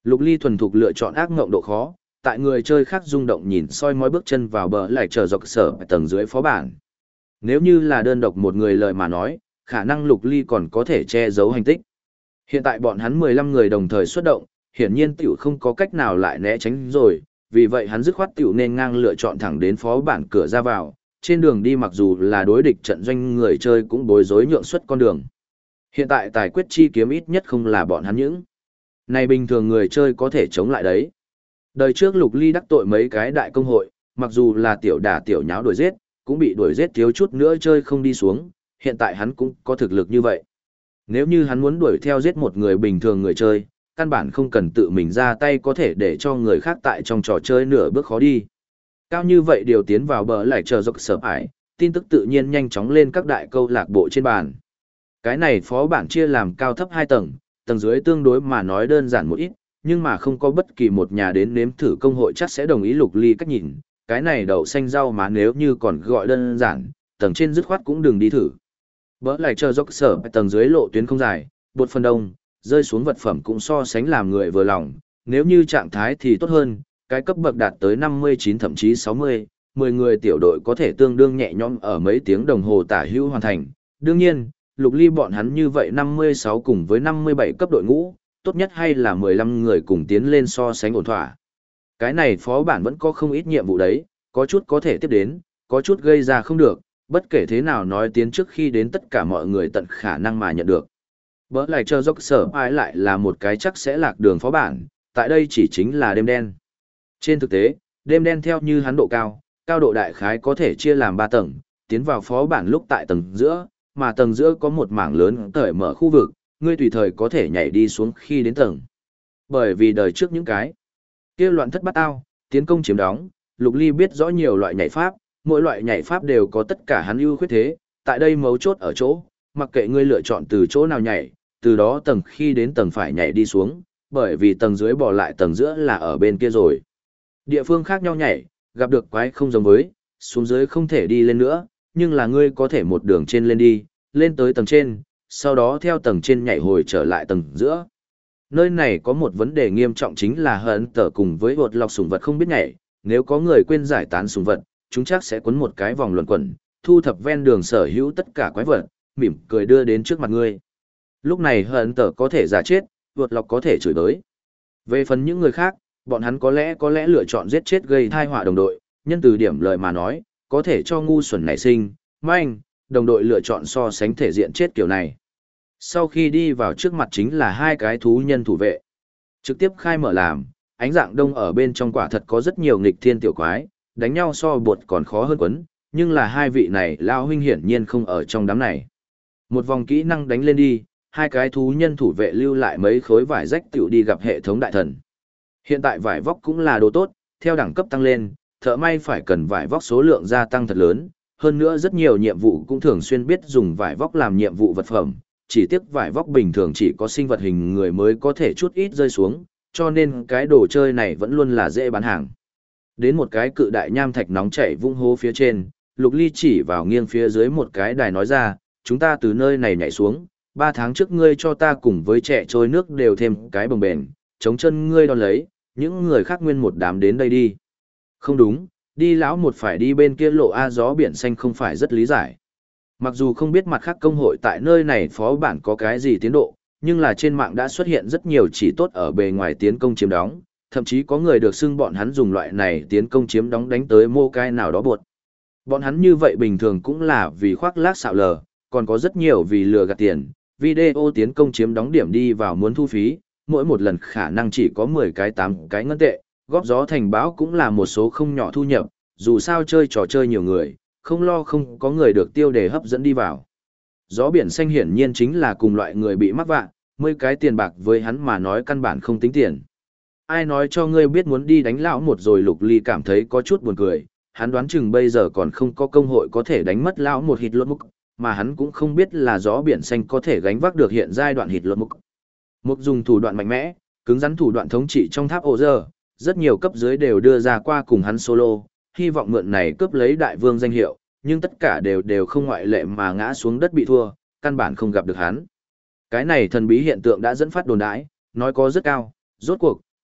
Lục Ly thuần thục lựa chọn ác ngộng độ khó, tại người chơi khác rung động nhìn soi mói bước chân vào bờ lại chờ dọc sở tầng dưới phó bản. Nếu như là đơn độc một người lời mà nói, khả năng Lục Ly còn có thể che giấu hành tích. Hiện tại bọn hắn 15 người đồng thời xuất động, hiển nhiên tiểu không có cách nào lại né tránh rồi, vì vậy hắn dứt khoát tiểu nên ngang lựa chọn thẳng đến phó bản cửa ra vào, trên đường đi mặc dù là đối địch trận doanh người chơi cũng bối rối nhượng xuất con đường. Hiện tại tài quyết chi kiếm ít nhất không là bọn hắn những. Này bình thường người chơi có thể chống lại đấy. Đời trước Lục Ly đắc tội mấy cái đại công hội, mặc dù là tiểu đả tiểu nháo đuổi giết, cũng bị đuổi giết thiếu chút nữa chơi không đi xuống, hiện tại hắn cũng có thực lực như vậy. Nếu như hắn muốn đuổi theo giết một người bình thường người chơi, căn bản không cần tự mình ra tay có thể để cho người khác tại trong trò chơi nửa bước khó đi. Cao như vậy điều tiến vào bờ lại chờ dọc sở ải, tin tức tự nhiên nhanh chóng lên các đại câu lạc bộ trên bàn. Cái này phó bản chia làm cao thấp 2 tầng, tầng dưới tương đối mà nói đơn giản một ít, nhưng mà không có bất kỳ một nhà đến nếm thử công hội chắc sẽ đồng ý Lục Ly cách nhìn, cái này đậu xanh rau má nếu như còn gọi đơn giản, tầng trên dứt khoát cũng đừng đi thử. Bỡ lại chờ dốc sở tầng dưới lộ tuyến không dài, bột phần đông, rơi xuống vật phẩm cũng so sánh làm người vừa lòng, nếu như trạng thái thì tốt hơn, cái cấp bậc đạt tới 59 thậm chí 60, 10 người tiểu đội có thể tương đương nhẹ nhõm ở mấy tiếng đồng hồ tả hữu hoàn thành. Đương nhiên, Lục Ly bọn hắn như vậy 56 cùng với 57 cấp đội ngũ, tốt nhất hay là 15 người cùng tiến lên so sánh ổn thỏa. Cái này phó bản vẫn có không ít nhiệm vụ đấy, có chút có thể tiếp đến, có chút gây ra không được, bất kể thế nào nói tiến trước khi đến tất cả mọi người tận khả năng mà nhận được. Bỡ lại chờ dốc sở ai lại là một cái chắc sẽ lạc đường phó bản, tại đây chỉ chính là đêm đen. Trên thực tế, đêm đen theo như hắn độ cao, cao độ đại khái có thể chia làm 3 tầng, tiến vào phó bản lúc tại tầng giữa, mà tầng giữa có một mảng lớn cởi mở khu vực, ngươi tùy thời có thể nhảy đi xuống khi đến tầng. Bởi vì đời trước những cái kia loạn thất bát ao, tiến công chiếm đóng, Lục Ly biết rõ nhiều loại nhảy pháp, mỗi loại nhảy pháp đều có tất cả hắn ưu khuyết thế, tại đây mấu chốt ở chỗ, mặc kệ ngươi lựa chọn từ chỗ nào nhảy, từ đó tầng khi đến tầng phải nhảy đi xuống, bởi vì tầng dưới bỏ lại tầng giữa là ở bên kia rồi. Địa phương khác nhau nhảy, gặp được quái không giống với, xuống dưới không thể đi lên nữa, nhưng là ngươi có thể một đường trên lên đi, lên tới tầng trên, sau đó theo tầng trên nhảy hồi trở lại tầng giữa. Nơi này có một vấn đề nghiêm trọng chính là hận tở cùng với vột lọc sủng vật không biết nhảy, nếu có người quên giải tán sủng vật, chúng chắc sẽ quấn một cái vòng luẩn quẩn, thu thập ven đường sở hữu tất cả quái vật, mỉm cười đưa đến trước mặt ngươi. Lúc này hận tở có thể giả chết, vột lọc có thể chửi đới. Về phần những người khác, bọn hắn có lẽ lựa chọn giết chết gây thai họa đồng đội, nhân từ điểm lời mà nói, có thể cho ngu xuẩn nảy sinh, manh, đồng đội lựa chọn so sánh thể diện chết kiểu này. Sau khi đi vào trước mặt chính là 2 cái thú nhân thủ vệ. Trực tiếp khai mở làm, ánh dạng đông ở bên trong quả thật có rất nhiều nghịch thiên tiểu quái, đánh nhau so bột còn khó hơn quấn, nhưng là 2 vị này lao huynh hiển nhiên không ở trong đám này. Một vòng kỹ năng đánh lên đi, 2 cái thú nhân thủ vệ lưu lại mấy khối vải rách tiểu đi gặp hệ thống đại thần. Hiện tại vải vóc cũng là đồ tốt, theo đẳng cấp tăng lên, thợ may phải cần vải vóc số lượng gia tăng thật lớn, hơn nữa rất nhiều nhiệm vụ cũng thường xuyên biết dùng vải vóc làm nhiệm vụ vật phẩm, chỉ tiếc vải vóc bình thường chỉ có sinh vật hình người mới có thể chút ít rơi xuống, cho nên cái đồ chơi này vẫn luôn là dễ bán hàng. Đến một cái cự đại nham thạch nóng chảy vung hố phía trên, Lục Ly chỉ vào nghiêng phía dưới một cái đài nói ra, chúng ta từ nơi này nhảy xuống, 3 tháng trước ngươi cho ta cùng với trẻ trôi nước đều thêm cái bồng bền, chống chân ngươi đón lấy, những người khác nguyên một đám đến đây đi. Không đúng, đi lão một phải đi bên kia lộ A, gió biển xanh không phải rất lý giải. Mặc dù không biết mặt khác công hội tại nơi này phó bản có cái gì tiến độ, nhưng là trên mạng đã xuất hiện rất nhiều chỉ tốt ở bề ngoài tiến công chiếm đóng, thậm chí có người được xưng bọn hắn dùng loại này tiến công chiếm đóng đánh tới mô cái nào đó buộc. Bọn hắn như vậy bình thường cũng là vì khoác lác xạo lờ, còn có rất nhiều vì lừa gạt tiền, video tiến công chiếm đóng điểm đi vào muốn thu phí, mỗi một lần khả năng chỉ có 10 cái 8 cái ngân tệ, góp gió thành bão cũng là một số không nhỏ thu nhập, dù sao chơi trò chơi nhiều người, không lo không có người được tiêu đề hấp dẫn đi vào. Gió biển xanh hiển nhiên chính là cùng loại người bị mắc vạ, 10 cái tiền bạc với hắn mà nói căn bản không tính tiền. Ai nói cho ngươi biết muốn đi đánh lão một rồi? Lục Ly cảm thấy có chút buồn cười, hắn đoán chừng bây giờ còn không có công hội có thể đánh mất lão một hít lốt mục, mà hắn cũng không biết là gió biển xanh có thể gánh vác được hiện giai đoạn hít lốt mục. Mục dùng thủ đoạn mạnh mẽ, cứng rắn thủ đoạn thống trị trong tháp ô giờ, rất nhiều cấp dưới đều đưa ra qua cùng hắn solo, hy vọng mượn này cướp lấy đại vương danh hiệu, nhưng tất cả đều không ngoại lệ mà ngã xuống đất bị thua, căn bản không gặp được hắn. Cái này thần bí hiện tượng đã dẫn phát đồn đãi, nói có rất cao, rốt cuộc,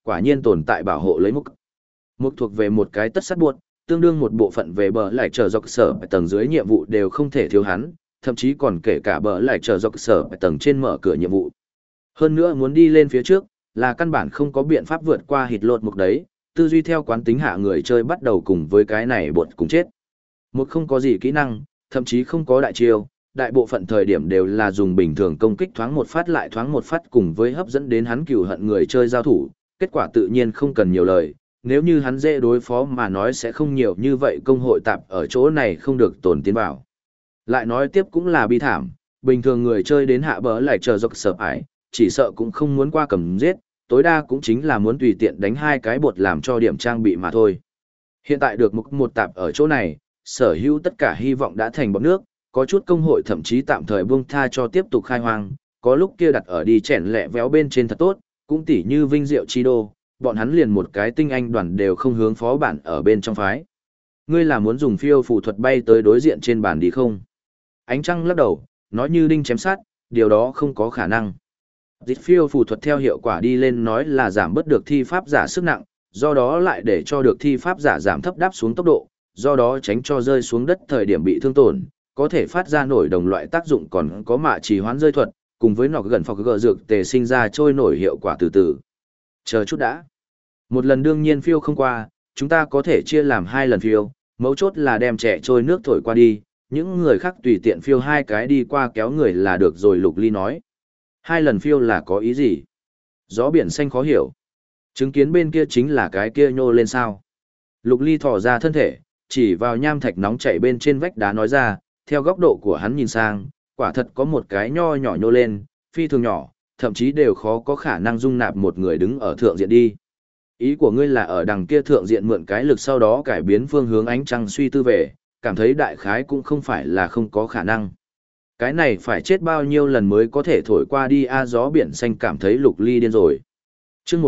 quả nhiên tồn tại bảo hộ lấy mục. Mục thuộc về một cái tất sắt buộc, tương đương một bộ phận về bờ lại chờ dọc sở tầng dưới nhiệm vụ đều không thể thiếu hắn, thậm chí còn kể cả bờ lại chờ dọc sở tầng trên mở cửa nhiệm vụ. Hơn nữa muốn đi lên phía trước, là căn bản không có biện pháp vượt qua hịt lột mục đấy, tư duy theo quán tính hạ người chơi bắt đầu cùng với cái này bột cùng chết. Một không có gì kỹ năng, thậm chí không có đại chiêu, đại bộ phận thời điểm đều là dùng bình thường công kích thoáng một phát lại thoáng một phát cùng với hấp dẫn đến hắn cừu hận người chơi giao thủ, kết quả tự nhiên không cần nhiều lời, nếu như hắn dễ đối phó mà nói sẽ không nhiều như vậy công hội tạp ở chỗ này không được tồn tiến vào. Lại nói tiếp cũng là bi thảm, bình thường người chơi đến hạ bờ lại chờ dọc sợ ải, chỉ sợ cũng không muốn qua cầm giết, tối đa cũng chính là muốn tùy tiện đánh hai cái bột làm cho điểm trang bị mà thôi. Hiện tại được một tạp ở chỗ này, sở hữu tất cả hy vọng đã thành bọt nước, có chút công hội thậm chí tạm thời buông tha cho tiếp tục khai hoang, có lúc kia đặt ở đi chèn lẹ véo bên trên thật tốt, cũng tỉ như Vinh Diệu Chi Đô, bọn hắn liền một cái tinh anh đoàn đều không hướng phó bản ở bên trong phái. Ngươi là muốn dùng phiêu phù thuật bay tới đối diện trên bản đi không? Ánh trăng lắc đầu, nói như đinh chém sát, điều đó không có khả năng. Dịch phiêu phù thuật theo hiệu quả đi lên nói là giảm bớt được thi pháp giả sức nặng, do đó lại để cho được thi pháp giả giảm thấp đáp xuống tốc độ, do đó tránh cho rơi xuống đất thời điểm bị thương tổn, có thể phát ra nổi đồng loại tác dụng còn có mạ trì hoán rơi thuật, cùng với nọ gần phọc gờ dược tề sinh ra trôi nổi hiệu quả từ từ. Chờ chút đã. Một lần đương nhiên phiêu không qua, chúng ta có thể chia làm 2 lần phiêu, mấu chốt là đem trẻ trôi nước thổi qua đi, những người khác tùy tiện phiêu 2 cái đi qua kéo người là được rồi. Lục Ly nói. 2 lần phiêu là có ý gì? Gió biển xanh khó hiểu. Chứng kiến bên kia chính là cái kia nhô lên sao. Lục Ly thỏ ra thân thể, chỉ vào nham thạch nóng chảy bên trên vách đá nói ra, theo góc độ của hắn nhìn sang, quả thật có một cái nho nhỏ nhô lên, phi thường nhỏ, thậm chí đều khó có khả năng dung nạp một người đứng ở thượng diện đi. Ý của ngươi là ở đằng kia thượng diện mượn cái lực sau đó cải biến phương hướng ánh trăng suy tư về, cảm thấy đại khái cũng không phải là không có khả năng. Cái này phải chết bao nhiêu lần mới có thể thổi qua đi a gió biển xanh cảm thấy Lục Ly điên rồi. Chương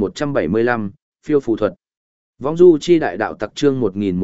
1175, phiêu phù thuật. Vong du chi đại đạo tặc chương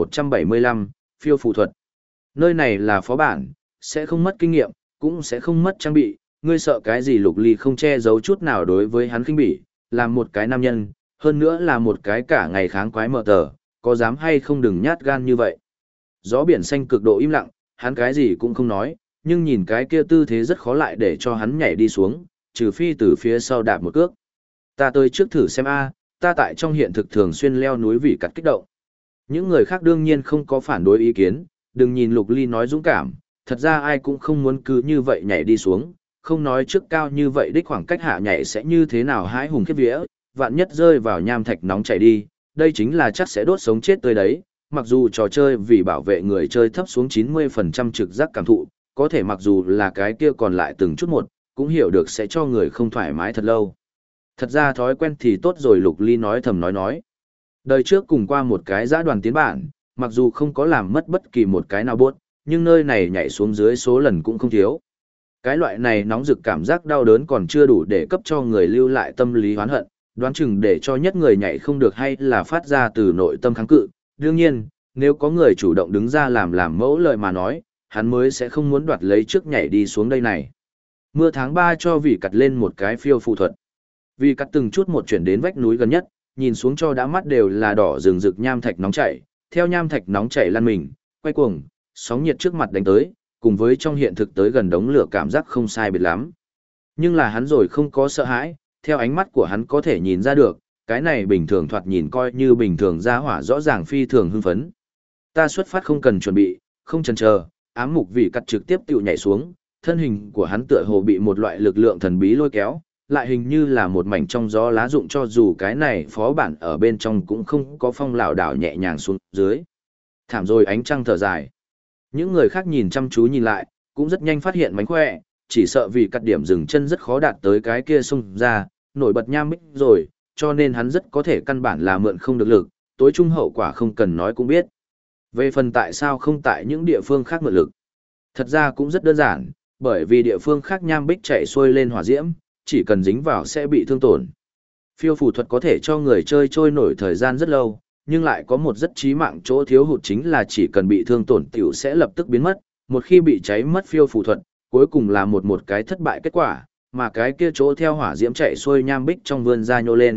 1175, phiêu phù thuật. Nơi này là phó bản, sẽ không mất kinh nghiệm, cũng sẽ không mất trang bị, ngươi sợ cái gì? Lục Ly không che giấu chút nào đối với hắn khinh bỉ, làm một cái nam nhân, hơn nữa là một cái cả ngày kháng quái mờ tờ, có dám hay không đừng nhát gan như vậy. Gió biển xanh cực độ im lặng, hắn cái gì cũng không nói, nhưng nhìn cái kia tư thế rất khó lại để cho hắn nhảy đi xuống, trừ phi từ phía sau đạp một cước. Ta tới trước thử xem a, ta tại trong hiện thực thường xuyên leo núi vì cắt kích động. Những người khác đương nhiên không có phản đối ý kiến, đừng nhìn Lục Ly nói dũng cảm, thật ra ai cũng không muốn cứ như vậy nhảy đi xuống, không nói trước cao như vậy đích khoảng cách hạ nhảy sẽ như thế nào hãi hùng khiếp vía, vạn nhất rơi vào nham thạch nóng chảy đi, đây chính là chắc sẽ đốt sống chết tươi đấy. Mặc dù trò chơi vì bảo vệ người chơi thấp xuống 90% trực giác cảm thụ, có thể mặc dù là cái kia còn lại từng chút một, cũng hiểu được sẽ cho người không thoải mái thật lâu. Thật ra thói quen thì tốt rồi. Lục Ly nói thầm nói. Đời trước cùng qua một cái giã đoàn tiến bản, mặc dù không có làm mất bất kỳ một cái nào bốt, nhưng nơi này nhảy xuống dưới số lần cũng không thiếu. Cái loại này nóng rực cảm giác đau đớn còn chưa đủ để cấp cho người lưu lại tâm lý oán hận, đoán chừng để cho nhất người nhảy không được hay là phát ra từ nội tâm kháng cự. Đương nhiên, nếu có người chủ động đứng ra làm mẫu lời mà nói, hắn mới sẽ không muốn đoạt lấy trước nhảy đi xuống đây này. Mưa tháng 3 cho vị cặt lên một cái phiêu phù thuật. Vì cắt từng chút một chuyển đến vách núi gần nhất, nhìn xuống cho đã mắt đều là đỏ rừng rực nham thạch nóng chảy, theo nham thạch nóng chảy lăn mình, quay cuồng, sóng nhiệt trước mặt đánh tới, cùng với trong hiện thực tới gần đống lửa cảm giác không sai biệt lắm. Nhưng là hắn rồi không có sợ hãi, theo ánh mắt của hắn có thể nhìn ra được, cái này bình thường thoạt nhìn coi như bình thường ra hỏa rõ ràng phi thường hưng phấn. Ta xuất phát không cần chuẩn bị, không chần chờ, ám mục vị cắt trực tiếp tự nhảy xuống, thân hình của hắn tựa hồ bị một loại lực lượng thần bí lôi kéo, lại hình như là một mảnh trong gió lá rụng cho dù cái này phó bản ở bên trong cũng không có phong lảo đảo nhẹ nhàng xuống dưới. Thảm rồi ánh trăng thở dài. Những người khác nhìn chăm chú nhìn lại, cũng rất nhanh phát hiện mánh khỏe, chỉ sợ vì cắt điểm dừng chân rất khó đạt tới cái kia xông ra, nổi bật nham bích rồi, cho nên hắn rất có thể căn bản là mượn không được lực, tối trung hậu quả không cần nói cũng biết. Về phần tại sao không tại những địa phương khác mượn lực, thật ra cũng rất đơn giản, bởi vì địa phương khác nham bích chạy xuôi lên hỏa diễm, chỉ cần dính vào sẽ bị thương tổn. Phiêu phù thuật có thể cho người chơi trôi nổi thời gian rất lâu, nhưng lại có một rất chí mạng chỗ thiếu hụt chính là chỉ cần bị thương tổn tiểu sẽ lập tức biến mất, một khi bị cháy mất phiêu phù thuật, cuối cùng là một cái thất bại kết quả, mà cái kia chỗ theo hỏa diễm chạy xuôi nham bích trong vườn ra nhô lên,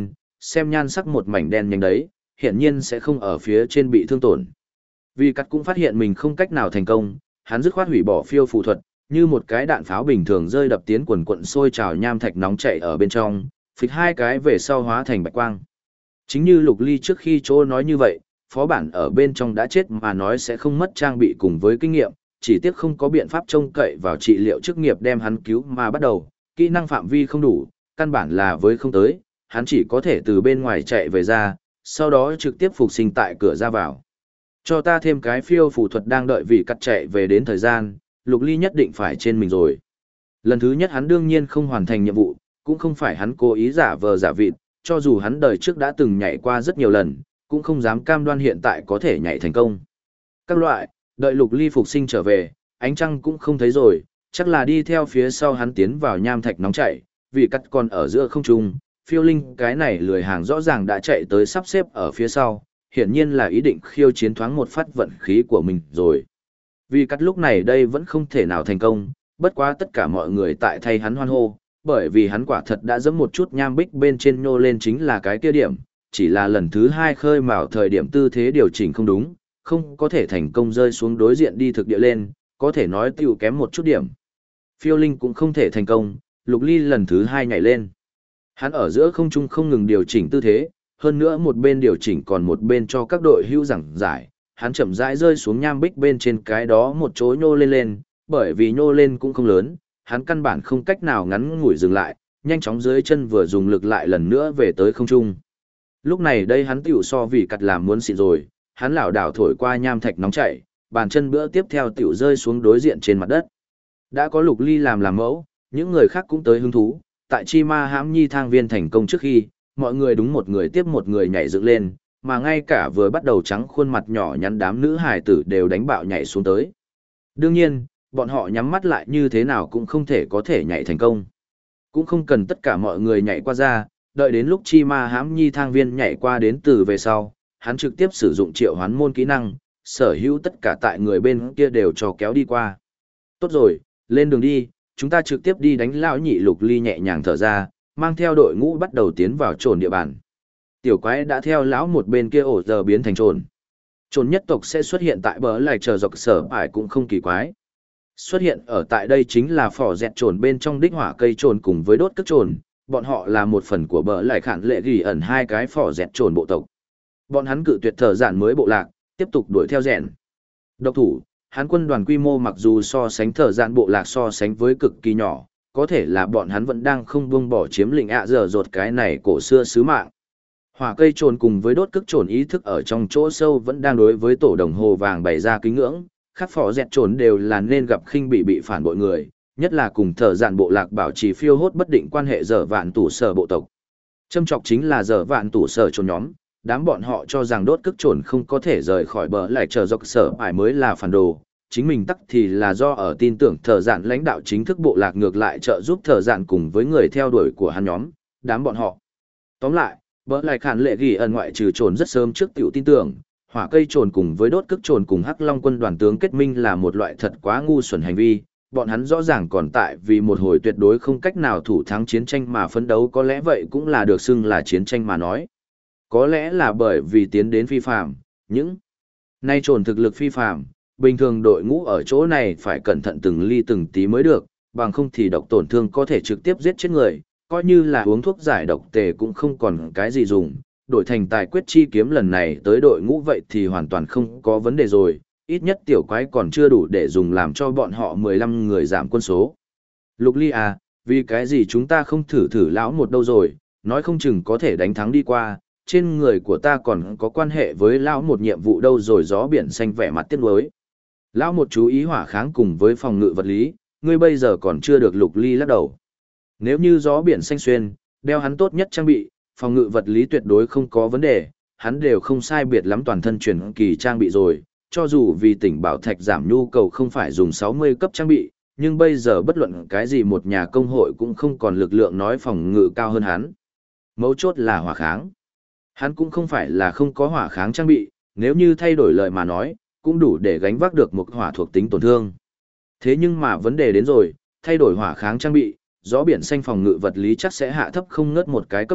xem nhan sắc một mảnh đen nhánh đấy, hiển nhiên sẽ không ở phía trên bị thương tổn. Vì cắt cũng phát hiện mình không cách nào thành công, hắn dứt khoát hủy bỏ phiêu phù thuật, như một cái đạn pháo bình thường rơi đập tiến quần quận sôi trào nham thạch nóng chảy ở bên trong, phịch hai cái về sau hóa thành bạch quang. Chính như Lục Ly trước khi chỗ nói như vậy, phó bản ở bên trong đã chết mà nói sẽ không mất trang bị cùng với kinh nghiệm, chỉ tiếc không có biện pháp trông cậy vào trị liệu chức nghiệp đem hắn cứu mà bắt đầu, kỹ năng phạm vi không đủ, căn bản là với không tới, hắn chỉ có thể từ bên ngoài chạy về ra, sau đó trực tiếp phục sinh tại cửa ra vào. Cho ta thêm cái phiêu phù thuật đang đợi vì cắt chạy về đến thời gian, Lục Ly nhất định phải trên mình rồi. Lần thứ nhất hắn đương nhiên không hoàn thành nhiệm vụ, cũng không phải hắn cố ý giả vờ giả vịt, cho dù hắn đời trước đã từng nhảy qua rất nhiều lần, cũng không dám cam đoan hiện tại có thể nhảy thành công. Các loại, đợi Lục Ly phục sinh trở về, ánh trăng cũng không thấy rồi, chắc là đi theo phía sau hắn tiến vào nham thạch nóng chảy, vì cắt còn ở giữa không trung, phiêu linh cái này lười hàng rõ ràng đã chạy tới sắp xếp ở phía sau, hiển nhiên là ý định khiêu chiến thoáng một phát vận khí của mình rồi. Vì cắt lúc này đây vẫn không thể nào thành công, bất quá tất cả mọi người tại thay hắn hoan hô, bởi vì hắn quả thật đã giẫm một chút nham bích bên trên nhô lên chính là cái kia điểm, chỉ là lần thứ hai khơi mào thời điểm tư thế điều chỉnh không đúng, không có thể thành công rơi xuống đối diện đi thực địa lên, có thể nói tiểu kém một chút điểm. Phiêu linh cũng không thể thành công, Lục Ly lần thứ hai nhảy lên. Hắn ở giữa không trung không ngừng điều chỉnh tư thế, hơn nữa một bên điều chỉnh còn một bên cho các đội hữu giảng giải, hắn chậm rãi rơi xuống nham bích bên trên cái đó một chỗ nhô lên lên, bởi vì nhô lên cũng không lớn, hắn căn bản không cách nào ngắn ngủi dừng lại, nhanh chóng dưới chân vừa dùng lực lại lần nữa về tới không trung. Lúc này đây hắn tiểu so vì cặt làm muốn xịn rồi, hắn lảo đảo thổi qua nham thạch nóng chảy, bàn chân bữa tiếp theo tiểu rơi xuống đối diện trên mặt đất. Đã có Lục Ly làm mẫu, những người khác cũng tới hứng thú, tại Chi Ma Hãm Nhi thang viên thành công trước khi, mọi người đúng một người tiếp một người nhảy dựng lên, mà ngay cả vừa bắt đầu trắng khuôn mặt nhỏ nhắn đám nữ hài tử đều đánh bạo nhảy xuống tới. Đương nhiên, bọn họ nhắm mắt lại như thế nào cũng không thể có thể nhảy thành công. Cũng không cần tất cả mọi người nhảy qua ra, đợi đến lúc Chi Ma Hãm Nhi thang viên nhảy qua đến từ về sau, hắn trực tiếp sử dụng triệu hoán môn kỹ năng, sở hữu tất cả tại người bên kia đều cho kéo đi qua. Tốt rồi, lên đường đi, chúng ta trực tiếp đi đánh lão nhị. Lục Ly nhẹ nhàng thở ra, mang theo đội ngũ bắt đầu tiến vào trồn địa bàn. Tiểu quái đã theo lão một bên kia ổ giờ biến thành trồn. Trồn nhất tộc sẽ xuất hiện tại bờ lại chờ dọc sở ải cũng không kỳ quái. Xuất hiện ở tại đây chính là phò dẹt trồn bên trong đích hỏa cây trồn cùng với đốt cất trồn, bọn họ là một phần của bờ lại khản lệ ghi ẩn hai cái phò dẹt trồn bộ tộc. Bọn hắn cự tuyệt thở giản mới bộ lạc, tiếp tục đuổi theo rèn. Độc thủ, hắn quân đoàn quy mô mặc dù so sánh thở giản bộ lạc so sánh với cực kỳ nhỏ, có thể là bọn hắn vẫn đang không buông bỏ chiếm lĩnh ạ giờ rột cái này cổ xưa sứ mạng. Hỏa cây trồn cùng với đốt cức trồn ý thức ở trong chỗ sâu vẫn đang đối với tổ đồng hồ vàng bày ra kính ngưỡng, khác phò dẹt trồn đều là nên gặp khinh bị phản bội người, nhất là cùng thở giản bộ lạc bảo trì phiêu hốt bất định quan hệ dở vạn tủ sở bộ tộc. Châm chọc chính là dở vạn tủ sở trồn nhóm, đám bọn họ cho rằng đốt cức trồn không có thể rời khỏi bờ lại chờ dọc sở ải mới là phản đồ, chính mình tắc thì là do ở tin tưởng thở giản lãnh đạo chính thức bộ lạc ngược lại trợ giúp thở giản cùng với người theo đuổi của hắn nhóm, đám bọn họ. Tóm lại, bờ lại khản lệ ghi ẩn ngoại trừ trồn rất sớm trước tiểu tin tưởng, hỏa cây trồn cùng với đốt cức trồn cùng hắc long quân đoàn tướng kết minh là một loại thật quá ngu xuẩn hành vi, bọn hắn rõ ràng còn tại vì một hồi tuyệt đối không cách nào thủ thắng chiến tranh mà phấn đấu, có lẽ vậy cũng là được xưng là chiến tranh mà nói. Có lẽ là bởi vì tiến đến phi phàm, những nay trồn thực lực phi phàm, bình thường đội ngũ ở chỗ này phải cẩn thận từng ly từng tí mới được, bằng không thì độc tổn thương có thể trực tiếp giết chết người, coi như là uống thuốc giải độc tề cũng không còn cái gì dùng, đổi thành tài quyết chi kiếm lần này tới đội ngũ vậy thì hoàn toàn không có vấn đề rồi, ít nhất tiểu quái còn chưa đủ để dùng làm cho bọn họ 15 người giảm quân số. Lục Ly à, vì cái gì chúng ta không thử lão một đâu rồi, nói không chừng có thể đánh thắng đi qua, trên người của ta còn có quan hệ với lão một nhiệm vụ đâu rồi. Gió biển xanh vẻ mặt tiếc nuối. Lão một chú ý hỏa kháng cùng với phòng ngự vật lý, ngươi bây giờ còn chưa được. Lục Ly lắc đầu. Nếu như gió biển xanh xuyên, đeo hắn tốt nhất trang bị, phòng ngự vật lý tuyệt đối không có vấn đề, hắn đều không sai biệt lắm toàn thân truyền kỳ trang bị rồi, cho dù vì tỉnh bảo thạch giảm nhu cầu không phải dùng 60 cấp trang bị, nhưng bây giờ bất luận cái gì một nhà công hội cũng không còn lực lượng nói phòng ngự cao hơn hắn. Mấu chốt là hỏa kháng. Hắn cũng không phải là không có hỏa kháng trang bị, nếu như thay đổi lời mà nói, cũng đủ để gánh vác được một hỏa thuộc tính tổn thương. Thế nhưng mà vấn đề đến rồi, thay đổi hỏa kháng trang bị, gió biển xanh phòng ngự vật lý chắc sẽ hạ thấp không ngớt một cái cấp bậc,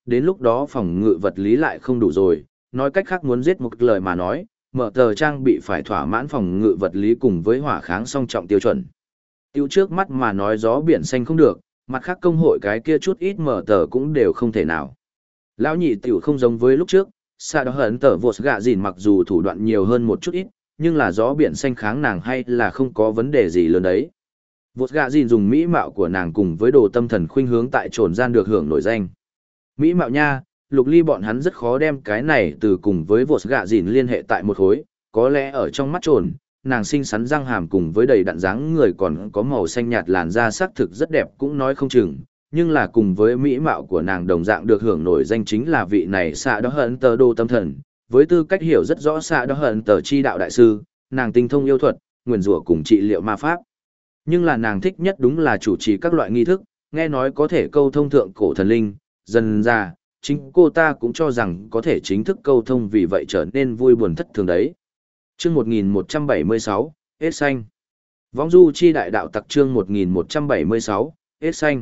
đến lúc đó phòng ngự vật lý lại không đủ rồi, nói cách khác muốn giết một lời mà nói, mở tờ trang bị phải thỏa mãn phòng ngự vật lý cùng với hỏa kháng song trọng tiêu chuẩn. Tiêu trước mắt mà nói gió biển xanh không được, mặt khác công hội cái kia chút ít mở tờ cũng đều không thể nào. Lão nhị tiểu không giống với lúc trước, xa đó hận tờ vột gạ dìn mặc dù thủ đoạn nhiều hơn một chút ít, nhưng là gió biển xanh kháng nàng hay là không có vấn đề gì lớn đấy. Vột gạ dìn dùng mỹ mạo của nàng cùng với đồ tâm thần khuynh hướng tại trồn gian được hưởng nổi danh. Mỹ mạo nha, Lục Ly bọn hắn rất khó đem cái này từ cùng với vột gạ dìn liên hệ tại một khối, có lẽ ở trong mắt trồn, nàng xinh xắn răng hàm cùng với đầy đặn dáng người còn có màu xanh nhạt làn da sắc thực rất đẹp cũng nói không chừng, nhưng là cùng với mỹ mạo của nàng đồng dạng được hưởng nổi danh chính là vị này xạ đó hận tờ đồ tâm thần, với tư cách hiểu rất rõ xạ đó hận tờ chi đạo đại sư, nàng tinh thông yêu thuật, nguyền rủa cùng trị liệu ma pháp. Nhưng là nàng thích nhất đúng là chủ trì các loại nghi thức, nghe nói có thể câu thông thượng cổ thần linh, dần ra, chính cô ta cũng cho rằng có thể chính thức câu thông vì vậy trở nên vui buồn thất thường đấy. Chương 1176, hết xanh. Vong du chi đại đạo tặc chương 1176, hết xanh.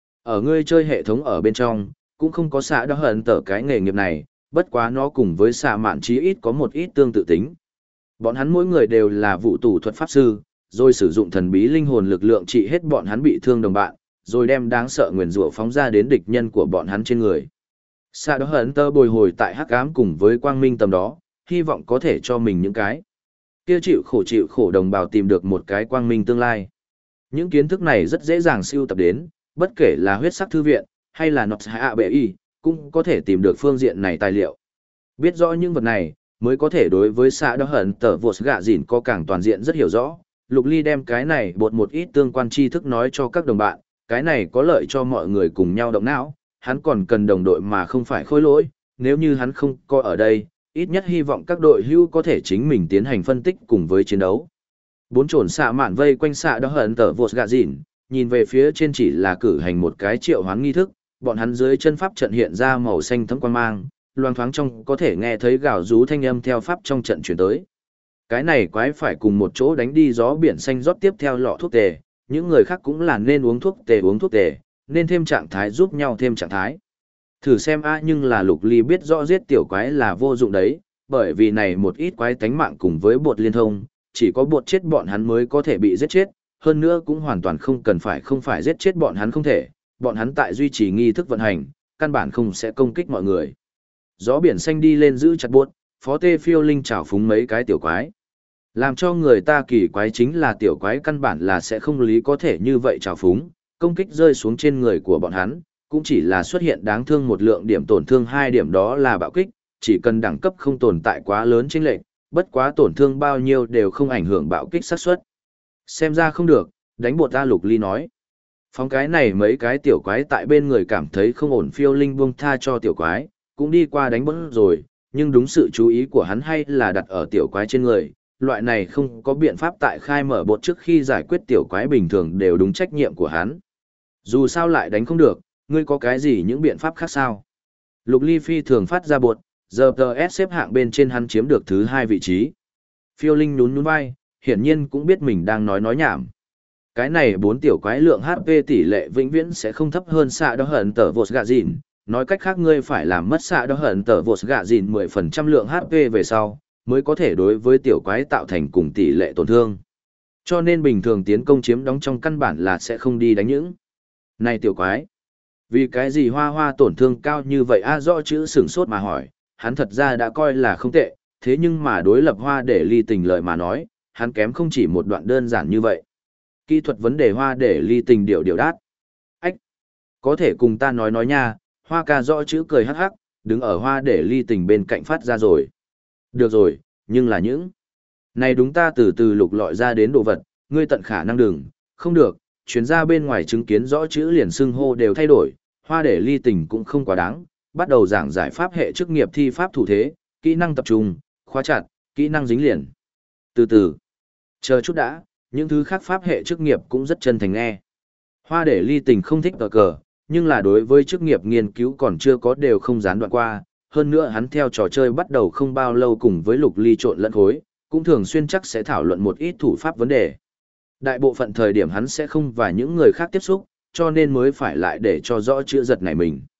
Ở ngươi chơi hệ thống ở bên trong, cũng không có xạ đó hận tờ cái nghề nghiệp này, bất quá nó cùng với xạ mạn chí ít có một ít tương tự tính. Bọn hắn mỗi người đều là vụ tù thuật pháp sư, rồi sử dụng thần bí linh hồn lực lượng trị hết bọn hắn bị thương đồng bạn, rồi đem đáng sợ nguyền rủa phóng ra đến địch nhân của bọn hắn trên người. Xạ đó hận tờ bồi hồi tại hắc ám cùng với quang minh tầm đó, hy vọng có thể cho mình những cái kia chịu khổ đồng bào tìm được một cái quang minh tương lai. Những kiến thức này rất dễ dàng siêu tập đến, bất kể là huyết sắc thư viện, hay là nọt hạ bệ y, cũng có thể tìm được phương diện này tài liệu. Biết rõ những vật này, mới có thể đối với xã đó hận tờ vột gạ dìn có càng toàn diện rất hiểu rõ. Lục Ly đem cái này bột một ít tương quan tri thức nói cho các đồng bạn, cái này có lợi cho mọi người cùng nhau động não, hắn còn cần đồng đội mà không phải khôi lỗi, nếu như hắn không có ở đây, ít nhất hy vọng các đội hưu có thể chính mình tiến hành phân tích cùng với chiến đấu. Bốn trồn xạ mạn vây quanh xạ đó hận tờ vột gạ dìn, nhìn về phía trên chỉ là cử hành một cái triệu hoán nghi thức, bọn hắn dưới chân pháp trận hiện ra màu xanh thấm quang mang, loang thoáng trong có thể nghe thấy gào rú thanh âm theo pháp trong trận chuyển tới. Cái này quái phải cùng một chỗ đánh đi gió biển xanh rót tiếp theo lọ thuốc tề, những người khác cũng là nên uống thuốc tề, nên thêm trạng thái giúp nhau thêm trạng thái. Thử xem nhưng là Lục Ly biết rõ giết tiểu quái là vô dụng đấy, bởi vì này một ít quái tánh mạng cùng với bột liên thông, chỉ có bột chết bọn hắn mới có thể bị giết chết, hơn nữa cũng hoàn toàn không phải giết chết bọn hắn không thể, bọn hắn tại duy trì nghi thức vận hành, căn bản không sẽ công kích mọi người. Gió biển xanh đi lên giữ chặt bột, phó tê phiêu linh chảo phúng mấy cái tiểu quái. Làm cho người ta kỳ quái chính là tiểu quái căn bản là sẽ không lý có thể như vậy chảo phúng, công kích rơi xuống trên người của bọn hắn, cũng chỉ là xuất hiện đáng thương một lượng điểm tổn thương 2 điểm đó là bạo kích, chỉ cần đẳng cấp không tồn tại quá lớn chênh lệch, bất quá tổn thương bao nhiêu đều không ảnh hưởng bạo kích xác suất. Xem ra không được, đánh bột ta. Lục Ly nói. Phóng cái này mấy cái tiểu quái tại bên người cảm thấy không ổn, phiêu linh buông tha cho tiểu quái, cũng đi qua đánh bột rồi, nhưng đúng sự chú ý của hắn hay là đặt ở tiểu quái trên người, loại này không có biện pháp tại khai mở bột trước khi giải quyết tiểu quái bình thường đều đúng trách nhiệm của hắn. Dù sao lại đánh không được, ngươi có cái gì những biện pháp khác sao? Lục Ly phi thường phát ra bột, giờ TS xếp hạng bên trên hắn chiếm được thứ 2 vị trí. Phiêu linh nhún nhún vai, hiển nhiên cũng biết mình đang nói nhảm. Cái này 4 tiểu quái lượng HP tỷ lệ vĩnh viễn sẽ không thấp hơn xạ đó hận tờ vột gạ dìn, nói cách khác ngươi phải làm mất xạ đó hận tờ vột gạ dìn 10% lượng HP về sau, mới có thể đối với tiểu quái tạo thành cùng tỷ lệ tổn thương. Cho nên bình thường tiến công chiếm đóng trong căn bản là sẽ không đi đánh những này tiểu quái. Vì cái gì hoa hoa tổn thương cao như vậy rõ chữ sửng sốt mà hỏi, hắn thật ra đã coi là không tệ, thế nhưng mà đối lập hoa để ly tình lời mà nói, hắn kém không chỉ một đoạn đơn giản như vậy. Kỹ thuật vấn đề hoa để ly tình điệu đát. Ách! Có thể cùng ta nói nha, hoa ca rõ chữ cười hắc hắc, đứng ở hoa để ly tình bên cạnh phát ra rồi. Được rồi, nhưng là những này đúng ta từ từ lục lọi ra đến đồ vật, ngươi tận khả năng đừng, không được, chuyến ra bên ngoài chứng kiến rõ chữ liền xưng hô đều thay đổi, hoa để ly tình cũng không quá đáng, bắt đầu giảng giải pháp hệ chức nghiệp thi pháp thủ thế, kỹ năng tập trung, khóa chặt, kỹ năng dính liền. Từ từ, chờ chút đã, những thứ khác pháp hệ chức nghiệp cũng rất chân thành nghe. Hoa để ly tình không thích cờ, nhưng là đối với chức nghiệp nghiên cứu còn chưa có đều không gián đoạn qua, hơn nữa hắn theo trò chơi bắt đầu không bao lâu cùng với Lục Ly trộn lẫn khối, cũng thường xuyên chắc sẽ thảo luận một ít thủ pháp vấn đề. Đại bộ phận thời điểm hắn sẽ không và những người khác tiếp xúc, cho nên mới phải lại để cho rõ chữ giật này mình.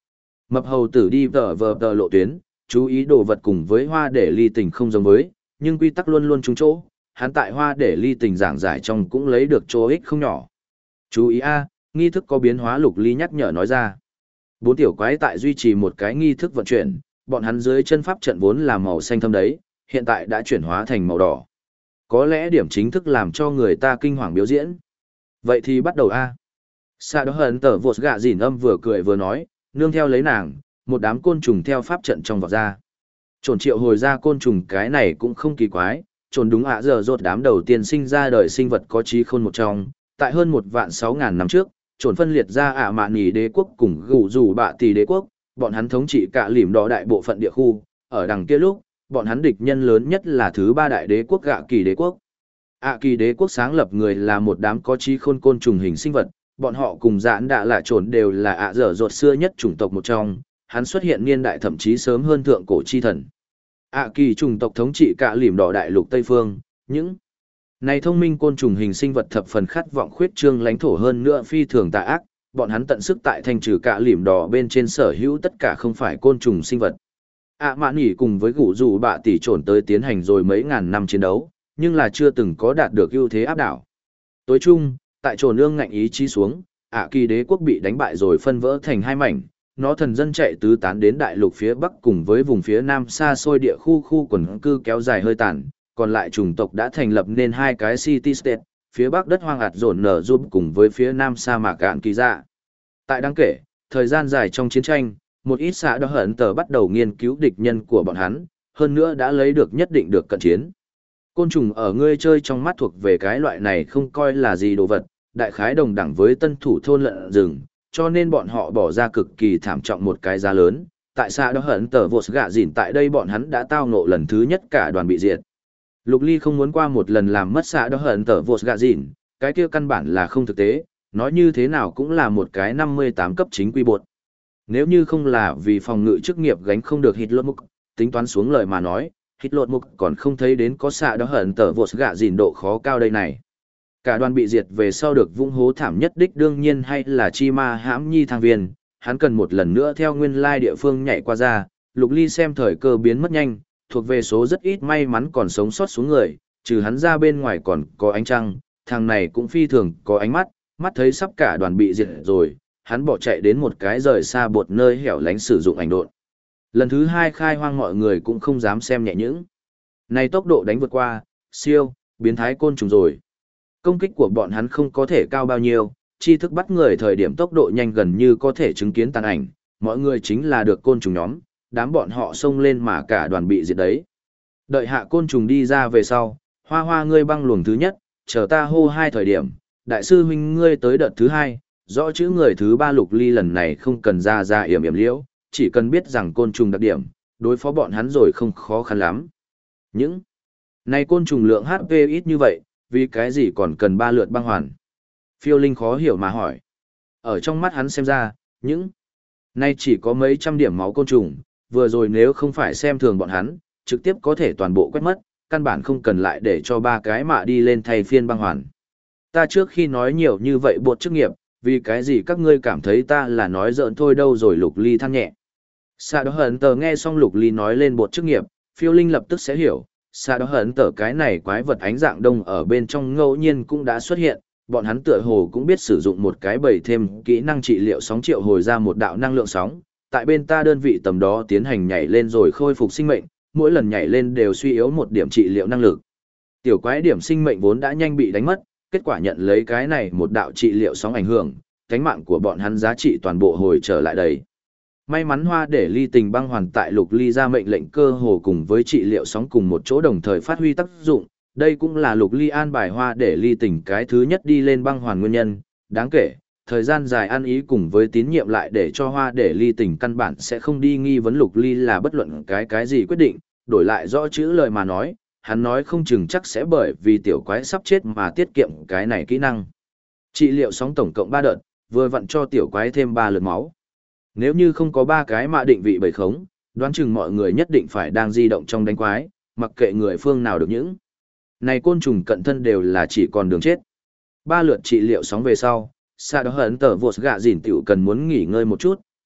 Mập hầu tử đi vờ lộ tuyến, chú ý đồ vật cùng với hoa để ly tình không giống với, nhưng quy tắc luôn luôn trúng chỗ, hắn tại hoa để ly tình giảng giải trong cũng lấy được chỗ ích không nhỏ. Chú ý a, nghi thức có biến hóa. Lục Ly nhắc nhở nói ra. Bốn tiểu quái tại duy trì một cái nghi thức vận chuyển, bọn hắn dưới chân pháp trận vốn là màu xanh thâm đấy, hiện tại đã chuyển hóa thành màu đỏ. Có lẽ điểm chính thức làm cho người ta kinh hoàng biểu diễn. Vậy thì bắt đầu a. Sa đó hận tở vột gạ dỉn âm vừa cười vừa nói, nương theo lấy nàng, một đám côn trùng theo pháp trận trong vọt ra. Trồn triệu hồi ra côn trùng cái này cũng không kỳ quái, trồn đúng ạ giờ rột đám đầu tiên sinh ra đời sinh vật có trí khôn một trong, tại hơn 1.600.000 năm trước, trồn phân liệt ra ạ mạn nỉ đế quốc cùng gù dù bạ tỷ đế quốc, bọn hắn thống trị cả lìm đỏ đại bộ phận địa khu, ở đằng kia lúc, bọn hắn địch nhân lớn nhất là thứ ba đại đế quốc gạ kỳ đế quốc. ạ kỳ đế quốc sáng lập người là một đám có trí khôn côn trùng hình sinh vật, bọn họ cùng giãn đạ lạ trồn đều là ạ dở dột xưa nhất chủng tộc một trong, hắn xuất hiện niên đại thậm chí sớm hơn thượng cổ chi thần. ạ kỳ chủng tộc thống trị cả lìm đỏ đại lục Tây Phương, những này thông minh côn trùng hình sinh vật thập phần khát vọng khuyết trương lãnh thổ hơn nữa phi thường tà ác, bọn hắn tận sức tại thanh trừ cả lìm đỏ bên trên sở hữu tất cả không phải côn trùng sinh vật. Mạn nghỉ cùng với gũ dù bạ tỷ trồn tới tiến hành rồi mấy ngàn năm chiến đấu, nhưng là chưa từng có đạt được ưu thế áp đảo. Tối chung, tại trồn ương ngạnh ý chí xuống, kỳ đế quốc bị đánh bại rồi phân vỡ thành hai mảnh, nó thần dân chạy tứ tán đến đại lục phía bắc cùng với vùng phía nam xa xôi địa khu quần cư kéo dài hơi tàn, còn lại chủng tộc đã thành lập nên hai cái city state, phía bắc đất hoang ạt dồn nở giúp cùng với phía nam sa mạc cạn kỳ dạ. Tại đáng kể, thời gian dài trong chiến tranh, một ít xã đó hận tờ bắt đầu nghiên cứu địch nhân của bọn hắn, hơn nữa đã lấy được nhất định được cận chiến. Côn trùng ở ngươi chơi trong mắt thuộc về cái loại này không coi là gì đồ vật, đại khái đồng đẳng với tân thủ thôn lợn rừng, cho nên bọn họ bỏ ra cực kỳ thảm trọng một cái giá lớn. Tại xã đó hận tờ vột gạ dỉn tại đây bọn hắn đã tao ngộ lần thứ nhất cả đoàn bị diệt. Lục Ly không muốn qua một lần làm mất xã đó hận tờ vột gạ dỉn, cái kia căn bản là không thực tế, nói như thế nào cũng là một cái 58 cấp chính quy bột. Nếu như không là vì phòng ngự chức nghiệp gánh không được hít lột mục, tính toán xuống lời mà nói, hít lột mục còn không thấy đến có xã đó hận tờ vột gạ dỉn độ khó cao đây này. Cả đoàn bị diệt về sau được vung hố thảm nhất đích đương nhiên hay là chi ma hãm nhi thang viên, hắn cần một lần nữa theo nguyên lai địa phương nhảy qua ra. Lục Ly xem thời cơ biến mất nhanh, thuộc về số rất ít may mắn còn sống sót xuống người, trừ hắn ra bên ngoài còn có ánh trăng, thằng này cũng phi thường có ánh mắt, mắt thấy sắp cả đoàn bị diệt rồi, hắn bỏ chạy đến một cái rời xa bột nơi hẻo lánh sử dụng ảnh độn. Lần thứ hai khai hoang mọi người cũng không dám xem nhẹ những. Này tốc độ đánh vượt qua, siêu, biến thái côn trùng rồi. Công kích của bọn hắn không có thể cao bao nhiêu, chi thức bắt người thời điểm tốc độ nhanh gần như có thể chứng kiến tàn ảnh, mọi người chính là được côn trùng nhóm, đám bọn họ xông lên mà cả đoàn bị diệt đấy. Đợi hạ côn trùng đi ra về sau, hoa hoa ngươi băng luồng thứ nhất, chờ ta hô hai thời điểm, đại sư huynh ngươi tới đợt thứ hai, rõ chữ người thứ ba. Lục Ly lần này không cần ra yểm liễu, chỉ cần biết rằng côn trùng đặc điểm, đối phó bọn hắn rồi không khó khăn lắm. Những này côn trùng lượng HP ít như vậy, vì cái gì còn cần 3 lượt băng hoàn? Phiêu Linh khó hiểu mà hỏi. Ở trong mắt hắn xem ra, những nay chỉ có mấy trăm điểm máu côn trùng, vừa rồi nếu không phải xem thường bọn hắn, trực tiếp có thể toàn bộ quét mất, căn bản không cần lại để cho 3 cái mạ đi lên thay phiên băng hoàn. Ta trước khi nói nhiều như vậy bột chức nghiệp, vì cái gì các ngươi cảm thấy ta là nói giỡn thôi đâu rồi. Lục Ly than nhẹ. Sa đó hận tờ nghe xong Lục Ly nói lên bột chức nghiệp, Phiêu Linh lập tức sẽ hiểu. Sa đó hận tờ cái này quái vật ánh dạng đông ở bên trong ngẫu nhiên cũng đã xuất hiện, bọn hắn tựa hồ cũng biết sử dụng một cái bầy thêm kỹ năng trị liệu sóng triệu hồi ra một đạo năng lượng sóng, tại bên ta đơn vị tầm đó tiến hành nhảy lên rồi khôi phục sinh mệnh, mỗi lần nhảy lên đều suy yếu một điểm trị liệu năng lực. Tiểu quái điểm sinh mệnh vốn đã nhanh bị đánh mất, kết quả nhận lấy cái này một đạo trị liệu sóng ảnh hưởng, cánh mạng của bọn hắn giá trị toàn bộ hồi trở lại đầy. May mắn hoa để ly tình băng hoàn tại Lục Ly ra mệnh lệnh cơ hồ cùng với trị liệu sóng cùng một chỗ đồng thời phát huy tác dụng, đây cũng là Lục Ly an bài hoa để ly tình cái thứ nhất đi lên băng hoàn nguyên nhân, đáng kể, thời gian dài ăn ý cùng với tín nhiệm lại để cho hoa để ly tình căn bản sẽ không đi nghi vấn Lục Ly là bất luận cái gì quyết định, đổi lại rõ chữ lời mà nói, hắn nói không chừng chắc sẽ bởi vì tiểu quái sắp chết mà tiết kiệm cái này kỹ năng. Trị liệu sóng tổng cộng 3 đợt, vừa vặn cho tiểu quái thêm 3 lượt máu. Nếu như không có 3 cái mạ định vị bầy khống, đoán chừng mọi người nhất định phải đang di động trong đánh quái, mặc kệ người phương nào được những. Này côn trùng cận thân đều là chỉ còn đường chết. 3 lượt trị liệu sóng về sau, Sa đó hận tờ vột gạ dỉn tiểu cần muốn nghỉ ngơi một chút,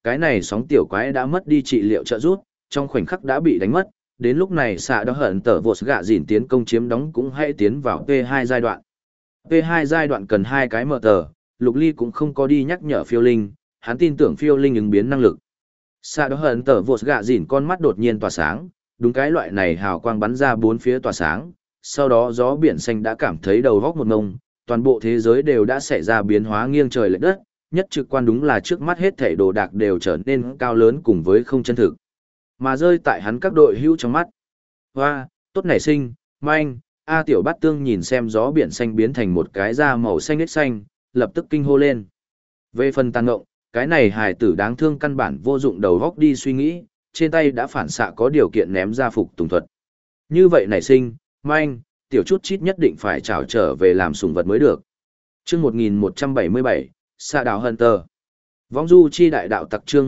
Cái này sóng tiểu quái đã mất đi trị liệu trợ giúp, trong khoảnh khắc đã bị đánh mất, đến lúc này xạ đó hận tở vột gạ dìn tiến công chiếm đóng cũng hãy tiến vào P2 giai đoạn. P2 giai đoạn cần 2 cái mở tờ, Lục Ly cũng không có đi nhắc nhở phiêu linh, hắn tin tưởng phiêu linh ứng biến năng lực. Xạ đó hận tở vột gạ dìn con mắt đột nhiên tỏa sáng, đúng cái loại này hào quang bắn ra bốn phía tỏa sáng, sau đó gió biển xanh đã cảm thấy đầu góc một ngông, toàn bộ thế giới đều đã xảy ra biến hóa nghiêng trời lệch đất, nhất trực quan đúng là trước mắt hết thảy đồ đạc đều trở nên cao lớn cùng với không chân thực. Mà rơi tại hắn các đội hữu trong mắt. Hoa, tốt nảy sinh, manh, A tiểu bát tương nhìn xem gió biển xanh biến thành một cái da màu xanh ếch xanh, lập tức kinh hô lên. Về phần tàn ngộng, cái này hài tử đáng thương căn bản vô dụng đầu góc đi suy nghĩ, trên tay đã phản xạ có điều kiện ném ra phục tùng thuật. Như vậy nảy sinh, manh, tiểu chút chít nhất định phải trảo trở về làm sủng vật mới được. Chương 1177, Xạ Đạo Hunter. Vong du chi đại đạo tặc chương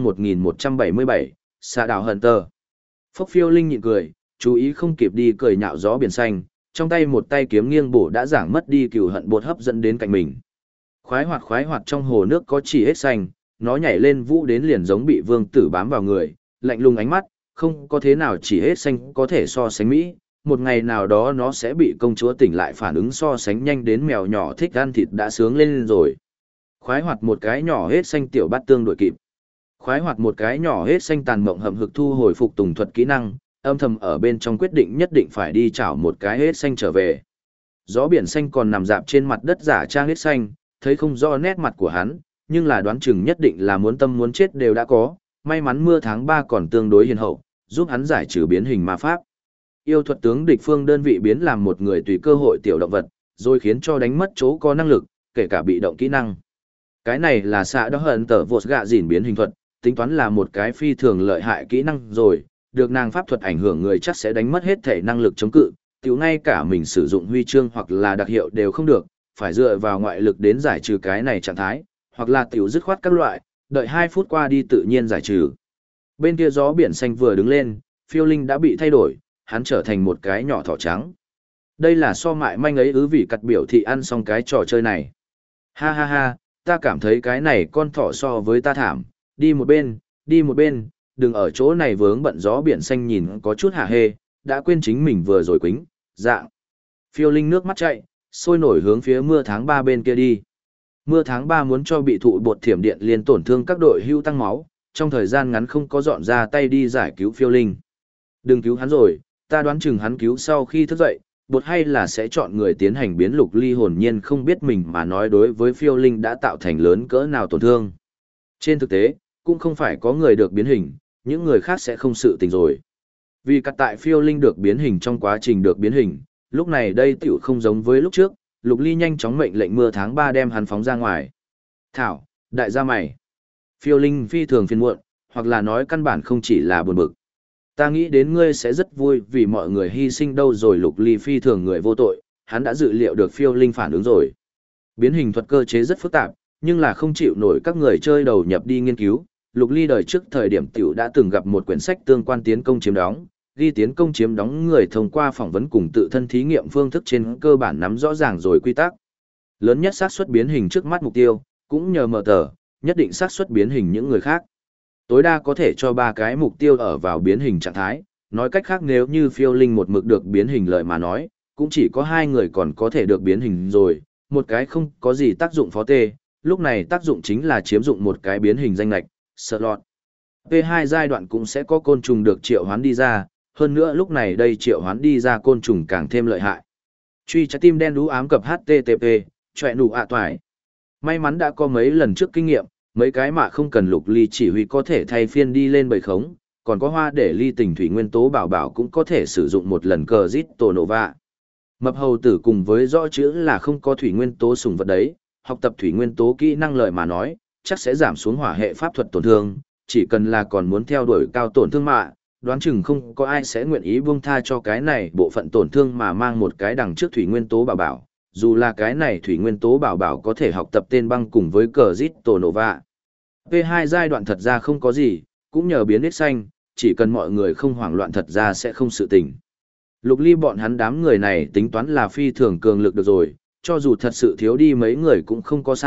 1177, Xạ Đạo Hunter. Phốc Phiêu Linh nhịn cười, chú ý không kịp đi cười nhạo gió biển xanh, trong tay một tay kiếm nghiêng bổ đã giảng mất đi cừu hận bột hấp dẫn đến cạnh mình. Khoái hoạt trong hồ nước có chỉ hết xanh, nó nhảy lên vũ đến liền giống bị vương tử bám vào người, lạnh lùng ánh mắt, không có thế nào chỉ hết xanh có thể so sánh Mỹ, một ngày nào đó nó sẽ bị công chúa tỉnh lại phản ứng so sánh nhanh đến mèo nhỏ thích ăn thịt đã sướng lên rồi. Khoái hoạt một cái nhỏ hết xanh tiểu bát tương đội kịp. Khoái hoạt một cái nhỏ hết xanh tàn mộng hầm hực thu hồi phục tùng thuật kỹ năng, âm thầm ở bên trong quyết định nhất định phải đi chảo một cái hết xanh trở về. Gió biển xanh còn nằm dạp trên mặt đất giả trang hết xanh, thấy không rõ nét mặt của hắn, nhưng là đoán chừng nhất định là muốn tâm muốn chết đều đã có, may mắn mưa tháng 3 còn tương đối hiền hậu, giúp hắn giải trừ biến hình ma pháp. Yêu thuật tướng địch phương đơn vị biến làm một người tùy cơ hội tiểu động vật, rồi khiến cho đánh mất chỗ có năng lực, kể cả bị động kỹ năng. Cái này là xạ đó hận tở vột gạ dìn biến hình thuật, tính toán là một cái phi thường lợi hại kỹ năng rồi, được nàng pháp thuật ảnh hưởng người chắc sẽ đánh mất hết thể năng lực chống cự, tiểu ngay cả mình sử dụng huy chương hoặc là đặc hiệu đều không được, phải dựa vào ngoại lực đến giải trừ cái này trạng thái, hoặc là tiểu dứt khoát các loại, đợi 2 phút qua đi tự nhiên giải trừ. Bên kia gió biển xanh vừa đứng lên, phiêu linh đã bị thay đổi, hắn trở thành một cái nhỏ thỏ trắng. Đây là so mại manh ấy vì cặt biểu thị ăn xong cái trò chơi này. Ha ha ha, ta cảm thấy cái này con thỏ so với ta thảm, đi một bên, đừng ở chỗ này vướng bận gió biển xanh nhìn có chút hả hê, đã quên chính mình vừa rồi quính, dạng. Phiêu linh nước mắt chạy, sôi nổi hướng phía mưa tháng 3 bên kia đi. Mưa tháng 3 muốn cho bị thụ bột thiểm điện liền tổn thương các đội hưu tăng máu, trong thời gian ngắn không có dọn ra tay đi giải cứu phiêu linh. Đừng cứu hắn rồi, ta đoán chừng hắn cứu sau khi thức dậy, bột hay là sẽ chọn người tiến hành biến lục ly hồn nhiên không biết mình mà nói đối với phiêu linh đã tạo thành lớn cỡ nào tổn thương. Trên thực tế, cũng không phải có người được biến hình, những người khác sẽ không sự tình rồi. Vì cắt tại phiêu linh được biến hình trong quá trình được biến hình, lúc này đây tiểu không giống với lúc trước, lục ly nhanh chóng mệnh lệnh mưa tháng 3 đem hắn phóng ra ngoài. Thảo, đại gia mày. Phiêu linh phi thường phiền muộn, hoặc là nói căn bản không chỉ là buồn bực. Ta nghĩ đến ngươi sẽ rất vui vì mọi người hy sinh đâu rồi lục ly phi thường người vô tội, hắn đã dự liệu được phiêu linh phản ứng rồi. Biến hình thuật cơ chế rất phức tạp, nhưng là không chịu nổi các người chơi đầu nhập đi nghiên cứu. Lục ly đời trước thời điểm tiểu đã từng gặp một quyển sách tương quan tiến công chiếm đóng, ghi tiến công chiếm đóng người thông qua phỏng vấn cùng tự thân thí nghiệm phương thức trên cơ bản nắm rõ ràng rồi quy tắc. Lớn nhất xác suất biến hình trước mắt mục tiêu, cũng nhờ mở tờ, nhất định xác suất biến hình những người khác. Tối đa có thể cho 3 cái mục tiêu ở vào biến hình trạng thái, nói cách khác nếu như phiêu linh một mực được biến hình lợi mà nói, cũng chỉ có 2 người còn có thể được biến hình rồi, một cái không có gì tác dụng phó tê, lúc này tác dụng chính là chiếm dụng một cái biến hình danh lệch, slot. P2 giai đoạn cũng sẽ có côn trùng được triệu hoán đi ra, hơn nữa lúc này đây triệu hoán đi ra côn trùng càng thêm lợi hại. Truy trái tim đen đú ám cập HTTP, chọe nụ toài. May mắn đã có mấy lần trước kinh nghiệm, mấy cái mà không cần lục ly chỉ huy có thể thay phiên đi lên bầy khống, còn có hoa để ly tình thủy nguyên tố bảo bảo cũng có thể sử dụng một lần cờ giết tổ nổ vạ. Mập hầu tử cùng với rõ chữ là không có thủy nguyên tố sùng vật đấy, học tập thủy nguyên tố kỹ năng lợi mà nói, chắc sẽ giảm xuống hỏa hệ pháp thuật tổn thương, chỉ cần là còn muốn theo đuổi cao tổn thương mạ, đoán chừng không có ai sẽ nguyện ý buông tha cho cái này bộ phận tổn thương mà mang một cái đằng trước thủy nguyên tố bảo bảo, dù là cái này thủy nguyên tố bảo bảo có thể học tập tên băng cùng với cờ giết tổ nổ vạ. P2 giai đoạn thật ra không có gì, cũng nhờ biến ít xanh, chỉ cần mọi người không hoảng loạn thật ra sẽ không sự tình. Lục ly bọn hắn đám người này tính toán là phi thường cường lực được rồi, cho dù thật sự thiếu đi mấy người cũng không có sao,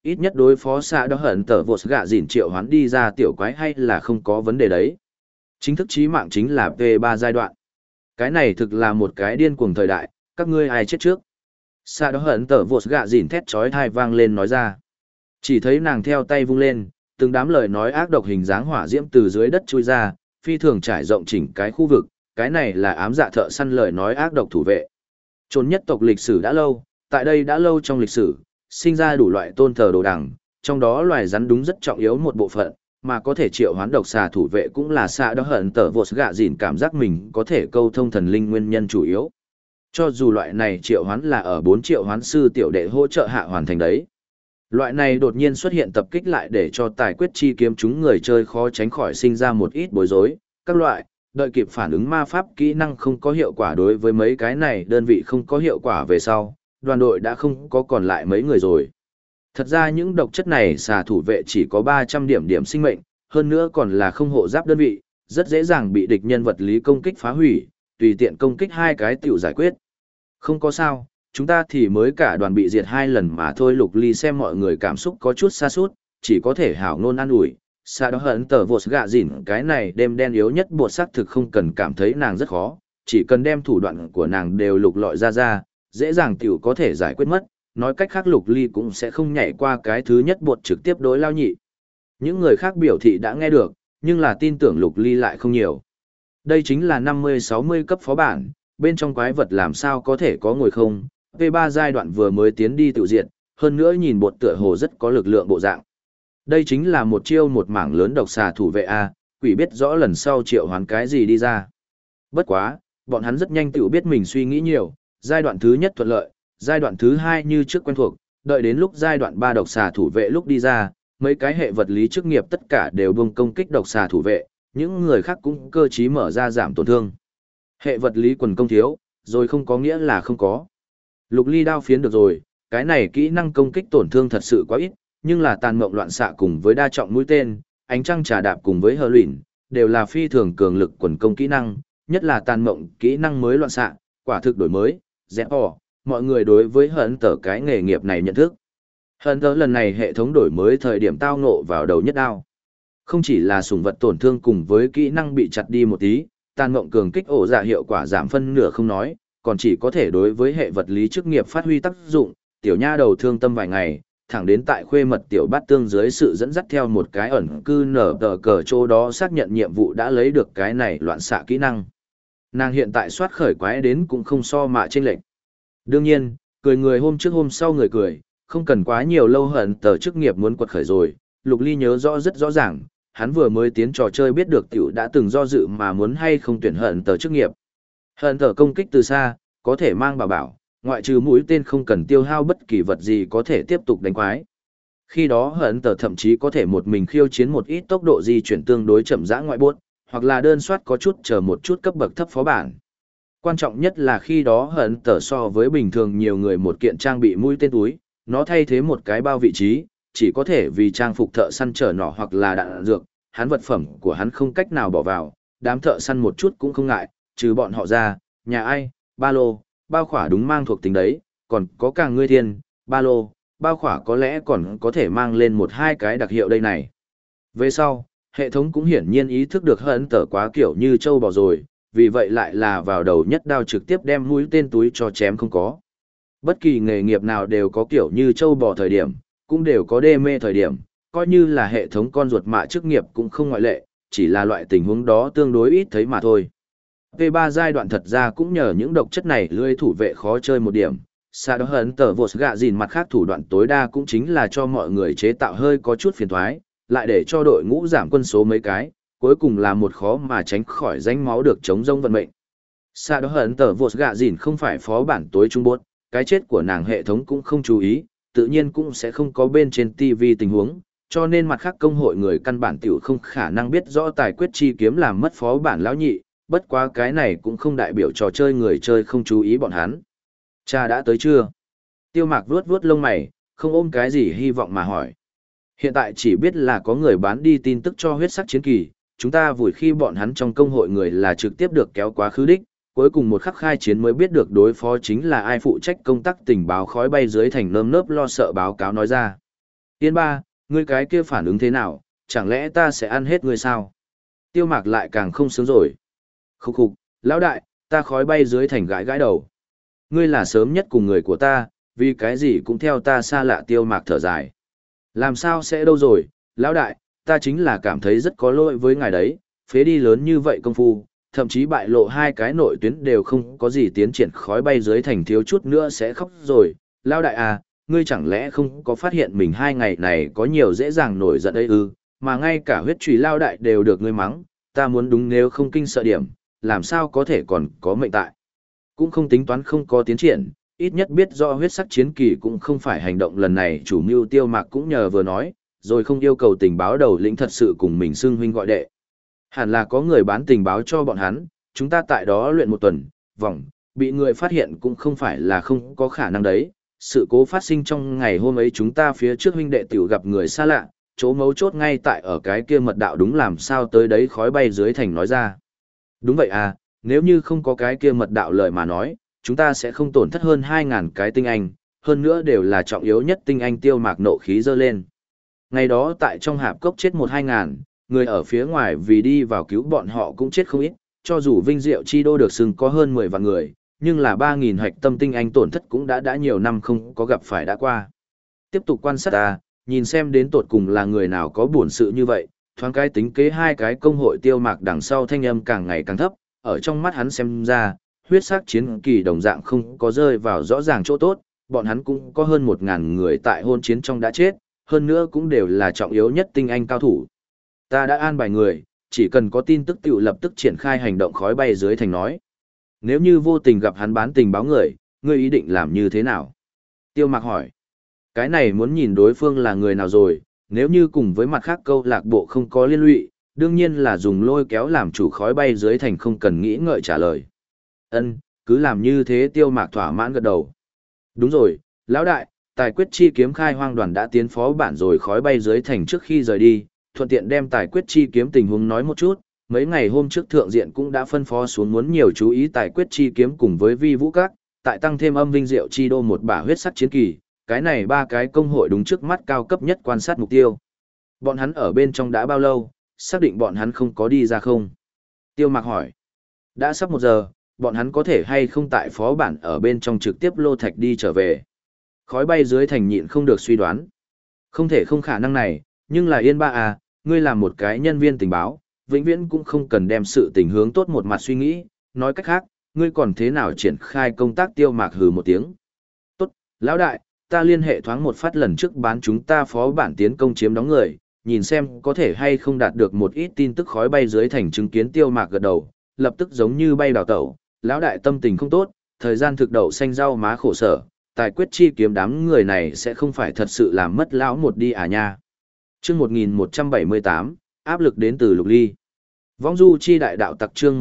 ít nhất đối phó xạ đó hận tờ vột gạ dỉn triệu hoán đi ra tiểu quái hay là không có vấn đề đấy. Chính thức chí mạng chính là P3 giai đoạn. Cái này thực là một cái điên cuồng thời đại, các ngươi ai chết trước. Xạ đó hận tờ vột gạ dỉn thét chói tai vang lên nói ra. Chỉ thấy nàng theo tay vung lên, từng đám lời nói ác độc hình dáng hỏa diễm từ dưới đất chui ra, phi thường trải rộng chỉnh cái khu vực, cái này là ám dạ thợ săn lời nói ác độc thủ vệ. Chốn nhất tộc lịch sử đã lâu, tại đây đã lâu trong lịch sử, sinh ra đủ loại tôn thờ đồ đằng, trong đó loài rắn đúng rất trọng yếu một bộ phận, mà có thể triệu hoán độc xà thủ vệ cũng là xạ đó hận tờ vột gạ dỉn cảm giác mình có thể câu thông thần linh nguyên nhân chủ yếu. Cho dù loại này triệu hoán là ở 4 triệu hoán sư tiểu đệ hỗ trợ hạ hoàn thành đấy. Loại này đột nhiên xuất hiện tập kích lại để cho tài quyết chi kiếm chúng người chơi khó tránh khỏi sinh ra một ít bối rối, các loại, đợi kịp phản ứng ma pháp kỹ năng không có hiệu quả đối với mấy cái này đơn vị không có hiệu quả về sau, đoàn đội đã không có còn lại mấy người rồi. Thật ra những độc chất này xà thủ vệ chỉ có 300 điểm sinh mệnh, hơn nữa còn là không hộ giáp đơn vị, rất dễ dàng bị địch nhân vật lý công kích phá hủy, tùy tiện công kích 2 cái tiểu giải quyết. Không có sao, chúng ta thì mới cả đoàn bị diệt 2 lần mà thôi. Lục Ly xem mọi người cảm xúc có chút xa sút, chỉ có thể hảo ngôn an ủi. Xa đó hận tờ vột gạ dỉn cái này đêm đen yếu nhất bột xác thực không cần cảm thấy nàng rất khó, chỉ cần đem thủ đoạn của nàng đều lục lọi ra, dễ dàng tiểu có thể giải quyết mất. Nói cách khác Lục Ly cũng sẽ không nhảy qua cái thứ nhất bột trực tiếp đối lao nhị. Những người khác biểu thị đã nghe được, nhưng là tin tưởng Lục Ly lại không nhiều. Đây chính là 50-60 cấp phó bản, bên trong quái vật làm sao có thể có ngồi không, P3 giai đoạn vừa mới tiến đi tự diệt, hơn nữa nhìn bột tựa hồ rất có lực lượng bộ dạng. Đây chính là một chiêu một mảng lớn độc xà thủ vệ A, quỷ biết rõ lần sau triệu hoán cái gì đi ra. Bất quá, bọn hắn rất nhanh tự biết mình suy nghĩ nhiều, giai đoạn thứ nhất thuận lợi, giai đoạn thứ hai như trước quen thuộc, đợi đến lúc giai đoạn 3 độc xà thủ vệ lúc đi ra, mấy cái hệ vật lý chức nghiệp tất cả đều buông công kích độc xà thủ vệ, những người khác cũng cơ trí mở ra giảm tổn thương. Hệ vật lý quần công thiếu, rồi không có nghĩa là không có. Lục Ly đao phiến được rồi, cái này kỹ năng công kích tổn thương thật sự quá ít, nhưng là tàn mộng loạn xạ cùng với đa trọng mũi tên, ánh trăng trà đạp cùng với hờ luyện, đều là phi thường cường lực quần công kỹ năng, nhất là tàn mộng kỹ năng mới loạn xạ, quả thực đổi mới, dẹp bỏ, mọi người đối với hận tờ cái nghề nghiệp này nhận thức. Hận tờ lần này hệ thống đổi mới thời điểm tao ngộ vào đầu nhất đao. Không chỉ là sủng vật tổn thương cùng với kỹ năng bị chặt đi một tí, tàn mộng cường kích ổ dạ hiệu quả giảm phân nửa không nói, còn chỉ có thể đối với hệ vật lý chức nghiệp phát huy tác dụng, tiểu nha đầu thương tâm vài ngày, thẳng đến tại khuê mật tiểu bát tương dưới sự dẫn dắt theo một cái ẩn cư nở tờ cờ chỗ đó xác nhận nhiệm vụ đã lấy được cái này loạn xạ kỹ năng. Nàng hiện tại soát khởi quái đến cũng không so mạ chênh lệch. Đương nhiên, cười người hôm trước hôm sau người cười, không cần quá nhiều lâu hận tờ chức nghiệp muốn quật khởi rồi, Lục Ly nhớ rõ rất rõ ràng, hắn vừa mới tiến trò chơi biết được tiểu đã từng do dự mà muốn hay không tuyển hận tờ chức nghiệp. Hận tờ công kích từ xa, có thể mang bảo, ngoại trừ mũi tên không cần tiêu hao bất kỳ vật gì có thể tiếp tục đánh quái. Khi đó hận tờ thậm chí có thể một mình khiêu chiến một ít tốc độ di chuyển tương đối chậm rãi ngoại bốt, hoặc là đơn soát có chút chờ một chút cấp bậc thấp phó bản. Quan trọng nhất là khi đó hận tờ so với bình thường nhiều người một kiện trang bị mũi tên túi, nó thay thế một cái bao vị trí, chỉ có thể vì trang phục thợ săn chở nỏ hoặc là đạn dược, hắn vật phẩm của hắn không cách nào bỏ vào, đám thợ săn một chút cũng không ngại, trừ bọn họ ra, nhà ai, ba lô, bao khỏa đúng mang thuộc tính đấy, còn có cả ngươi thiên, ba lô, bao khỏa có lẽ còn có thể mang lên một hai cái đặc hiệu đây này. Về sau, hệ thống cũng hiển nhiên ý thức được hận tờ quá kiểu như trâu bò rồi, vì vậy lại là vào đầu nhất đao trực tiếp đem mũi tên túi cho chém không có. Bất kỳ nghề nghiệp nào đều có kiểu như trâu bò thời điểm, cũng đều có đê mê thời điểm, coi như là hệ thống con ruột mạ chức nghiệp cũng không ngoại lệ, chỉ là loại tình huống đó tương đối ít thấy mà thôi. P3 giai đoạn thật ra cũng nhờ những độc chất này lưỡi thủ vệ khó chơi một điểm, xa đó hấn tờ vột gạ dìn mặt khác thủ đoạn tối đa cũng chính là cho mọi người chế tạo hơi có chút phiền thoái, lại để cho đội ngũ giảm quân số mấy cái, cuối cùng là một khó mà tránh khỏi danh máu được chống rông vận mệnh. Xa đó hấn tờ vột gạ dìn không phải phó bản tối trung bốt, cái chết của nàng hệ thống cũng không chú ý, tự nhiên cũng sẽ không có bên trên TV tình huống, cho nên mặt khác công hội người căn bản tiểu không khả năng biết rõ tài quyết chi kiếm làm mất phó bản lão nhị, bất quá cái này cũng không đại biểu trò chơi người chơi không chú ý bọn hắn. Cha đã tới chưa? Tiêu Mạc vuốt vuốt lông mày, không ôm cái gì hy vọng mà hỏi. Hiện tại chỉ biết là có người bán đi tin tức cho huyết sắc chiến kỳ, chúng ta vùi khi bọn hắn trong công hội người là trực tiếp được kéo quá khứ đích, cuối cùng một khắc khai chiến mới biết được đối phó chính là ai phụ trách công tác tình báo khói bay dưới thành nơm nớp lo sợ báo cáo nói ra. Yên ba, ngươi cái kia phản ứng thế nào, chẳng lẽ ta sẽ ăn hết ngươi sao? Tiêu Mạc lại càng không sướng rồi. Khúc khục, lão đại, ta khói bay dưới thành gãi gãi đầu. Ngươi là sớm nhất cùng người của ta, vì cái gì cũng theo ta xa lạ. Tiêu Mạc thở dài. Làm sao sẽ đâu rồi, lão đại, ta chính là cảm thấy rất có lỗi với ngài đấy, phế đi lớn như vậy công phu, thậm chí bại lộ hai cái nội tuyến đều không có gì tiến triển, khói bay dưới thành thiếu chút nữa sẽ khóc rồi. Lão đại à, ngươi chẳng lẽ không có phát hiện mình 2 ngày này có nhiều dễ dàng nổi giận ấy ư, mà ngay cả huyết trùy lão đại đều được ngươi mắng, ta muốn đúng nếu không kinh sợ điểm, làm sao có thể còn có mệnh tại. Cũng không tính toán không có tiến triển, ít nhất biết do huyết sắc chiến kỳ cũng không phải hành động lần này chủ mưu. Tiêu Mạc cũng nhờ vừa nói, rồi không yêu cầu tình báo đầu lĩnh thật sự cùng mình xưng huynh gọi đệ. Hẳn là có người bán tình báo cho bọn hắn, chúng ta tại đó luyện 1 tuần, vòng, bị người phát hiện cũng không phải là không có khả năng đấy. Sự cố phát sinh trong ngày hôm ấy chúng ta phía trước huynh đệ tiểu gặp người xa lạ, chỗ mấu chốt ngay tại ở cái kia mật đạo, đúng làm sao tới đấy khói bay dưới thành nói ra. Đúng vậy à, nếu như không có cái kia mật đạo lời mà nói, chúng ta sẽ không tổn thất hơn 2.000 cái tinh anh, hơn nữa đều là trọng yếu nhất tinh anh. Tiêu Mạc nộ khí dơ lên. Ngày đó tại trong hạp cốc chết 1-2 ngàn, người ở phía ngoài vì đi vào cứu bọn họ cũng chết không ít, cho dù Vinh Diệu Chi Đô được xưng có hơn 10 vạn người, nhưng là 3.000 hạch tâm tinh anh tổn thất cũng đã nhiều năm không có gặp phải đã qua. Tiếp tục quan sát ta, nhìn xem đến tột cùng là người nào có buồn sự như vậy, thoáng cái tính kế 2 cái công hội. Tiêu Mạc đằng sau thanh âm càng ngày càng thấp, ở trong mắt hắn xem ra, huyết sắc chiến kỳ đồng dạng không có rơi vào rõ ràng chỗ tốt, bọn hắn cũng có hơn 1.000 người tại hôn chiến trong đã chết, hơn nữa cũng đều là trọng yếu nhất tinh anh cao thủ. Ta đã an bài người, chỉ cần có tin tức tiểu lập tức triển khai hành động khói bay dưới thành nói. Nếu như vô tình gặp hắn bán tình báo người, ngươi ý định làm như thế nào? Tiêu Mạc hỏi. Cái này muốn nhìn đối phương là người nào rồi, nếu như cùng với mặt khác câu lạc bộ không có liên lụy, đương nhiên là dùng lôi kéo làm chủ. Khói bay dưới thành không cần nghĩ ngợi trả lời. Ân, cứ làm như thế. Tiêu Mạc thỏa mãn gật đầu. Đúng rồi, lão đại, tài quyết chi kiếm khai hoang đoàn đã tiến phó bản rồi. Khói bay dưới thành trước khi rời đi, thuận tiện đem tài quyết chi kiếm tình huống nói một chút. Mấy ngày hôm trước thượng diện cũng đã phân phó xuống muốn nhiều chú ý tài quyết chi kiếm cùng với vi vũ các, tại tăng thêm âm Vinh Diệu Chi Đô một bả huyết sắc chiến kỳ. Cái này 3 cái công hội đúng trước mắt cao cấp nhất quan sát mục tiêu. Bọn hắn ở bên trong đã bao lâu, xác định bọn hắn không có đi ra không? Tiêu Mạc hỏi. Đã sắp 1 giờ, bọn hắn có thể hay không tại phó bản ở bên trong trực tiếp lô thạch đi trở về? Khói bay dưới thành nhịn không được suy đoán. Không thể không khả năng này, nhưng là Yên ba à, ngươi là một cái nhân viên tình báo, vĩnh viễn cũng không cần đem sự tình hướng tốt một mặt suy nghĩ, nói cách khác, ngươi còn thế nào triển khai công tác? Tiêu Mạc hừ một tiếng. Tốt, lão đại, ta liên hệ thoáng một phát lần trước bán chúng ta phó bản tiến công chiếm đóng người, nhìn xem có thể hay không đạt được một ít tin tức. Khói bay dưới thành chứng kiến Tiêu Mạc gật đầu, lập tức giống như bay đào tẩu. Lão đại tâm tình không tốt, thời gian thực đậu xanh rau má khổ sở, tài quyết chi kiếm đám người này sẽ không phải thật sự làm mất lão một đi à nha. Chương 1178, áp lực đến từ Lục Ly. Vong du chi đại đạo tặc. Chương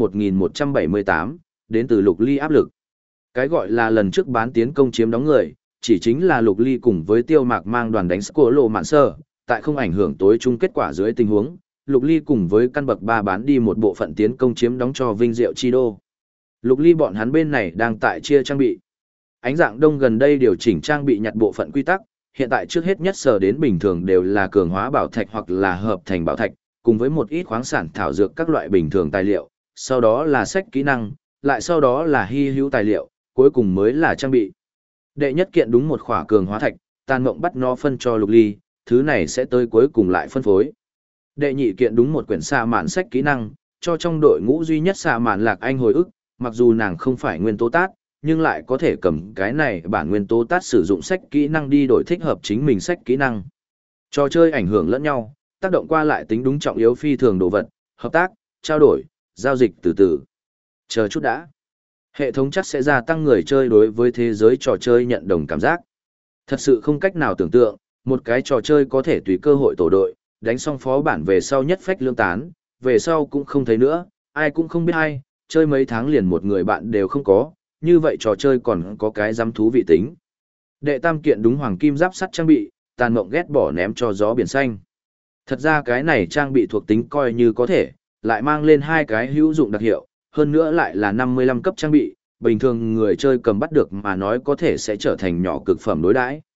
1178, đến từ Lục Ly áp lực. Cái gọi là lần trước bán tiến công chiếm đóng người, chỉ chính là Lục Ly cùng với Tiêu Mạc mang đoàn đánh Cổ Lộ Mạn Sơ, tại không ảnh hưởng tối chung kết quả dưới tình huống, Lục Ly cùng với căn bậc 3 bán đi một bộ phận tiến công chiếm đóng cho Vinh Diệu Chi Đô. Lục Ly bọn hắn bên này đang tại chia trang bị. Ánh dạng đông gần đây điều chỉnh trang bị nhặt bộ phận quy tắc, hiện tại trước hết nhất sở đến bình thường đều là cường hóa bảo thạch hoặc là hợp thành bảo thạch, cùng với một ít khoáng sản thảo dược các loại bình thường tài liệu, sau đó là sách kỹ năng, lại sau đó là hy hữu tài liệu, cuối cùng mới là trang bị. Đệ nhất kiện đúng một khỏa cường hóa thạch, Tàn Mộng bắt nó phân cho Lục Ly, thứ này sẽ tới cuối cùng lại phân phối. Đệ nhị kiện đúng một quyển xạ mạn sách kỹ năng, cho trong đội ngũ duy nhất xạ mạn Lạc Anh hồi ức, mặc dù nàng không phải nguyên tố tát, nhưng lại có thể cầm cái này bản nguyên tố tát sử dụng sách kỹ năng đi đổi thích hợp chính mình sách kỹ năng. Trò chơi ảnh hưởng lẫn nhau, tác động qua lại tính đúng trọng yếu phi thường đồ vật, hợp tác, trao đổi, giao dịch từ từ. Chờ chút đã. Hệ thống chắc sẽ gia tăng người chơi đối với thế giới trò chơi nhận đồng cảm giác. Thật sự không cách nào tưởng tượng, một cái trò chơi có thể tùy cơ hội tổ đội, đánh xong phó bản về sau nhất phách lương tán, về sau cũng không thấy nữa, ai cũng không biết ai, chơi mấy tháng liền một người bạn đều không có, như vậy trò chơi còn có cái dám thú vị tính. Đệ tam kiện đúng hoàng kim giáp sắt trang bị, Tàn Mộng ghét bỏ ném cho gió biển xanh. Thật ra cái này trang bị thuộc tính coi như có thể, lại mang lên 2 cái hữu dụng đặc hiệu, hơn nữa lại là 55 cấp trang bị, bình thường người chơi cầm bắt được mà nói có thể sẽ trở thành nhỏ cực phẩm đối đãi.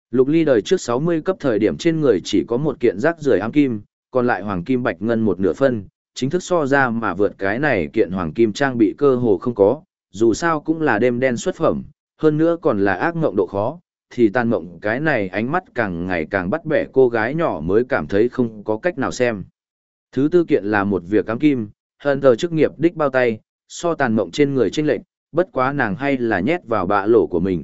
Lục Ly đời trước 60 cấp thời điểm trên người chỉ có một kiện rác rưởi ám kim, còn lại hoàng kim bạch ngân một nửa phân, chính thức so ra mà vượt cái này kiện hoàng kim trang bị cơ hồ không có, dù sao cũng là đêm đen xuất phẩm, hơn nữa còn là ác mộng độ khó, thì Tàn Mộng cái này ánh mắt càng ngày càng bắt bẻ cô gái nhỏ mới cảm thấy không có cách nào xem. Thứ tư kiện là một việc ám kim, hơn tờ chức nghiệp đích bao tay, so Tàn Mộng trên người chênh lệch, bất quá nàng hay là nhét vào bạ lỗ của mình.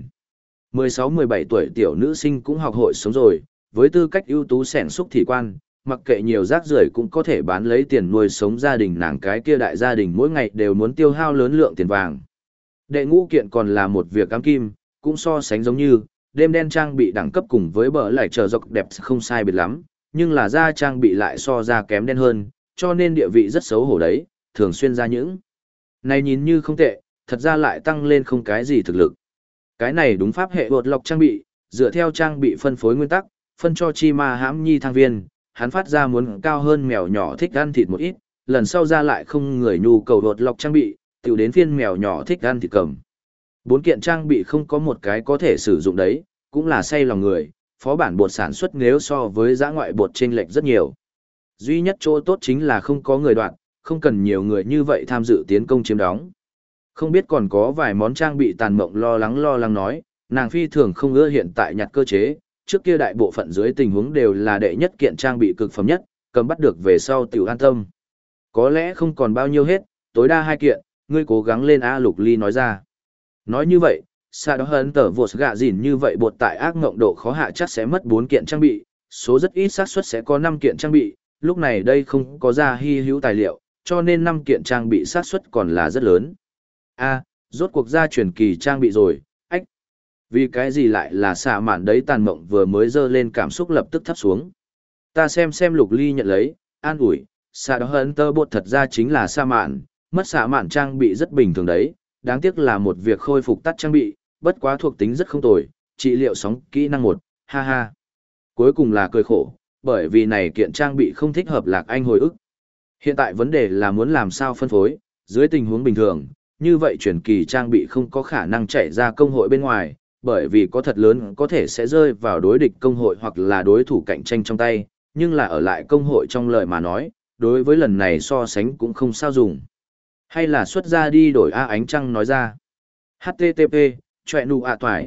16-17 tuổi tiểu nữ sinh cũng học hội sống rồi, với tư cách ưu tú sẻn xúc thị quan, mặc kệ nhiều rác rưởi cũng có thể bán lấy tiền nuôi sống gia đình nàng, cái kia đại gia đình mỗi ngày đều muốn tiêu hao lớn lượng tiền vàng. Đệ ngũ kiện còn là một việc ám kim, cũng so sánh giống như, đêm đen trang bị đẳng cấp cùng với bờ lại chờ dọc đẹp không sai biệt lắm, nhưng là da trang bị lại so ra kém đen hơn, cho nên địa vị rất xấu hổ đấy, thường xuyên ra những. Này nhìn như không tệ, thật ra lại tăng lên không cái gì thực lực. Cái này đúng pháp hệ bột lọc trang bị, dựa theo trang bị phân phối nguyên tắc, phân cho chi ma hãm nhi thang viên, hắn phát ra muốn cao hơn mèo nhỏ thích ăn thịt một ít, lần sau ra lại không người nhu cầu bột lọc trang bị, tiểu đến phiên mèo nhỏ thích ăn thịt cầm. 4 kiện trang bị không có một cái có thể sử dụng đấy, cũng là say lòng người, phó bản bột sản xuất nếu so với giã ngoại bột chênh lệch rất nhiều. Duy nhất chỗ tốt chính là không có người đoạn, không cần nhiều người như vậy tham dự tiến công chiếm đóng. Không biết còn có vài món trang bị Tàn Mộng lo lắng nói, nàng phi thường không ưa hiện tại nhặt cơ chế, trước kia đại bộ phận dưới tình huống đều là đệ nhất kiện trang bị cực phẩm nhất, cầm bắt được về sau tiểu an tâm. Có lẽ không còn bao nhiêu hết, tối đa 2 kiện, ngươi cố gắng lên A. Lục Ly nói ra. Nói như vậy, xa đó hơn tờ vột gạ dỉn như vậy bột tại ác ngộng độ khó hạ chắc sẽ mất 4 kiện trang bị, số rất ít xác suất sẽ có 5 kiện trang bị, lúc này đây không có ra hy hữu tài liệu, cho nên 5 kiện trang bị xác suất còn là rất lớn. Rốt cuộc ra truyền kỳ trang bị rồi, ách. Vì cái gì lại là xạ mạn đấy? Tàn Mộng vừa mới dơ lên cảm xúc lập tức thấp xuống. Ta xem Lục Ly nhận lấy, an ủi, xạ đó hơn tờ bột thật ra chính là xạ mạn, mất xạ mạn trang bị rất bình thường đấy, đáng tiếc là một việc khôi phục tắt trang bị, bất quá thuộc tính rất không tồi, trị liệu sóng kỹ năng 1, ha ha. Cuối cùng là cười khổ, bởi vì này kiện trang bị không thích hợp Lạc Anh hồi ức. Hiện tại vấn đề là muốn làm sao phân phối, dưới tình huống bình thường, như vậy truyền kỳ trang bị không có khả năng chạy ra công hội bên ngoài, bởi vì có thật lớn có thể sẽ rơi vào đối địch công hội hoặc là đối thủ cạnh tranh trong tay, nhưng là ở lại công hội trong lời mà nói, đối với lần này so sánh cũng không sao dùng. Hay là xuất ra đi đổi A Ánh Trăng nói ra. HTTP, chọe nụ ạ toài.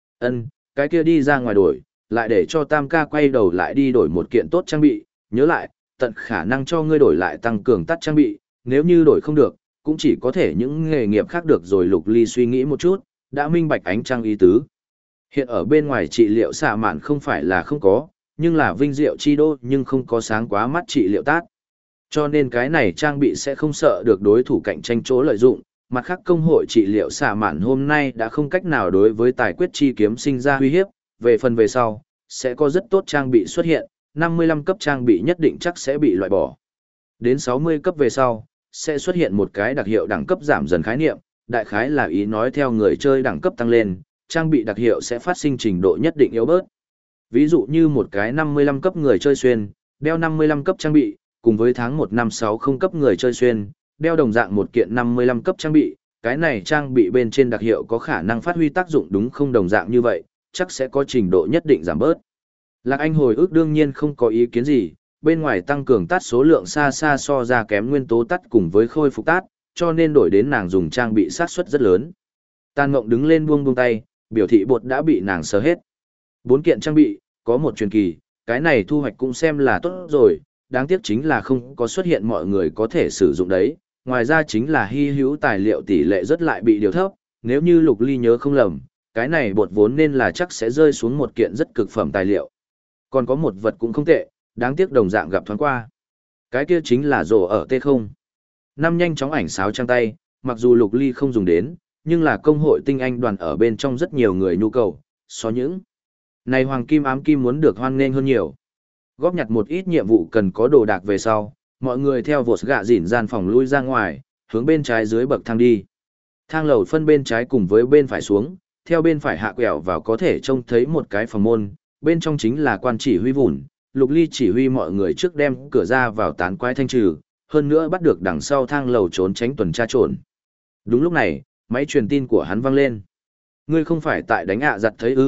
Cái kia đi ra ngoài đổi, lại để cho Tam ca quay đầu lại đi đổi một kiện tốt trang bị, nhớ lại, tận khả năng cho ngươi đổi lại tăng cường tắt trang bị, nếu như đổi không được, cũng chỉ có thể những nghề nghiệp khác được rồi. Lục Ly suy nghĩ một chút, đã minh bạch Ánh Trăng ý tứ. Hiện ở bên ngoài trị liệu xạ mạn không phải là không có, nhưng là vinh diệu chi đô nhưng không có sáng quá mắt trị liệu tát. Cho nên cái này trang bị sẽ không sợ được đối thủ cạnh tranh chỗ lợi dụng, mặt khác công hội trị liệu xạ mạn hôm nay đã không cách nào đối với tài quyết chi kiếm sinh ra uy hiếp, về phần về sau, sẽ có rất tốt trang bị xuất hiện, 55 cấp trang bị nhất định chắc sẽ bị loại bỏ. Đến 60 cấp về sau, sẽ xuất hiện một cái đặc hiệu đẳng cấp giảm dần khái niệm, đại khái là ý nói theo người chơi đẳng cấp tăng lên, trang bị đặc hiệu sẽ phát sinh trình độ nhất định yếu bớt. Ví dụ như một cái 55 cấp người chơi xuyên, đeo 55 cấp trang bị, cùng với tháng 1 năm 60 cấp người chơi xuyên, đeo đồng dạng một kiện 55 cấp trang bị, cái này trang bị bên trên đặc hiệu có khả năng phát huy tác dụng đúng không đồng dạng như vậy, chắc sẽ có trình độ nhất định giảm bớt. Lạc Anh hồi ức đương nhiên không có ý kiến gì, bên ngoài tăng cường tát số lượng xa xa so ra kém nguyên tố tát cùng với khôi phục tát, cho nên đổi đến nàng dùng trang bị sát suất rất lớn. Tàn Mộng đứng lên buông tay, biểu thị bột đã bị nàng sờ hết. 4 kiện trang bị, có một truyền kỳ, cái này thu hoạch cũng xem là tốt rồi, đáng tiếc chính là không có xuất hiện mọi người có thể sử dụng đấy, ngoài ra chính là hy hữu tài liệu tỷ lệ rất lại bị điều thấp, nếu như Lục Ly nhớ không lầm, cái này bột vốn nên là chắc sẽ rơi xuống một kiện rất cực phẩm tài liệu. Còn có một vật cũng không tệ, đáng tiếc đồng dạng gặp thoáng qua. Cái kia chính là rổ ở T0. Năm nhanh chóng ảnh sáo trang tay, mặc dù Lục Ly không dùng đến, nhưng là công hội tinh anh đoàn ở bên trong rất nhiều người nhu cầu, so những này hoàng kim ám kim muốn được hoan nghênh hơn nhiều. Góp nhặt một ít nhiệm vụ cần có đồ đạc về sau, mọi người theo vột gạ dỉn gian phòng lui ra ngoài, hướng bên trái dưới bậc thang đi. Thang lầu phân bên trái cùng với bên phải xuống, theo bên phải hạ quẹo vào có thể trông thấy một cái phòng môn, bên trong chính là quan chỉ huy vụn. Lục Ly chỉ huy mọi người trước đem cửa ra vào tán quái thanh trừ, hơn nữa bắt được đằng sau thang lầu trốn tránh tuần tra trộn. Đúng lúc này, máy truyền tin của hắn vang lên. Ngươi không phải tại đánh ạ giặt thấy ư,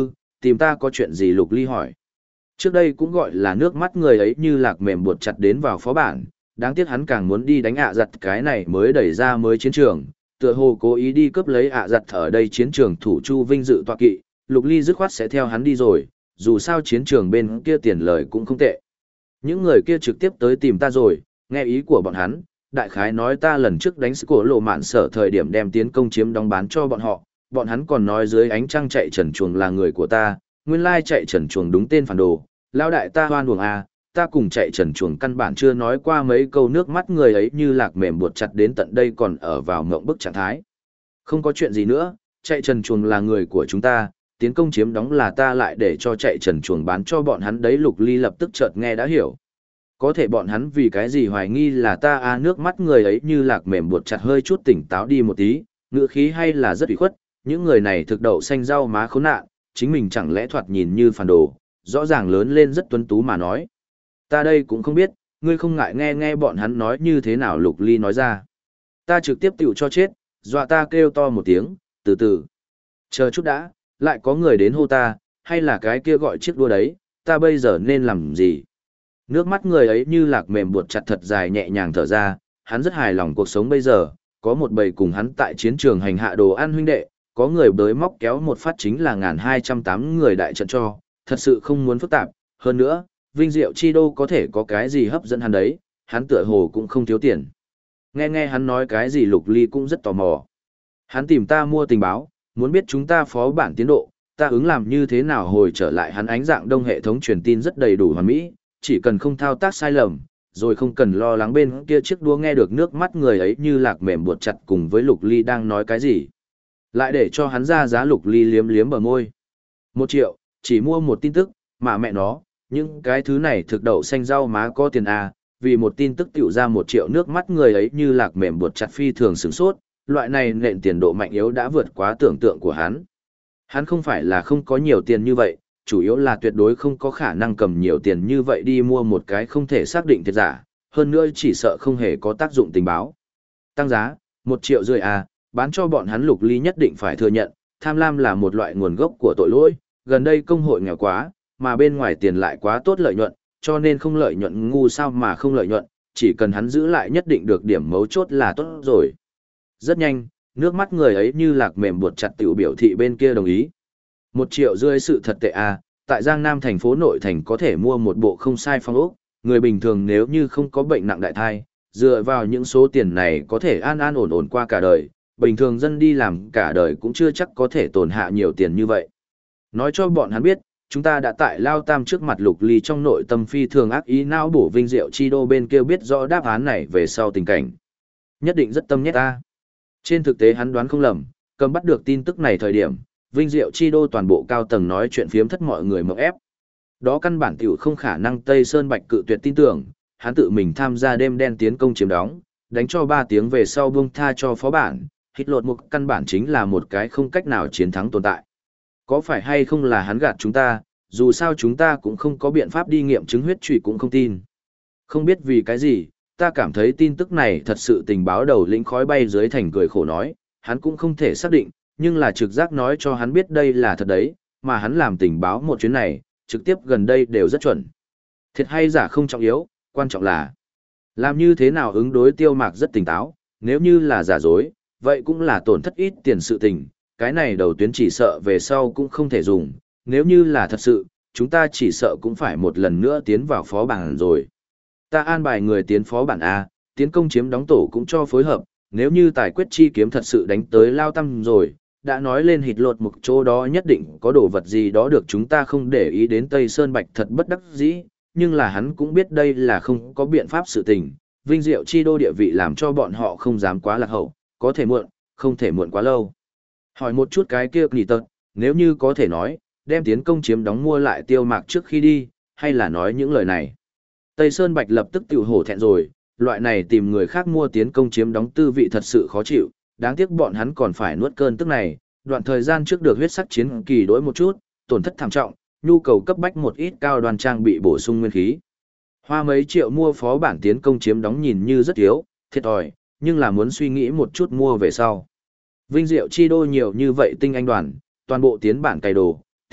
tìm ta có chuyện gì Lục Ly hỏi. Trước đây cũng gọi là nước mắt người ấy như lạc mềm buộc chặt đến vào phó bản, đáng tiếc hắn càng muốn đi đánh giặt cái này mới đẩy ra mới chiến trường, tựa hồ cố ý đi cướp lấy giặt ở đây chiến trường thủ chu vinh dự tọa kỵ, Lục Ly dứt khoát sẽ theo hắn đi rồi, dù sao chiến trường bên kia tiền lời cũng không tệ. Những người kia trực tiếp tới tìm ta rồi, nghe ý của bọn hắn, đại khái nói ta lần trước đánh cổ lộ mạn sở thời điểm đem tiến công chiếm đóng bán cho bọn hắn còn nói dưới ánh trăng chạy trần chuồng là người của ta, nguyên lai chạy trần chuồng đúng tên phản đồ, lao đại ta hoan uổng à, ta cùng chạy trần chuồng căn bản chưa nói qua mấy câu nước mắt người ấy như lạc mềm buộc chặt đến tận đây còn ở vào mộng bức trạng thái. Không có chuyện gì nữa, chạy trần chuồng là người của chúng ta, tiến công chiếm đóng là ta lại để cho chạy trần chuồng bán cho bọn hắn đấy. Lục Ly lập tức chợt nghe đã hiểu. Có thể bọn hắn vì cái gì hoài nghi là ta à, nước mắt người ấy như lạc mềm buộc chặt hơi chút tỉnh táo đi một tí, ngữ khí hay là rất ủy khuất, những người này thực đậu xanh rau má khốn nạn, chính mình chẳng lẽ thoạt nhìn như phản đồ, rõ ràng lớn lên rất tuấn tú mà nói. Ta đây cũng không biết, ngươi không ngại nghe nghe bọn hắn nói như thế nào. Lục Ly nói ra. Ta trực tiếp tiểu cho chết, dọa ta kêu to một tiếng, từ từ. Chờ chút đã, lại có người đến hô ta, hay là cái kia gọi chiếc đua đấy, ta bây giờ nên làm gì? Nước mắt người ấy như lạc mềm buộc chặt thật dài nhẹ nhàng thở ra, hắn rất hài lòng cuộc sống bây giờ, có một bầy cùng hắn tại chiến trường hành hạ đồ ăn huynh đệ, có người bới móc kéo một phát chính là 1208 người đại trận cho, thật sự không muốn phức tạp, hơn nữa, Vinh Diệu Chi Đô có thể có cái gì hấp dẫn hắn đấy, hắn tựa hồ cũng không thiếu tiền. Nghe hắn nói cái gì Lục Ly cũng rất tò mò. Hắn tìm ta mua tình báo, muốn biết chúng ta phó bản tiến độ, ta ứng làm như thế nào hồi trở lại. Hắn ánh dạng đông hệ thống truyền tin rất đầy đủ hoàn mỹ, chỉ cần không thao tác sai lầm, rồi không cần lo lắng bên kia chiếc đua nghe được nước mắt người ấy như lạc mềm buộc chặt cùng với Lục Ly đang nói cái gì. Lại để cho hắn ra giá. Lục Ly liếm liếm bờ môi. 1 triệu, chỉ mua một tin tức, mà mẹ nó, những cái thứ này thực đậu xanh rau má có tiền à, vì một tin tức tiểu ra 1 triệu. Nước mắt người ấy như lạc mềm buộc chặt phi thường sửng sốt, loại này nện tiền độ mạnh yếu đã vượt quá tưởng tượng của hắn. Hắn không phải là không có nhiều tiền như vậy, chủ yếu là tuyệt đối không có khả năng cầm nhiều tiền như vậy đi mua một cái không thể xác định thiệt giả, hơn nữa chỉ sợ không hề có tác dụng tình báo. Tăng giá, 1,5 triệu à, bán cho bọn hắn. Lục Ly nhất định phải thừa nhận, tham lam là một loại nguồn gốc của tội lỗi, gần đây công hội nghèo quá, mà bên ngoài tiền lại quá tốt lợi nhuận, cho nên không lợi nhuận ngu sao mà không lợi nhuận, chỉ cần hắn giữ lại nhất định được điểm mấu chốt là tốt rồi. Rất nhanh, nước mắt người ấy như lạc mềm buộc chặt tiểu biểu thị bên kia đồng ý. 1,5 triệu sự thật tệ à, tại Giang Nam thành phố nội thành có thể mua một bộ không sai phong ốc, người bình thường nếu như không có bệnh nặng đại thai, dựa vào những số tiền này có thể an an ổn ổn qua cả đời, bình thường dân đi làm cả đời cũng chưa chắc có thể tồn hạ nhiều tiền như vậy. Nói cho bọn hắn biết, chúng ta đã tại Lao Tam trước mặt. Lục Ly trong nội tâm phi thường ác ý não bổ Vinh Diệu Chi Đô bên kia biết rõ đáp án này về sau tình cảnh. Nhất định rất tâm nhét ta. Trên thực tế hắn đoán không lầm, cầm bắt được tin tức này thời điểm, Vinh Diệu Chi Đô toàn bộ cao tầng nói chuyện phiếm thất mọi người mộng ép. Đó căn bản tiểu không khả năng Tây Sơn Bạch cự tuyệt tin tưởng, hắn tự mình tham gia đêm đen tiến công chiếm đóng, đánh cho 3 tiếng về sau buông tha cho phó bản, hít lột một căn bản chính là một cái không cách nào chiến thắng tồn tại. Có phải hay không là hắn gạt chúng ta, dù sao chúng ta cũng không có biện pháp đi nghiệm chứng huyết trụy cũng không tin. Không biết vì cái gì, ta cảm thấy tin tức này thật sự tình báo đầu lĩnh khói bay dưới thành cười khổ nói, hắn cũng không thể xác định, nhưng là trực giác nói cho hắn biết đây là thật đấy, mà hắn làm tình báo một chuyến này, trực tiếp gần đây đều rất chuẩn. Thiệt hay giả không trọng yếu, quan trọng là làm như thế nào ứng đối. Tiêu Mạc rất tỉnh táo, nếu như là giả dối, vậy cũng là tổn thất ít tiền sự tình, cái này đầu tuyến chỉ sợ về sau cũng không thể dùng, nếu như là thật sự, chúng ta chỉ sợ cũng phải một lần nữa tiến vào phó bản rồi. Ta an bài người tiến phó bản A, tiến công chiếm đóng tổ cũng cho phối hợp, nếu như tài quyết chi kiếm thật sự đánh tới Lao Tam rồi, đã nói lên hịt lột một chỗ đó nhất định có đồ vật gì đó được chúng ta không để ý đến. Tây Sơn Bạch thật bất đắc dĩ, nhưng là hắn cũng biết đây là không có biện pháp sự tình, Vinh Diệu Chi Đô địa vị làm cho bọn họ không dám quá lạc hậu, có thể muộn, không thể muộn quá lâu. Hỏi một chút cái kia nghỉ tật, nếu như có thể nói, đem tiến công chiếm đóng mua lại Tiêu Mạc trước khi đi, hay là nói những lời này. Tây Sơn Bạch lập tức tiểu hổ thẹn rồi, loại này tìm người khác mua tiến công chiếm đóng tư vị thật sự khó chịu, đáng tiếc bọn hắn còn phải nuốt cơn tức này, đoạn thời gian trước được huyết sắc chiến kỳ đối một chút, tổn thất thảm trọng, nhu cầu cấp bách một ít cao đoàn trang bị bổ sung nguyên khí. Hoa mấy triệu mua phó bản tiến công chiếm đóng nhìn như rất thiếu, thiệt thòi, nhưng là muốn suy nghĩ một chút mua về sau. Vinh Diệu Chi Đô nhiều như vậy tinh anh đoàn, toàn bộ tiến bản cày đồ,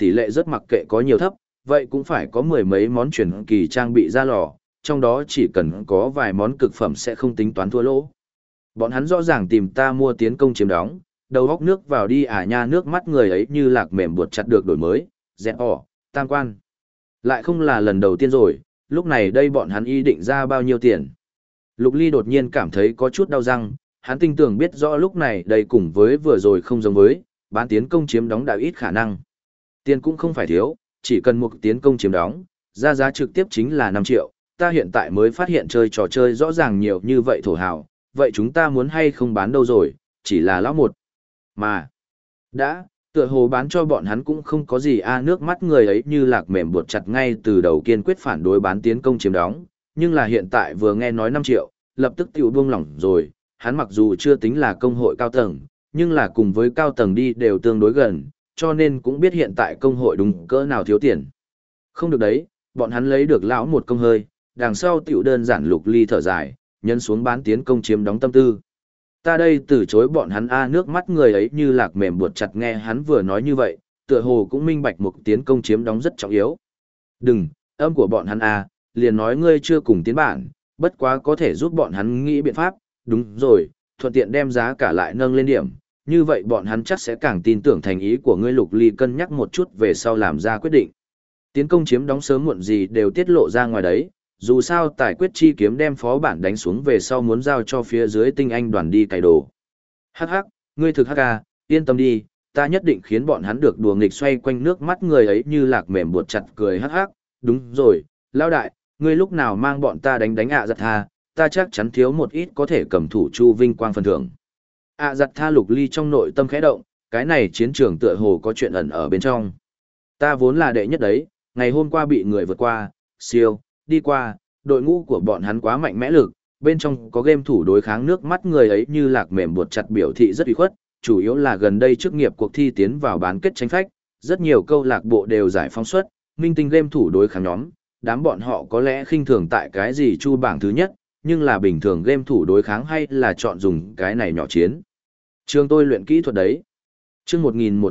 tỷ lệ rất mặc kệ có nhiều thấp, vậy cũng phải có mười mấy món truyền kỳ trang bị ra lò, trong đó chỉ cần có vài món cực phẩm sẽ không tính toán thua lỗ. Bọn hắn rõ ràng tìm ta mua tiến công chiếm đóng, đầu góc nước vào đi à nha, nước mắt người ấy như lạc mềm buộc chặt được đổi mới, dẹn ỏ, tam quan. Lại không là lần đầu tiên rồi, lúc này đây bọn hắn ý định ra bao nhiêu tiền. Lục Ly đột nhiên cảm thấy có chút đau răng, hắn tin tưởng biết rõ lúc này đây cùng với vừa rồi không giống với, bán tiến công chiếm đóng đã ít khả năng. Tiền cũng không phải thiếu, chỉ cần một tiến công chiếm đóng, ra giá trực tiếp chính là 5 triệu, ta hiện tại mới phát hiện chơi trò chơi rõ ràng nhiều như vậy thổ hào, vậy chúng ta muốn hay không bán đâu rồi, chỉ là lão một. Mà, đã, tựa hồ bán cho bọn hắn cũng không có gì a, nước mắt người ấy như lạc mềm buộc chặt ngay từ đầu kiên quyết phản đối bán tiến công chiếm đóng, nhưng là hiện tại vừa nghe nói 5 triệu, lập tức tiểu buông lỏng rồi, hắn mặc dù chưa tính là công hội cao tầng, nhưng là cùng với cao tầng đi đều tương đối gần, cho nên cũng biết hiện tại công hội đúng cỡ nào thiếu tiền. Không được đấy, bọn hắn lấy được lão một công hơi, đằng sau tiểu đơn giản Lục Ly thở dài, nhân xuống bán tiến công chiếm đóng tâm tư. Ta đây từ chối bọn hắn a, nước mắt người ấy như lạc mềm buộc chặt nghe hắn vừa nói như vậy, tựa hồ cũng minh bạch một tiến công chiếm đóng rất trọng yếu. Đừng, âm của bọn hắn a, liền nói ngươi chưa cùng tiến bản, bất quá có thể giúp bọn hắn nghĩ biện pháp, đúng rồi, thuận tiện đem giá cả lại nâng lên điểm, như vậy bọn hắn chắc sẽ càng tin tưởng thành ý của ngươi. Lục Ly cân nhắc một chút về sau làm ra quyết định. Tiến công chiếm đóng sớm muộn gì đều tiết lộ ra ngoài đấy, dù sao tài quyết chi kiếm đem phó bản đánh xuống về sau muốn giao cho phía dưới tinh anh đoàn đi cày đồ. Hắc hắc, ngươi thực hắc à, yên tâm đi, ta nhất định khiến bọn hắn được đùa nghịch. Xoay quanh nước mắt người ấy như lạc mềm buộc chặt cười hắc hắc, đúng rồi, lao đại, ngươi lúc nào mang bọn ta đánh giật tha, ta chắc chắn thiếu một ít có thể cầm thủ chu vinh quang phần thưởng. Giật tha. Lục Ly trong nội tâm khẽ động, cái này chiến trường tựa hồ có chuyện ẩn ở bên trong. Ta vốn là đệ nhất đấy, ngày hôm qua bị người vượt qua, siêu, đi qua, đội ngũ của bọn hắn quá mạnh mẽ lực, bên trong có game thủ đối kháng. Nước mắt người ấy như lạc mềm buộc chặt biểu thị rất ủy khuất, chủ yếu là gần đây chức nghiệp cuộc thi tiến vào bán kết tranh phách, rất nhiều câu lạc bộ đều giải phóng xuất, minh tinh game thủ đối kháng nhóm, đám bọn họ có lẽ khinh thường tại cái gì chu bảng thứ nhất, nhưng là bình thường game thủ đối kháng hay là chọn dùng cái này nhỏ chiến. Trường tôi luyện kỹ thuật đấy. Chương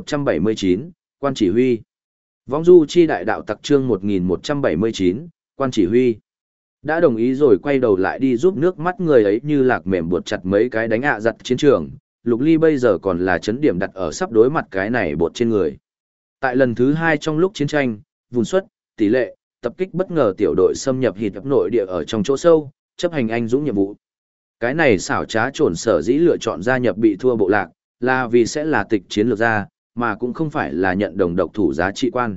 1179, quan chỉ huy. Vong du chi đại đạo tặc. Chương 1179, quan chỉ huy. Đã đồng ý rồi quay đầu lại đi giúp nước mắt người ấy như lạc mềm buộc chặt mấy cái đánh giật chiến trường. Lục Ly bây giờ còn là chấn điểm đặt ở sắp đối mặt cái này bột trên người. Tại lần thứ 2 trong lúc chiến tranh, vùng xuất, tỷ lệ, tập kích bất ngờ tiểu đội xâm nhập hịt nội địa ở trong chỗ sâu, chấp hành anh dũng nhiệm vụ. Cái này xảo trá trồn sở dĩ lựa chọn gia nhập bị thua bộ lạc, là vì sẽ là tịch chiến lược gia, mà cũng không phải là nhận đồng độc thủ giá trị quan.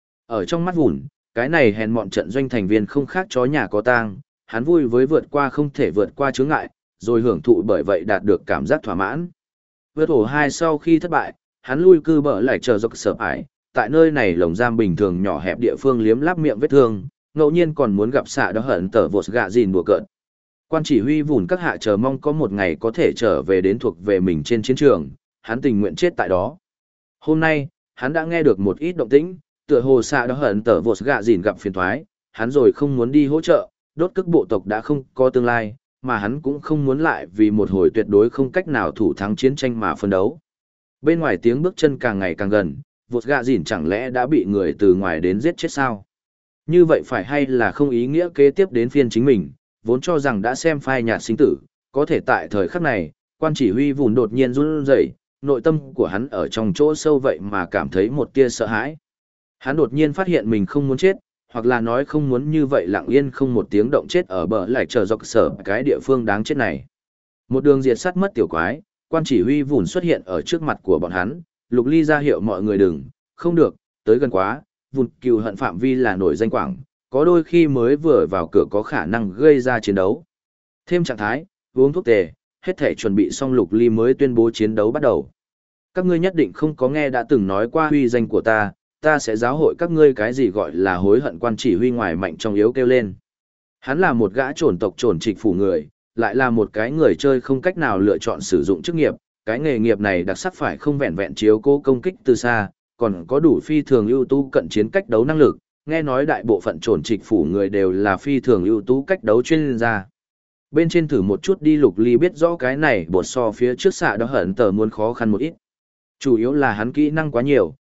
Ở trong mắt Vùn, cái này hèn mọn trận doanh thành viên không khác chó nhà có tang, hắn vui với vượt qua không thể vượt qua chướng ngại, rồi hưởng thụ bởi vậy đạt được cảm giác thỏa mãn. Vượt ổ 2 sau khi thất bại, hắn lui cư bờ lại chờ dọc sở ải, tại nơi này lồng giam bình thường nhỏ hẹp địa phương liếm láp miệng vết thương, ngẫu nhiên còn muốn gặp xạ đó hận tở vột gạ gìn đùa cợt. Quan chỉ huy Vùn các hạ chờ mong có một ngày có thể trở về đến thuộc về mình trên chiến trường, hắn tình nguyện chết tại đó. Hôm nay, hắn đã nghe được một ít động tĩnh, tựa hồ xạ đó hận tở vột gạ gìn gặp phiền thoái, hắn rồi không muốn đi hỗ trợ, đốt cức bộ tộc đã không có tương lai, mà hắn cũng không muốn lại vì một hồi tuyệt đối không cách nào thủ thắng chiến tranh mà phân đấu. Bên ngoài tiếng bước chân càng ngày càng gần, vột gạ dỉn chẳng lẽ đã bị người từ ngoài đến giết chết sao? Như vậy phải hay là không ý nghĩa kế tiếp đến phiên chính mình, vốn cho rằng đã xem phai nhạt sinh tử, có thể tại thời khắc này, quan chỉ huy Vùn đột nhiên run rẩy, nội tâm của hắn ở trong chỗ sâu vậy mà cảm thấy một tia sợ hãi. Hắn đột nhiên phát hiện mình không muốn chết, hoặc là nói không muốn như vậy lặng yên không một tiếng động chết ở bờ lại chờ dọc sở cái địa phương đáng chết này. Một đường diệt sát mất tiểu quái, quan chỉ huy Vùn xuất hiện ở trước mặt của bọn hắn, Lục Ly ra hiệu mọi người đừng, không được, tới gần quá, Vùn cừu hận phạm vi là nổi danh quảng, có đôi khi mới vừa vào cửa có khả năng gây ra chiến đấu. Thêm trạng thái, uống thuốc tề, hết thể chuẩn bị xong Lục Ly mới tuyên bố chiến đấu bắt đầu. Các ngươi nhất định không có nghe đã từng nói qua huy danh của ta sẽ giáo hội các ngươi cái gì gọi là hối hận. Quan chỉ huy ngoài mạnh trong yếu kêu lên. Hắn là một gã trồn tộc trồn trịch phủ người, lại là một cái người chơi không cách nào lựa chọn sử dụng chức nghiệp, cái nghề nghiệp này đặc sắc phải không vẹn vẹn chiếu cố công kích từ xa, còn có đủ phi thường ưu tú cận chiến cách đấu năng lực, nghe nói đại bộ phận trồn trịch phủ người đều là phi thường ưu tú cách đấu chuyên gia. Bên trên thử một chút đi. Lục Ly biết rõ cái này bột so phía trước xạ đó hận tờ muốn khó khăn một ít. Chủ yếu là hắn kỹ năng quá nhiều,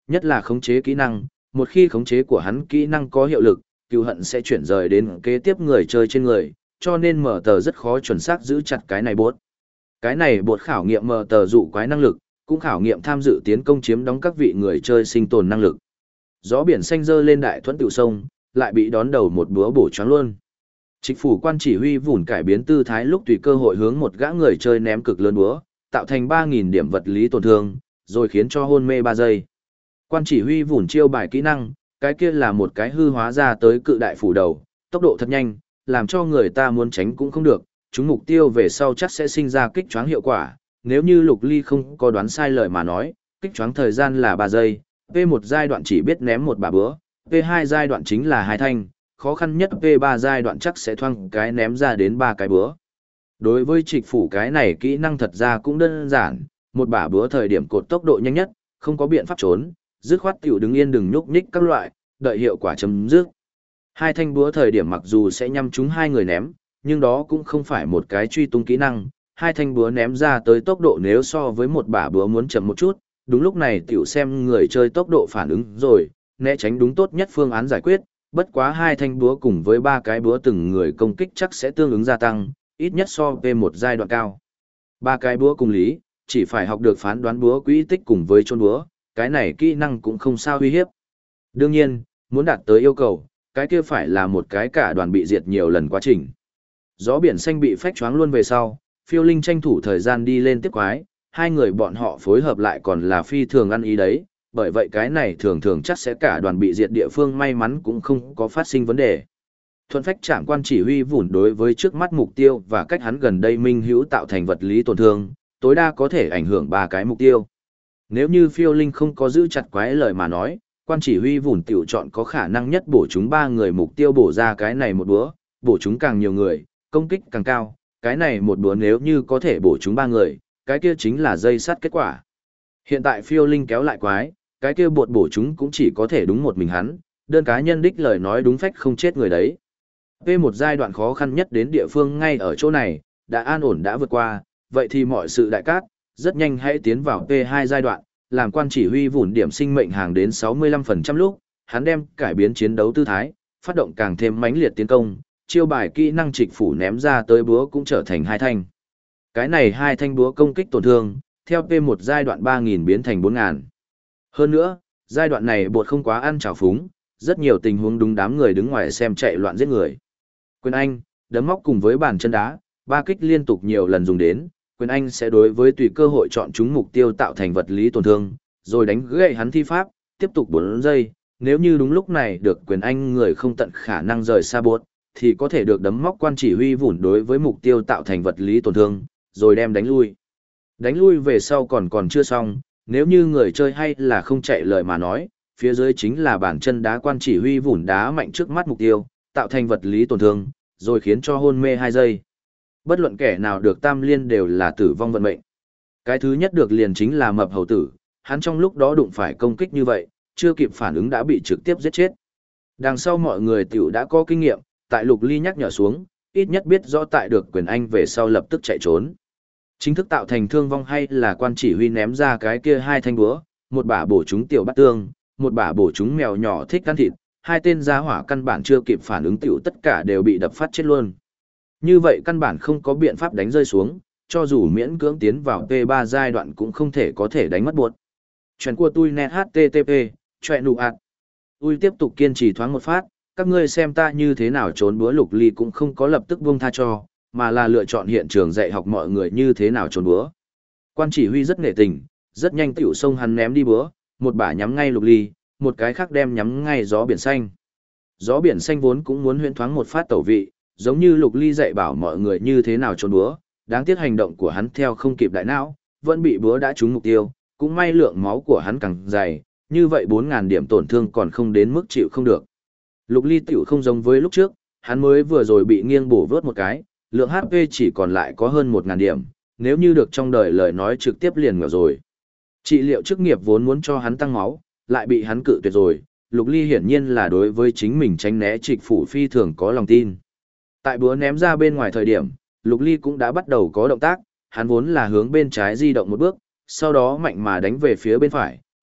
Nhất là khống chế kỹ năng, một khi khống chế của hắn kỹ năng có hiệu lực, cừu hận sẽ chuyển rời đến kế tiếp người chơi trên người, cho nên mở tờ rất khó chuẩn xác giữ chặt cái này bốt. Cái này bột khảo nghiệm mở tờ dụ quái năng lực, cũng khảo nghiệm tham dự tiến công chiếm đóng các vị người chơi sinh tồn năng lực. Gió biển xanh dơ lên đại thuẫn tiểu sông, lại bị đón đầu một búa bổ choáng luôn. Trịch phủ quan chỉ huy vùn cải biến tư thái lúc tùy cơ hội hướng một gã người chơi ném cực lớn búa, tạo thành 3.000 điểm vật lý tổn thương, rồi khiến cho hôn mê 3 giây. Quan chỉ huy vùn chiêu bài kỹ năng, cái kia là một cái hư hóa ra tới cự đại phủ đầu, tốc độ thật nhanh, làm cho người ta muốn tránh cũng không được, chúng mục tiêu về sau chắc sẽ sinh ra kích choáng hiệu quả. Nếu như Lục Ly không có đoán sai lời mà nói, kích choáng thời gian là 3 giây, P1 giai đoạn chỉ biết ném một bà búa, P2 giai đoạn chính là 2 thanh, khó khăn nhất P3 giai đoạn chắc sẽ thoang cái ném ra đến 3 cái búa. Đối với trịch phủ cái này kỹ năng thật ra cũng đơn giản, một bả búa thời điểm cột tốc độ nhanh nhất, không có biện pháp trốn, dứt khoát tiểu đứng yên đừng nhúc nhích các loại, đợi hiệu quả chấm dứt. Hai thanh búa thời điểm mặc dù sẽ nhắm trúng hai người ném, nhưng đó cũng không phải một cái truy tung kỹ năng, hai thanh búa ném ra tới tốc độ nếu so với một bả búa muốn chậm một chút, đúng lúc này tiểu xem người chơi tốc độ phản ứng rồi, né tránh đúng tốt nhất phương án giải quyết, bất quá hai thanh búa cùng với ba cái búa từng người công kích chắc sẽ tương ứng gia tăng, ít nhất so với một giai đoạn cao. Ba cái búa cùng lý, chỉ phải học được phán đoán búa quỹ tích cùng với chôn búa, cái này kỹ năng cũng không sao uy hiếp. Đương nhiên, muốn đạt tới yêu cầu, cái kia phải là một cái cả đoàn bị diệt nhiều lần quá trình. Gió biển xanh bị phách choáng luôn về sau, Phiêu Linh tranh thủ thời gian đi lên tiếp quái, hai người bọn họ phối hợp lại còn là phi thường ăn ý đấy, bởi vậy cái này thường thường chắc sẽ cả đoàn bị diệt địa phương may mắn cũng không có phát sinh vấn đề. Thuận phách trảm quan chỉ huy vủn đối với trước mắt mục tiêu và cách hắn gần đây minh hữu tạo thành vật lý tổn thương, tối đa có thể ảnh hưởng ba cái mục tiêu. Nếu như Phiêu Linh không có giữ chặt quái lời mà nói, quan chỉ huy vủn tiểu chọn có khả năng nhất bổ chúng ba người mục tiêu bổ ra cái này một búa, bổ chúng càng nhiều người, công kích càng cao, cái này một búa nếu như có thể bổ chúng ba người, cái kia chính là dây sắt kết quả. Hiện tại Phiêu Linh kéo lại quái, cái kia bột bổ chúng cũng chỉ có thể đúng một mình hắn, đơn cá nhân đích lời nói đúng phách không chết người đấy. P1 giai đoạn khó khăn nhất đến địa phương ngay ở chỗ này, đã an ổn đã vượt qua, vậy thì mọi sự đại cát, rất nhanh hãy tiến vào P2 giai đoạn, làm quan chỉ huy vủn điểm sinh mệnh hàng đến 65% lúc, hắn đem cải biến chiến đấu tư thái, phát động càng thêm mãnh liệt tiến công, chiêu bài kỹ năng trịch phủ ném ra tới búa cũng trở thành hai thanh. Cái này hai thanh búa công kích tổn thương, theo P1 giai đoạn 3.000 biến thành 4.000. Hơn nữa, giai đoạn này bột không quá ăn trào phúng, rất nhiều tình huống đúng đám người đứng ngoài xem chạy loạn giết người. Quyền Anh, đấm móc cùng với bàn chân đá, ba kích liên tục nhiều lần dùng đến, Quyền Anh sẽ đối với tùy cơ hội chọn chúng mục tiêu tạo thành vật lý tổn thương, rồi đánh gãy hắn thi pháp, tiếp tục 4 giây, nếu như đúng lúc này được Quyền Anh người không tận khả năng rời xa bột, thì có thể được đấm móc quan chỉ huy vủn đối với mục tiêu tạo thành vật lý tổn thương, rồi đem đánh lui. Đánh lui về sau còn chưa xong, nếu như người chơi hay là không chạy lời mà nói, phía dưới chính là bàn chân đá quan chỉ huy vủn đá mạnh trước mắt mục tiêu, tạo thành vật lý tổn thương, rồi khiến cho hôn mê 2 giây. Bất luận kẻ nào được tam liên đều là tử vong vận mệnh. Cái thứ nhất được liền chính là mập hầu tử, hắn trong lúc đó đụng phải công kích như vậy, chưa kịp phản ứng đã bị trực tiếp giết chết. Đằng sau mọi người tiểu đã có kinh nghiệm, tại Lục Ly nhắc nhở xuống, ít nhất biết rõ tại được Quyền Anh về sau lập tức chạy trốn. Chính thức tạo thành thương vong hay là quan chỉ huy ném ra cái kia hai thanh búa, một bả bổ chúng tiểu bát tương, một bả bổ chúng mèo nhỏ thích ăn thịt, hai tên gia hỏa căn bản chưa kịp phản ứng tiểu tất cả đều bị đập phát chết luôn. Như vậy căn bản không có biện pháp đánh rơi xuống, cho dù miễn cưỡng tiến vào P3 giai đoạn cũng không thể có thể đánh mất buộc. Chuyện của tôi net HTTP, chuyện nụ ạt. Tôi tiếp tục kiên trì thoáng một phát, các ngươi xem ta như thế nào trốn búa. Lục Ly cũng không có lập tức buông tha cho, mà là lựa chọn hiện trường dạy học mọi người như thế nào trốn búa. Quan chỉ huy rất nghệ tình, rất nhanh tiểu xông hắn ném đi búa, một bả nhắm ngay Lục Ly, một cái khác đem nhắm ngay gió biển xanh. Gió biển xanh vốn cũng muốn huyễn thoáng một phát tẩu vị, giống như Lục Ly dạy bảo mọi người như thế nào trốn búa, đáng tiếc hành động của hắn theo không kịp đại não, vẫn bị búa đã trúng mục tiêu, cũng may lượng máu của hắn càng dày, như vậy 4.000 điểm tổn thương còn không đến mức chịu không được. Lục Ly tiểu không giống với lúc trước, hắn mới vừa rồi bị nghiêng bổ vớt một cái, lượng HP chỉ còn lại có hơn 1.000 điểm, nếu như được trong đời lời nói trực tiếp liền ngờ rồi. Trị liệu chức nghiệp vốn muốn cho hắn tăng máu, lại bị hắn cự tuyệt rồi, Lục Ly hiển nhiên là đối với chính mình tránh né trịch phủ phi thường có lòng tin. Tại búa ném ra bên ngoài thời điểm, Lục Ly cũng đã bắt đầu có động tác, hắn vốn là hướng bên trái di động một bước, sau đó mạnh mà đánh về phía bên phải,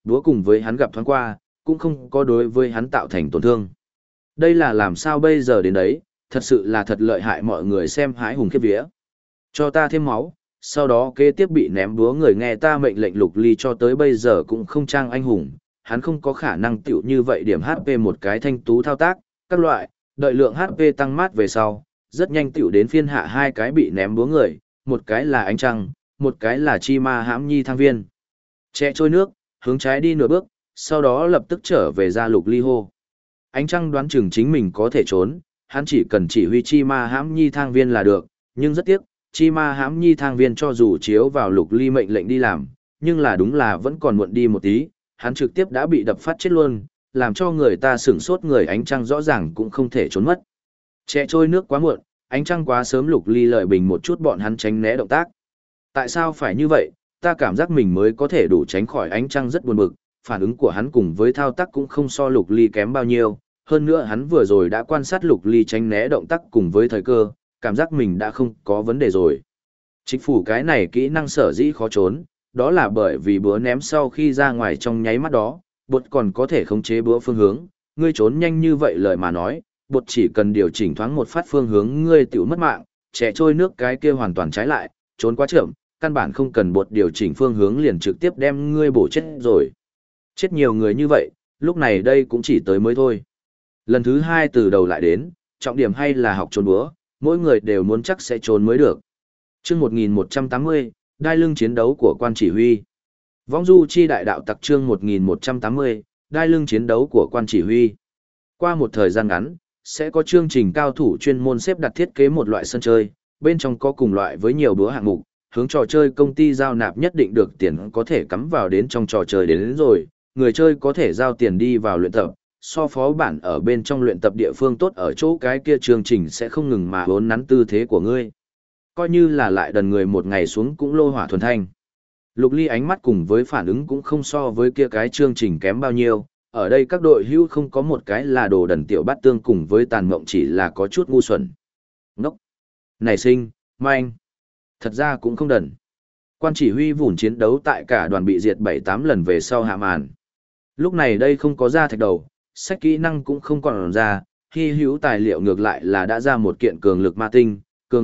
búa cùng với hắn gặp thoáng qua, cũng không có đối với hắn tạo thành tổn thương. Đây là làm sao bây giờ đến đấy, thật sự là thật lợi hại, mọi người xem hãi hùng khiếp vía. Cho ta thêm máu, sau đó kế tiếp bị ném búa người nghe ta mệnh lệnh. Lục Ly cho tới bây giờ cũng không trang anh hùng, hắn không có khả năng tiểu như vậy điểm HP một cái thanh tú thao tác, các loại, đợi lượng HP tăng mát về sau, rất nhanh tiểu đến phiên hạ hai cái bị ném búa người, một cái là ánh trăng, một cái là chi ma hãm nhi thang viên. Chạy trôi nước, hướng trái đi nửa bước, sau đó lập tức trở về ra. Lục Ly hô. Ánh trăng đoán chừng chính mình có thể trốn, hắn chỉ cần chỉ huy chi ma hãm nhi thang viên là được, nhưng rất tiếc, chi ma hãm nhi thang viên cho dù chiếu vào Lục Ly mệnh lệnh đi làm, nhưng là đúng là vẫn còn muộn đi một tí, hắn trực tiếp đã bị đập phát chết luôn, làm cho người ta sửng sốt. Người ánh trăng rõ ràng cũng không thể trốn mất. Chạy trôi nước quá muộn, ánh trăng quá sớm. Lục Ly lợi bình một chút bọn hắn tránh né động tác. Tại sao phải như vậy, ta cảm giác mình mới có thể đủ tránh khỏi ánh trăng rất buồn bực, phản ứng của hắn cùng với thao tác cũng không so Lục Ly kém bao nhiêu, hơn nữa hắn vừa rồi đã quan sát Lục Ly tránh né động tác cùng với thời cơ, cảm giác mình đã không có vấn đề rồi. Trịch phủ cái này kỹ năng sở dĩ khó trốn, đó là bởi vì búa ném sau khi ra ngoài trong nháy mắt đó, bột còn có thể khống chế búa phương hướng, ngươi trốn nhanh như vậy lời mà nói, bột chỉ cần điều chỉnh thoáng một phát phương hướng ngươi tiểu mất mạng, trẻ trôi nước cái kia hoàn toàn trái lại, trốn quá chậm, căn bản không cần bột điều chỉnh phương hướng liền trực tiếp đem ngươi bổ chết rồi. Chết nhiều người như vậy, lúc này đây cũng chỉ tới mới thôi. Lần thứ hai từ đầu lại đến, trọng điểm hay là học trốn búa, mỗi người đều muốn chắc sẽ trốn mới được. Chương 1180, đai lưng chiến đấu của quan chỉ huy. Võng du chi đại đạo tặc chương 1180, đai lưng chiến đấu của quan chỉ huy. Qua một thời gian ngắn, sẽ có chương trình cao thủ chuyên môn xếp đặt thiết kế một loại sân chơi, bên trong có cùng loại với nhiều búa hạng mục, hướng trò chơi công ty giao nạp nhất định được tiền có thể cắm vào đến trong trò chơi đến rồi, người chơi có thể giao tiền đi vào luyện tập, so phó bản ở bên trong luyện tập địa phương tốt ở chỗ cái kia chương trình sẽ không ngừng mà vốn nắn tư thế của ngươi. Coi như là lại đần người một ngày xuống cũng lô hỏa thuần thanh. Lục Ly ánh mắt cùng với phản ứng cũng không so với kia cái chương trình kém bao nhiêu, ở đây các đội hữu không có một cái là đồ đần tiểu bát tương cùng với tàn mộng chỉ là có chút ngu xuẩn. Ngốc, nảy sinh, manh. Thật ra cũng không đần. Quan chỉ huy vùn chiến đấu tại cả đoàn bị diệt 7-8 lần về sau hạ màn. Lúc này đây không có ra thạch đầu, sách kỹ năng cũng không còn ra, hy hữu tài liệu ngược lại là đã ra một kiện cường lực ma tinh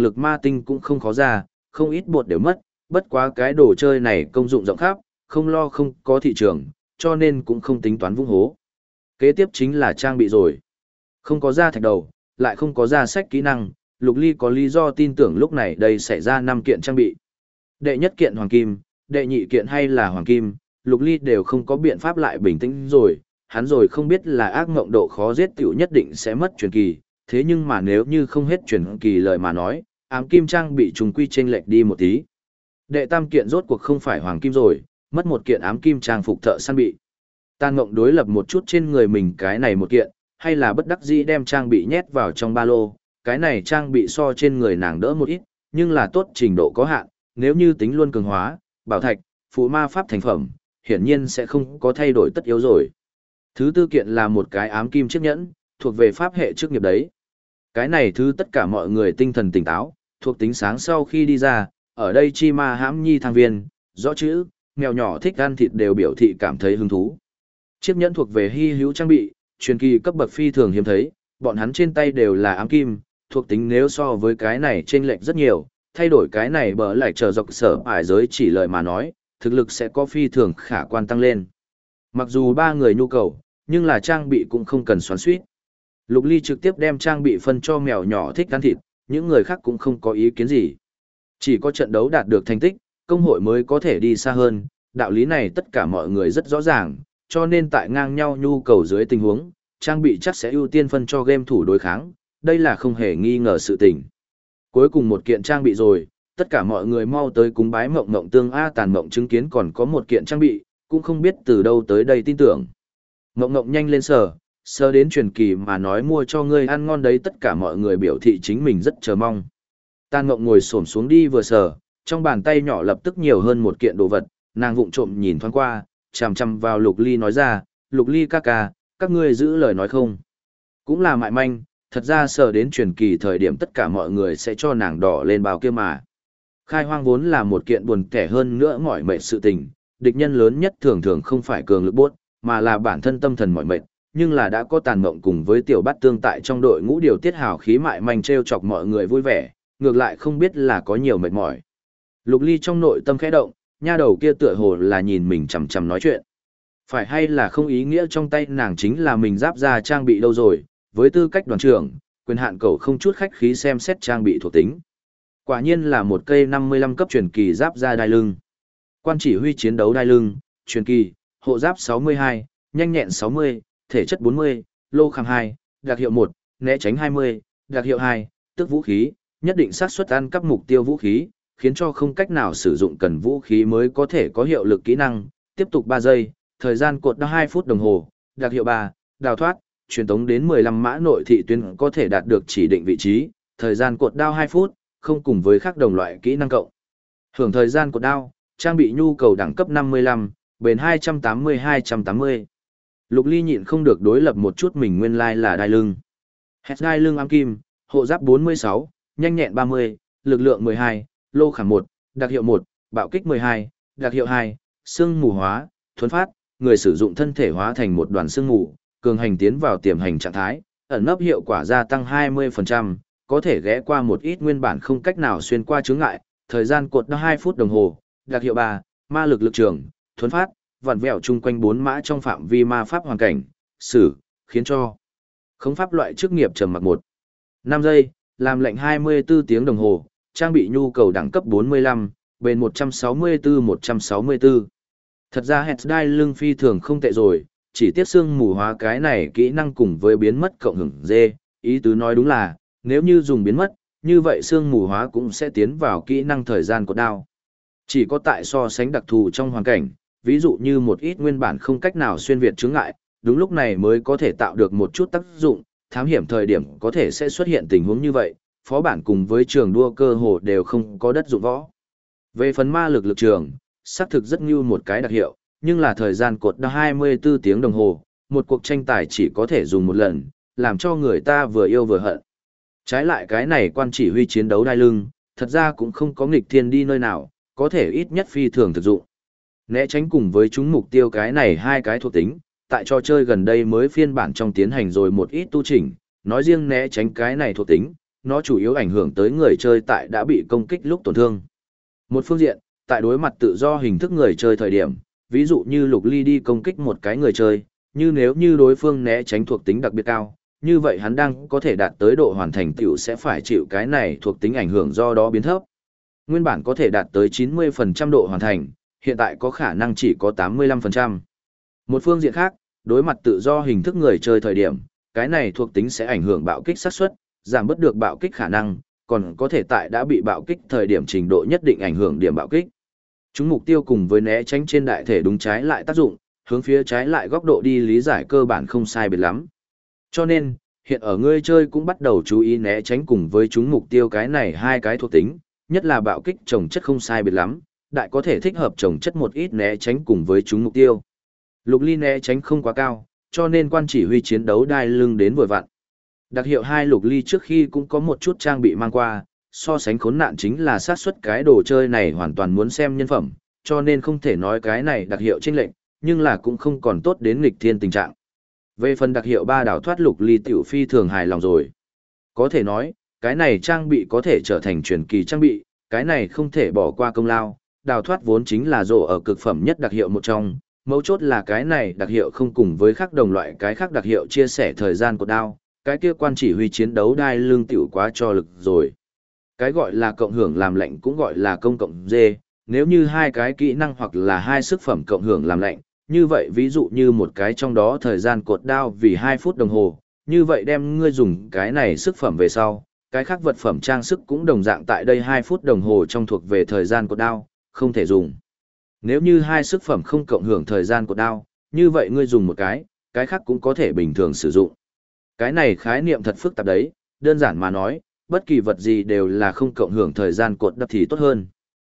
cũng không khó ra, không ít bột đều mất, bất quá cái đồ chơi này công dụng rộng khắp, không lo không có thị trường, cho nên cũng không tính toán vung hố. Kế tiếp chính là trang bị rồi. Không có ra thạch đầu, lại không có ra sách kỹ năng, Lục Ly có lý do tin tưởng lúc này đây sẽ ra 5 kiện trang bị. Đệ nhất kiện hoàng kim, đệ nhị kiện hay là hoàng kim, Lục Ly đều không có biện pháp lại bình tĩnh rồi, hắn rồi không biết là ác mộng độ khó giết tiểu nhất định sẽ mất truyền kỳ, thế nhưng mà nếu như không hết truyền kỳ lời mà nói, ám kim trang bị trùng quy chênh lệch đi một tí. Đệ tam kiện rốt cuộc không phải hoàng kim rồi, mất một kiện ám kim trang phục thợ săn bị. Tàn Mộng đối lập một chút trên người mình cái này một kiện, hay là bất đắc dĩ đem trang bị nhét vào trong ba lô, cái này trang bị so trên người nàng đỡ một ít, nhưng là tốt trình độ có hạn, nếu như tính luôn cường hóa, bảo thạch, phụ ma pháp thành phẩm, hiển nhiên sẽ không có thay đổi tất yếu rồi. Thứ tư kiện là một cái ám kim chiếc nhẫn, thuộc về pháp hệ chức nghiệp đấy. Cái này thứ tất cả mọi người tinh thần tỉnh táo, thuộc tính sáng sau khi đi ra, ở đây chi ma hãm nhi thang viên, rõ chữ, mèo nhỏ thích ăn thịt đều biểu thị cảm thấy hứng thú. Chiếc nhẫn thuộc về hy hữu trang bị, truyền kỳ cấp bậc phi thường hiếm thấy, bọn hắn trên tay đều là ám kim, thuộc tính nếu so với cái này chênh lệch rất nhiều, thay đổi cái này bờ lại chờ dọc sở ải giới chỉ lợi mà nói, thực lực sẽ có phi thường khả quan tăng lên. Mặc dù ba người nhu cầu, nhưng là trang bị cũng không cần xoắn xuýt. Lục Ly trực tiếp đem trang bị phân cho mèo nhỏ thích ăn thịt, những người khác cũng không có ý kiến gì. Chỉ có trận đấu đạt được thành tích, công hội mới có thể đi xa hơn, đạo lý này tất cả mọi người rất rõ ràng, cho nên tại ngang nhau nhu cầu dưới tình huống, trang bị chắc sẽ ưu tiên phân cho game thủ đối kháng, đây là không hề nghi ngờ sự tình. Cuối cùng một kiện trang bị rồi, tất cả mọi người mau tới cúng bái Mộng Mộng Tương A Tàn Mộng chứng kiến còn có một kiện trang bị, cũng không biết từ đâu tới đây tin tưởng. Mộng Mộng nhanh lên sờ đến truyền kỳ mà nói mua cho ngươi ăn ngon đấy, tất cả mọi người biểu thị chính mình rất chờ mong. Tàn Mộng ngồi xổm xuống đi vừa sờ, trong bàn tay nhỏ lập tức nhiều hơn một kiện đồ vật, nàng vụng trộm nhìn thoáng qua, chằm chằm vào Lục Ly nói ra, Lục Ly ca ca, các ngươi giữ lời nói không? Cũng là mại manh, thật ra sờ đến truyền kỳ thời điểm tất cả mọi người sẽ cho nàng đỏ lên bao kia mà. Khai hoang vốn là một kiện buồn kẻ hơn nữa mỏi mệt sự tình, địch nhân lớn nhất thường thường không phải cường lực bốt, mà là bản thân tâm thần mỏi mệt, nhưng là đã có tàn mộng cùng với tiểu bát tương tại trong đội ngũ điều tiết hào khí mại manh treo chọc mọi người vui vẻ, ngược lại không biết là có nhiều mệt mỏi. Lục Ly trong nội tâm khẽ động, nha đầu kia tựa hồ là nhìn mình chằm chằm nói chuyện. Phải hay là không, ý nghĩa trong tay nàng chính là mình giáp ra trang bị đâu rồi, với tư cách đoàn trưởng, quyền hạn cầu không chút khách khí xem xét trang bị thuộc tính. Quả nhiên là một cây 55 cấp truyền kỳ giáp ra đai lưng. Quan chỉ huy chiến đấu đai lưng, truyền kỳ, hộ giáp 62, nhanh nhẹn 60, thể chất 40, lô kháng 2, đặc hiệu 1, né tránh 20, đặc hiệu 2, tức vũ khí, nhất định xác suất ăn cắp mục tiêu vũ khí, khiến cho không cách nào sử dụng cần vũ khí mới có thể có hiệu lực kỹ năng, tiếp tục 3 giây, thời gian cột đao 2 phút đồng hồ, đặc hiệu 3, đào thoát, truyền tống đến 15 mã nội thị tuyến có thể đạt được chỉ định vị trí, thời gian cột đao 2 phút, không cùng với các đồng loại kỹ năng cộng. Hưởng thời gian cột đao, trang bị nhu cầu đẳng cấp 55, bền 280-280. Lục Ly nhịn không được đối lập một chút mình nguyên lai là đai lưng. Hét đai lưng ám kim, hộ giáp 46, nhanh nhẹn 30, lực lượng 12, lô khảm 1, đặc hiệu 1, bạo kích 12, đặc hiệu 2, sương mù hóa, thuấn phát, người sử dụng thân thể hóa thành một đoàn sương mù, cường hành tiến vào tiềm hành trạng thái, ẩn nấp hiệu quả gia tăng 20%, có thể ghé qua một ít nguyên bản không cách nào xuyên qua chướng ngại, thời gian cột đao 2 phút đồng hồ, đặc hiệu 3, ma lực lực trường, thuấn phát, vặn vẹo chung quanh 4 mã trong phạm vi ma pháp hoàn cảnh, xử, khiến cho không pháp loại chức nghiệp trầm mặc 1. 5 giây, làm lệnh 24 tiếng đồng hồ, trang bị nhu cầu đẳng cấp 45, bền 164-164. Thật ra hẹt đai lưng phi thường không tệ rồi, chỉ tiếc xương mù hóa cái này kỹ năng cùng với biến mất cộng hưởng dê, ý tứ nói đúng là, nếu như dùng biến mất, như vậy xương mù hóa cũng sẽ tiến vào kỹ năng thời gian cột đao. Chỉ có tại so sánh đặc thù trong hoàn cảnh, ví dụ như một ít nguyên bản không cách nào xuyên việt chướng ngại, đúng lúc này mới có thể tạo được một chút tác dụng, thám hiểm thời điểm có thể sẽ xuất hiện tình huống như vậy, phó bản cùng với trường đua cơ hồ đều không có đất dụng võ. Về phần ma lực lực trường, xác thực rất như một cái đặc hiệu, nhưng là thời gian cột đao 24 tiếng đồng hồ, một cuộc tranh tài chỉ có thể dùng một lần, làm cho người ta vừa yêu vừa hận. Trái lại cái này quan chỉ huy chiến đấu đai lưng, thật ra cũng không có nghịch thiên đi nơi nào, có thể ít nhất phi thường thực dụng. Né tránh cùng với chúng mục tiêu cái này hai cái thuộc tính, tại trò chơi gần đây mới phiên bản trong tiến hành rồi một ít tu chỉnh, nói riêng né tránh cái này thuộc tính, nó chủ yếu ảnh hưởng tới người chơi tại đã bị công kích lúc tổn thương. Một phương diện, tại đối mặt tự do hình thức người chơi thời điểm, ví dụ như Lục Ly đi công kích một cái người chơi, như nếu như đối phương né tránh thuộc tính đặc biệt cao, như vậy hắn đang có thể đạt tới độ hoàn thành tiểu sẽ phải chịu cái này thuộc tính ảnh hưởng do đó biến thấp. Nguyên bản có thể đạt tới 90% độ hoàn thành, hiện tại có khả năng chỉ có 85%. Một phương diện khác, đối mặt tự do hình thức người chơi thời điểm, cái này thuộc tính sẽ ảnh hưởng bạo kích xác suất, giảm bớt được bạo kích khả năng, còn có thể tại đã bị bạo kích thời điểm trình độ nhất định ảnh hưởng điểm bạo kích. Chúng mục tiêu cùng với né tránh trên đại thể đúng trái lại tác dụng, hướng phía trái lại góc độ đi lý giải cơ bản không sai biệt lắm. Cho nên, hiện ở người chơi cũng bắt đầu chú ý né tránh cùng với chúng mục tiêu cái này hai cái thuộc tính, nhất là bạo kích trồng chất không sai biệt lắm, đại có thể thích hợp trồng chất một ít né tránh cùng với chúng mục tiêu. Lục Ly né tránh không quá cao, cho nên quan chỉ huy chiến đấu đai lưng đến vừa vặn. Đặc hiệu 2 Lục Ly trước khi cũng có một chút trang bị mang qua, so sánh khốn nạn chính là xác suất cái đồ chơi này hoàn toàn muốn xem nhân phẩm, cho nên không thể nói cái này đặc hiệu chênh lệnh, nhưng là cũng không còn tốt đến nghịch thiên tình trạng. Về phần đặc hiệu 3 đào thoát Lục Ly tiểu phi thường hài lòng rồi. Có thể nói, cái này trang bị có thể trở thành truyền kỳ trang bị, cái này không thể bỏ qua công lao, đào thoát vốn chính là rổ ở cực phẩm nhất đặc hiệu một trong, mấu chốt là cái này đặc hiệu không cùng với các đồng loại cái khác đặc hiệu chia sẻ thời gian của đao, cái kia quan chỉ huy chiến đấu đai lưng tiểu quá cho lực rồi. Cái gọi là cộng hưởng làm lệnh cũng gọi là công cộng dê, nếu như hai cái kỹ năng hoặc là hai sức phẩm cộng hưởng làm lệnh, như vậy ví dụ như một cái trong đó thời gian cột đao vì 2 phút đồng hồ, như vậy đem ngươi dùng cái này sức phẩm về sau, cái khác vật phẩm trang sức cũng đồng dạng tại đây 2 phút đồng hồ trong thuộc về thời gian cột đao, không thể dùng. Nếu như hai sức phẩm không cộng hưởng thời gian cột đao, như vậy ngươi dùng một cái khác cũng có thể bình thường sử dụng. Cái này khái niệm thật phức tạp đấy, đơn giản mà nói, bất kỳ vật gì đều là không cộng hưởng thời gian cột đao thì tốt hơn.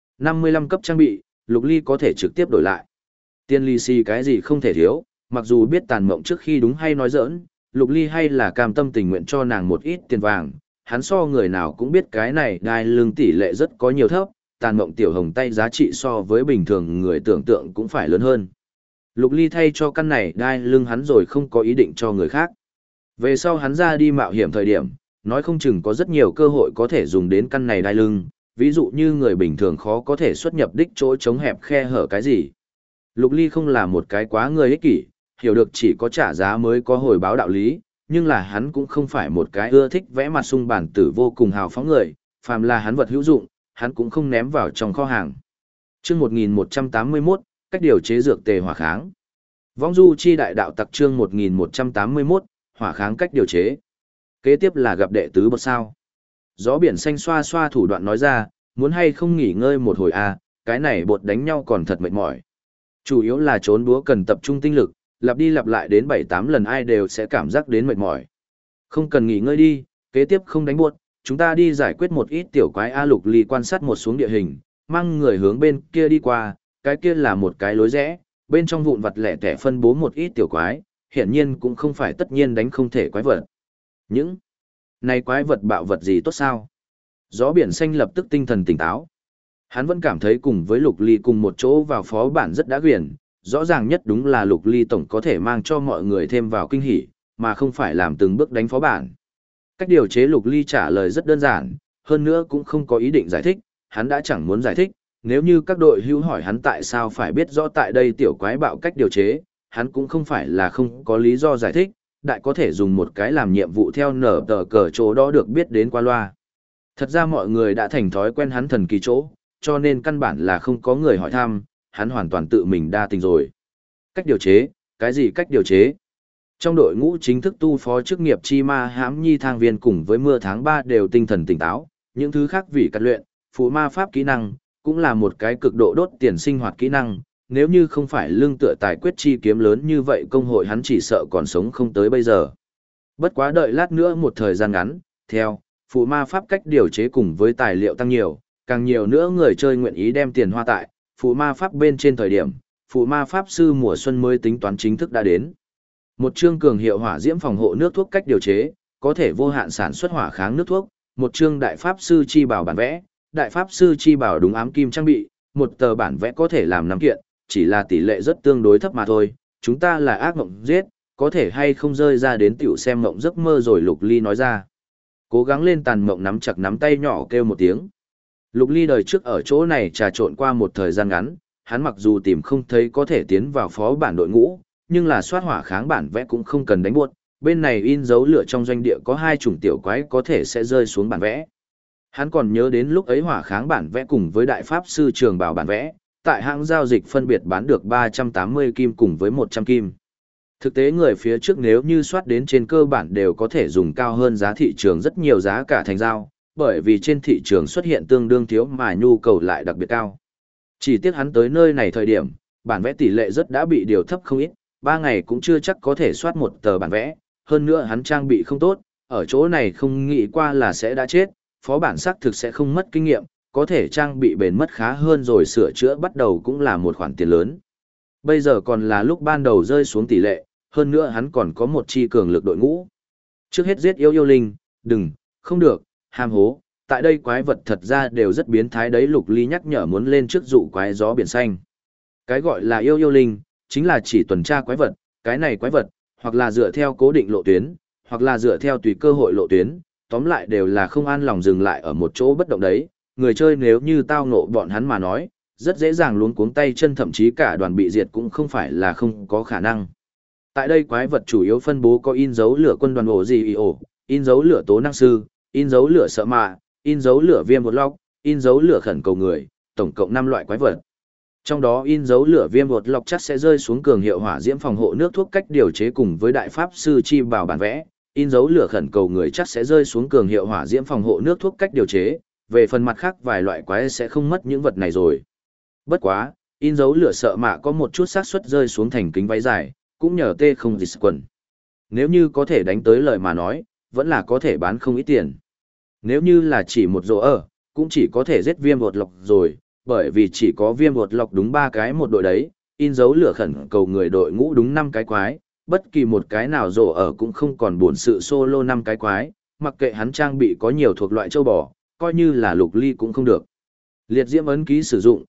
55 cấp trang bị, Lục Ly có thể trực tiếp đổi lại. Tiên ly si cái gì không thể thiếu, mặc dù biết tàn mộng trước khi đúng hay nói giỡn, Lục Ly hay là cam tâm tình nguyện cho nàng một ít tiền vàng, hắn so người nào cũng biết cái này đai lưng tỷ lệ rất có nhiều thấp, tàn mộng tiểu hồng tay giá trị so với bình thường người tưởng tượng cũng phải lớn hơn. Lục Ly thay cho căn này đai lưng hắn rồi không có ý định cho người khác. Về sau hắn ra đi mạo hiểm thời điểm, nói không chừng có rất nhiều cơ hội có thể dùng đến căn này đai lưng, ví dụ như người bình thường khó có thể xuất nhập đích chỗ chống hẹp khe hở cái gì. Lục Ly không là một cái quá người ích kỷ, hiểu được chỉ có trả giá mới có hồi báo đạo lý, nhưng là hắn cũng không phải một cái ưa thích vẽ mặt sung bản tử vô cùng hào phóng người, phàm là hắn vật hữu dụng, hắn cũng không ném vào trong kho hàng. Chương 1181, cách điều chế dược tề hỏa kháng. Vong du chi đại đạo tặc chương 1181, hỏa kháng cách điều chế. Kế tiếp là gặp đệ tứ bột sao. Gió biển xanh xoa xoa thủ đoạn nói ra, muốn hay không nghỉ ngơi một hồi à, cái này bột đánh nhau còn thật mệt mỏi. Chủ yếu là trốn đúa cần tập trung tinh lực, lặp đi lặp lại đến 7-8 lần ai đều sẽ cảm giác đến mệt mỏi. Không cần nghỉ ngơi đi, kế tiếp không đánh buốt, chúng ta đi giải quyết một ít tiểu quái. A Lục Ly quan sát một xuống địa hình, mang người hướng bên kia đi qua, cái kia là một cái lối rẽ, bên trong vụn vặt lẻ tẻ phân bố một ít tiểu quái, hiển nhiên cũng không phải tất nhiên đánh không thể quái vật. Những này quái vật bạo vật gì tốt sao? Gió biển xanh lập tức tinh thần tỉnh táo. Hắn vẫn cảm thấy cùng với Lục Ly cùng một chỗ vào phó bản rất đã quyển, rõ ràng nhất đúng là Lục Ly tổng có thể mang cho mọi người thêm vào kinh hỉ, mà không phải làm từng bước đánh phó bản. Cách điều chế Lục Ly trả lời rất đơn giản, hơn nữa cũng không có ý định giải thích, hắn đã chẳng muốn giải thích, nếu như các đội hữu hỏi hắn tại sao phải biết rõ tại đây tiểu quái bạo cách điều chế, hắn cũng không phải là không có lý do giải thích, đại có thể dùng một cái làm nhiệm vụ theo nở tờ cờ chỗ đó được biết đến qua loa. Thật ra mọi người đã thành thói quen hắn thần kỳ chỗ, cho nên căn bản là không có người hỏi thăm, hắn hoàn toàn tự mình đa tình rồi. Cách điều chế, cái gì cách điều chế? Trong đội ngũ chính thức tu phó chức nghiệp chi ma hãm nhi thang viên cùng với mưa tháng 3 đều tinh thần tỉnh táo, những thứ khác vì cắt luyện, phụ ma pháp kỹ năng, cũng là một cái cực độ đốt tiền sinh hoạt kỹ năng, nếu như không phải lương tựa tài quyết chi kiếm lớn như vậy công hội hắn chỉ sợ còn sống không tới bây giờ. Bất quá đợi lát nữa một thời gian ngắn, theo, phụ ma pháp cách điều chế cùng với tài liệu tăng nhiều, càng nhiều nữa người chơi nguyện ý đem tiền hoa tại, phụ ma pháp bên trên thời điểm, phụ ma pháp sư mùa xuân mới tính toán chính thức đã đến. Một chương cường hiệu hỏa diễm phòng hộ nước thuốc cách điều chế, có thể vô hạn sản xuất hỏa kháng nước thuốc, một chương đại pháp sư chi bảo bản vẽ, đại pháp sư chi bảo đúng ám kim trang bị, một tờ bản vẽ có thể làm 5 kiện, chỉ là tỷ lệ rất tương đối thấp mà thôi, chúng ta là ác mộng giết, có thể hay không rơi ra đến tiểu xem mộng giấc mơ rồi. Lục Ly nói ra. Cố gắng lên tàn mộng nắm chặt nắm tay nhỏ kêu một tiếng. Lục Ly đời trước ở chỗ này trà trộn qua một thời gian ngắn, hắn mặc dù tìm không thấy có thể tiến vào phó bản đội ngũ, nhưng là soát hỏa kháng bản vẽ cũng không cần đánh buốt, bên này in dấu lửa trong doanh địa có 2 chủng tiểu quái có thể sẽ rơi xuống bản vẽ. Hắn còn nhớ đến lúc ấy hỏa kháng bản vẽ cùng với đại pháp sư trường bảo bản vẽ, tại hãng giao dịch phân biệt bán được 380 kim cùng với 100 kim. Thực tế người phía trước nếu như soát đến trên cơ bản đều có thể dùng cao hơn giá thị trường rất nhiều giá cả thành giao, bởi vì trên thị trường xuất hiện tương đương thiếu mà nhu cầu lại đặc biệt cao. Chỉ tiếc hắn tới nơi này thời điểm, bản vẽ tỷ lệ rất đã bị điều thấp không ít, 3 ngày cũng chưa chắc có thể soát một tờ bản vẽ, hơn nữa hắn trang bị không tốt, ở chỗ này không nghĩ qua là sẽ đã chết, phó bản xác thực sẽ không mất kinh nghiệm, có thể trang bị bền mất khá hơn rồi sửa chữa bắt đầu cũng là một khoản tiền lớn. Bây giờ còn là lúc ban đầu rơi xuống tỷ lệ, hơn nữa hắn còn có một chi cường lực đội ngũ. Trước hết giết yêu linh, đừng, không được, ham hố, tại đây quái vật thật ra đều rất biến thái đấy. Lục Ly nhắc nhở muốn lên trước dụ quái gió biển xanh. Cái gọi là yêu linh, chính là chỉ tuần tra quái vật, cái này quái vật, hoặc là dựa theo cố định lộ tuyến, hoặc là dựa theo tùy cơ hội lộ tuyến, tóm lại đều là không an lòng dừng lại ở một chỗ bất động đấy. Người chơi nếu như tao ngộ bọn hắn mà nói, rất dễ dàng luống cuống tay chân, thậm chí cả đoàn bị diệt cũng không phải là không có khả năng. Tại đây quái vật chủ yếu phân bố có in dấu lửa quân đoàn ổ gì ổ, in dấu lửa tố năng sư, in dấu lửa sợ mạ, in dấu lửa viêm bột lọc, in dấu lửa khẩn cầu người, tổng cộng 5 loại quái vật. Trong đó in dấu lửa viêm bột lọc chắc sẽ rơi xuống cường hiệu hỏa diễm phòng hộ nước thuốc cách điều chế cùng với đại pháp sư chi bảo bản vẽ, in dấu lửa khẩn cầu người chắc sẽ rơi xuống cường hiệu hỏa diễm phòng hộ nước thuốc cách điều chế, về phần mặt khác vài loại quái sẽ không mất những vật này rồi. Bất quá, in dấu lửa sợ mạ có một chút xác suất rơi xuống thành kính váy dài, cũng nhờ tê không dịch quần. Nếu như có thể đánh tới lời mà nói, vẫn là có thể bán không ít tiền. Nếu như là chỉ một rổ ở, cũng chỉ có thể giết viêm bột lọc rồi, bởi vì chỉ có viêm bột lọc đúng 3 cái một đội đấy, in dấu lửa khẩn cầu người đội ngũ đúng 5 cái quái, bất kỳ một cái nào rổ ở cũng không còn buồn sự solo 5 cái quái, mặc kệ hắn trang bị có nhiều thuộc loại châu bò, coi như là Lục Ly cũng không được. Liệt diễm ấn ký sử dụng,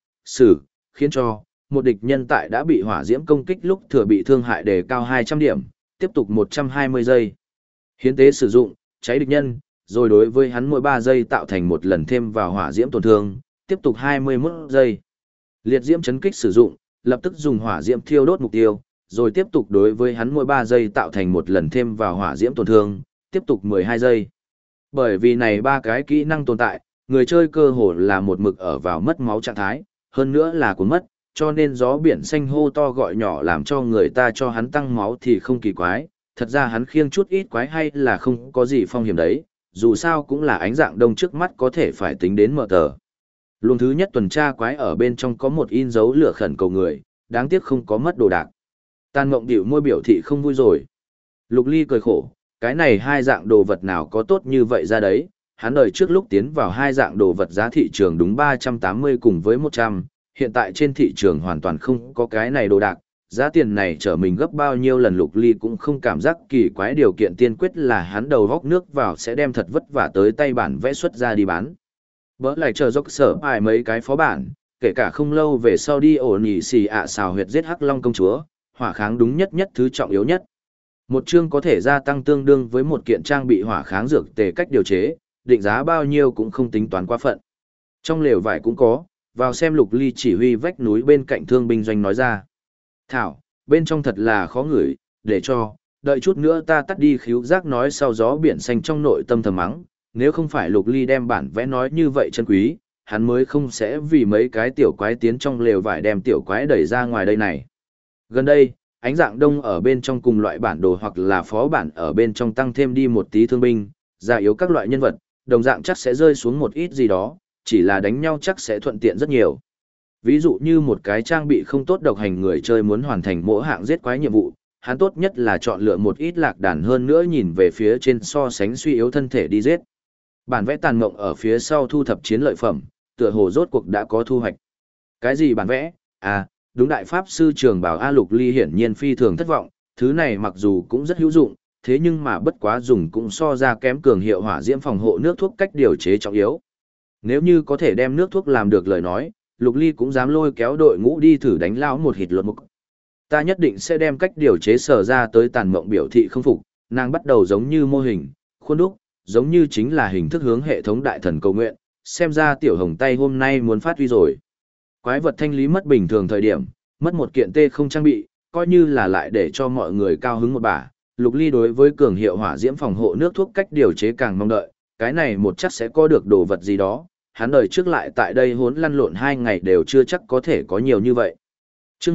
khiến cho một địch nhân tại đã bị hỏa diễm công kích lúc thừa bị thương hại đề cao 200 điểm, tiếp tục 120 giây. Hiến tế sử dụng, cháy địch nhân, rồi đối với hắn mỗi 3 giây tạo thành một lần thêm vào hỏa diễm tổn thương, tiếp tục 21 giây. Liệt diễm chấn kích sử dụng, lập tức dùng hỏa diễm thiêu đốt mục tiêu, rồi tiếp tục đối với hắn mỗi 3 giây tạo thành một lần thêm vào hỏa diễm tổn thương, tiếp tục 12 giây. Bởi vì này ba cái kỹ năng tồn tại, người chơi cơ hồ là một mực ở vào mất máu trạng thái, hơn nữa là cuốn mất, cho nên gió biển xanh hô to gọi nhỏ làm cho người ta cho hắn tăng máu thì không kỳ quái, thật ra hắn khiêng chút ít quái hay là không có gì phong hiểm đấy, dù sao cũng là ánh dạng đông trước mắt có thể phải tính đến mở tờ. Luồng thứ nhất tuần tra quái ở bên trong có một in dấu lửa khẩn cầu người, đáng tiếc không có mất đồ đạc. Tàn Mộng điệu môi biểu thị không vui rồi. Lục Ly cười khổ, cái này hai dạng đồ vật nào có tốt như vậy ra đấy, hắn đời trước lúc tiến vào hai dạng đồ vật giá thị trường đúng 380 cùng với 100, hiện tại trên thị trường hoàn toàn không có cái này đồ đạc, giá tiền này trở mình gấp bao nhiêu lần. Lục Ly cũng không cảm giác kỳ quái, điều kiện tiên quyết là hắn đầu góc nước vào sẽ đem thật vất vả tới tay bản vẽ xuất ra đi bán. Bỡ lại chờ dốc sở bài mấy cái phó bản, kể cả không lâu về sau đi ổn nhị xì ạ xào huyệt giết Hắc Long công chúa, hỏa kháng đúng nhất thứ trọng yếu nhất. Một chương có thể gia tăng tương đương với một kiện trang bị hỏa kháng dược tề cách điều chế, định giá bao nhiêu cũng không tính toán quá phận. Trong lều vải cũng có, vào xem. Lục Ly chỉ huy vách núi bên cạnh thương binh doanh nói ra. Thảo, bên trong thật là khó ngửi, để cho, đợi chút nữa ta tắt đi khíu giác nói sau. Gió biển xanh trong nội tâm thầm mắng, nếu không phải Lục Ly đem bản vẽ nói như vậy chân quý, hắn mới không sẽ vì mấy cái tiểu quái tiến trong lều vải đem tiểu quái đẩy ra ngoài đây này. Gần đây, ánh dạng đông ở bên trong cùng loại bản đồ hoặc là phó bản ở bên trong tăng thêm đi một tí thương binh, già yếu các loại nhân vật, đồng dạng chắc sẽ rơi xuống một ít gì đó, chỉ là đánh nhau chắc sẽ thuận tiện rất nhiều. Ví dụ như một cái trang bị không tốt độc hành người chơi muốn hoàn thành mỗi hạng giết quái nhiệm vụ, hắn tốt nhất là chọn lựa một ít lạc đàn hơn nữa nhìn về phía trên so sánh suy yếu thân thể đi giết. Bản vẽ Tàn Mộng ở phía sau thu thập chiến lợi phẩm, tựa hồ rốt cuộc đã có thu hoạch. Cái gì bản vẽ? À, đúng, đại pháp sư trường bảo A. Lục Ly hiển nhiên phi thường thất vọng, thứ này mặc dù cũng rất hữu dụng, thế nhưng mà bất quá dùng cũng so ra kém cường hiệu hỏa diễm phòng hộ nước thuốc cách điều chế trọng yếu. Nếu như có thể đem nước thuốc làm được lời nói, Lục Ly cũng dám lôi kéo đội ngũ đi thử đánh lão một hịt luật mục. Ta nhất định sẽ đem cách điều chế sở ra tới. Tàn Mộng biểu thị không phục, nàng bắt đầu giống như mô hình, khuôn đúc, giống như chính là hình thức hướng hệ thống đại thần cầu nguyện, xem ra tiểu hồng tay hôm nay muốn phát huy rồi. Quái vật thanh lý mất bình thường thời điểm, mất một kiện tê không trang bị, coi như là lại để cho mọi người cao hứng một bả. Lục Ly đối với cường hiệu hỏa diễm phòng hộ nước thuốc cách điều chế càng mong đợi, cái này một chắc sẽ có được đồ vật gì đó, hắn đời trước lại tại đây hốn lăn lộn 2 ngày đều chưa chắc có thể có nhiều như vậy. Chương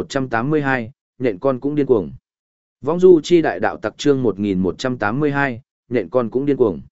1182, nhện con cũng điên cuồng. Vong du chi đại đạo tặc chương 1182, nhện con cũng điên cuồng.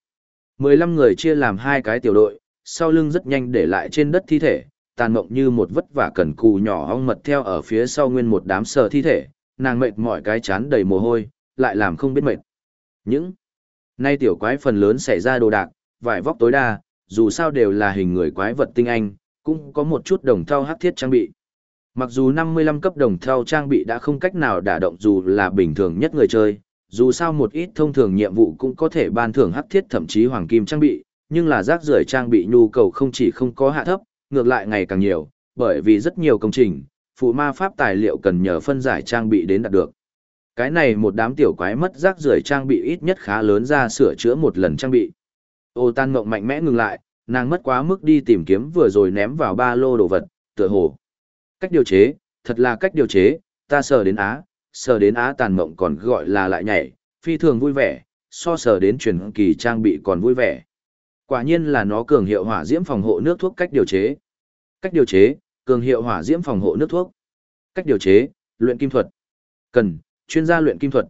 15 người chia làm 2 cái tiểu đội, sau lưng rất nhanh để lại trên đất thi thể. Tàn Mộng như một vất vả cần cù nhỏ ong mật theo ở phía sau nguyên một đám sờ thi thể, nàng mệt mỏi cái chán đầy mồ hôi, lại làm không biết mệt. Những nay tiểu quái phần lớn xảy ra đồ đạc, vải vóc tối đa, dù sao đều là hình người quái vật tinh anh, cũng có một chút đồng thau hắc thiết trang bị. Mặc dù 55 cấp đồng thau trang bị đã không cách nào đả động dù là bình thường nhất người chơi, dù sao một ít thông thường nhiệm vụ cũng có thể ban thưởng hắc thiết thậm chí hoàng kim trang bị, nhưng là rác rưởi trang bị nhu cầu không chỉ không có hạ thấp, ngược lại ngày càng nhiều, bởi vì rất nhiều công trình, phụ ma pháp tài liệu cần nhờ phân giải trang bị đến đạt được. Cái này một đám tiểu quái mất rác rưởi trang bị ít nhất khá lớn ra sửa chữa một lần trang bị. Ô Tàn Mộng mạnh mẽ ngừng lại, nàng mất quá mức đi tìm kiếm vừa rồi ném vào ba lô đồ vật, tựa hồ. Cách điều chế, thật là cách điều chế, ta sờ đến á. Tàn Mộng còn gọi là lại nhảy, phi thường vui vẻ, so sờ đến truyền kỳ trang bị còn vui vẻ. Quả nhiên là nó cường hiệu hỏa diễm phòng hộ nước thuốc cách điều chế. Cách điều chế, cường hiệu hỏa diễm phòng hộ nước thuốc. Cách điều chế, luyện kim thuật. Cần, chuyên gia luyện kim thuật,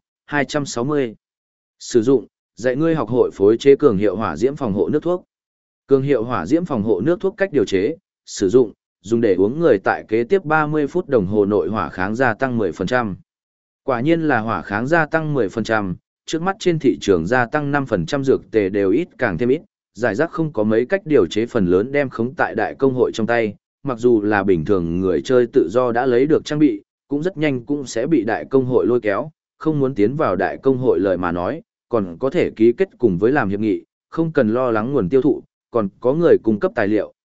260. Sử dụng, dạy ngươi học hội phối chế cường hiệu hỏa diễm phòng hộ nước thuốc. Cường hiệu hỏa diễm phòng hộ nước thuốc cách điều chế, sử dụng, dùng để uống người tại kế tiếp 30 phút đồng hồ nội hỏa kháng gia tăng 10%. Quả nhiên là hỏa kháng gia tăng 10%, trước mắt trên thị trường gia tăng 5% dược tề đều ít càng thêm ít, giải rác không có mấy cách điều chế phần lớn đem khống tại đại công hội trong tay, mặc dù là bình thường người chơi tự do đã lấy được trang bị, cũng rất nhanh cũng sẽ bị đại công hội lôi kéo, không muốn tiến vào đại công hội lời mà nói, còn có thể ký kết cùng với làm hiệp nghị, không cần lo lắng nguồn tiêu thụ, còn có người cung cấp tài liệu,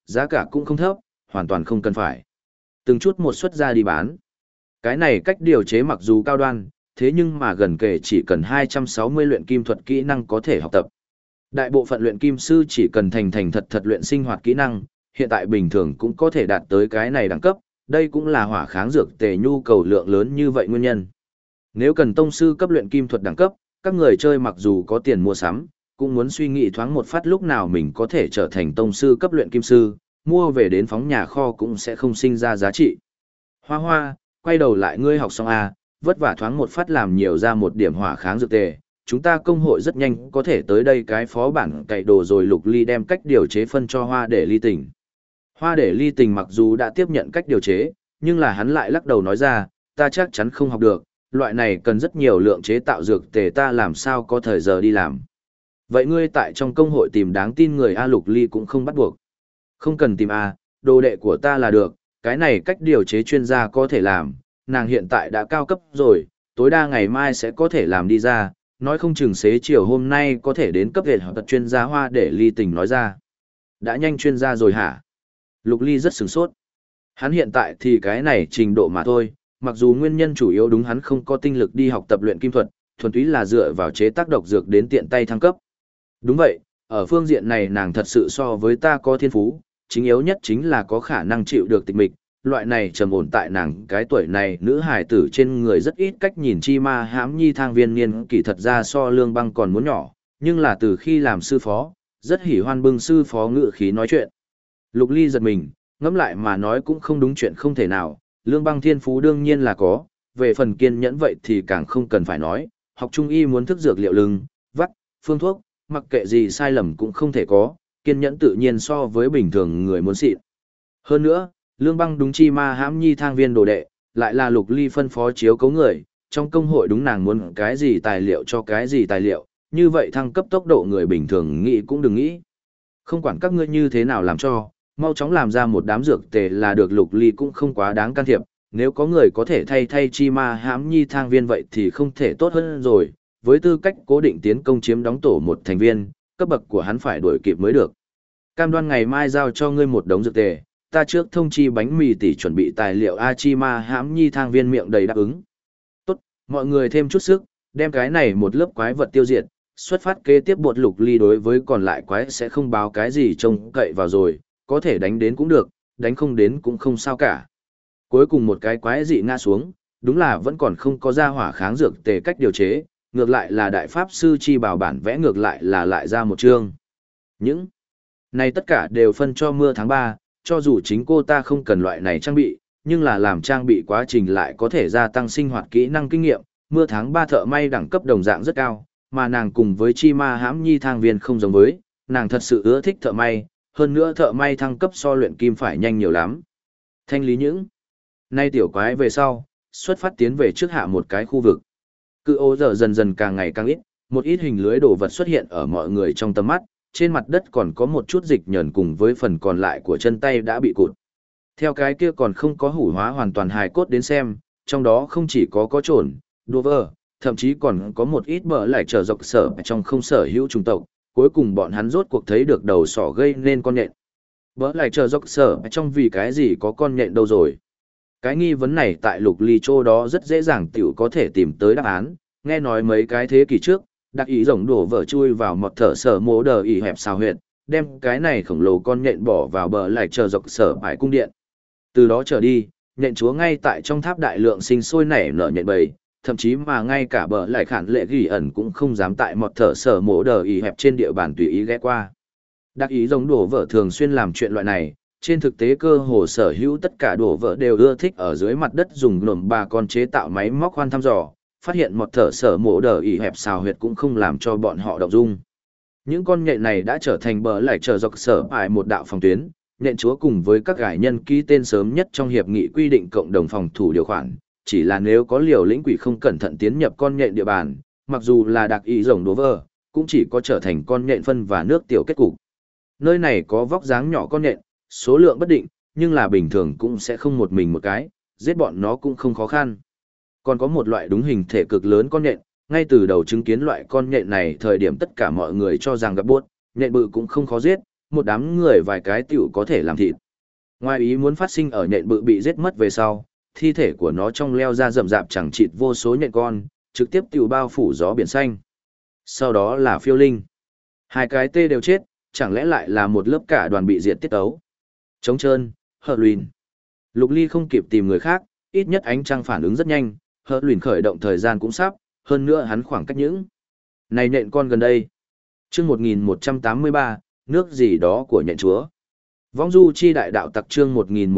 giá cả cũng không thấp, hoàn toàn không cần phải. Từng chút một xuất ra đi bán. Cái này cách điều chế mặc dù cao đoan, thế nhưng mà gần kể chỉ cần 260 luyện kim thuật kỹ năng có thể học tập. Đại bộ phận luyện kim sư chỉ cần thành thành thật thật luyện sinh hoạt kỹ năng, hiện tại bình thường cũng có thể đạt tới cái này đẳng cấp, đây cũng là hỏa kháng dược tề nhu cầu lượng lớn như vậy nguyên nhân. Nếu cần tông sư cấp luyện kim thuật đẳng cấp, các người chơi mặc dù có tiền mua sắm, cũng muốn suy nghĩ thoáng một phát lúc nào mình có thể trở thành tông sư cấp luyện kim sư, mua về đến phóng nhà kho cũng sẽ không sinh ra giá trị. Hoa Hoa, quay đầu lại ngươi học xong à, vất vả thoáng một phát làm nhiều ra một điểm hỏa kháng dược tề, chúng ta công hội rất nhanh có thể tới đây cái phó bản cày đồ rồi. Lục Ly đem cách điều chế phân cho Hoa để ly tình. Hoa để ly tình mặc dù đã tiếp nhận cách điều chế, nhưng là hắn lại lắc đầu nói ra, ta chắc chắn không học được, loại này cần rất nhiều lượng chế tạo dược tề, ta làm sao có thời giờ đi làm. Vậy ngươi tại trong công hội tìm đáng tin người A. Lục Ly cũng không bắt buộc. Không cần tìm A, đồ đệ của ta là được, cái này cách điều chế chuyên gia có thể làm, nàng hiện tại đã cao cấp rồi, tối đa ngày mai sẽ có thể làm đi ra, nói không chừng xế chiều hôm nay có thể đến cấp hệ học tập chuyên gia. Hoa để ly tình nói ra. Đã nhanh chuyên gia rồi hả? Lục Ly rất sửng sốt. Hắn hiện tại thì cái này trình độ mà thôi, mặc dù nguyên nhân chủ yếu đúng hắn không có tinh lực đi học tập luyện kim thuật, thuần túy là dựa vào chế tác độc dược đến tiện tay thăng cấp. Đúng vậy, ở phương diện này nàng thật sự so với ta có thiên phú, chính yếu nhất chính là có khả năng chịu được tịch mịch, loại này trầm ổn tại nàng cái tuổi này nữ hài tử trên người rất ít cách nhìn. Chi ma hãm nhi thang viên niên kỳ thật ra so Lương Băng còn muốn nhỏ, nhưng là từ khi làm sư phó, rất hỉ hoan bưng sư phó ngự khí nói chuyện. Lục Ly giật mình, ngẫm lại mà nói cũng không đúng chuyện không thể nào, Lương Băng thiên phú đương nhiên là có, về phần kiên nhẫn vậy thì càng không cần phải nói, học trung y muốn thức dược liệu lưng, vắt, phương thuốc, mặc kệ gì sai lầm cũng không thể có, kiên nhẫn tự nhiên so với bình thường người muốn xịn. Hơn nữa, Lương Băng đúng chi ma hãm nhi thang viên đồ đệ, lại là Lục Ly phân phó chiếu cấu người, trong công hội đúng nàng muốn cái gì tài liệu cho cái gì tài liệu, như vậy thăng cấp tốc độ người bình thường nghĩ cũng đừng nghĩ. Không quản các ngươi như thế nào làm cho, mau chóng làm ra một đám dược tề là được. Lục Ly cũng không quá đáng can thiệp, nếu có người có thể thay chi ma hãm nhi thang viên vậy thì không thể tốt hơn rồi, với tư cách cố định tiến công chiếm đóng tổ một thành viên, cấp bậc của hắn phải đuổi kịp mới được. Cam đoan ngày mai giao cho ngươi một đống dược tề, ta trước thông chi bánh mì tỷ chuẩn bị tài liệu. A chi ma hãm nhi thang viên miệng đầy đáp ứng. Tốt, mọi người thêm chút sức, đem cái này một lớp quái vật tiêu diệt, xuất phát kế tiếp. Bột Lục Ly đối với còn lại quái sẽ không báo cái gì trông cậy vào rồi, có thể đánh đến cũng được, đánh không đến cũng không sao cả. Cuối cùng một cái quái dị ngã xuống, đúng là vẫn còn không có ra hỏa kháng dược tề cách điều chế, ngược lại là đại pháp sư chi bảo bản vẽ ngược lại là lại ra một chương. Những này tất cả đều phân cho Mưa tháng 3, cho dù chính cô ta không cần loại này trang bị, nhưng là làm trang bị quá trình lại có thể gia tăng sinh hoạt kỹ năng kinh nghiệm. Mưa tháng 3 thợ may đẳng cấp đồng dạng rất cao, mà nàng cùng với chi ma hãm nhi thang viên không giống với, nàng thật sự ưa thích thợ may, hơn nữa thợ may thăng cấp so luyện kim phải nhanh nhiều lắm. Thanh lý những nay tiểu quái về sau, xuất phát tiến về trước hạ một cái khu vực. Cự ô giờ dần dần càng ngày càng ít, một ít hình lưới đồ vật xuất hiện ở mọi người trong tầm mắt, trên mặt đất còn có một chút dịch nhờn cùng với phần còn lại của chân tay đã bị cụt. Theo cái kia còn không có hủ hóa hoàn toàn hài cốt đến xem, trong đó không chỉ có trồn, đua vơ, thậm chí còn có một ít bờ lại trở dọc sở trong không sở hữu chủng tộc, cuối cùng bọn hắn rốt cuộc thấy được đầu sỏ gây nên con nhện. Bờ lại trở dọc sở trong vì cái gì có con nhện đâu rồi? Cái nghi vấn này tại Lục Ly chỗ đó rất dễ dàng tiểu có thể tìm tới đáp án, nghe nói mấy cái thế kỷ trước, đặc ý rồng đổ vỡ chui vào một thở sở mố đờ ỉ hẹp xào huyệt, đem cái này khổng lồ con nhện bỏ vào bờ lại chờ dọc sở bãi cung điện. Từ đó trở đi, nhện chúa ngay tại trong tháp đại lượng sinh sôi nảy nở nhện bầy, thậm chí mà ngay cả bờ lại khản lệ ghi ẩn cũng không dám tại một thở sở mố đờ ỉ hẹp trên địa bàn tùy ý ghé qua. Đặc ý rồng đổ vỡ thường xuyên làm chuyện loại này. Trên thực tế cơ hồ sở hữu tất cả đổ vỡ đều ưa thích ở dưới mặt đất dùng nổm bà con chế tạo máy móc khoan thăm dò, phát hiện một thở sở mổ đờ ỉ hẹp xào huyệt cũng không làm cho bọn họ động dung. Những con nhện này đã trở thành bờ lại trở dọc sở ải một đạo phòng tuyến, nhện chúa cùng với các gải nhân ký tên sớm nhất trong hiệp nghị quy định cộng đồng phòng thủ điều khoản, chỉ là nếu có liều lĩnh quỷ không cẩn thận tiến nhập con nhện địa bàn, mặc dù là đặc ý rồng đổ vỡ, cũng chỉ có trở thành con nhện phân và nước tiểu kết cục. Nơi này có vóc dáng nhỏ con nhện, số lượng bất định, nhưng là bình thường cũng sẽ không một mình một cái, giết bọn nó cũng không khó khăn. Còn có một loại đúng hình thể cực lớn con nhện, ngay từ đầu chứng kiến loại con nhện này thời điểm tất cả mọi người cho rằng gặp buốt, nhện bự cũng không khó giết, một đám người vài cái tiểu có thể làm thịt. Ngoài ý muốn phát sinh ở nhện bự bị giết mất về sau, thi thể của nó trong leo ra rậm rạp chẳng chịt vô số nhện con, trực tiếp tiểu bao phủ gió biển xanh. Sau đó là phiêu linh. Hai cái tê đều chết, chẳng lẽ lại là một lớp cả đoàn bị diệt tiết ấu. Trống trơn, hờ luyện. Lục Ly không kịp tìm người khác, ít nhất ánh trăng phản ứng rất nhanh, hờ luyện khởi động thời gian cũng sắp, hơn nữa hắn khoảng cách những. Này nhện con gần đây. Chương 1183, nước gì đó của nhện chúa. Vong du chi đại đạo tặc chương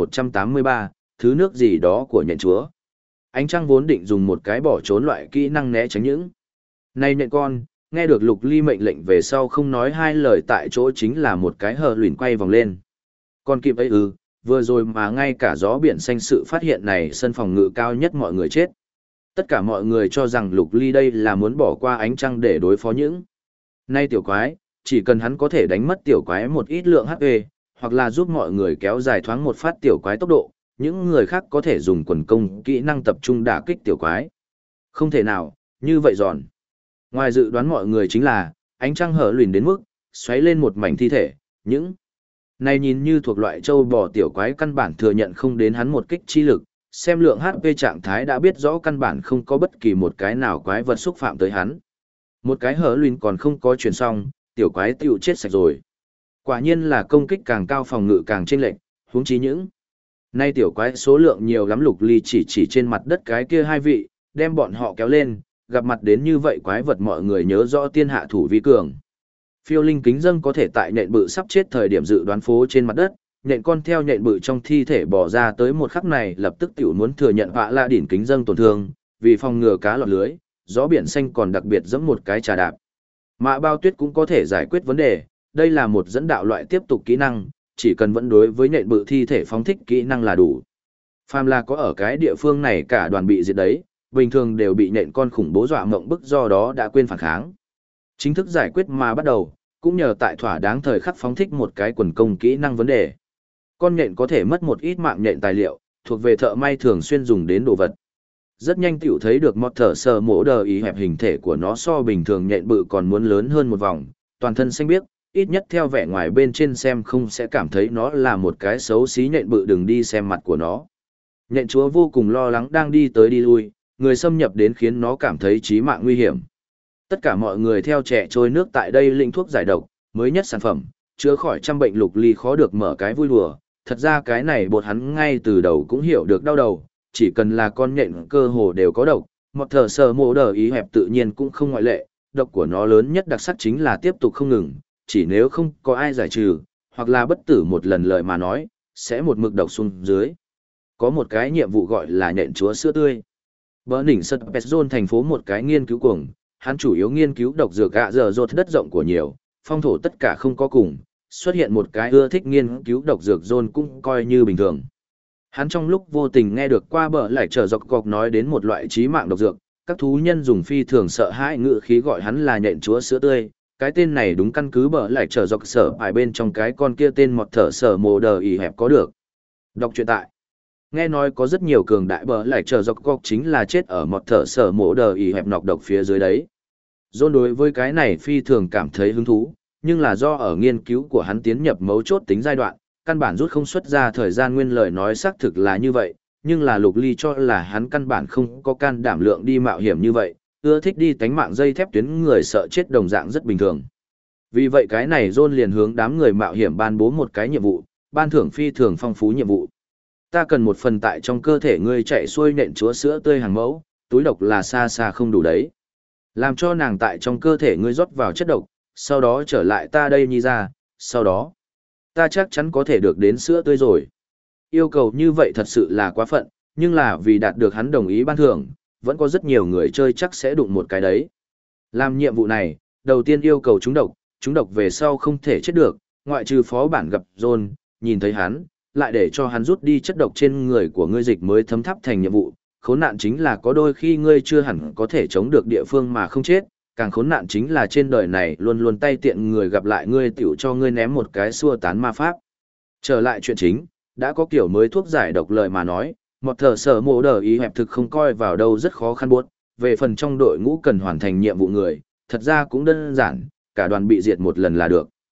1183, thứ nước gì đó của nhện chúa. Ánh trăng vốn định dùng một cái bỏ trốn loại kỹ năng né tránh những. Này nhện con, nghe được Lục Ly mệnh lệnh về sau không nói hai lời tại chỗ chính là một cái hờ luyện quay vòng lên. Còn kịp ấy vừa rồi mà ngay cả gió biển xanh sự phát hiện này sân phòng ngự cao nhất mọi người chết. Tất cả mọi người cho rằng Lục Ly đây là muốn bỏ qua ánh trăng để đối phó những. Nay tiểu quái, chỉ cần hắn có thể đánh mất tiểu quái một ít lượng HP, hoặc là giúp mọi người kéo dài thoáng một phát tiểu quái tốc độ, những người khác có thể dùng quần công kỹ năng tập trung đả kích tiểu quái. Không thể nào, như vậy giòn. Ngoài dự đoán mọi người chính là, ánh trăng hở lùn đến mức, xoáy lên một mảnh thi thể, những này nhìn như thuộc loại châu bò tiểu quái căn bản thừa nhận không đến hắn một kích chi lực, xem lượng HP trạng thái đã biết rõ căn bản không có bất kỳ một cái nào quái vật xúc phạm tới hắn. Một cái hở lùn còn không có chuyển xong, tiểu quái tiêu chết sạch rồi. Quả nhiên là công kích càng cao phòng ngự càng chênh lệch, huống chí những. Nay tiểu quái số lượng nhiều lắm. Lục Ly chỉ trên mặt đất cái kia hai vị, đem bọn họ kéo lên, gặp mặt đến như vậy quái vật mọi người nhớ rõ tiên hạ thủ vi cường. Phiêu linh kính dâng có thể tại nhện bự sắp chết thời điểm dự đoán phố trên mặt đất, nhện con theo nhện bự trong thi thể bỏ ra tới một khắc này lập tức tiểu muốn thừa nhận vạ la đỉnh kính dâng tổn thương, vì phòng ngừa cá lọt lưới, gió biển xanh còn đặc biệt giẫm một cái trà đạp. Mã bao tuyết cũng có thể giải quyết vấn đề, đây là một dẫn đạo loại tiếp tục kỹ năng, chỉ cần vẫn đối với nhện bự thi thể phóng thích kỹ năng là đủ. Phàm là có ở cái địa phương này cả đoàn bị diệt đấy, bình thường đều bị nhện con khủng bố dọa mộng bức do đó đã quên phản kháng. Chính thức giải quyết mà bắt đầu, cũng nhờ tại thỏa đáng thời khắc phóng thích một cái quần công kỹ năng vấn đề. Con nhện có thể mất một ít mạng nhện tài liệu, thuộc về thợ may thường xuyên dùng đến đồ vật. Rất nhanh tiểu thấy được một thở sờ mỗ đờ ý hẹp hình thể của nó so bình thường nhện bự còn muốn lớn hơn một vòng, toàn thân xanh biếc, ít nhất theo vẻ ngoài bên trên xem không sẽ cảm thấy nó là một cái xấu xí nhện bự, đừng đi xem mặt của nó. Nhện chúa vô cùng lo lắng đang đi tới đi lui, người xâm nhập đến khiến nó cảm thấy chí mạng nguy hiểm. Tất cả mọi người theo trẻ trôi nước tại đây lĩnh thuốc giải độc, mới nhất sản phẩm, chữa khỏi trăm bệnh. Lục Ly khó được mở cái vui đùa, thật ra cái này bột hắn ngay từ đầu cũng hiểu được đau đầu, chỉ cần là con nhện cơ hồ đều có độc, một thở sờ mồ đờ ý hẹp tự nhiên cũng không ngoại lệ, độc của nó lớn nhất đặc sắc chính là tiếp tục không ngừng, chỉ nếu không có ai giải trừ, hoặc là bất tử một lần lời mà nói, sẽ một mực độc xuống dưới. Có một cái nhiệm vụ gọi là nhện chúa sữa tươi. Bờ đỉnh sật Petzon thành phố một cái nghiên cứu cuồng, hắn chủ yếu nghiên cứu độc dược gạ dở dột đất rộng của nhiều, phong thổ tất cả không có cùng, xuất hiện một cái ưa thích nghiên cứu độc dược zone cũng coi như bình thường. Hắn trong lúc vô tình nghe được qua bờ lại trở dọc cọc nói đến một loại chí mạng độc dược, các thú nhân dùng phi thường sợ hãi ngữ khí gọi hắn là nhện chúa sữa tươi, cái tên này đúng căn cứ bờ lại trở dọc sở bài bên trong cái con kia tên một thở sở mồ đờ ý hẹp có được. Đọc truyện tại. Nghe nói có rất nhiều cường đại bờ lại trở dọc cọc chính là chết ở một thở sở mồ đờ ý hẹp nọc độc phía dưới đấy. John đối với cái này phi thường cảm thấy hứng thú, nhưng là do ở nghiên cứu của hắn tiến nhập mấu chốt tính giai đoạn, căn bản rút không xuất ra thời gian nguyên lời nói xác thực là như vậy, nhưng là Lục Ly cho là hắn căn bản không có can đảm lượng đi mạo hiểm như vậy, ưa thích đi tánh mạng dây thép tuyến người sợ chết đồng dạng rất bình thường. Vì vậy cái này John liền hướng đám người mạo hiểm ban bố một cái nhiệm vụ, ban thưởng phi thường phong phú nhiệm vụ. Ta cần một phần tại trong cơ thể ngươi chạy xuôi nện chúa sữa tươi hàng mẫu, túi độc là xa xa không đủ đấy. Làm cho nàng tại trong cơ thể ngươi rót vào chất độc, sau đó trở lại ta đây nhi ra, sau đó ta chắc chắn có thể được đến sữa tươi rồi. Yêu cầu như vậy thật sự là quá phận, nhưng là vì đạt được hắn đồng ý ban thưởng, vẫn có rất nhiều người chơi chắc sẽ đụng một cái đấy. Làm nhiệm vụ này, đầu tiên yêu cầu trúng độc về sau không thể chết được, ngoại trừ phó bản gặp John, nhìn thấy hắn, lại để cho hắn rút đi chất độc trên người của ngươi dịch mới thấm thắp thành nhiệm vụ. Khốn nạn chính là có đôi khi ngươi chưa hẳn có thể chống được địa phương mà không chết, càng khốn nạn chính là trên đời này luôn luôn tay tiện người gặp lại ngươi tiểu cho ngươi ném một cái xua tán ma pháp. Trở lại chuyện chính, đã có kiểu mới thuốc giải độc lời mà nói, một thở sở mồ đờ ý hẹp thực không coi vào đâu rất khó khăn buốt, về phần trong đội ngũ cần hoàn thành nhiệm vụ người, thật ra cũng đơn giản, cả đoàn bị diệt một lần là được.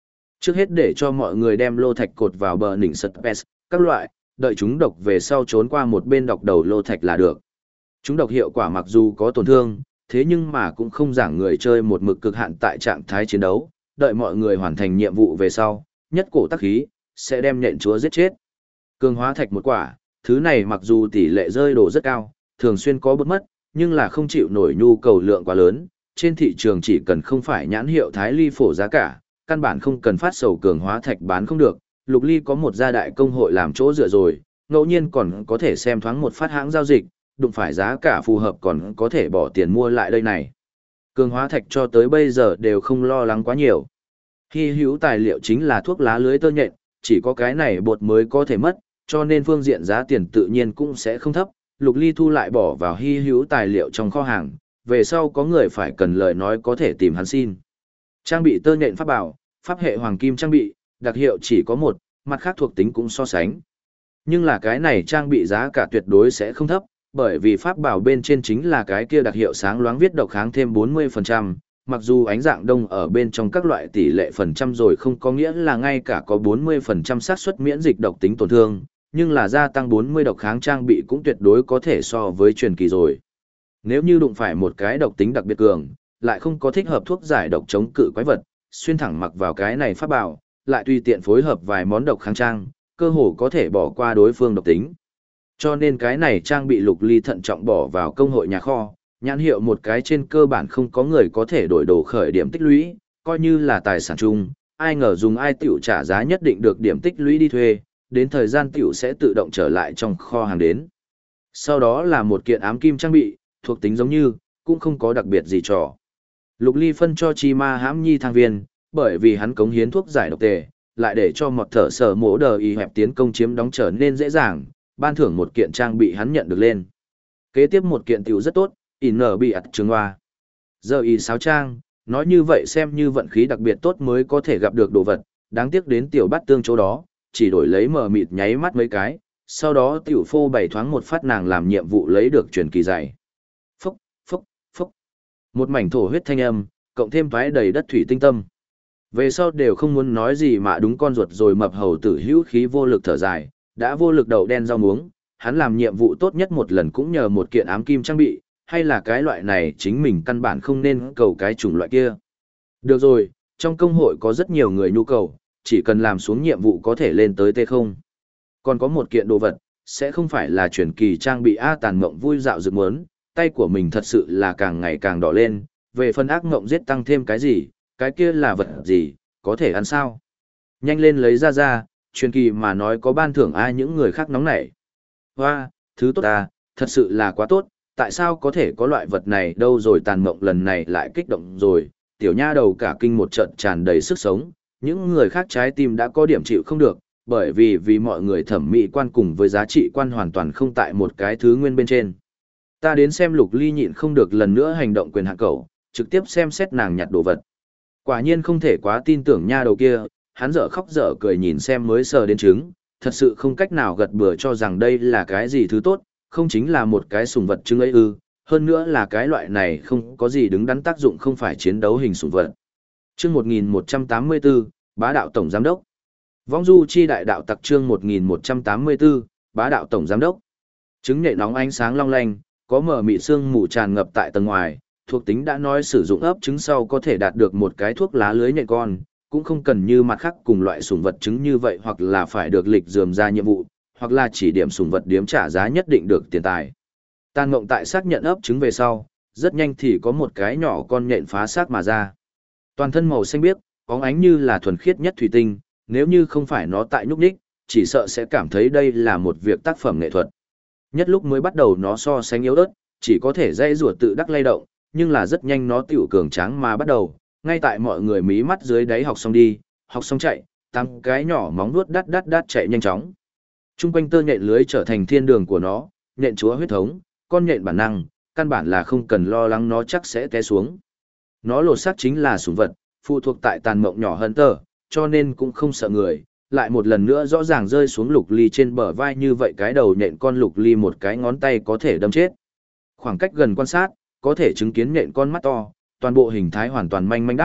Trước hết để cho mọi người đem lô thạch cột vào bờ nỉnh Space, các loại, đợi chúng độc về sau trốn qua một bên đọc đầu lô thạch là được. Chúng độc hiệu quả mặc dù có tổn thương, thế nhưng mà cũng không giảng người chơi một mực cực hạn tại trạng thái chiến đấu, đợi mọi người hoàn thành nhiệm vụ về sau, nhất cổ tắc khí, sẽ đem nhện chúa giết chết. Cường hóa thạch một quả, thứ này mặc dù tỷ lệ rơi đồ rất cao, thường xuyên có bớt mất, nhưng là không chịu nổi nhu cầu lượng quá lớn, trên thị trường chỉ cần không phải nhãn hiệu Thái Ly phổ giá cả, căn bản không cần phát sầu cường hóa thạch bán không được, Lục Ly có một gia đại công hội làm chỗ dựa rồi, ngẫu nhiên còn có thể xem thoáng một phát hãng giao dịch, đụng phải giá cả phù hợp còn có thể bỏ tiền mua lại đây này. Cường hóa thạch cho tới bây giờ đều không lo lắng quá nhiều. Hy hữu tài liệu chính là thuốc lá lưới tơ nhện, chỉ có cái này bột mới có thể mất, cho nên phương diện giá tiền tự nhiên cũng sẽ không thấp. Lục Ly thu lại bỏ vào hy hữu tài liệu trong kho hàng, về sau có người phải cần lời nói có thể tìm hắn xin. Trang bị tơ nhện pháp bảo, pháp hệ hoàng kim trang bị, đặc hiệu chỉ có một, mặt khác thuộc tính cũng so sánh. Nhưng là cái này trang bị giá cả tuyệt đối sẽ không thấp, bởi vì pháp bảo bên trên chính là cái kia đặc hiệu sáng loáng viết độc kháng thêm 40%, mặc dù ánh dạng đông ở bên trong các loại tỷ lệ phần trăm rồi không có nghĩa là ngay cả có 40% xác suất miễn dịch độc tính tổn thương, nhưng là gia tăng 40 độc kháng trang bị cũng tuyệt đối có thể so với truyền kỳ rồi. Nếu như đụng phải một cái độc tính đặc biệt cường, lại không có thích hợp thuốc giải độc chống cự quái vật, xuyên thẳng mặc vào cái này pháp bảo, lại tùy tiện phối hợp vài món độc kháng trang, cơ hồ có thể bỏ qua đối phương độc tính. Cho nên cái này trang bị Lục Ly thận trọng bỏ vào công hội nhà kho, nhãn hiệu một cái trên cơ bản không có người có thể đổi đồ khởi điểm tích lũy, coi như là tài sản chung, ai ngờ dùng ai tiểu trả giá nhất định được điểm tích lũy đi thuê, đến thời gian tiểu sẽ tự động trở lại trong kho hàng đến. Sau đó là một kiện ám kim trang bị, thuộc tính giống như, cũng không có đặc biệt gì trò. Lục Ly phân cho Chi Ma Hãm Nhi thang viên, bởi vì hắn cống hiến thuốc giải độc tề, lại để cho một thợ sở mỗ đờ y hẹp tiến công chiếm đóng trở nên dễ dàng, ban thưởng một kiện trang bị hắn nhận được lên. Kế tiếp một kiện tiểu rất tốt, in bị ặt trường hoa. Giờ y sáo trang, nói như vậy xem như vận khí đặc biệt tốt mới có thể gặp được đồ vật, đáng tiếc đến tiểu bát tương chỗ đó, chỉ đổi lấy mờ mịt nháy mắt mấy cái, sau đó tiểu phô bày thoáng một phát nàng làm nhiệm vụ lấy được truyền kỳ dày. Phúc, phúc, phúc. Một mảnh thổ huyết thanh âm, cộng thêm thoái đầy đất thủy tinh tâm. Về sau đều không muốn nói gì mà đúng con ruột rồi mập hầu tử hữu khí vô lực thở dài, đã vô lực đậu đen rau muống, hắn làm nhiệm vụ tốt nhất một lần cũng nhờ một kiện ám kim trang bị, hay là cái loại này chính mình căn bản không nên cầu cái chủng loại kia. Được rồi, trong công hội có rất nhiều người nhu cầu, chỉ cần làm xuống nhiệm vụ có thể lên tới T0. Còn có một kiện đồ vật, sẽ không phải là truyền kỳ trang bị A tàn mộng vui dạo dược muốn, tay của mình thật sự là càng ngày càng đỏ lên, về phần ác mộng giết tăng thêm cái gì, cái kia là vật gì, có thể ăn sao? Nhanh lên lấy ra, truyền kỳ mà nói có ban thưởng ai những người khác nóng nảy. Hoa, thứ tốt à, thật sự là quá tốt, tại sao có thể có loại vật này đâu rồi tàn mộng lần này lại kích động rồi, tiểu nha đầu cả kinh một trận tràn đầy sức sống, những người khác trái tim đã có điểm chịu không được, bởi vì mọi người thẩm mỹ quan cùng với giá trị quan hoàn toàn không tại một cái thứ nguyên bên trên. Ta đến xem Lục Ly nhịn không được lần nữa hành động quyền hạ cầu, trực tiếp xem xét nàng nhặt đồ vật. Quả nhiên không thể quá tin tưởng nha đầu kia, hắn dở khóc dở cười nhìn xem mới sờ đến trứng, thật sự không cách nào gật bừa cho rằng đây là cái gì thứ tốt, không chính là một cái sùng vật trứng ấy ư, hơn nữa là cái loại này không có gì đứng đắn tác dụng không phải chiến đấu hình sùng vật. Chương 1184, Bá đạo tổng giám đốc. Vong du chi đại đạo tặc chương 1184, Bá đạo tổng giám đốc. Trứng nhạy nóng ánh sáng long lanh, có mờ mịt sương mù tràn ngập tại tầng ngoài, thuộc tính đã nói sử dụng ấp trứng sau có thể đạt được một cái thuốc lá lưới nhện con, cũng không cần như mặt khác cùng loại sủng vật trứng như vậy hoặc là phải được lịch dườm ra nhiệm vụ, hoặc là chỉ điểm sủng vật điếm trả giá nhất định được tiền tài. Tàn Ngộng tại xác nhận ấp trứng về sau, rất nhanh thì có một cái nhỏ con nhện phá xác mà ra. Toàn thân màu xanh biếc, óng ánh như là thuần khiết nhất thủy tinh, nếu như không phải nó tại nhúc nhích, chỉ sợ sẽ cảm thấy đây là một việc tác phẩm nghệ thuật. Nhất lúc mới bắt đầu nó so sánh yếu ớt, chỉ có thể dây rùa tự đắc lay động, nhưng là rất nhanh nó tiểu cường tráng mà bắt đầu, ngay tại mọi người mí mắt dưới đáy học xong đi, học xong chạy, tăng cái nhỏ móng vuốt đắt đắt đắt chạy nhanh chóng. Trung quanh tơ nhện lưới trở thành thiên đường của nó, nhện chúa huyết thống, con nhện bản năng, căn bản là không cần lo lắng nó chắc sẽ té xuống. Nó lột xác chính là sủng vật, phụ thuộc tại tàn mộng nhỏ hơn tờ, cho nên cũng không sợ người, lại một lần nữa rõ ràng rơi xuống Lục Ly trên bờ vai như vậy cái đầu nhện con Lục Ly một cái ngón tay có thể đâm chết. Khoảng cách gần quan sát, có thể chứng kiến nhện con mắt to, toàn bộ hình thái hoàn toàn manh manh đát,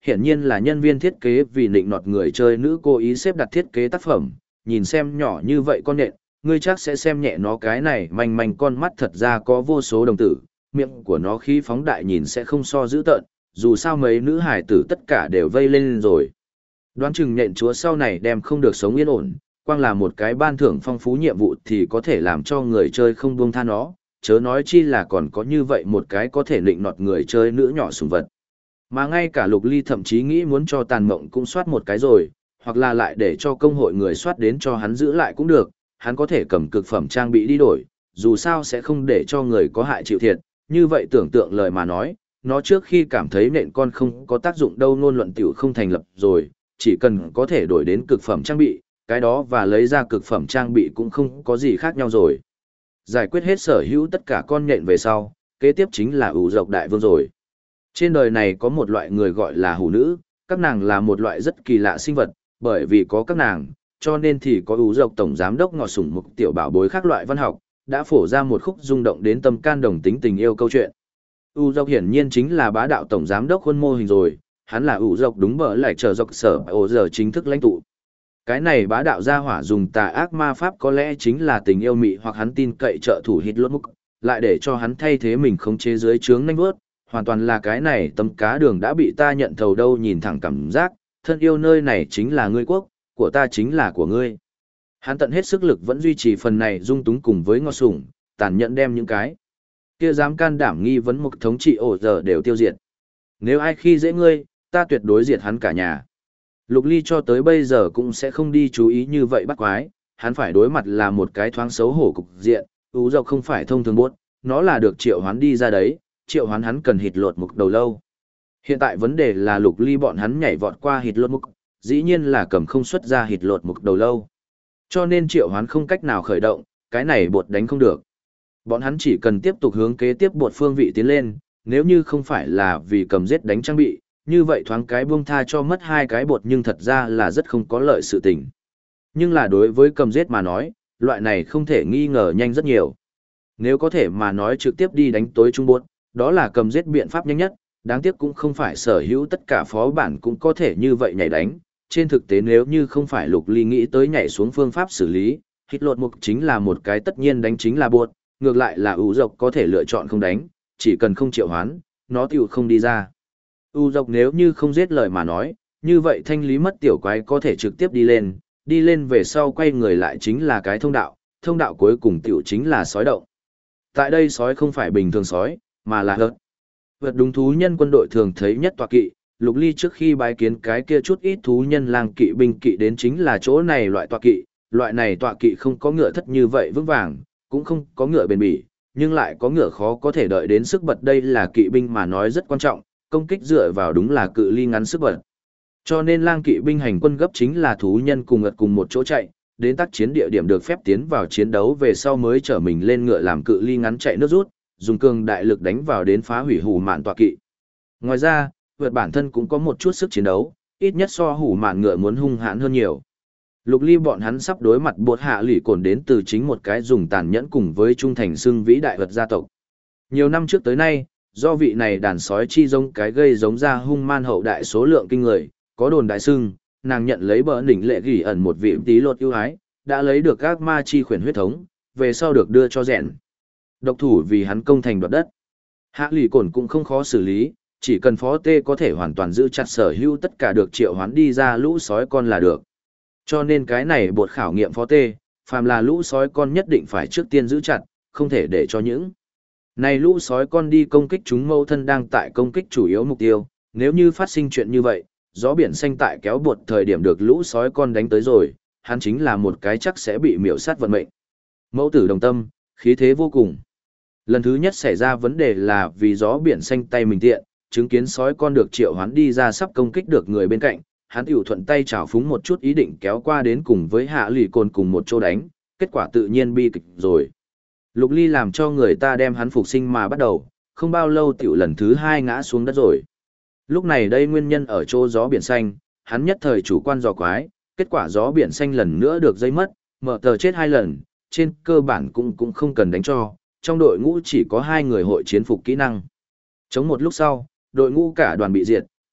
hiển nhiên là nhân viên thiết kế vì nịnh nọt người chơi nữ cố ý xếp đặt thiết kế tác phẩm, nhìn xem nhỏ như vậy con nện, ngươi chắc sẽ xem nhẹ nó cái này manh manh con mắt thật ra có vô số đồng tử, miệng của nó khi phóng đại nhìn sẽ không so dữ tợn, dù sao mấy nữ hải tử tất cả đều vây lên rồi. Đoán chừng nện chúa sau này đem không được sống yên ổn, quang là một cái ban thưởng phong phú nhiệm vụ thì có thể làm cho người chơi không buông tha nó, chớ nói chi là còn có như vậy một cái có thể nịnh nọt người chơi nữ nhỏ sùng vật. Mà ngay cả Lục Ly thậm chí nghĩ muốn cho Tàn Mộng cũng soát một cái rồi, hoặc là lại để cho công hội người soát đến cho hắn giữ lại cũng được, hắn có thể cầm cực phẩm trang bị đi đổi, dù sao sẽ không để cho người có hại chịu thiệt, như vậy tưởng tượng lời mà nói, nó trước khi cảm thấy nện con không có tác dụng đâu ngôn luận tiểu không thành lập rồi, chỉ cần có thể đổi đến cực phẩm trang bị, cái đó và lấy ra cực phẩm trang bị cũng không có gì khác nhau rồi. Giải quyết hết sở hữu tất cả con nhện về sau, kế tiếp chính là ủ dọc đại vương rồi. Trên đời này có một loại người gọi là hủ nữ, các nàng là một loại rất kỳ lạ sinh vật, bởi vì có các nàng, cho nên thì có ủ dọc tổng giám đốc ngọt sủng mục tiểu bảo bối khác loại văn học, đã phổ ra một khúc rung động đến tâm can đồng tính tình yêu câu chuyện. ủ dọc hiển nhiên chính là bá đạo tổng giám đốc khuôn mô hình rồi, hắn là ủ dọc đúng bở lại chờ dọc sở ổ giờ chính thức lãnh tụ. Cái này bá đạo gia hỏa dùng tà ác ma pháp có lẽ chính là tình yêu mị hoặc hắn tin cậy trợ thủ hít lốt mục, lại để cho hắn thay thế mình khống chế dưới trướng nhanh vớt, hoàn toàn là cái này tấm cá đường đã bị ta nhận thầu đâu nhìn thẳng cảm giác, thân yêu nơi này chính là ngươi quốc, của ta chính là của ngươi. Hắn tận hết sức lực vẫn duy trì phần này dung túng cùng với ngọt sủng, tàn nhẫn đem những cái kia dám can đảm nghi vấn một thống trị ổ giờ đều tiêu diệt. Nếu ai khi dễ ngươi, ta tuyệt đối diệt hắn cả nhà. Lục Ly cho tới bây giờ cũng sẽ không đi chú ý như vậy bắt quái, hắn phải đối mặt là một cái thoáng xấu hổ cục diện, ú dọc không phải thông thường buốt, nó là được triệu hoán đi ra đấy, triệu hoán hắn cần hít lột mục đầu lâu. Hiện tại vấn đề là Lục Ly bọn hắn nhảy vọt qua hít lột mục, dĩ nhiên là cầm không xuất ra hít lột mục đầu lâu. Cho nên triệu hoán không cách nào khởi động, cái này bột đánh không được. Bọn hắn chỉ cần tiếp tục hướng kế tiếp bột phương vị tiến lên, nếu như không phải là vì cầm giết đánh trang bị, như vậy thoáng cái buông tha cho mất hai cái bột nhưng thật ra là rất không có lợi sự tình. Nhưng là đối với cầm giết mà nói, loại này không thể nghi ngờ nhanh rất nhiều. Nếu có thể mà nói trực tiếp đi đánh tối trung bột, đó là cầm giết biện pháp nhanh nhất, đáng tiếc cũng không phải sở hữu tất cả phó bản cũng có thể như vậy nhảy đánh. Trên thực tế nếu như không phải Lục Ly nghĩ tới nhảy xuống phương pháp xử lý, hít lột mục chính là một cái tất nhiên đánh chính là bột, ngược lại là ủ dọc có thể lựa chọn không đánh, chỉ cần không triệu hoán, nó tiểu không đi ra. U dọc nếu như không giết lời mà nói, như vậy thanh lý mất tiểu quái có thể trực tiếp đi lên về sau quay người lại chính là cái thông đạo cuối cùng tiểu chính là sói động. Tại đây sói không phải bình thường sói, mà là hợt. Vật đúng thú nhân quân đội thường thấy nhất tọa kỵ, Lục Ly trước khi bái kiến cái kia chút ít thú nhân lang kỵ binh kỵ đến chính là chỗ này loại này tọa kỵ không có ngựa thất như vậy vững vàng, cũng không có ngựa bền bỉ, nhưng lại có ngựa khó có thể đợi đến sức bật đây là kỵ binh mà nói rất quan trọng, công kích dựa vào đúng là cự ly ngắn sức bật. Cho nên lang kỵ binh hành quân gấp chính là thú nhân cùng ngựa cùng một chỗ chạy, đến tác chiến địa điểm được phép tiến vào chiến đấu về sau mới trở mình lên ngựa làm cự ly ngắn chạy nước rút, dùng cường đại lực đánh vào đến phá hủy hủ mạn tọa kỵ. Ngoài ra, vượt bản thân cũng có một chút sức chiến đấu, ít nhất so hủ mạn ngựa muốn hung hãn hơn nhiều. Lục Ly bọn hắn sắp đối mặt bột hạ lỷ cồn đến từ chính một cái dùng tàn nhẫn cùng với trung thành xưng vĩ đại vật gia tộc. Nhiều năm trước tới nay, do vị này đàn sói chi giống cái gây giống ra hung man hậu đại số lượng kinh người, có đồn đại xưng, nàng nhận lấy bờ đỉnh lệ gỉ ẩn một vị tí lột ưu ái, đã lấy được các ma chi khuyển huyết thống, về sau được đưa cho rèn. Độc thủ vì hắn công thành đoạt đất. Hạ lỷ cồn cũng không khó xử lý, chỉ cần phó tê có thể hoàn toàn giữ chặt sở hữu tất cả được triệu hoán đi ra lũ sói con là được. Cho nên cái này bột khảo nghiệm phó tê, phàm là lũ sói con nhất định phải trước tiên giữ chặt, không thể để cho những này lũ sói con đi công kích chúng mâu thân đang tại công kích chủ yếu mục tiêu, nếu như phát sinh chuyện như vậy, gió biển xanh tại kéo bột thời điểm được lũ sói con đánh tới rồi, hắn chính là một cái chắc sẽ bị miểu sát vận mệnh. Mẫu tử đồng tâm, khí thế vô cùng. Lần thứ nhất xảy ra vấn đề là vì gió biển xanh tay mình tiện, chứng kiến sói con được triệu hoán đi ra sắp công kích được người bên cạnh, hắn tiểu thuận tay chảo phúng một chút ý định kéo qua đến cùng với hạ lì cồn cùng một chỗ đánh, kết quả tự nhiên bi kịch rồi. Lục Ly làm cho người ta đem hắn phục sinh mà bắt đầu, không bao lâu tiểu lần thứ hai ngã xuống đất rồi. Lúc này đây nguyên nhân ở chỗ gió biển xanh, hắn nhất thời chủ quan dò quái, kết quả gió biển xanh lần nữa được dây mất, mở tờ chết 2 lần, trên cơ bản cũng không cần đánh cho, trong đội ngũ chỉ có 2 người hội chiến phục kỹ năng. Chống một lúc sau, đội ngũ cả đoàn bị diệt,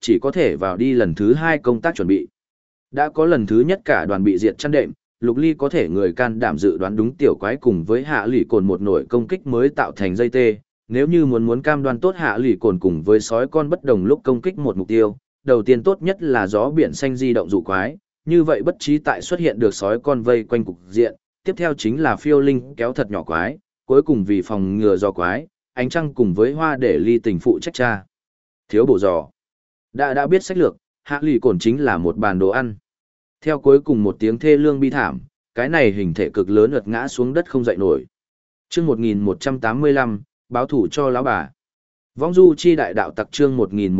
chỉ có thể vào đi lần thứ 2 công tác chuẩn bị. Đã có lần thứ nhất cả đoàn bị diệt chăn đệm, Lục Ly có thể người can đảm dự đoán đúng tiểu quái cùng với hạ lỷ cồn một nổi công kích mới tạo thành dây tê. Nếu như muốn cam đoan tốt hạ lỷ cồn cùng với sói con bất đồng lúc công kích một mục tiêu, đầu tiên tốt nhất là gió biển xanh di động dụ quái, như vậy bất trí tại xuất hiện được sói con vây quanh cục diện, tiếp theo chính là phiêu linh kéo thật nhỏ quái, cuối cùng vì phòng ngừa gió quái, ánh trăng cùng với hoa để ly tình phụ trách cha. Thiếu bổ giò. Đã biết sách lược, hạ lỷ cồn chính là một bàn đồ ăn. Theo cuối cùng một tiếng thê lương bi thảm, cái này hình thể cực lớn ợt ngã xuống đất không dậy nổi. Chương 1185, báo thủ cho lão bà. Vong du chi đại đạo tặc chương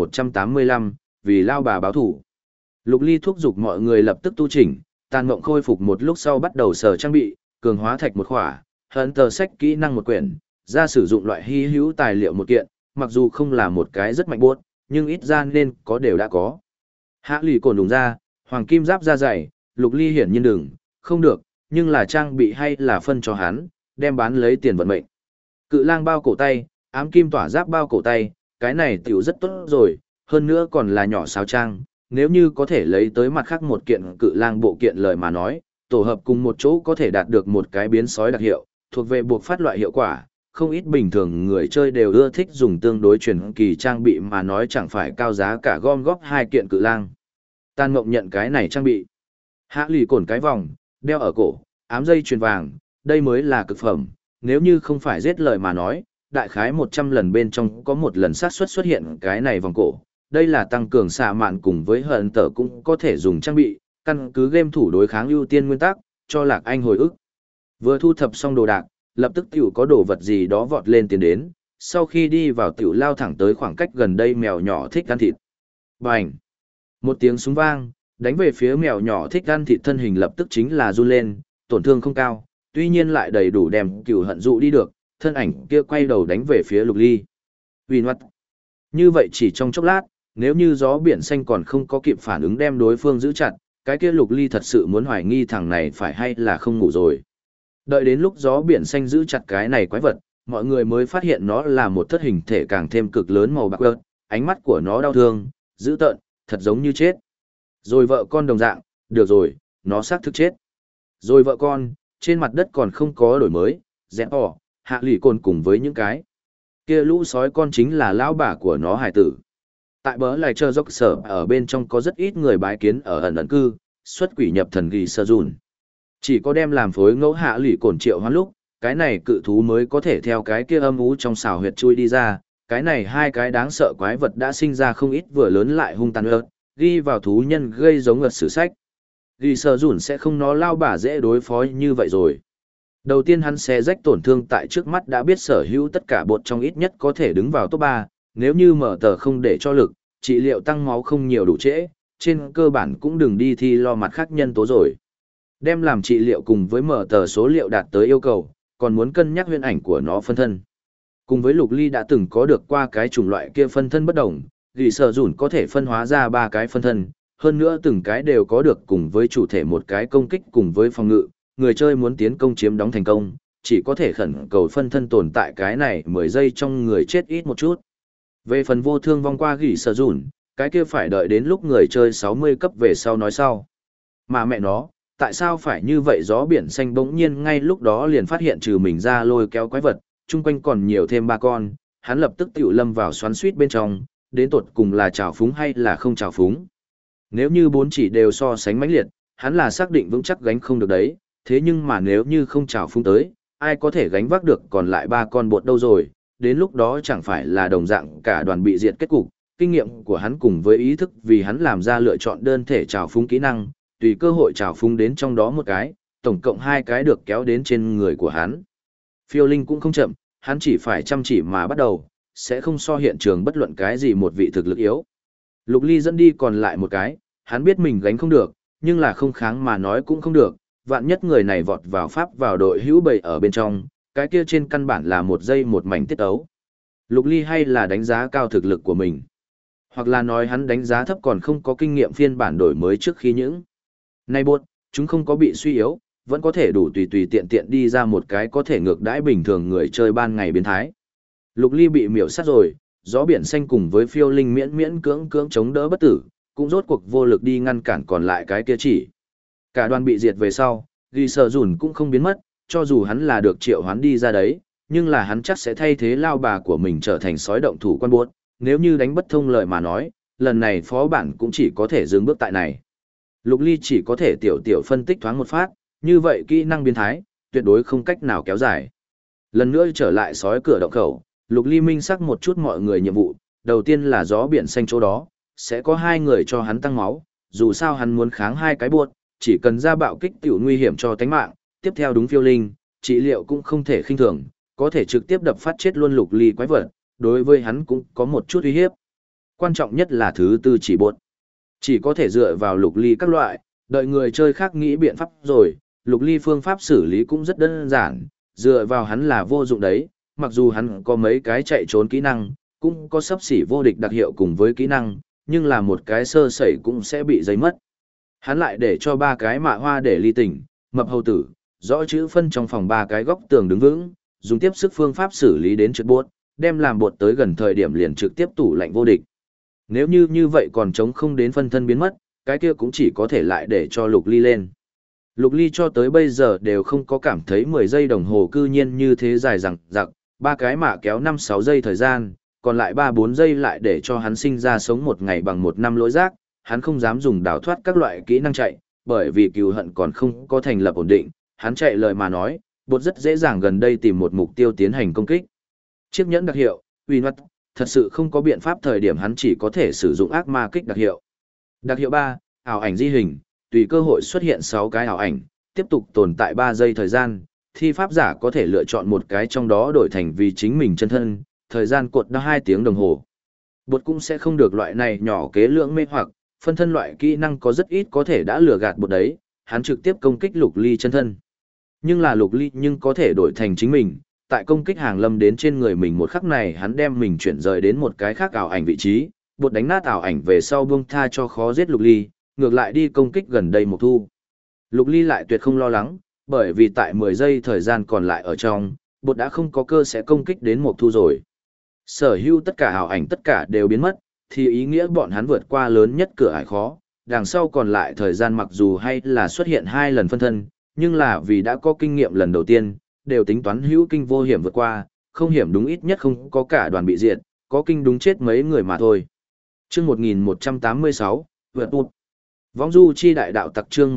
1185, vì lao bà báo thủ. Lục Ly thúc giục mọi người lập tức tu chỉnh, tàn mộng khôi phục một lúc sau bắt đầu sở trang bị, cường hóa thạch một khỏa, hận tờ sách kỹ năng một quyển, ra sử dụng loại hy hữu tài liệu một kiện, mặc dù không là một cái rất mạnh buốt, nhưng ít ra nên có đều đã có. Hạ lì cồn đùng ra, hoàng kim giáp da dày, Lục Ly hiển nhiên đừng, không được, nhưng là trang bị hay là phân cho hắn, đem bán lấy tiền vận mệnh. Cự lang bao cổ tay, ám kim tỏa giáp bao cổ tay, cái này tiểu rất tốt rồi, hơn nữa còn là nhỏ sáo trang, nếu như có thể lấy tới mặt khác một kiện cự lang bộ kiện lời mà nói, tổ hợp cùng một chỗ có thể đạt được một cái biến sói đặc hiệu, thuộc về buộc phát loại hiệu quả, không ít bình thường người chơi đều ưa thích dùng tương đối truyền kỳ trang bị mà nói chẳng phải cao giá cả gom góp 2 kiện cự lang. Tàn Mộng nhận cái này trang bị. Hạ lì cồn cái vòng, đeo ở cổ, ám dây chuyền vàng, đây mới là cực phẩm, nếu như không phải giết lời mà nói, đại khái 100 lần bên trong có một lần xác suất xuất hiện cái này vòng cổ. Đây là tăng cường xạ mạn cùng với hận tở cũng có thể dùng trang bị, căn cứ game thủ đối kháng ưu tiên nguyên tắc, cho Lạc Anh hồi ức. Vừa thu thập xong đồ đạc, lập tức tiểu có đồ vật gì đó vọt lên tiến đến, sau khi đi vào tiểu lao thẳng tới khoảng cách gần đây mèo nhỏ thích ăn thịt. Bành! Một tiếng súng vang, đánh về phía mèo nhỏ thích ăn thịt thân hình lập tức chính là run lên, tổn thương không cao, tuy nhiên lại đầy đủ đem cửu hận dụ đi được, thân ảnh kia quay đầu đánh về phía Lục Ly. Vì ngoặt! Như vậy chỉ trong chốc lát, nếu như gió biển xanh còn không có kịp phản ứng đem đối phương giữ chặt, cái kia Lục Ly thật sự muốn hoài nghi thằng này phải hay là không ngủ rồi. Đợi đến lúc gió biển xanh giữ chặt cái này quái vật, mọi người mới phát hiện nó là một thất hình thể càng thêm cực lớn màu bạc ớt, ánh mắt của nó đau thương, dữ tợn, thật giống như chết. Rồi vợ con đồng dạng, được rồi, nó xác thực chết. Rồi vợ con, trên mặt đất còn không có đổi mới, rẽ ỏ, hạ lì cồn cùng với những cái. Kia lũ sói con chính là lão bà của nó hải tử. Tại bờ lại chờ dốc sở ở bên trong có rất ít người bái kiến ở ẩn cư, xuất quỷ nhập thần ghi sơ dùn. Chỉ có đem làm phối ngẫu hạ lỷ cổn triệu hoán lúc, cái này cự thú mới có thể theo cái kia âm ú trong xào huyệt chui đi ra. Cái này 2 cái đáng sợ quái vật đã sinh ra không ít vừa lớn lại hung tàn ớt, ghi vào thú nhân gây giống ợt sử sách. Ghi sơ dùn sẽ không nó lao bả dễ đối phó như vậy rồi. Đầu tiên hắn sẽ rách tổn thương tại trước mắt đã biết sở hữu tất cả bột trong ít nhất có thể đứng vào top 3, nếu như mở tờ không để cho lực, trị liệu tăng máu không nhiều đủ trễ, trên cơ bản cũng đừng đi thi lo mặt khác nhân tố rồi. Đem làm trị liệu cùng với mở tờ số liệu đạt tới yêu cầu, còn muốn cân nhắc huyễn ảnh của nó phân thân. Cùng với Lục Ly đã từng có được qua cái chủng loại kia phân thân bất đồng, ghi sở dùn có thể phân hóa ra 3 cái phân thân, hơn nữa từng cái đều có được cùng với chủ thể một cái công kích cùng với phòng ngự, người chơi muốn tiến công chiếm đóng thành công, chỉ có thể khẩn cầu phân thân tồn tại cái này 10 giây trong người chết ít một chút. Về phần vô thương vong qua gỉ sở dùn, cái kia phải đợi đến lúc người chơi 60 cấp về sau nói sau. Mà mẹ nó, tại sao phải như vậy gió biển xanh bỗng nhiên ngay lúc đó liền phát hiện trừ mình ra lôi kéo quái vật, chung quanh còn nhiều thêm 3 con, hắn lập tức tiểu lâm vào xoắn suýt bên trong, đến tột cùng là trào phúng hay là không trào phúng. Nếu như 4 chỉ đều so sánh mãnh liệt, hắn là xác định vững chắc gánh không được đấy, thế nhưng mà nếu như không trào phúng tới, ai có thể gánh vác được còn lại 3 con bột đâu rồi, đến lúc đó chẳng phải là đồng dạng cả đoàn bị diệt kết cục. Kinh nghiệm của hắn cùng với ý thức vì hắn làm ra lựa chọn đơn thể trào phúng kỹ năng, tùy cơ hội trào phúng đến trong đó một cái, tổng cộng 2 cái được kéo đến trên người của hắn. Phiêu linh cũng không chậm, hắn chỉ phải chăm chỉ mà bắt đầu, sẽ không so hiện trường bất luận cái gì một vị thực lực yếu. Lục Ly dẫn đi còn lại một cái, hắn biết mình gánh không được, nhưng là không kháng mà nói cũng không được, vạn nhất người này vọt vào pháp vào đội hữu bầy ở bên trong, cái kia trên căn bản là một giây một mảnh tiết ấu. Lục Ly hay là đánh giá cao thực lực của mình, hoặc là nói hắn đánh giá thấp còn không có kinh nghiệm phiên bản đổi mới trước khi những nay bột, chúng không có bị suy yếu, vẫn có thể đủ tùy tùy tiện tiện đi ra một cái có thể ngược đãi bình thường người chơi ban ngày biến thái. Lục Ly bị miểu sát rồi, gió biển xanh cùng với phiêu linh miễn miễn cưỡng cưỡng chống đỡ bất tử, cũng rốt cuộc vô lực đi ngăn cản còn lại cái kia chỉ. Cả đoàn bị diệt về sau, ghi sở dùn cũng không biến mất, cho dù hắn là được triệu hoán đi ra đấy, nhưng là hắn chắc sẽ thay thế lao bà của mình trở thành sói động thủ quan buốt, nếu như đánh bất thông lời mà nói, lần này phó bản cũng chỉ có thể dừng bước tại này. Lục Ly chỉ có thể tiểu tiểu phân tích thoáng một phát, như vậy kỹ năng biến thái, tuyệt đối không cách nào kéo dài. Lần nữa trở lại sói cửa động khẩu, Lục Ly minh xác một chút mọi người nhiệm vụ, đầu tiên là gió biển xanh chỗ đó, sẽ có 2 người cho hắn tăng máu, dù sao hắn muốn kháng 2 cái buột, chỉ cần ra bạo kích tiểu nguy hiểm cho tánh mạng, tiếp theo đúng phiêu linh, trị liệu cũng không thể khinh thường, có thể trực tiếp đập phát chết luôn Lục Ly quái vật, đối với hắn cũng có một chút uy hiếp. Quan trọng nhất là thứ tư chỉ buột. Chỉ có thể dựa vào Lục Ly các loại, đợi người chơi khác nghĩ biện pháp rồi, Lục Ly phương pháp xử lý cũng rất đơn giản, dựa vào hắn là vô dụng đấy, mặc dù hắn có mấy cái chạy trốn kỹ năng, cũng có sắp xỉ vô địch đặc hiệu cùng với kỹ năng, nhưng là một cái sơ sẩy cũng sẽ bị giấy mất. Hắn lại để cho 3 cái mạ hoa để ly tỉnh, mập hầu tử, rõ chữ phân trong phòng 3 cái góc tường đứng vững, dùng tiếp sức phương pháp xử lý đến trượt bốt, đem làm bột tới gần thời điểm liền trực tiếp tủ lạnh vô địch. Nếu như vậy còn chống không đến phân thân biến mất, cái kia cũng chỉ có thể lại để cho Lục Ly lên. Lục Ly cho tới bây giờ đều không có cảm thấy 10 giây đồng hồ cư nhiên như thế dài dằng dặc, 3 cái mạ kéo 5-6 giây thời gian, còn lại 3-4 giây lại để cho hắn sinh ra sống 1 ngày bằng 1 năm lỗi giác, hắn không dám dùng đào thoát các loại kỹ năng chạy, bởi vì cừu hận còn không có thành lập ổn định, hắn chạy lời mà nói, bột rất dễ dàng gần đây tìm một mục tiêu tiến hành công kích. Chiếc nhẫn đặc hiệu, uy nhuất, thật sự không có biện pháp thời điểm hắn chỉ có thể sử dụng ác ma kích đặc hiệu. Đặc hiệu 3, ảo ảnh di hình, tùy cơ hội xuất hiện 6 cái ảo ảnh, tiếp tục tồn tại 3 giây thời gian, thi pháp giả có thể lựa chọn một cái trong đó đổi thành vì chính mình chân thân, thời gian cột đã 2 tiếng đồng hồ. Bột cũng sẽ không được loại này nhỏ kế lượng mê hoặc, phân thân loại kỹ năng có rất ít có thể đã lừa gạt bột đấy, hắn trực tiếp công kích Lục Ly chân thân. Nhưng là Lục Ly nhưng có thể đổi thành chính mình, tại công kích hàng lâm đến trên người mình một khắc này hắn đem mình chuyển rời đến một cái khác ảo ảnh vị trí, bột đánh nát ảo ảnh về sau buông tha cho khó giết Lục Ly, ngược lại đi công kích gần đây Mộc Thu. Lục Ly lại tuyệt không lo lắng, bởi vì tại 10 giây thời gian còn lại ở trong, bột đã không có cơ sẽ công kích đến Mộc Thu rồi. Sở hữu tất cả ảo ảnh tất cả đều biến mất, thì ý nghĩa bọn hắn vượt qua lớn nhất cửa ải khó, đằng sau còn lại thời gian mặc dù hay là xuất hiện 2 lần phân thân, nhưng là vì đã có kinh nghiệm lần đầu tiên, đều tính toán hữu kinh vô hiểm vượt qua, không hiểm đúng ít nhất không có cả đoàn bị diệt, có kinh đúng chết mấy người mà thôi. Chương 1186, vượt tụt. Vong du chi đại đạo tặc chương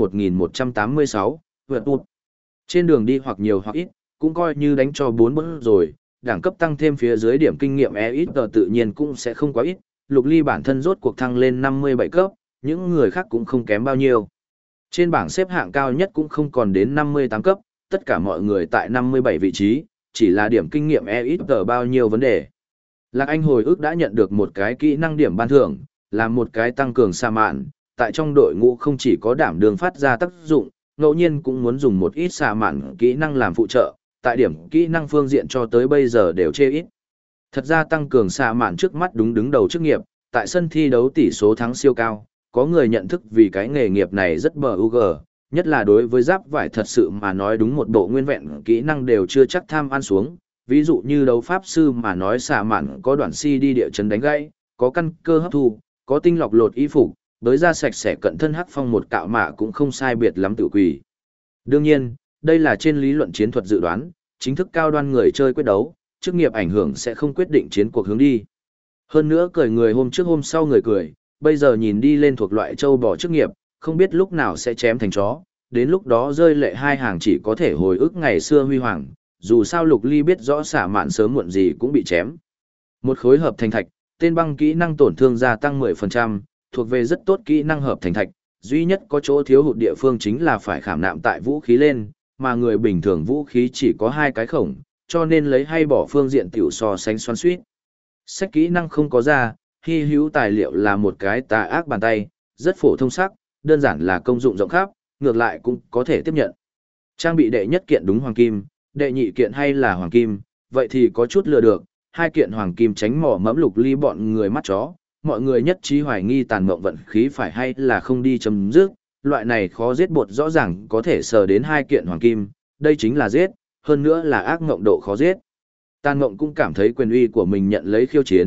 1186, vượt tụt. Trên đường đi hoặc nhiều hoặc ít, cũng coi như đánh cho 4 bữa rồi, đẳng cấp tăng thêm phía dưới điểm kinh nghiệm ít tự nhiên cũng sẽ không quá ít, Lục Ly bản thân rốt cuộc thăng lên 57 cấp, những người khác cũng không kém bao nhiêu. Trên bảng xếp hạng cao nhất cũng không còn đến 58 cấp, tất cả mọi người tại 57 vị trí, chỉ là điểm kinh nghiệm ít bao nhiêu vấn đề. Lạc Anh hồi ức đã nhận được một cái kỹ năng điểm ban thưởng, là một cái tăng cường sa mạn, tại trong đội ngũ không chỉ có đảm đường phát ra tác dụng, ngẫu nhiên cũng muốn dùng một ít sa mạn kỹ năng làm phụ trợ, tại điểm kỹ năng phương diện cho tới bây giờ đều chê ít. Thật ra tăng cường sa mạn trước mắt đúng đứng đầu chức nghiệp, tại sân thi đấu tỷ số thắng siêu cao, có người nhận thức vì cái nghề nghiệp này rất bờ UG, nhất là đối với giáp vải thật sự mà nói đúng một bộ nguyên vẹn kỹ năng đều chưa chắc tham ăn xuống, ví dụ như đấu pháp sư mà nói xạ mạn có đoạn si đi địa chấn đánh gãy, có căn cơ hấp thu, có tinh lọc lột y phục, đối ra sạch sẽ cận thân hắc phong một cạo mạ cũng không sai biệt lắm tự quỷ. Đương nhiên, đây là trên lý luận chiến thuật dự đoán, chính thức cao đoan người chơi quyết đấu, chức nghiệp ảnh hưởng sẽ không quyết định chiến cuộc hướng đi. Hơn nữa cười người hôm trước hôm sau người cười, bây giờ nhìn đi lên thuộc loại châu bò chức nghiệp, không biết lúc nào sẽ chém thành chó, đến lúc đó rơi lệ 2 hàng chỉ có thể hồi ức ngày xưa huy hoàng, dù sao Lục Ly biết rõ xả mạn sớm muộn gì cũng bị chém. Một khối hợp thành thạch, tên băng kỹ năng tổn thương gia tăng 10%, thuộc về rất tốt kỹ năng hợp thành thạch, duy nhất có chỗ thiếu hụt địa phương chính là phải khảm nạm tại vũ khí lên, mà người bình thường vũ khí chỉ có 2 cái khổng, cho nên lấy hay bỏ phương diện tiểu so sánh xoắn suýt. Sách kỹ năng không có ra, hy hữu tài liệu là một cái tà ác bàn tay, rất phổ thông sắc, đơn giản là công dụng rộng khắp, ngược lại cũng có thể tiếp nhận. Trang bị đệ nhất kiện đúng hoàng kim, đệ nhị kiện hay là hoàng kim, vậy thì có chút lừa được, 2 kiện hoàng kim tránh mỏ mẫm Lục Ly bọn người mắt chó, mọi người nhất trí hoài nghi tàn mộng vận khí phải hay là không đi chấm dứt, loại này khó giết bột rõ ràng có thể sờ đến 2 kiện hoàng kim, đây chính là giết, hơn nữa là ác ngộng độ khó giết. Tàn mộng cũng cảm thấy quyền uy của mình nhận lấy khiêu chiến,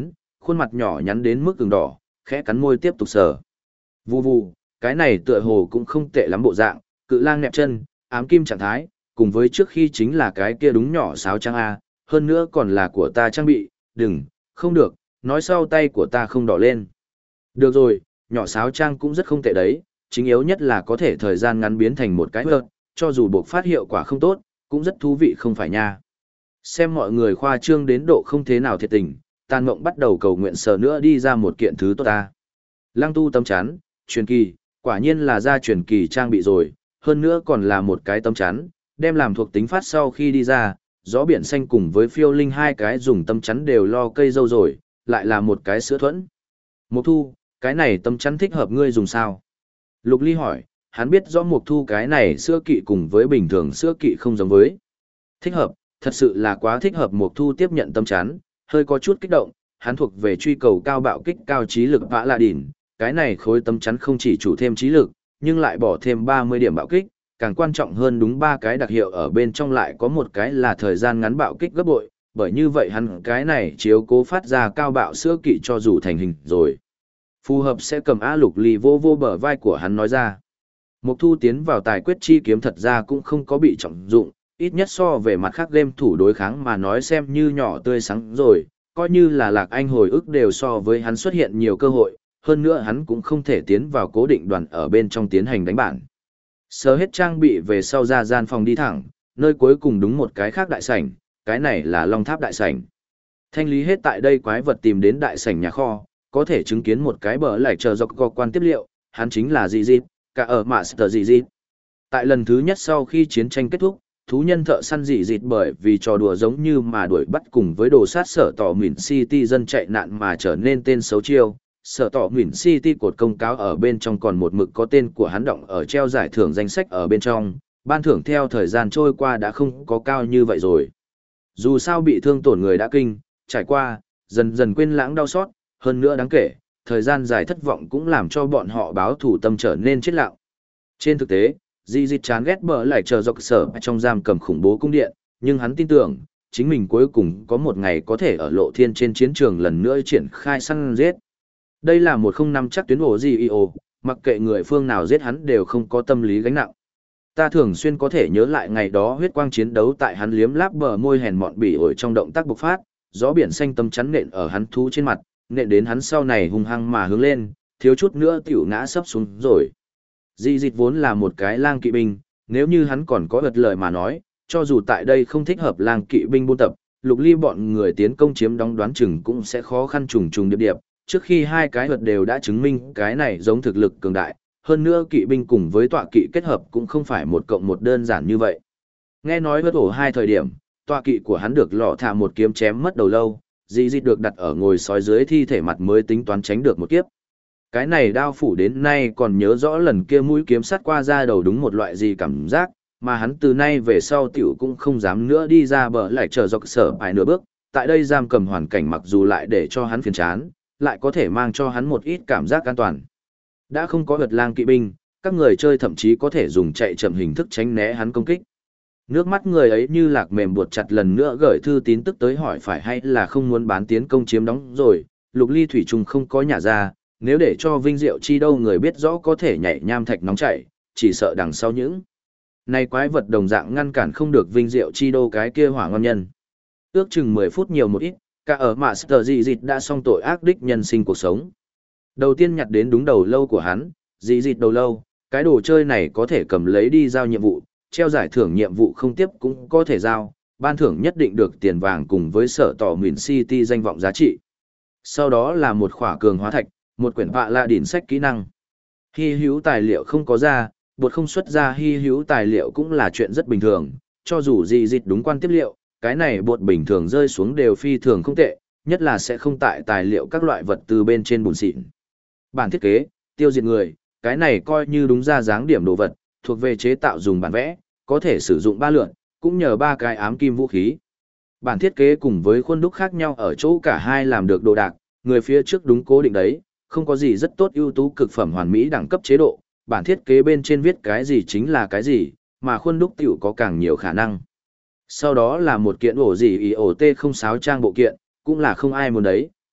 khuôn mặt nhỏ nhắn đến mức ửng đỏ, khẽ cắn môi tiếp tục sờ. Vù vù, cái này tựa hồ cũng không tệ lắm bộ dạng, cự lang nẹp chân, ám kim trạng thái, cùng với trước khi chính là cái kia đúng nhỏ sáo trang A, hơn nữa còn là của ta trang bị, đừng, không được, nói sau tay của ta không đỏ lên. Được rồi, nhỏ sáo trang cũng rất không tệ đấy, chính yếu nhất là có thể thời gian ngắn biến thành một cái hợt, cho dù buộc phát hiệu quả không tốt, cũng rất thú vị không phải nha. Xem mọi người khoa trương đến độ không thế nào thiệt tình, Tàn Mộng bắt đầu cầu nguyện sờ nữa đi ra một kiện thứ tốt ta. Lăng tu tấm chắn, truyền kỳ, quả nhiên là ra truyền kỳ trang bị rồi, hơn nữa còn là một cái tấm chắn, đem làm thuộc tính phát sau khi đi ra, gió biển xanh cùng với phiêu linh hai cái dùng tấm chắn đều lo cây dâu rồi, lại là một cái sữa thuẫn. Mục Thu, cái này tấm chắn thích hợp ngươi dùng sao? Lục Ly hỏi, hắn biết rõ Mục Thu cái này sữa kỵ cùng với bình thường sữa kỵ không giống với. Thích hợp, thật sự là quá thích hợp. Mục Thu tiếp nhận tấm chắn, hơi có chút kích động, hắn thuộc về truy cầu cao bạo kích cao trí lực vã là đỉnh, cái này khối tấm chắn không chỉ chủ thêm trí lực, nhưng lại bỏ thêm 30 điểm bạo kích, càng quan trọng hơn đúng 3 cái đặc hiệu ở bên trong lại có một cái là thời gian ngắn bạo kích gấp bội, bởi như vậy hắn cái này chiếu cố phát ra cao bạo sữa kỵ cho dù thành hình rồi. Phù hợp sẽ cầm A. Lục Ly vô vô bờ vai của hắn nói ra. Mục Thu tiến vào tài quyết chi kiếm thật ra cũng không có bị trọng dụng, ít nhất so về mặt khác game thủ đối kháng mà nói xem như nhỏ tươi sáng rồi, coi như là Lạc Anh hồi ức đều so với hắn xuất hiện nhiều cơ hội, hơn nữa hắn cũng không thể tiến vào cố định đoàn ở bên trong tiến hành đánh bản. Sờ hết trang bị về sau ra gian phòng đi thẳng, nơi cuối cùng đúng một cái khác đại sảnh, cái này là Long Tháp đại sảnh. Thanh lý hết tại đây quái vật tìm đến đại sảnh nhà kho, có thể chứng kiến một cái bờ lại chờ dọc gò quan tiếp liệu, hắn chính là Dị Dị, cả ở Master Dị Dị. Tại lần thứ nhất sau khi chiến tranh kết thúc, thú nhân thợ săn Dị Dị bởi vì trò đùa giống như mà đuổi bắt cùng với đồ sát sở tỏ Mìn City dân chạy nạn mà trở nên tên xấu chiêu. Sở tỏ Mìn City cột công cáo ở bên trong còn một mực có tên của hắn động ở treo giải thưởng danh sách ở bên trong, ban thưởng theo thời gian trôi qua đã không có cao như vậy rồi. Dù sao bị thương tổn người đã kinh, trải qua, dần dần quên lãng đau xót, hơn nữa đáng kể, thời gian dài thất vọng cũng làm cho bọn họ báo thủ tâm trở nên chết lặng. Trên thực tế, Dị Dị chán ghét bờ lại chờ dọc sở trong giam cầm khủng bố cung điện, nhưng hắn tin tưởng, chính mình cuối cùng có một ngày có thể ở lộ thiên trên chiến trường lần nữa triển khai săn giết. Đây là một không năm chắc tuyến ổ GEO, mặc kệ người phương nào giết hắn đều không có tâm lý gánh nặng. Ta thường xuyên có thể nhớ lại ngày đó huyết quang chiến đấu tại hắn liếm láp bờ môi hèn mọn bỉ ổi trong động tác bộc phát, gió biển xanh tấm chắn nện ở hắn thú trên mặt, nện đến hắn sau này hung hăng mà hướng lên, thiếu chút nữa tiểu ngã sấp xuống rồi. Dị Dị vốn là một cái lang kỵ binh, nếu như hắn còn có ợt lời mà nói, cho dù tại đây không thích hợp lang kỵ binh buôn tập, Lục Ly bọn người tiến công chiếm đóng đoán chừng cũng sẽ khó khăn trùng trùng điệp điệp, trước khi hai cái ợt đều đã chứng minh cái này giống thực lực cường đại, hơn nữa kỵ binh cùng với tọa kỵ kết hợp cũng không phải một cộng một đơn giản như vậy. Nghe nói ợt ổ hai thời điểm, tọa kỵ của hắn được lọ thả một kiếm chém mất đầu lâu, Dị Dị được đặt ở ngồi sói dưới thi thể mặt mới tính toán tránh được một kiếp. Cái này đao phủ đến nay còn nhớ rõ lần kia mũi kiếm sắt qua da đầu đúng một loại gì cảm giác, mà hắn từ nay về sau tiểu cũng không dám nữa đi ra bờ lại chờ dọc sở bài nửa bước, tại đây giam cầm hoàn cảnh mặc dù lại để cho hắn phiền chán, lại có thể mang cho hắn một ít cảm giác an toàn. Đã không có vật lang kỵ binh, các người chơi thậm chí có thể dùng chạy chậm hình thức tránh né hắn công kích. Nước mắt người ấy như lạc mềm buộc chặt lần nữa gửi thư tín tức tới hỏi phải hay là không muốn bán tiến công chiếm đóng rồi, Lục Ly thủy trùng không có nhà ra, nếu để cho Vinh Diệu Chi đâu người biết rõ có thể nhảy nham thạch nóng chảy, chỉ sợ đằng sau những này quái vật đồng dạng ngăn cản không được Vinh Diệu Chi đâu cái kia hỏa ngon nhân. Ước chừng 10 phút nhiều một ít, cả ở Master Dị Dị đã xong tội ác đích nhân sinh cuộc sống. Đầu tiên nhặt đến đúng đầu lâu của hắn, Dị Dị đầu lâu, cái đồ chơi này có thể cầm lấy đi giao nhiệm vụ, treo giải thưởng nhiệm vụ không tiếp cũng có thể giao, ban thưởng nhất định được tiền vàng cùng với sở tỏ Mìn City danh vọng giá trị. Sau đó là một khỏa cường hóa thạch, một quyển vạ lạ đỉnh sách kỹ năng. Hy hữu tài liệu không có ra, bột không xuất ra hy hữu tài liệu cũng là chuyện rất bình thường, cho dù Dị Dị đúng quan tiếp liệu, cái này bột bình thường rơi xuống đều phi thường không tệ, nhất là sẽ không tại tài liệu các loại vật từ bên trên bùn xịn. Bản thiết kế, tiêu diệt người, cái này coi như đúng ra dáng điểm đồ vật, thuộc về chế tạo dùng bản vẽ, có thể sử dụng 3 lượn, cũng nhờ 3 cái ám kim vũ khí. Bản thiết kế cùng với khuôn đúc khác nhau ở chỗ cả hai làm được đồ đạc, người phía trước đúng cố định đấy, không có gì rất tốt ưu tú cực phẩm hoàn mỹ đẳng cấp chế độ, bản thiết kế bên trên viết cái gì chính là cái gì, mà khuôn đúc tiểu có càng nhiều khả năng. Sau đó là một kiện ổ gì ý ổ T06 trang bộ kiện, cũng là không ai muốn đấy,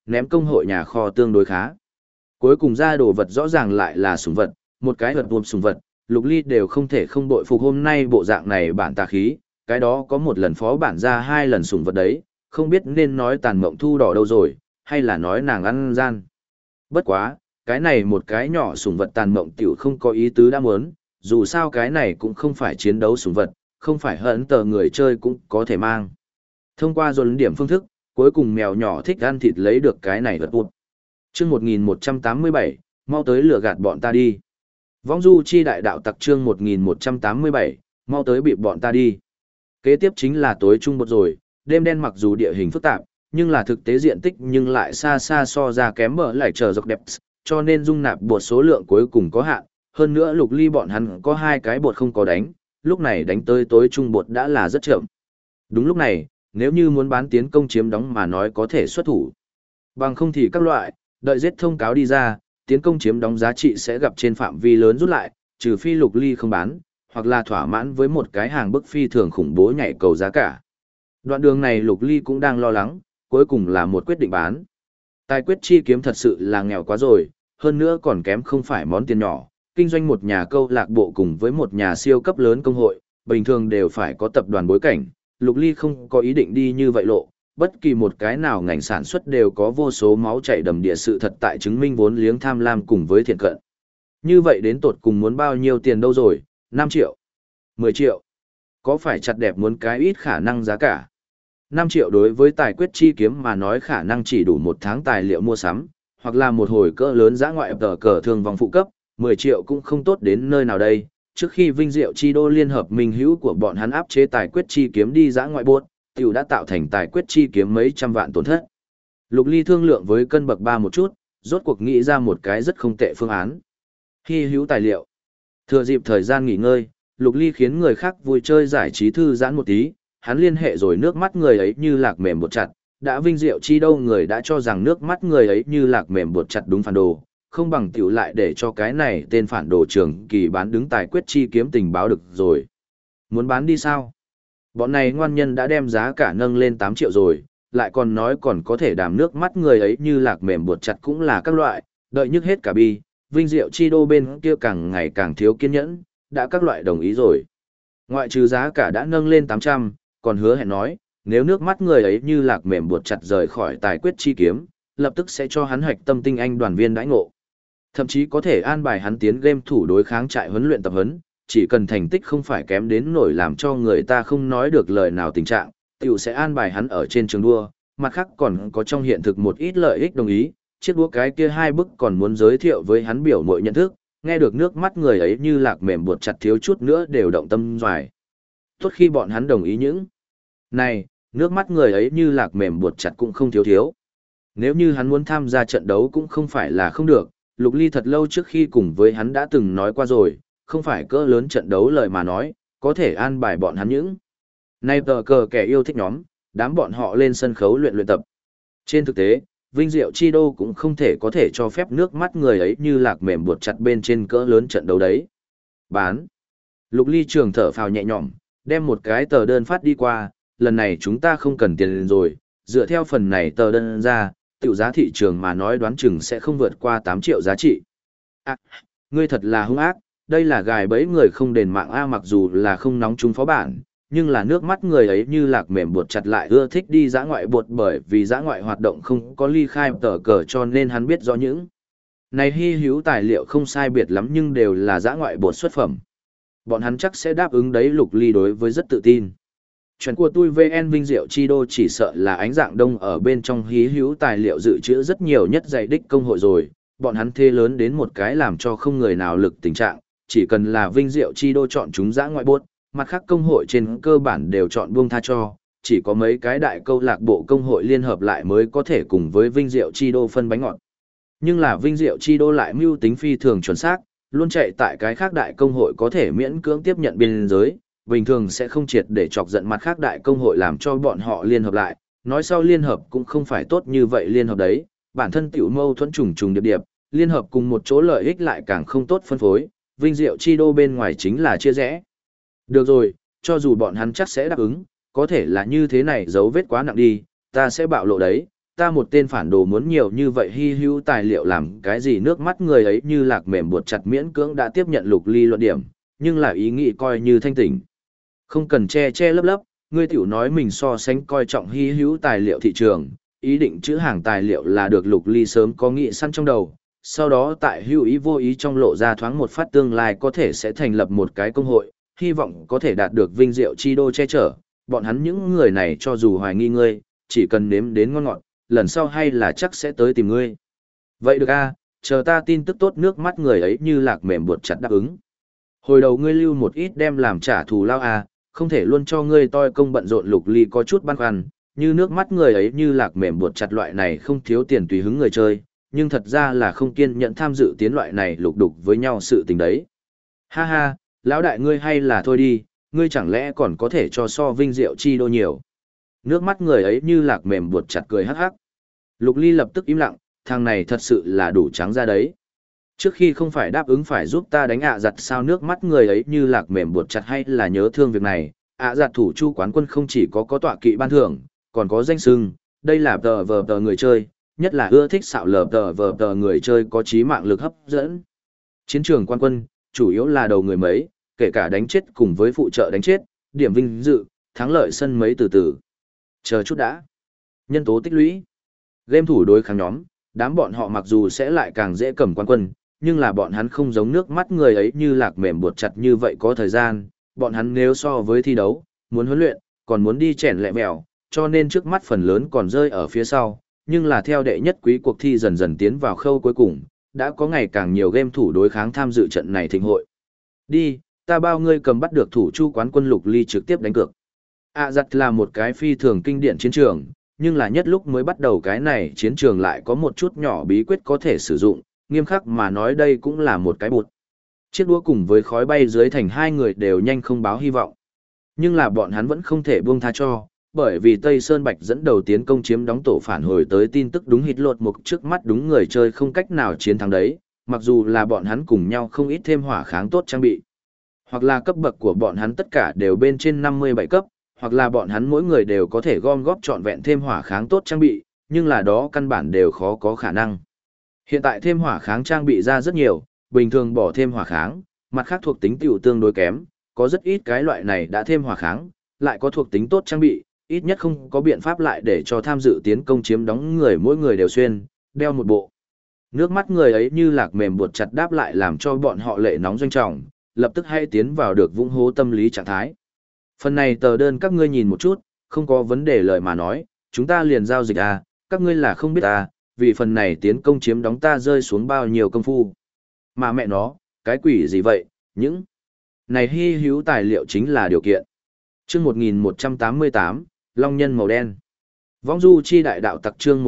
ném công hội nhà kho tương đối khá. Cuối cùng ra đồ vật rõ ràng lại là sủng vật, một cái vật buồm sủng vật, Lục Ly đều không thể không bội phục hôm nay bộ dạng này bản tà khí, cái đó có một lần phó bản ra 2 lần sủng vật đấy, không biết nên nói tàn mộng thu đỏ đâu rồi, hay là nói nàng ăn gian. Bất quá, cái này một cái nhỏ sủng vật tàn mộng tiểu không có ý tứ đã muốn, dù sao cái này cũng không phải chiến đấu sủng vật, không phải hận tờ người chơi cũng có thể mang. Thông qua dồn điểm phương thức, cuối cùng mèo nhỏ thích ăn thịt lấy được cái này vật bụt. Chương 1187, mau tới lừa gạt bọn ta đi. Vong du chi đại đạo tặc chương 1187, mau tới bị bọn ta đi. Kế tiếp chính là tối trung bột rồi, đêm đen mặc dù địa hình phức tạp, nhưng là thực tế diện tích nhưng lại xa xa so ra kém mở lại chờ dọc đẹp, cho nên dung nạp bột số lượng cuối cùng có hạn. Hơn nữa Lục Ly bọn hắn có 2 cái bột không có đánh, lúc này đánh tới tối trung bột đã là rất chậm. Đúng lúc này, nếu như muốn bán tiến công chiếm đóng mà nói có thể xuất thủ. Bằng không thì các loại, đợi giết thông cáo đi ra, tiến công chiếm đóng giá trị sẽ gặp trên phạm vi lớn rút lại, trừ phi Lục Ly không bán, hoặc là thỏa mãn với một cái hàng bức phi thường khủng bố nhảy cầu giá cả. Đoạn đường này Lục Ly cũng đang lo lắng, cuối cùng là một quyết định bán. Tài quyết chi kiếm thật sự là nghèo quá rồi, hơn nữa còn kém không phải món tiền nhỏ, kinh doanh một nhà câu lạc bộ cùng với một nhà siêu cấp lớn công hội, bình thường đều phải có tập đoàn bối cảnh, Lục Ly không có ý định đi như vậy lộ, bất kỳ một cái nào ngành sản xuất đều có vô số máu chảy đầm địa sự thật tại chứng minh vốn liếng tham lam cùng với thiện cận. Như vậy đến tột cùng muốn bao nhiêu tiền đâu rồi, 5 triệu, 10 triệu, có phải chặt đẹp muốn cái ít khả năng giá cả. 5 triệu đối với tài quyết chi kiếm mà nói khả năng chỉ đủ 1 tháng tài liệu mua sắm, hoặc là một hồi cỡ lớn dã ngoại tờ cờ thương vòng phụ cấp, 10 triệu cũng không tốt đến nơi nào đây. Trước khi Vinh Diệu Chi Đô liên hợp minh hữu của bọn hắn áp chế tài quyết chi kiếm đi dã ngoại buốt, tiểu đã tạo thành tài quyết chi kiếm mấy trăm vạn tổn thất. Lục Ly thương lượng với cân bậc 3 một chút, rốt cuộc nghĩ ra một cái rất không tệ phương án. Hy hữu tài liệu. Thừa dịp thời gian nghỉ ngơi, Lục Ly khiến người khác vui chơi giải trí thư giãn một tí, hắn liên hệ rồi nước mắt người ấy như lạc mềm bột chặt, đã Vinh Diệu Chi Đô người đã cho rằng nước mắt người ấy như lạc mềm bột chặt đúng phản đồ, không bằng tiểu lại để cho cái này tên phản đồ trường kỳ bán đứng tài quyết chi kiếm tình báo được rồi. Muốn bán đi sao? Bọn này ngoan nhân đã đem giá cả nâng lên 8 triệu rồi, lại còn nói còn có thể đàm nước mắt người ấy như lạc mềm buộc chặt cũng là các loại, đợi nhức hết cả bi, Vinh Diệu Chi Đô bên kia càng ngày càng thiếu kiên nhẫn, đã các loại đồng ý rồi. Ngoại trừ giá cả đã nâng lên 800, còn hứa hẹn nói, nếu nước mắt người ấy như lạc mềm buộc chặt rời khỏi tài quyết chi kiếm, lập tức sẽ cho hắn hoạch tâm tinh anh đoàn viên đãi ngộ. Thậm chí có thể an bài hắn tiến game thủ đối kháng trại huấn luyện tập huấn, chỉ cần thành tích không phải kém đến nổi làm cho người ta không nói được lời nào tình trạng, tiểu sẽ an bài hắn ở trên trường đua, mặt khác còn có trong hiện thực một ít lợi ích đồng ý, chiếc đũa cái kia 2 bức còn muốn giới thiệu với hắn biểu mội nhận thức, nghe được nước mắt người ấy như lạc mềm buộc chặt thiếu chút nữa đều động tâm doài. Tốt khi bọn hắn đồng ý những này, nước mắt người ấy như lạc mềm buộc chặt cũng không thiếu thiếu. Nếu như hắn muốn tham gia trận đấu cũng không phải là không được, Lục Ly thật lâu trước khi cùng với hắn đã từng nói qua rồi, không phải cỡ lớn trận đấu lời mà nói, có thể an bài bọn hắn những. Nay tờ cờ kẻ yêu thích nhóm, đám bọn họ lên sân khấu luyện tập. Trên thực tế, Vinh Diệu Chi Đô cũng không thể có thể cho phép nước mắt người ấy như lạc mềm buộc chặt bên trên cỡ lớn trận đấu đấy. Bán. Lục Ly trường thở phào nhẹ nhõm, đem một cái tờ đơn phát đi qua, lần này chúng ta không cần tiền rồi, dựa theo phần này tờ đơn ra, tiểu giá thị trường mà nói đoán chừng sẽ không vượt qua 8 triệu giá trị. À, ngươi thật là hung ác, đây là gài bẫy người không đền mạng A, mặc dù là không nóng chúng phó bản, nhưng là nước mắt người ấy như lạc mềm buộc chặt lại ưa thích đi dã ngoại buộc, bởi vì dã ngoại hoạt động không có ly khai tờ cờ cho nên hắn biết rõ những này hy hữu tài liệu không sai biệt lắm nhưng đều là dã ngoại buộc xuất phẩm. Bọn hắn chắc sẽ đáp ứng đấy. Lục Ly đối với rất tự tin. Chuyện của tôi VN Vinh Diệu Chi Đô chỉ sợ là ánh dạng đông ở bên trong hí hữu tài liệu dự trữ rất nhiều nhất dạy đích công hội rồi, bọn hắn thế lớn đến một cái làm cho không người nào lực tình trạng, chỉ cần là Vinh Diệu Chi Đô chọn chúng dã ngoại buốt, mặt khác công hội trên cơ bản đều chọn buông tha cho, chỉ có mấy cái đại câu lạc bộ công hội liên hợp lại mới có thể cùng với Vinh Diệu Chi Đô phân bánh ngọt. Nhưng là Vinh Diệu Chi Đô lại mưu tính phi thường chuẩn xác, luôn chạy tại cái khác đại công hội có thể miễn cưỡng tiếp nhận biên giới, bình thường sẽ không triệt để chọc giận mặt khác đại công hội làm cho bọn họ liên hợp lại, nói sau liên hợp cũng không phải tốt như vậy liên hợp đấy, bản thân tiểu mâu thuẫn trùng trùng điệp điệp, liên hợp cùng một chỗ lợi ích lại càng không tốt phân phối, Vinh Diệu Chi Đô bên ngoài chính là chia rẽ. Được rồi, cho dù bọn hắn chắc sẽ đáp ứng, có thể là như thế này dấu vết quá nặng đi, ta sẽ bạo lộ đấy, ta một tên phản đồ muốn nhiều như vậy hy hữu tài liệu làm cái gì? Nước mắt người ấy như lạc mềm buộc chặt miễn cưỡng đã tiếp nhận Lục Ly luận điểm, nhưng là ý nghĩ coi như thanh tỉnh. Không cần che che lấp lấp, ngươi tiểu nói mình so sánh coi trọng hy hữu tài liệu thị trường, ý định chữ hàng tài liệu là được Lục Ly sớm có nghị săn trong đầu, sau đó tại hữu ý vô ý trong lộ ra thoáng một phát tương lai có thể sẽ thành lập một cái công hội, hy vọng có thể đạt được vinh diệu chi đô che chở, bọn hắn những người này cho dù hoài nghi ngươi, chỉ cần nếm đến ngon ngọt, lần sau hay là chắc sẽ tới tìm ngươi. Vậy được a, chờ ta tin tức tốt. Nước mắt người ấy như lạc mềm buộc chặt đáp ứng. Hồi đầu ngươi lưu một ít đem làm trả thù lao a, không thể luôn cho ngươi toi công bận rộn. Lục Ly có chút băn khoăn, như nước mắt người ấy như lạc mềm buộc chặt loại này không thiếu tiền tùy hứng người chơi, nhưng thật ra là không kiên nhẫn tham dự tiến loại này lục đục với nhau sự tình đấy. Ha ha, lão đại ngươi hay là thôi đi, ngươi chẳng lẽ còn có thể cho so vinh diệu chi đô nhiều. Nước mắt người ấy như lạc mềm buộc chặt cười hắc hắc. Lục Ly lập tức im lặng, thằng này thật sự là đủ trắng ra đấy. Trước khi không phải đáp ứng phải giúp ta đánh giặt sao? Nước mắt người ấy như lạc mềm buộc chặt hay là nhớ thương việc này. Giặt thủ chu quán quân không chỉ có tọa kỵ ban thưởng, còn có danh xưng, đây là tờ vờ tờ người chơi, nhất là ưa thích xạo lờ tờ vờ tờ người chơi có trí mạng lực hấp dẫn. Chiến trường quan quân, chủ yếu là đầu người mấy, kể cả đánh chết cùng với phụ trợ đánh chết, điểm vinh dự, thắng lợi sân mấy từ từ. Chờ chút đã. Nhân tố tích lũy. Game thủ đối kháng nhóm, đám bọn họ mặc dù sẽ lại càng dễ cầm quan quân, nhưng là bọn hắn không giống nước mắt người ấy như lạc mềm buộc chặt như vậy có thời gian, bọn hắn nếu so với thi đấu, muốn huấn luyện, còn muốn đi chèn lẹ mèo, cho nên trước mắt phần lớn còn rơi ở phía sau, nhưng là theo đệ nhất quý cuộc thi dần dần tiến vào khâu cuối cùng, đã có ngày càng nhiều game thủ đối kháng tham dự trận này thịnh hội. Đi, ta bao ngươi cầm bắt được thủ chu quán quân Lục Ly trực tiếp đánh cược. Giặt là một cái phi thường kinh điển chiến trường, nhưng là nhất lúc mới bắt đầu cái này chiến trường lại có một chút nhỏ bí quyết có thể sử dụng, nghiêm khắc mà nói đây cũng là một cái bụt. Chiếc đũa cùng với khói bay dưới thành hai người đều nhanh không báo hy vọng. Nhưng là bọn hắn vẫn không thể buông tha cho, bởi vì Tây Sơn Bạch dẫn đầu tiến công chiếm đóng tổ phản hồi tới tin tức đúng hít lột một trước mắt đúng người chơi không cách nào chiến thắng đấy, mặc dù là bọn hắn cùng nhau không ít thêm hỏa kháng tốt trang bị. Hoặc là cấp bậc của bọn hắn tất cả đều bên trên 57 cấp, hoặc là bọn hắn mỗi người đều có thể gom góp trọn vẹn thêm hỏa kháng tốt trang bị, nhưng là đó căn bản đều khó có khả năng. Hiện tại thêm hỏa kháng trang bị ra rất nhiều, bình thường bỏ thêm hỏa kháng, mặt khác thuộc tính tiểu tương đối kém, có rất ít cái loại này đã thêm hỏa kháng, lại có thuộc tính tốt trang bị, ít nhất không có biện pháp lại để cho tham dự tiến công chiếm đóng người mỗi người đều xuyên, đeo một bộ. Nước mắt người ấy như lạc mềm buộc chặt đáp lại làm cho bọn họ lệ nóng doanh trọng, lập tức hay tiến vào được vũng hố tâm lý trạng thái. Phần này tờ đơn các ngươi nhìn một chút, không có vấn đề lời mà nói, chúng ta liền giao dịch à, các ngươi là không biết à, vì phần này tiến công chiếm đóng ta rơi xuống bao nhiêu công phu. Mà mẹ nó, cái quỷ gì vậy, những này hy hữu tài liệu chính là điều kiện. Chương 1188, Long Nhân màu đen. Vong du chi đại đạo tặc chương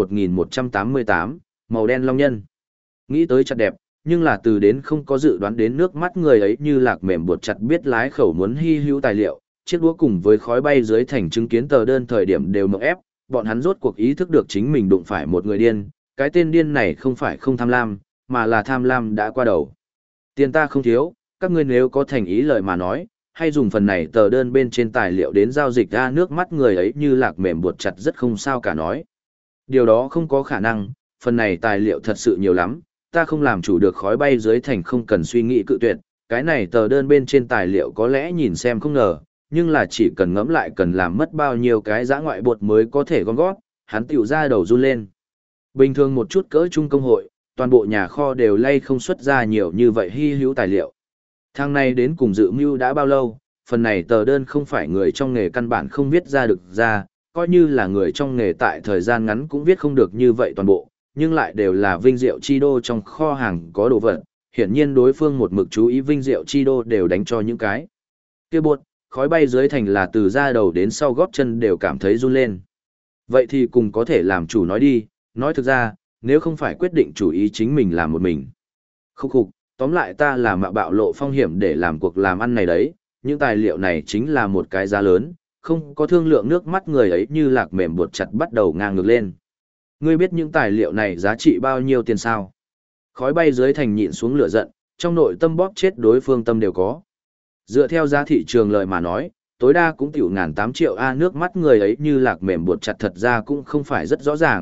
1188, màu đen Long Nhân. Nghĩ tới chặt đẹp, nhưng là từ đến không có dự đoán đến nước mắt người ấy như lạc mềm buộc chặt biết lái khẩu muốn hy hữu tài liệu, chiếc đũa cùng với khói bay dưới thành chứng kiến tờ đơn thời điểm đều mộng ép, bọn hắn rốt cuộc ý thức được chính mình đụng phải một người điên, cái tên điên này không phải không tham lam, mà là tham lam đã qua đầu. Tiền ta không thiếu, các ngươi nếu có thành ý lời mà nói, hay dùng phần này tờ đơn bên trên tài liệu đến giao dịch ra. Nước mắt người ấy như lạc mềm buộc chặt rất không sao cả nói. Điều đó không có khả năng, phần này tài liệu thật sự nhiều lắm, ta không làm chủ được khói bay dưới thành không cần suy nghĩ cự tuyệt, cái này tờ đơn bên trên tài liệu có lẽ nhìn xem không ngờ, nhưng là chỉ cần ngẫm lại cần làm mất bao nhiêu cái giã ngoại bột mới có thể gom gót, hắn tiểu ra đầu run lên. Bình thường một chút cỡ trung công hội, toàn bộ nhà kho đều lay không xuất ra nhiều như vậy hy hữu tài liệu. Thang này đến cùng dự mưu đã bao lâu, phần này tờ đơn không phải người trong nghề căn bản không viết ra được ra, coi như là người trong nghề tại thời gian ngắn cũng viết không được như vậy toàn bộ, nhưng lại đều là vinh diệu chi đô trong kho hàng có đồ vật, hiển nhiên đối phương một mực chú ý vinh diệu chi đô đều đánh cho những cái kia bột, khói bay dưới thành là từ da đầu đến sau gót chân đều cảm thấy run lên. Vậy thì cùng có thể làm chủ nói đi, nói thực ra, nếu không phải quyết định chủ ý chính mình làm một mình. Khúc khục, tóm lại ta là mạo bạo lộ phong hiểm để làm cuộc làm ăn này đấy, những tài liệu này chính là một cái giá lớn, không có thương lượng nước mắt người ấy như lạc mềm buộc chặt bắt đầu ngang ngược lên. Ngươi biết những tài liệu này giá trị bao nhiêu tiền sao? Khói bay dưới thành nhịn xuống lửa giận, trong nội tâm bóp chết đối phương tâm đều có. Dựa theo giá thị trường lời mà nói, tối đa cũng tiểu 1.800.000 A. Nước mắt người ấy như lạc mềm buộc chặt thật ra cũng không phải rất rõ ràng,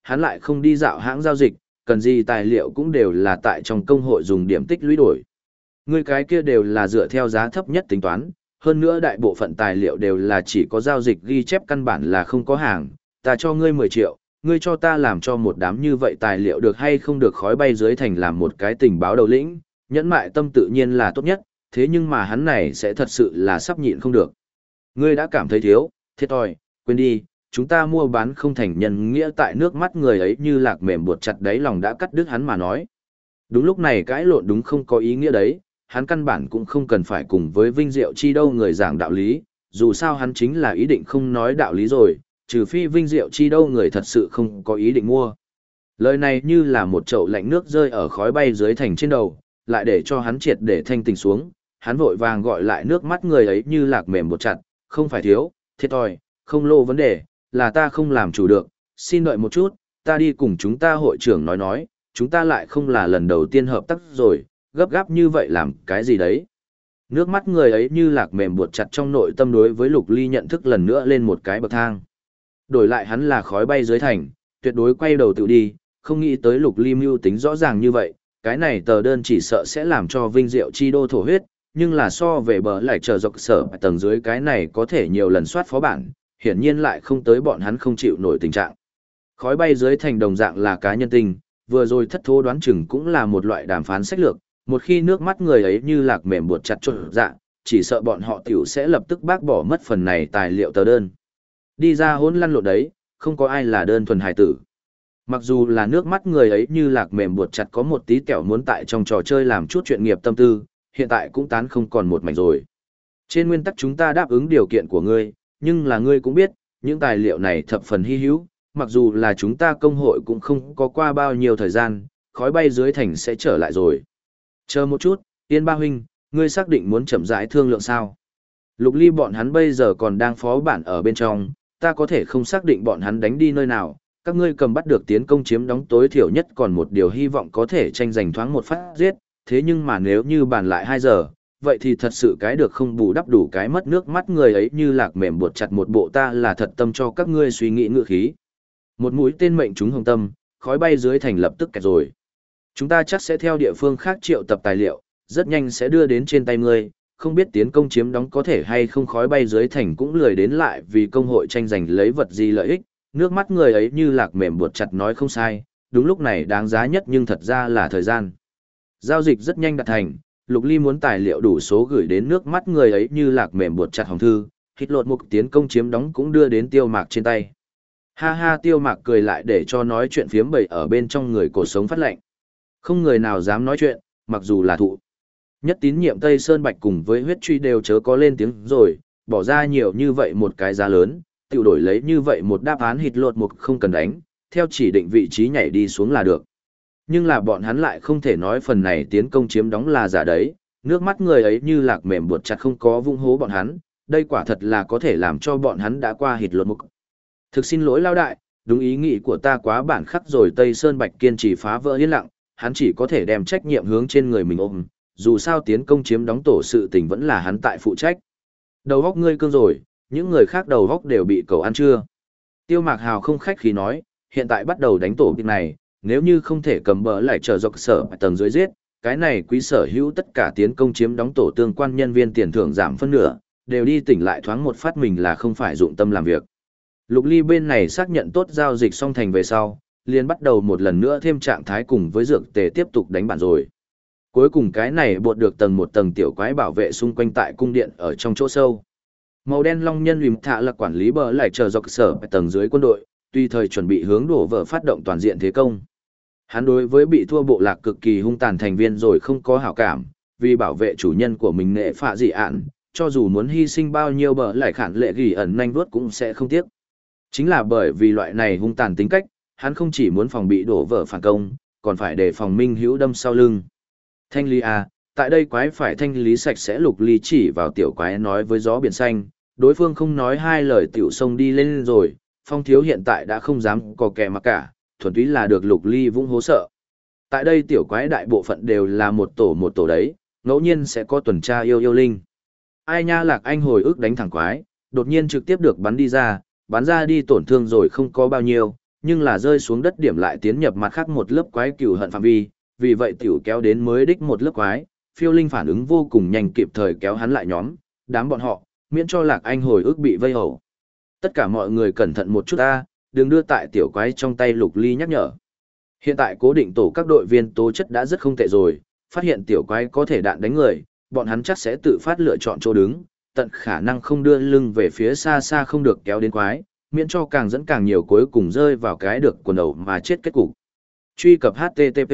hắn lại không đi dạo hãng giao dịch, cần gì tài liệu cũng đều là tại trong công hội dùng điểm tích lũy đổi. Ngươi cái kia đều là dựa theo giá thấp nhất tính toán, hơn nữa đại bộ phận tài liệu đều là chỉ có giao dịch ghi chép căn bản là không có hàng, ta cho ngươi 10 triệu, ngươi cho ta làm cho một đám như vậy tài liệu được hay không được khói bay dưới thành làm một cái tình báo đầu lĩnh, nhẫn mại tâm tự nhiên là tốt nhất, thế nhưng mà hắn này sẽ thật sự là sắp nhịn không được. Ngươi đã cảm thấy thiếu, thiệt thòi, quên đi, chúng ta mua bán không thành nhân nghĩa tại nước mắt người ấy như lạc mềm buộc chặt đáy lòng đã cắt đứt hắn mà nói. Đúng lúc này cãi lộn đúng không có ý nghĩa đấy, hắn căn bản cũng không cần phải cùng với Vinh Diệu Chi đâu người giảng đạo lý, dù sao hắn chính là ý định không nói đạo lý rồi, trừ phi Vinh Diệu Chi đâu người thật sự không có ý định mua. Lời này như là một chậu lạnh nước rơi ở khói bay dưới thành trên đầu, lại để cho hắn triệt để thanh tình xuống, hắn vội vàng gọi lại nước mắt người ấy như lạc mềm một chặt, không phải thiếu, thiệt thòi, không lô vấn đề, là ta không làm chủ được, xin đợi một chút, ta đi cùng chúng ta hội trưởng nói, chúng ta lại không là lần đầu tiên hợp tác rồi, gấp gáp như vậy làm cái gì đấy. Nước mắt người ấy như lạc mềm buộc chặt trong nội tâm đối với Lục Ly nhận thức lần nữa lên một cái bậc thang. Đổi lại hắn là khói bay dưới thành, tuyệt đối quay đầu tự đi, không nghĩ tới Lục Ly mưu tính rõ ràng như vậy, cái này tờ đơn chỉ sợ sẽ làm cho Vinh Diệu Chi đô thổ huyết, nhưng là so về bờ lại chờ dọc sở tầng dưới cái này có thể nhiều lần soát phó bản, hiển nhiên lại không tới bọn hắn không chịu nổi tình trạng. Khói bay dưới thành đồng dạng là cá nhân tình, vừa rồi thất thố đoán chừng cũng là một loại đàm phán sách lược, một khi nước mắt người ấy như lạc mềm buộc chặt trộn dạ, chỉ sợ bọn họ tiểu sẽ lập tức bác bỏ mất phần này tài liệu tờ đơn. Đi ra hỗn lăn lộn đấy, không có ai là đơn thuần hài tử. Mặc dù là nước mắt người ấy như lạc mềm buộc chặt có một tí kẹo muốn tại trong trò chơi làm chút chuyện nghiệp tâm tư, hiện tại cũng tán không còn một mảnh rồi. Trên nguyên tắc chúng ta đáp ứng điều kiện của ngươi, nhưng là ngươi cũng biết, những tài liệu này thập phần hy hữu, mặc dù là chúng ta công hội cũng không có qua bao nhiêu thời gian, khói bay dưới thành sẽ trở lại rồi. Chờ một chút, Yên Ba Huynh, ngươi xác định muốn chậm rãi thương lượng sao? Lục Ly bọn hắn bây giờ còn đang phó bản ở bên trong, ta có thể không xác định bọn hắn đánh đi nơi nào, các ngươi cầm bắt được tiến công chiếm đóng tối thiểu nhất còn một điều hy vọng có thể tranh giành thoáng một phát giết, thế nhưng mà nếu như bàn lại 2 giờ, vậy thì thật sự cái được không bù đắp đủ cái mất nước mắt người ấy như lạc mềm buộc chặt một bộ ta là thật tâm cho các ngươi suy nghĩ ngựa khí. Một mũi tên mệnh trúng hồng tâm, khói bay dưới thành lập tức kẹt rồi. Chúng ta chắc sẽ theo địa phương khác triệu tập tài liệu, rất nhanh sẽ đưa đến trên tay ngươi, không biết tiến công chiếm đóng có thể hay không khói bay dưới thành cũng lười đến lại vì công hội tranh giành lấy vật gì lợi ích, nước mắt người ấy như lạc mềm buộc chặt nói không sai, đúng lúc này đáng giá nhất nhưng thật ra là thời gian. Giao dịch rất nhanh đạt thành, Lục Ly muốn tài liệu đủ số gửi đến nước mắt người ấy như lạc mềm buộc chặt hồng thư, hít lột một tiến công chiếm đóng cũng đưa đến Tiêu Mạc trên tay. Ha ha, Tiêu Mạc cười lại để cho nói chuyện phiếm bậy ở bên trong người cổ sống phát lệnh. Không người nào dám nói chuyện, mặc dù là thụ. Nhất tín nhiệm Tây Sơn Bạch cùng với huyết truy đều chớ có lên tiếng rồi, bỏ ra nhiều như vậy một cái giá lớn, tiểu đổi lấy như vậy một đáp án hít lột một không cần đánh, theo chỉ định vị trí nhảy đi xuống là được. Nhưng là bọn hắn lại không thể nói phần này tiến công chiếm đóng là giả đấy, nước mắt người ấy như lạc mềm buộc chặt không có vung hố bọn hắn, đây quả thật là có thể làm cho bọn hắn đã qua hít lột một. Thực xin lỗi lao đại, đúng ý nghĩ của ta quá bản khắc rồi. Tây Sơn Bạch kiên trì phá vỡ yên lặng, hắn chỉ có thể đem trách nhiệm hướng trên người mình ôm, dù sao tiến công chiếm đóng tổ sự tình vẫn là hắn tại phụ trách. Đầu góc ngươi cương rồi, những người khác đầu góc đều bị cậu ăn chưa? Tiêu Mạc Hào không khách khí nói, hiện tại bắt đầu đánh tổ việc này, nếu như không thể cầm bờ lại chờ dọc sở tầng dưới giết, cái này quý sở hữu tất cả tiến công chiếm đóng tổ tương quan nhân viên tiền thưởng giảm phân nửa, đều đi tỉnh lại thoáng một phát mình là không phải dụng tâm làm việc. Lục Ly bên này xác nhận tốt giao dịch xong thành về sau, liền bắt đầu một lần nữa thêm trạng thái cùng với dược tề tiếp tục đánh bản rồi. Cuối cùng cái này buộc được tầng một tầng tiểu quái bảo vệ xung quanh tại cung điện ở trong chỗ sâu. Màu đen long nhân Huỳnh Thạ là quản lý bờ lại chờ dọc sở tầng dưới quân đội, tùy thời chuẩn bị hướng đổ vỡ phát động toàn diện thế công. Hắn đối với bị thua bộ lạc cực kỳ hung tàn thành viên rồi không có hảo cảm, vì bảo vệ chủ nhân của mình nệ phạ dị ạn, cho dù muốn hy sinh bao nhiêu bờ lại khản lệ gỉ ẩn nhanh vuốt cũng sẽ không tiếc. Chính là bởi vì loại này hung tàn tính cách, hắn không chỉ muốn phòng bị đổ vỡ phản công, còn phải đề phòng Minh Hữu đâm sau lưng. Thanh lý à, tại đây quái phải thanh lý sạch sẽ. Lục Ly chỉ vào tiểu quái nói với gió biển xanh, đối phương không nói hai lời tiểu sông đi lên rồi, Phong Thiếu hiện tại đã không dám có kẻ mà cả, thuần túy là được Lục Ly vũng hố sợ. Tại đây tiểu quái đại bộ phận đều là một tổ đấy, ngẫu nhiên sẽ có tuần tra yêu linh. Ai nha, Lạc Anh hồi ức đánh thẳng quái, đột nhiên trực tiếp được bắn ra đi tổn thương rồi không có bao nhiêu, nhưng là rơi xuống đất điểm lại tiến nhập mặt khác một lớp quái cừu hận phạm vi, vì vậy tiểu kéo đến mới đích một lớp quái, Phiêu Linh phản ứng vô cùng nhanh kịp thời kéo hắn lại nhóm, đám bọn họ, miễn cho Lạc Anh hồi ức bị vây hầu. Tất cả mọi người cẩn thận một chút ta, đừng đưa tại tiểu quái trong tay Lục Ly nhắc nhở. Hiện tại cố định tổ các đội viên tố chất đã rất không tệ rồi, phát hiện tiểu quái có thể đạn đánh người, bọn hắn chắc sẽ tự phát lựa chọn chỗ đứng, tận khả năng không đưa lưng về phía xa xa không được kéo đến quái, miễn cho càng dẫn càng nhiều cuối cùng rơi vào cái được quần đầu mà chết kết cục. Truy cập HTTP.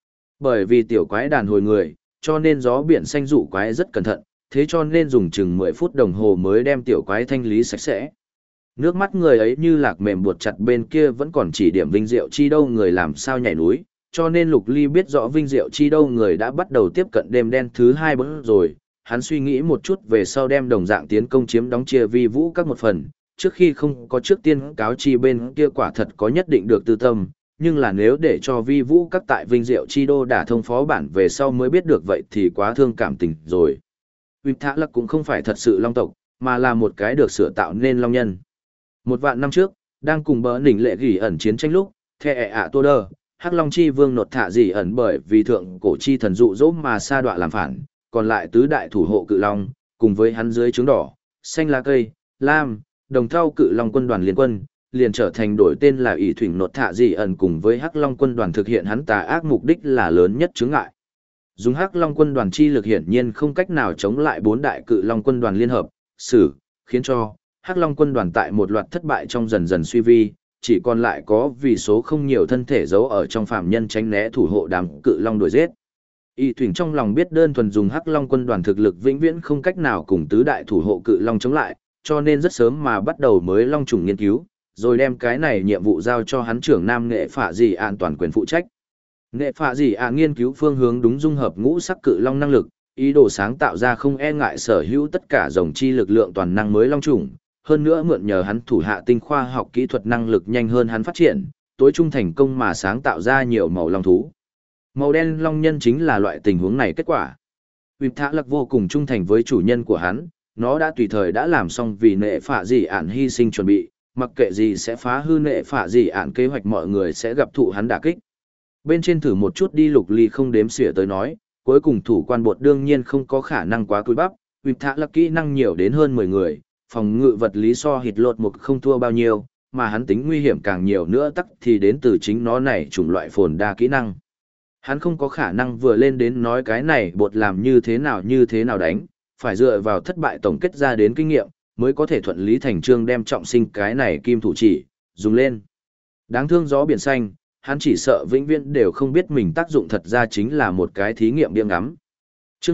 Bởi vì tiểu quái đàn hồi người, cho nên gió biển xanh dụ quái rất cẩn thận, thế cho nên dùng chừng 10 phút đồng hồ mới đem tiểu quái thanh lý sạch sẽ. Nước mắt người ấy như lạc mềm buộc chặt bên kia vẫn còn chỉ điểm Vinh Diệu Chi đâu người làm sao nhảy núi, cho nên Lục Ly biết rõ Vinh Diệu Chi đâu người đã bắt đầu tiếp cận đêm đen thứ 2 bữa rồi, hắn suy nghĩ một chút về sau đem đồng dạng tiến công chiếm đóng chia vi vũ các một phần, trước khi không có trước tiên cáo chi bên kia quả thật có nhất định được tư tâm, nhưng là nếu để cho vi vũ các tại Vinh Diệu Chi đô đả thông phó bản về sau mới biết được vậy thì quá thương cảm tình rồi. Vịp Thạ Lặc cũng không phải thật sự long tộc, mà là một cái được sửa tạo nên long nhân. 1 vạn năm trước, đang cùng bờ đỉnh lệ gỉ ẩn chiến tranh lúc, The ẹ ạ tô đơ, Hắc Long Chi Vương nột thả gỉ ẩn bởi vì thượng cổ chi thần dụ dỗ mà sa đọa làm phản, còn lại tứ đại thủ hộ cự long, cùng với hắn dưới trướng đỏ, xanh lá cây, lam, đồng thau cự long quân đoàn liên quân, liền trở thành đổi tên là ỷ thủy nột thả gỉ ẩn cùng với Hắc Long quân đoàn thực hiện hắn tà ác mục đích là lớn nhất chướng ngại. Dùng Hắc Long quân đoàn chi lực hiển nhiên không cách nào chống lại 4 đại cự long quân đoàn liên hợp, khiến cho Hắc Long quân đoàn tại một loạt thất bại trong dần dần suy vi, chỉ còn lại có vì số không nhiều thân thể giấu ở trong phạm nhân tránh né thủ hộ đám cự long đuổi giết. Y Thủy trong lòng biết đơn thuần dùng Hắc Long quân đoàn thực lực vĩnh viễn không cách nào cùng tứ đại thủ hộ cự long chống lại, cho nên rất sớm mà bắt đầu mới long trùng nghiên cứu, rồi đem cái này nhiệm vụ giao cho hắn trưởng nam nghệ phạ gì an toàn quyền phụ trách. Nghệ phạ gì nghiên cứu phương hướng đúng dung hợp ngũ sắc cự long năng lực, ý đồ sáng tạo ra không e ngại sở hữu tất cả dòng chi lực lượng toàn năng mới long trùng, hơn nữa mượn nhờ hắn thủ hạ tinh khoa học kỹ thuật năng lực nhanh hơn hắn phát triển, tối trung thành công mà sáng tạo ra nhiều màu long thú. Màu đen long nhân chính là loại tình huống này kết quả. Vịp Thạ Lặc vô cùng trung thành với chủ nhân của hắn, nó đã tùy thời đã làm xong vì nệ phạ gì ản hy sinh chuẩn bị, mặc kệ gì sẽ phá hư nệ phạ gì ản kế hoạch mọi người sẽ gặp thụ hắn đả kích. Bên trên thử một chút đi Lục Ly không đếm xỉa tới nói, cuối cùng thủ quan bột đương nhiên không có khả năng quá cúi bắp, Vịp Thạ Lặc kỹ năng nhiều đến hơn 10 người, phòng ngự vật lý so hịt lột một không thua bao nhiêu, mà hắn tính nguy hiểm càng nhiều nữa tắc thì đến từ chính nó này chủng loại phồn đa kỹ năng. Hắn không có khả năng vừa lên đến nói cái này bột làm như thế nào đánh, phải dựa vào thất bại tổng kết ra đến kinh nghiệm, mới có thể thuận lý thành trương đem trọng sinh cái này kim thủ chỉ, dùng lên. Đáng thương gió biển xanh, hắn chỉ sợ vĩnh viễn đều không biết mình tác dụng thật ra chính là một cái thí nghiệm biếng ngắm. Chương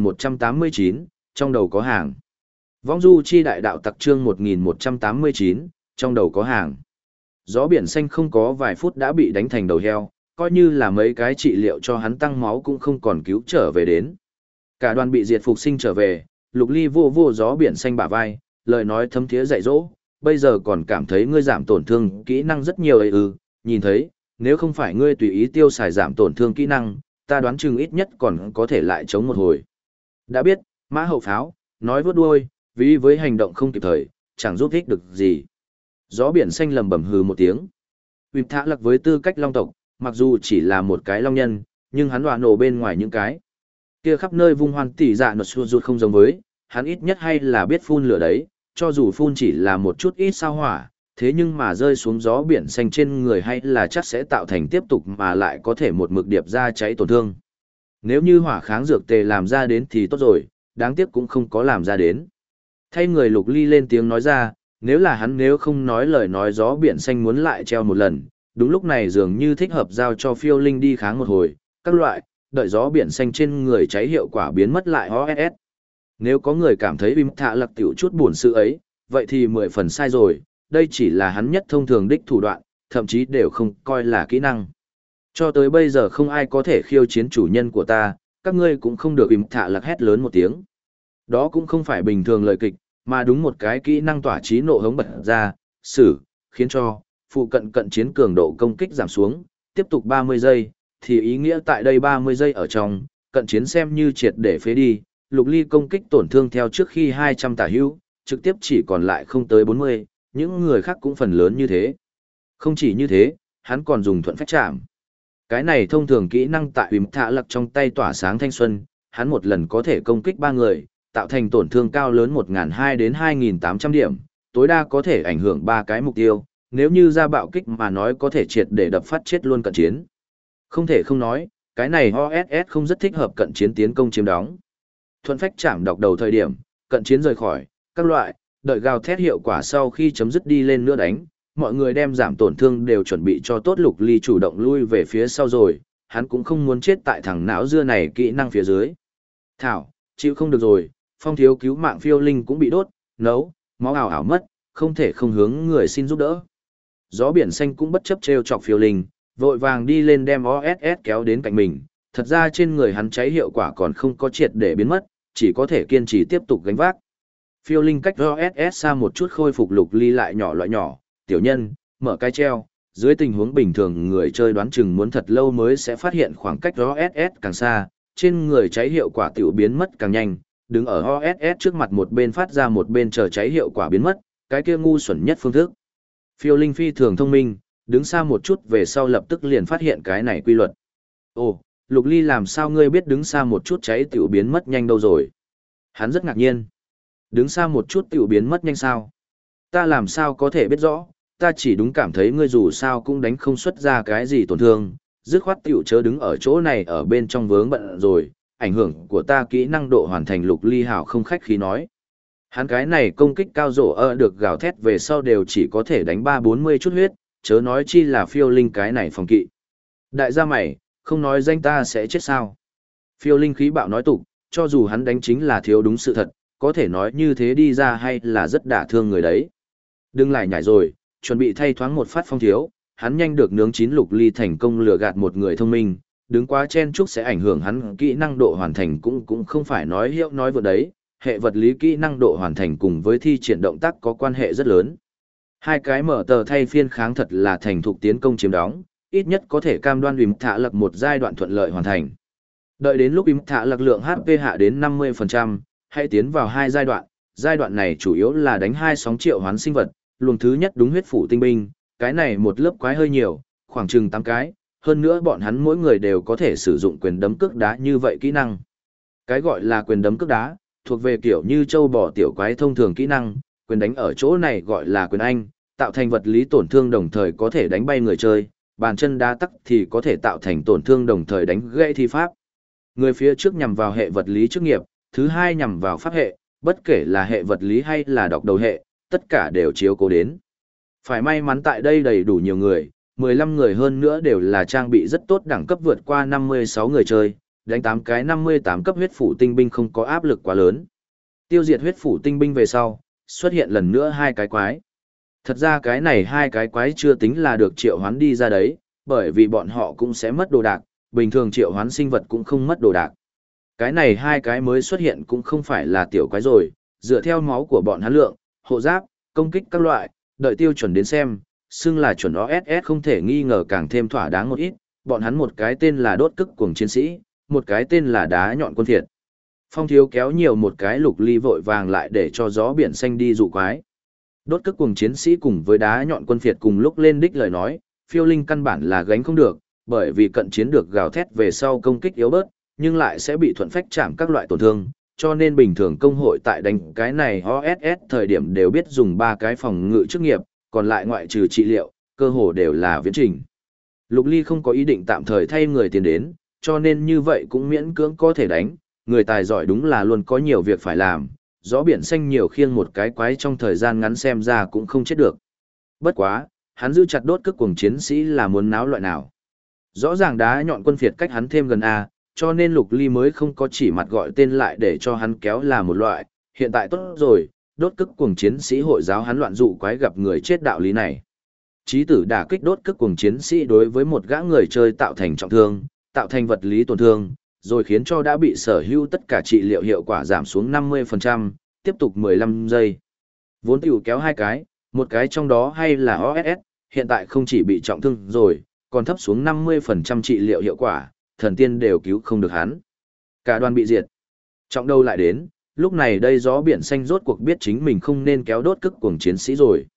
1189, trong đầu có hàng. Vong du chi đại đạo tặc chương 1189, trong đầu có hàng. Gió biển xanh không có vài phút đã bị đánh thành đầu heo, coi như là mấy cái trị liệu cho hắn tăng máu cũng không còn cứu trở về đến. Cả đoàn bị diệt phục sinh trở về, Lục Ly vô gió biển xanh bả vai, lời nói thấm thiế dạy dỗ, bây giờ còn cảm thấy ngươi giảm tổn thương kỹ năng rất nhiều ấy nhìn thấy, nếu không phải ngươi tùy ý tiêu xài giảm tổn thương kỹ năng, ta đoán chừng ít nhất còn có thể lại chống một hồi. Đã biết, mã hậu pháo, nói vớt đuôi, vì với hành động không kịp thời, chẳng giúp ích được gì. Gió biển xanh lầm bầm hừ một tiếng. Vịp Thạ Lặc với tư cách long tộc, mặc dù chỉ là một cái long nhân, nhưng hắn đoạ nổ bên ngoài những cái kia khắp nơi vung hoan tỉ dạ nột xua ruột không giống với, hắn ít nhất hay là biết phun lửa đấy, cho dù phun chỉ là một chút ít sao hỏa, thế nhưng mà rơi xuống gió biển xanh trên người hay là chắc sẽ tạo thành tiếp tục mà lại có thể một mực điệp ra cháy tổn thương. Nếu như hỏa kháng dược tề làm ra đến thì tốt rồi, đáng tiếc cũng không có làm ra đến. Thay người Lục Ly lên tiếng nói ra, nếu là hắn nếu không nói lời nói gió biển xanh muốn lại treo một lần, đúng lúc này dường như thích hợp giao cho phiêu linh đi kháng một hồi, các loại, đợi gió biển xanh trên người cháy hiệu quả biến mất lại OSS. Nếu có người cảm thấy Vịp Thạ Lặc tiểu chút buồn sự ấy, vậy thì 10 phần sai rồi, đây chỉ là hắn nhất thông thường đích thủ đoạn, thậm chí đều không coi là kỹ năng. Cho tới bây giờ không ai có thể khiêu chiến chủ nhân của ta, các ngươi cũng không được Vịp Thạ Lặc hét lớn một tiếng. Đó cũng không phải bình thường lời kịch, mà đúng một cái kỹ năng tỏa trí nộ hống bật ra, khiến cho phụ cận cận chiến cường độ công kích giảm xuống, tiếp tục 30 giây, thì ý nghĩa tại đây 30 giây ở trong, cận chiến xem như triệt để phế đi, Lục Ly công kích tổn thương theo trước khi 200 tả hữu, trực tiếp chỉ còn lại không tới 40, những người khác cũng phần lớn như thế. Không chỉ như thế, hắn còn dùng thuận phách chạm. Cái này thông thường kỹ năng tại Huỳnh Thạ Lặc trong tay tỏa sáng thanh xuân, hắn một lần có thể công kích 3 người, tạo thành tổn thương cao lớn 1.200 đến 2.800 điểm, tối đa có thể ảnh hưởng 3 cái mục tiêu, nếu như ra bạo kích mà nói có thể triệt để đập phát chết luôn cận chiến. Không thể không nói, cái này OSS không rất thích hợp cận chiến tiến công chiếm đóng. Thuận phách chạm đọc đầu thời điểm, cận chiến rời khỏi, các loại, đợi gào thét hiệu quả sau khi chấm dứt đi lên nữa đánh, mọi người đem giảm tổn thương đều chuẩn bị cho tốt. Lục Ly chủ động lui về phía sau rồi, hắn cũng không muốn chết tại thằng não dưa này kỹ năng phía dưới. Thảo, chịu không được rồi, Phong thiếu cứu mạng phiêu linh cũng bị đốt, nấu, máu ảo ảo mất, không thể không hướng người xin giúp đỡ. Gió biển xanh cũng bất chấp trêu chọc phiêu linh, vội vàng đi lên đem OSS kéo đến cạnh mình, thật ra trên người hắn cháy hiệu quả còn không có triệt để biến mất, chỉ có thể kiên trì tiếp tục gánh vác. Phiêu linh cách OSS xa một chút khôi phục. Lục Ly lại nhỏ loại nhỏ, tiểu nhân, mở cái treo, dưới tình huống bình thường người chơi đoán chừng muốn thật lâu mới sẽ phát hiện khoảng cách OSS càng xa, trên người cháy hiệu quả tiểu biến mất càng nhanh, đứng ở OSS trước mặt một bên phát ra một bên chờ cháy hiệu quả biến mất, cái kia ngu xuẩn nhất phương thức. Phiêu linh phi thường thông minh, đứng xa một chút về sau lập tức liền phát hiện cái này quy luật. Ồ, Lục Ly làm sao ngươi biết đứng xa một chút cháy tiểu biến mất nhanh đâu rồi? Hắn rất ngạc nhiên. Đứng xa một chút tiểu biến mất nhanh sao? Ta làm sao có thể biết rõ, ta chỉ đúng cảm thấy ngươi dù sao cũng đánh không xuất ra cái gì tổn thương, dứt khoát tiểu chớ đứng ở chỗ này ở bên trong vướng bận rồi, ảnh hưởng của ta kỹ năng độ hoàn thành. Lục Ly hảo không khách khí nói. Hắn cái này công kích cao rổ được gào thét về sau đều chỉ có thể đánh 3-40 chút huyết, chớ nói chi là phiêu linh cái này phòng kỵ. Đại gia mày, không nói danh ta sẽ chết sao? Phiêu linh khí bạo nói tục, cho dù hắn đánh chính là thiếu đúng sự thật, có thể nói như thế đi ra hay là rất đả thương người đấy. Đừng lại nhảy rồi, chuẩn bị thay thoáng một phát Phong thiếu, hắn nhanh được nướng chín. Lục Ly thành công lừa gạt một người thông minh, đứng quá chen chúc sẽ ảnh hưởng hắn kỹ năng độ hoàn thành cũng không phải nói hiệu nói vượt đấy, hệ vật lý kỹ năng độ hoàn thành cùng với thi triển động tác có quan hệ rất lớn. Hai cái mở tờ thay phiên kháng thật là thành thục tiến công chiếm đóng, ít nhất có thể cam đoan Huỳnh Thạ Lặc một giai đoạn thuận lợi hoàn thành. Đợi đến lúc Huỳnh Thạ Lặc lượng HP hạ đến 50%, hãy tiến vào hai giai đoạn này chủ yếu là đánh hai sóng triệu hoán sinh vật, luồng thứ nhất đúng huyết phủ tinh binh, cái này một lớp quái hơi nhiều, khoảng chừng 8 cái, hơn nữa bọn hắn mỗi người đều có thể sử dụng quyền đấm cước đá như vậy kỹ năng. Cái gọi là quyền đấm cước đá, thuộc về kiểu như châu bò tiểu quái thông thường kỹ năng, quyền đánh ở chỗ này gọi là quyền anh, tạo thành vật lý tổn thương đồng thời có thể đánh bay người chơi, bàn chân đá tắc thì có thể tạo thành tổn thương đồng thời đánh gãy thi pháp. Người phía trước nhằm vào hệ vật lý chức nghiệp, thứ hai nhằm vào pháp hệ, bất kể là hệ vật lý hay là đọc đầu hệ, tất cả đều chiếu cố đến. Phải may mắn tại đây đầy đủ nhiều người, 15 người hơn nữa đều là trang bị rất tốt, đẳng cấp vượt qua 56 người chơi, đánh 8 cái 58 cấp huyết phủ tinh binh không có áp lực quá lớn. Tiêu diệt huyết phủ tinh binh về sau, xuất hiện lần nữa hai cái quái. Thật ra cái này hai cái quái chưa tính là được triệu hoán đi ra đấy, bởi vì bọn họ cũng sẽ mất đồ đạc, bình thường triệu hoán sinh vật cũng không mất đồ đạc. Cái này hai cái mới xuất hiện cũng không phải là tiểu quái rồi, dựa theo máu của bọn hắn lượng, hộ giáp, công kích các loại, đợi tiêu chuẩn đến xem, xưng là chuẩn OSS không thể nghi ngờ càng thêm thỏa đáng một ít, bọn hắn một cái tên là đốt cức cuồng chiến sĩ, một cái tên là đá nhọn quân thiệt. Phong thiếu kéo nhiều một cái. Lục Ly vội vàng lại để cho gió biển xanh đi dụ quái. Đốt cức cuồng chiến sĩ cùng với đá nhọn quân phiệt cùng lúc lên đích lời nói, phiêu linh căn bản là gánh không được, bởi vì cận chiến được gào thét về sau công kích yếu bớt, nhưng lại sẽ bị thuận phách chạm các loại tổn thương, cho nên bình thường công hội tại đánh cái này OSS thời điểm đều biết dùng 3 cái phòng ngự chức nghiệp, còn lại ngoại trừ trị liệu, cơ hồ đều là viễn trình. Lục Ly không có ý định tạm thời thay người tiền đến, cho nên như vậy cũng miễn cưỡng có thể đánh, người tài giỏi đúng là luôn có nhiều việc phải làm, gió biển xanh nhiều khiêng một cái quái trong thời gian ngắn xem ra cũng không chết được. Bất quá, hắn giữ chặt đốt cức cuồng chiến sĩ là muốn náo loại nào. Rõ ràng đá nhọn quân phiệt cách hắn thêm gần A, cho nên Lục Ly mới không có chỉ mặt gọi tên lại để cho hắn kéo là một loại, hiện tại tốt rồi, đốt cức cuồng chiến sĩ hội giáo hắn loạn dụ quái gặp người chết đạo lý này. Chí tử đả kích đốt cức cuồng chiến sĩ đối với một gã người chơi tạo thành trọng thương, tạo thành vật lý tổn thương, rồi khiến cho đã bị sở hữu tất cả trị liệu hiệu quả giảm xuống 50%, tiếp tục 15 giây. Vốn tiểu kéo hai cái, một cái trong đó hay là OSS, hiện tại không chỉ bị trọng thương rồi, còn thấp xuống 50% trị liệu hiệu quả, thần tiên đều cứu không được hắn. Cả đoàn bị diệt. Trọng đâu lại đến, lúc này đây gió biển xanh rốt cuộc biết chính mình không nên kéo đốt cức cuồng chiến sĩ rồi.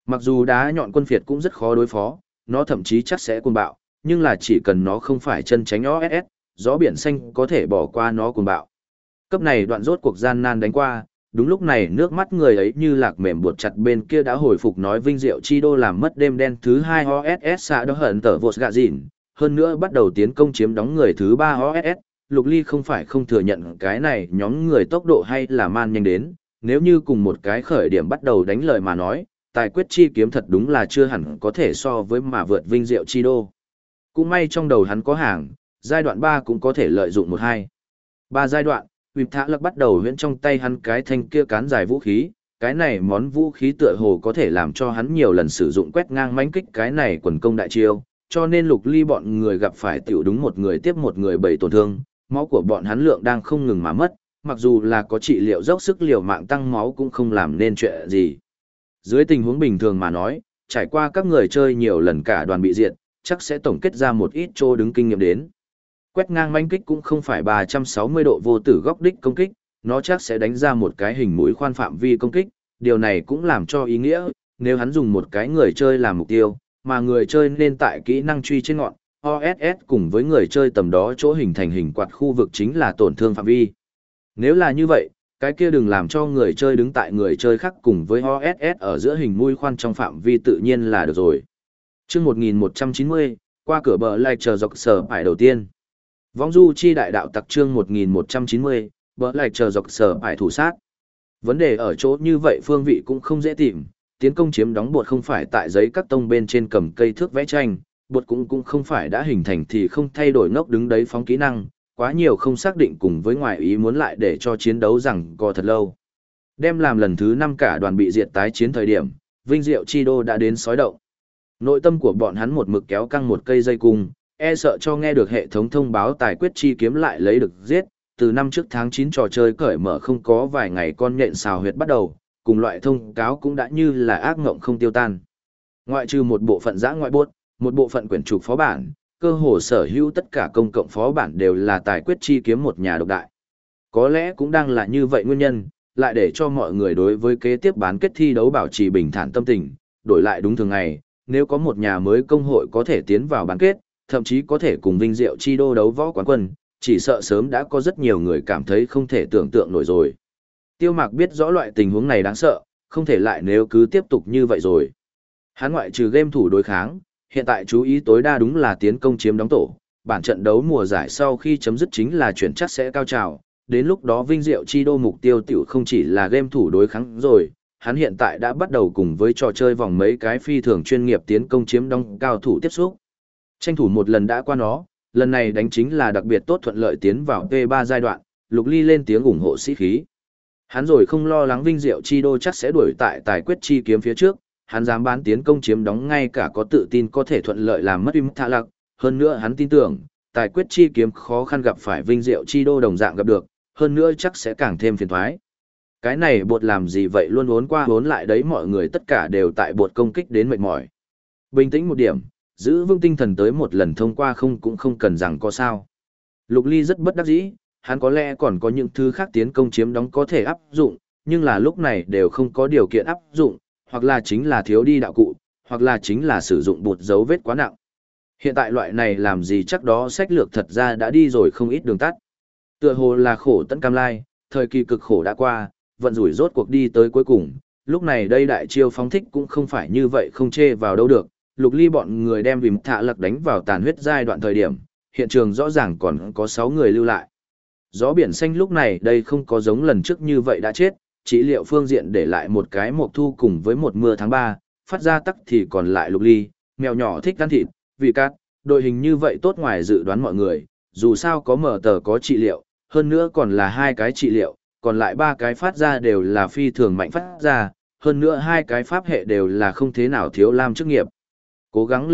Mặc dù đá nhọn quân phiệt cũng rất khó đối phó, nó thậm chí chắc sẽ cuồng bạo, nhưng là chỉ cần nó không phải chân tránh OSS, gió biển xanh có thể bỏ qua nó cuồng bạo. Cấp này đoạn rốt cuộc gian nan đánh qua, đúng lúc này nước mắt người ấy như lạc mềm buộc chặt bên kia đã hồi phục nói vinh diệu chi đô làm mất đêm đen thứ 2 OSS xạ đó hận tở vột gạ dịn, hơn nữa bắt đầu tiến công chiếm đóng người thứ 3 OSS, Lục Ly không phải không thừa nhận cái này nhóm người tốc độ hay là man nhanh đến, nếu như cùng một cái khởi điểm bắt đầu đánh lời mà nói, tài quyết chi kiếm thật đúng là chưa hẳn có thể so với mà vượt vinh diệu chi đô. Cũng may trong đầu hắn có hàng, giai đoạn 3 cũng có thể lợi dụng 1-2. 3 giai đoạn, Vịp Thạ Lặc bắt đầu huyễn trong tay hắn cái thanh kia cán dài vũ khí, cái này món vũ khí tựa hồ có thể làm cho hắn nhiều lần sử dụng quét ngang mãnh kích cái này quần công đại chiêu, cho nên Lục Ly bọn người gặp phải tiểu đúng một người tiếp một người bảy tổn thương, máu của bọn hắn lượng đang không ngừng mà mất, mặc dù là có trị liệu dốc sức liều mạng tăng máu cũng không làm nên chuyện gì. Dưới tình huống bình thường mà nói, trải qua các người chơi nhiều lần cả đoàn bị diệt, chắc sẽ tổng kết ra một ít chỗ đứng kinh nghiệm đến. Quét ngang manh kích cũng không phải 360 độ vô tử góc đích công kích, nó chắc sẽ đánh ra một cái hình mũi khoan phạm vi công kích, điều này cũng làm cho ý nghĩa, nếu hắn dùng một cái người chơi làm mục tiêu, mà người chơi nên tại kỹ năng truy trên ngọn, OSS cùng với người chơi tầm đó chỗ hình thành hình quạt khu vực chính là tổn thương phạm vi. Nếu là như vậy, cái kia đừng làm cho người chơi đứng tại người chơi khác cùng với OSS ở giữa hình mũi khoan trong phạm vi tự nhiên là được rồi. Chương 1190, qua cửa bờ lại chờ dọc sở ải đầu tiên. Vong du chi đại đạo tặc chương 1190, bờ lại chờ dọc sở ải thủ sát. Vấn đề ở chỗ như vậy phương vị cũng không dễ tìm, tiến công chiếm đóng bột không phải tại giấy các tông bên trên cầm cây thước vẽ tranh, bột cũng không phải đã hình thành thì không thay đổi ngốc đứng đấy phóng kỹ năng, quá nhiều không xác định cùng với ngoại ý muốn lại để cho chiến đấu rằng co thật lâu. Đem làm lần thứ 5 cả đoàn bị diệt tái chiến thời điểm, Vinh Diệu Chi Đô đã đến sói động. Nội tâm của bọn hắn một mực kéo căng một cây dây cung, e sợ cho nghe được hệ thống thông báo tài quyết chi kiếm lại lấy được giết, từ năm trước tháng 9 trò chơi cởi mở không có vài ngày con nhện xào huyệt bắt đầu, cùng loại thông cáo cũng đã như là ác ngộng không tiêu tan. Ngoại trừ một bộ phận giã ngoại buốt, một bộ phận quyển trục phó bản, cơ hồ sở hữu tất cả công cộng phó bản đều là tài quyết chi kiếm một nhà độc đại. Có lẽ cũng đang là như vậy nguyên nhân, lại để cho mọi người đối với kế tiếp bán kết thi đấu bảo trì bình thản tâm tình, đổi lại đúng thường ngày, nếu có một nhà mới công hội có thể tiến vào bán kết, thậm chí có thể cùng Vinh Diệu Chi Đô đấu võ quán quân, chỉ sợ sớm đã có rất nhiều người cảm thấy không thể tưởng tượng nổi rồi. Tiêu Mạc biết rõ loại tình huống này đáng sợ, không thể lại nếu cứ tiếp tục như vậy rồi. Hắn ngoại trừ game thủ đối kháng, hiện tại chú ý tối đa đúng là tiến công chiếm đóng tổ, bản trận đấu mùa giải sau khi chấm dứt chính là chuyển chắc sẽ cao trào, đến lúc đó Vinh Diệu Chi Đô mục tiêu tiểu không chỉ là game thủ đối kháng rồi, hắn hiện tại đã bắt đầu cùng với trò chơi vòng mấy cái phi thường chuyên nghiệp tiến công chiếm đóng cao thủ tiếp xúc. Tranh thủ một lần đã qua nó, lần này đánh chính là đặc biệt tốt thuận lợi tiến vào P3 giai đoạn, Lục Ly lên tiếng ủng hộ sĩ khí. Hắn rồi không lo lắng Vinh Diệu Chi Đô chắc sẽ đuổi tại tài quyết chi kiếm phía trước, hắn dám bán tiến công chiếm đóng ngay cả có tự tin có thể thuận lợi làm mất Vinh Thạ Lặc, hơn nữa hắn tin tưởng, tài quyết chi kiếm khó khăn gặp phải Vinh Diệu Chi Đô đồng dạng gặp được, hơn nữa chắc sẽ càng thêm phiền toái. Cái này bột làm gì vậy luôn uốn qua uốn lại đấy, mọi người tất cả đều tại bột công kích đến mệt mỏi. Bình tĩnh một điểm, giữ vững tinh thần tới một lần thông qua không cũng không cần rằng có sao. Lục Ly rất bất đắc dĩ, hắn có lẽ còn có những thứ khác tiến công chiếm đóng có thể áp dụng, nhưng là lúc này đều không có điều kiện áp dụng, hoặc là chính là thiếu đi đạo cụ, hoặc là chính là sử dụng bột dấu vết quá nặng. Hiện tại loại này làm gì chắc đó sách lược thật ra đã đi rồi không ít đường tắt. Tựa hồ là khổ tận cam lai, thời kỳ cực khổ đã qua, vận rủi rốt cuộc đi tới cuối cùng, lúc này đây đại chiêu phóng thích cũng không phải như vậy không chê vào đâu được. Lục Ly bọn người đem Vinh Thạ Lặc đánh vào tàn huyết giai đoạn thời điểm, hiện trường rõ ràng còn có 6 người lưu lại. Gió biển xanh lúc này đây không có giống lần trước như vậy đã chết, chỉ liệu phương diện để lại một cái mộc thu cùng với một mưa tháng 3, phát ra tắc thì còn lại Lục Ly, mèo nhỏ thích ăn thịt, vì cát, đội hình như vậy tốt ngoài dự đoán mọi người, dù sao có mở tờ có trị liệu, hơn nữa còn là 2 cái trị liệu, còn lại 3 cái phát ra đều là phi thường mạnh phát ra, hơn nữa 2 cái pháp hệ đều là không thế nào thiếu lam chức nghiệp. Cố gắng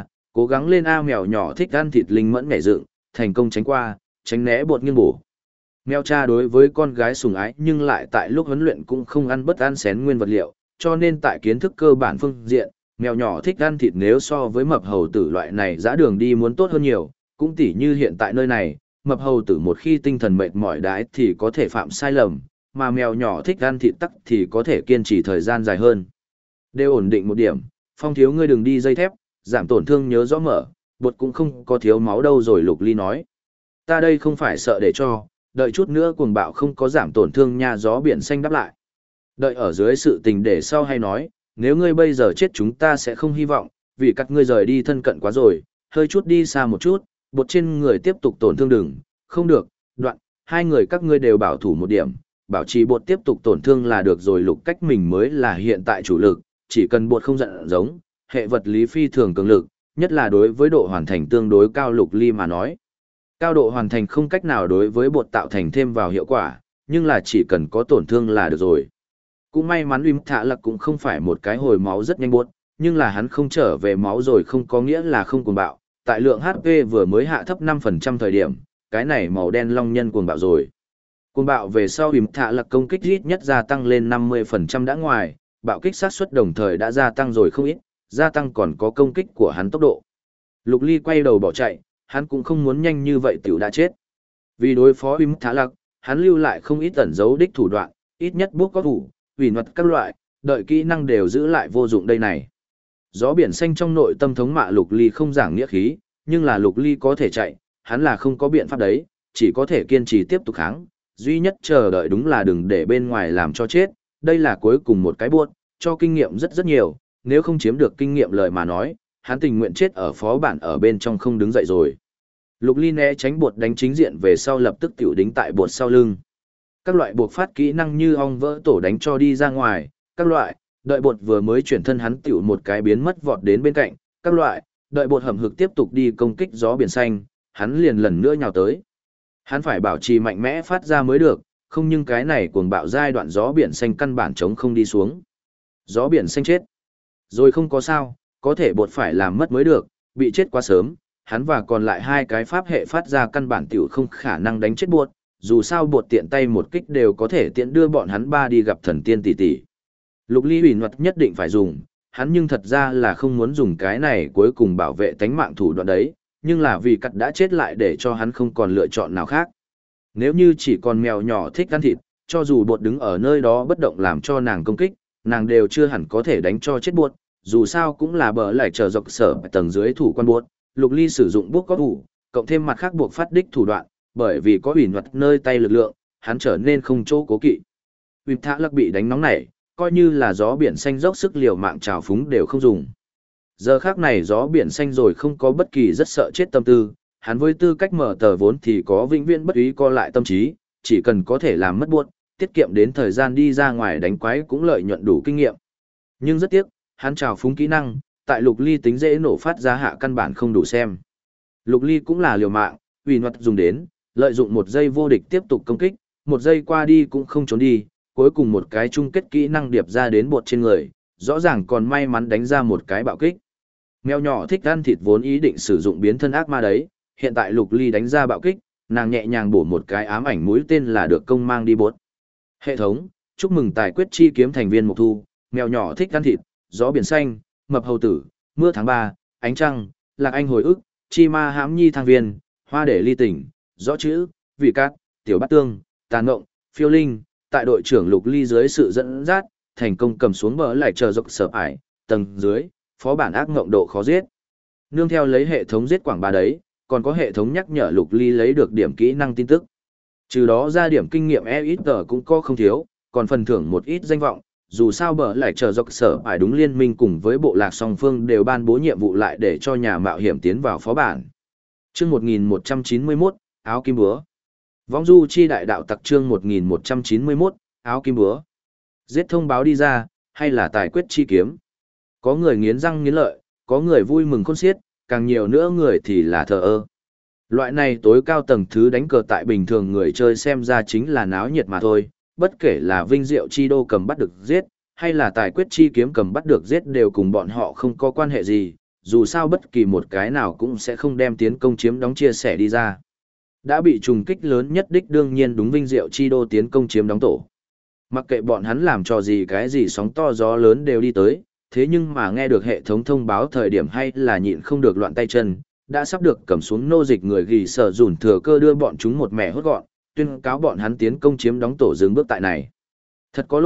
lên A, mèo nhỏ thích ăn thịt linh mẫn nhảy dựng, thành công tránh qua, tránh né bột nghiêng bổ. Mèo cha đối với con gái sủng ái nhưng lại tại lúc huấn luyện cũng không ăn bất ăn xén nguyên vật liệu, cho nên tại kiến thức cơ bản phương diện, mèo nhỏ thích ăn thịt nếu so với mập hầu tử loại này dã đường đi muốn tốt hơn nhiều, cũng tỉ như hiện tại nơi này, mập hầu tử một khi tinh thần mệt mỏi đái thì có thể phạm sai lầm, mà mèo nhỏ thích ăn thịt tắc thì có thể kiên trì thời gian dài hơn. Đều ổn định một điểm, Phong thiếu ngươi đừng đi dây thép, giảm tổn thương nhớ rõ mở, bột cũng không có thiếu máu đâu rồi Lục Ly nói. Ta đây không phải sợ để cho, đợi chút nữa cuồng bạo không có giảm tổn thương nha gió biển xanh đáp lại. Đợi ở dưới sự tình để sau hay nói, nếu ngươi bây giờ chết chúng ta sẽ không hy vọng, vì các ngươi rời đi thân cận quá rồi, hơi chút đi xa một chút, bột trên người tiếp tục tổn thương đừng, không được, đoạn, hai người các ngươi đều bảo thủ một điểm, bảo trì bột tiếp tục tổn thương là được rồi Lục cách mình mới là hiện tại chủ lực, chỉ cần bột không giận giống, hệ vật lý phi thường cường lực, nhất là đối với độ hoàn thành tương đối cao Lục Ly mà nói. Cao độ hoàn thành không cách nào đối với bột tạo thành thêm vào hiệu quả, nhưng là chỉ cần có tổn thương là được rồi. Cũng may mắn Uym Thạ Lặc cũng không phải một cái hồi máu rất nhanh buốt, nhưng là hắn không trở về máu rồi không có nghĩa là không cuồng bạo. Tại lượng HP vừa mới hạ thấp 5% thời điểm, cái này màu đen long nhân cuồng bạo rồi. Cuồng bạo về sau Uym Thạ Lặc công kích ít nhất gia tăng lên 50% đã ngoài, bạo kích sát suất đồng thời đã gia tăng rồi không ít, gia tăng còn có công kích của hắn tốc độ. Lục Ly quay đầu bỏ chạy, hắn cũng không muốn nhanh như vậy tiểu đã chết. Vì đối phó Uym Thạ Lặc, hắn lưu lại không ít ẩn dấu đích thủ đoạn, ít nhất bước có thủ, vì luật các loại, đợi kỹ năng đều giữ lại vô dụng đây này. Gió biển xanh trong nội tâm thống mạ Lục Ly không giảng nghĩa khí, nhưng là Lục Ly có thể chạy, hắn là không có biện pháp đấy, chỉ có thể kiên trì tiếp tục kháng, duy nhất chờ đợi đúng là đừng để bên ngoài làm cho chết, đây là cuối cùng một cái buốt, cho kinh nghiệm rất rất nhiều, nếu không chiếm được kinh nghiệm lời mà nói, hắn tình nguyện chết ở phó bản ở bên trong không đứng dậy rồi. Lục Ly né tránh bột đánh chính diện về sau lập tức tiểu đính tại bột sau lưng. Các loại buộc phát kỹ năng như ong vỡ tổ đánh cho đi ra ngoài, các loại, đợi bột vừa mới chuyển thân hắn tiểu một cái biến mất vọt đến bên cạnh, các loại, đợi bột hầm hực tiếp tục đi công kích gió biển xanh, hắn liền lần nữa nhào tới. Hắn phải bảo trì mạnh mẽ phát ra mới được, không nhưng cái này cuồng bạo giai đoạn gió biển xanh căn bản chống không đi xuống. Gió biển xanh chết. Rồi không có sao, có thể bột phải làm mất mới được, bị chết quá sớm, hắn và còn lại hai cái pháp hệ phát ra căn bản tiểu không khả năng đánh chết bột, dù sao bột tiện tay một kích đều có thể tiện đưa bọn hắn ba đi gặp thần tiên tỷ tỷ. Lục Ly ủy luật nhất định phải dùng, hắn nhưng thật ra là không muốn dùng cái này cuối cùng bảo vệ tánh mạng thủ đoạn đấy, nhưng là vì cắt đã chết lại để cho hắn không còn lựa chọn nào khác. Nếu như chỉ còn mèo nhỏ thích ăn thịt, cho dù bột đứng ở nơi đó bất động làm cho nàng công kích, nàng đều chưa hẳn có thể đánh cho chết bột, dù sao cũng là bờ lại chờ dọc sở tầng dưới thủ quan bột. Lục Ly sử dụng bút có thủ, cộng thêm mặt khác buộc phát đích thủ đoạn, bởi vì có ủy luật nơi tay lực lượng, hắn trở nên không chỗ cố kỵ. Uym Thạ Lặc bị đánh nóng nảy, coi như là gió biển xanh dốc sức liều mạng trào phúng đều không dùng. Giờ khác này gió biển xanh rồi không có bất kỳ rất sợ chết tâm tư, hắn với tư cách mở tờ vốn thì có vĩnh viễn bất ý co lại tâm trí, chỉ cần có thể làm mất buốt, tiết kiệm đến thời gian đi ra ngoài đánh quái cũng lợi nhuận đủ kinh nghiệm. Nhưng rất tiếc, hắn trào phúng kỹ năng, tại Lục Ly tính dễ nổ phát ra hạ căn bản không đủ xem. Lục Ly cũng là liều mạng, ủy luật dùng đến, lợi dụng một giây vô địch tiếp tục công kích, một giây qua đi cũng không trốn đi, cuối cùng một cái chung kết kỹ năng điệp ra đến bột trên người, rõ ràng còn may mắn đánh ra một cái bạo kích. Mèo nhỏ thích ăn thịt vốn ý định sử dụng biến thân ác ma đấy, hiện tại Lục Ly đánh ra bạo kích, nàng nhẹ nhàng bổ một cái ám ảnh mũi tên là được công mang đi bột. Hệ thống, chúc mừng tài quyết chi kiếm thành viên Mộc Thu, mèo nhỏ thích ăn thịt, gió biển xanh, mập hầu tử, mưa tháng 3, ánh trăng, lạc anh hồi ức, chi ma hãm nhi thang viên, hoa để ly tỉnh, rõ chữ, vị cát, tiểu bát tương, tàn ngộng, phiêu linh, tại đội trưởng Lục Ly dưới sự dẫn dắt, thành công cầm xuống bờ lại chờ dọc sở ải, tầng dưới, phó bản ác ngộng độ khó giết. Nương theo lấy hệ thống giết quảng bá đấy, còn có hệ thống nhắc nhở Lục Ly lấy được điểm kỹ năng tin tức. Trừ đó ra điểm kinh nghiệm ít cũng có không thiếu, còn phần thưởng một ít danh vọng, dù sao bờ lại chờ dọc sở ải đúng liên minh cùng với bộ lạc song phương đều ban bố nhiệm vụ lại để cho nhà mạo hiểm tiến vào phó bản. Chương 1191, áo kim búa. Vong du chi đại đạo tặc chương 1191, áo kim búa. Giết thông báo đi ra, hay là tài quyết chi kiếm. Có người nghiến răng nghiến lợi, có người vui mừng khôn xiết, càng nhiều nữa người thì là thờ ơ. Loại này tối cao tầng thứ đánh cờ tại bình thường người chơi xem ra chính là náo nhiệt mà thôi, bất kể là vinh diệu chi đô cầm bắt được giết, hay là tài quyết chi kiếm cầm bắt được giết đều cùng bọn họ không có quan hệ gì, dù sao bất kỳ một cái nào cũng sẽ không đem tiến công chiếm đóng chia sẻ đi ra. Đã bị trùng kích lớn nhất đích đương nhiên đúng vinh diệu chi đô tiến công chiếm đóng tổ. Mặc kệ bọn hắn làm trò gì cái gì sóng to gió lớn đều đi tới, thế nhưng mà nghe được hệ thống thông báo thời điểm hay là nhịn không được loạn tay chân, đã sắp được cầm xuống nô dịch người ghi sở dùn thừa cơ đưa bọn chúng một mẻ hốt gọn, tuyên cáo bọn hắn tiến công chiếm đóng tổ dừng bước tại này. Thật có lỗi,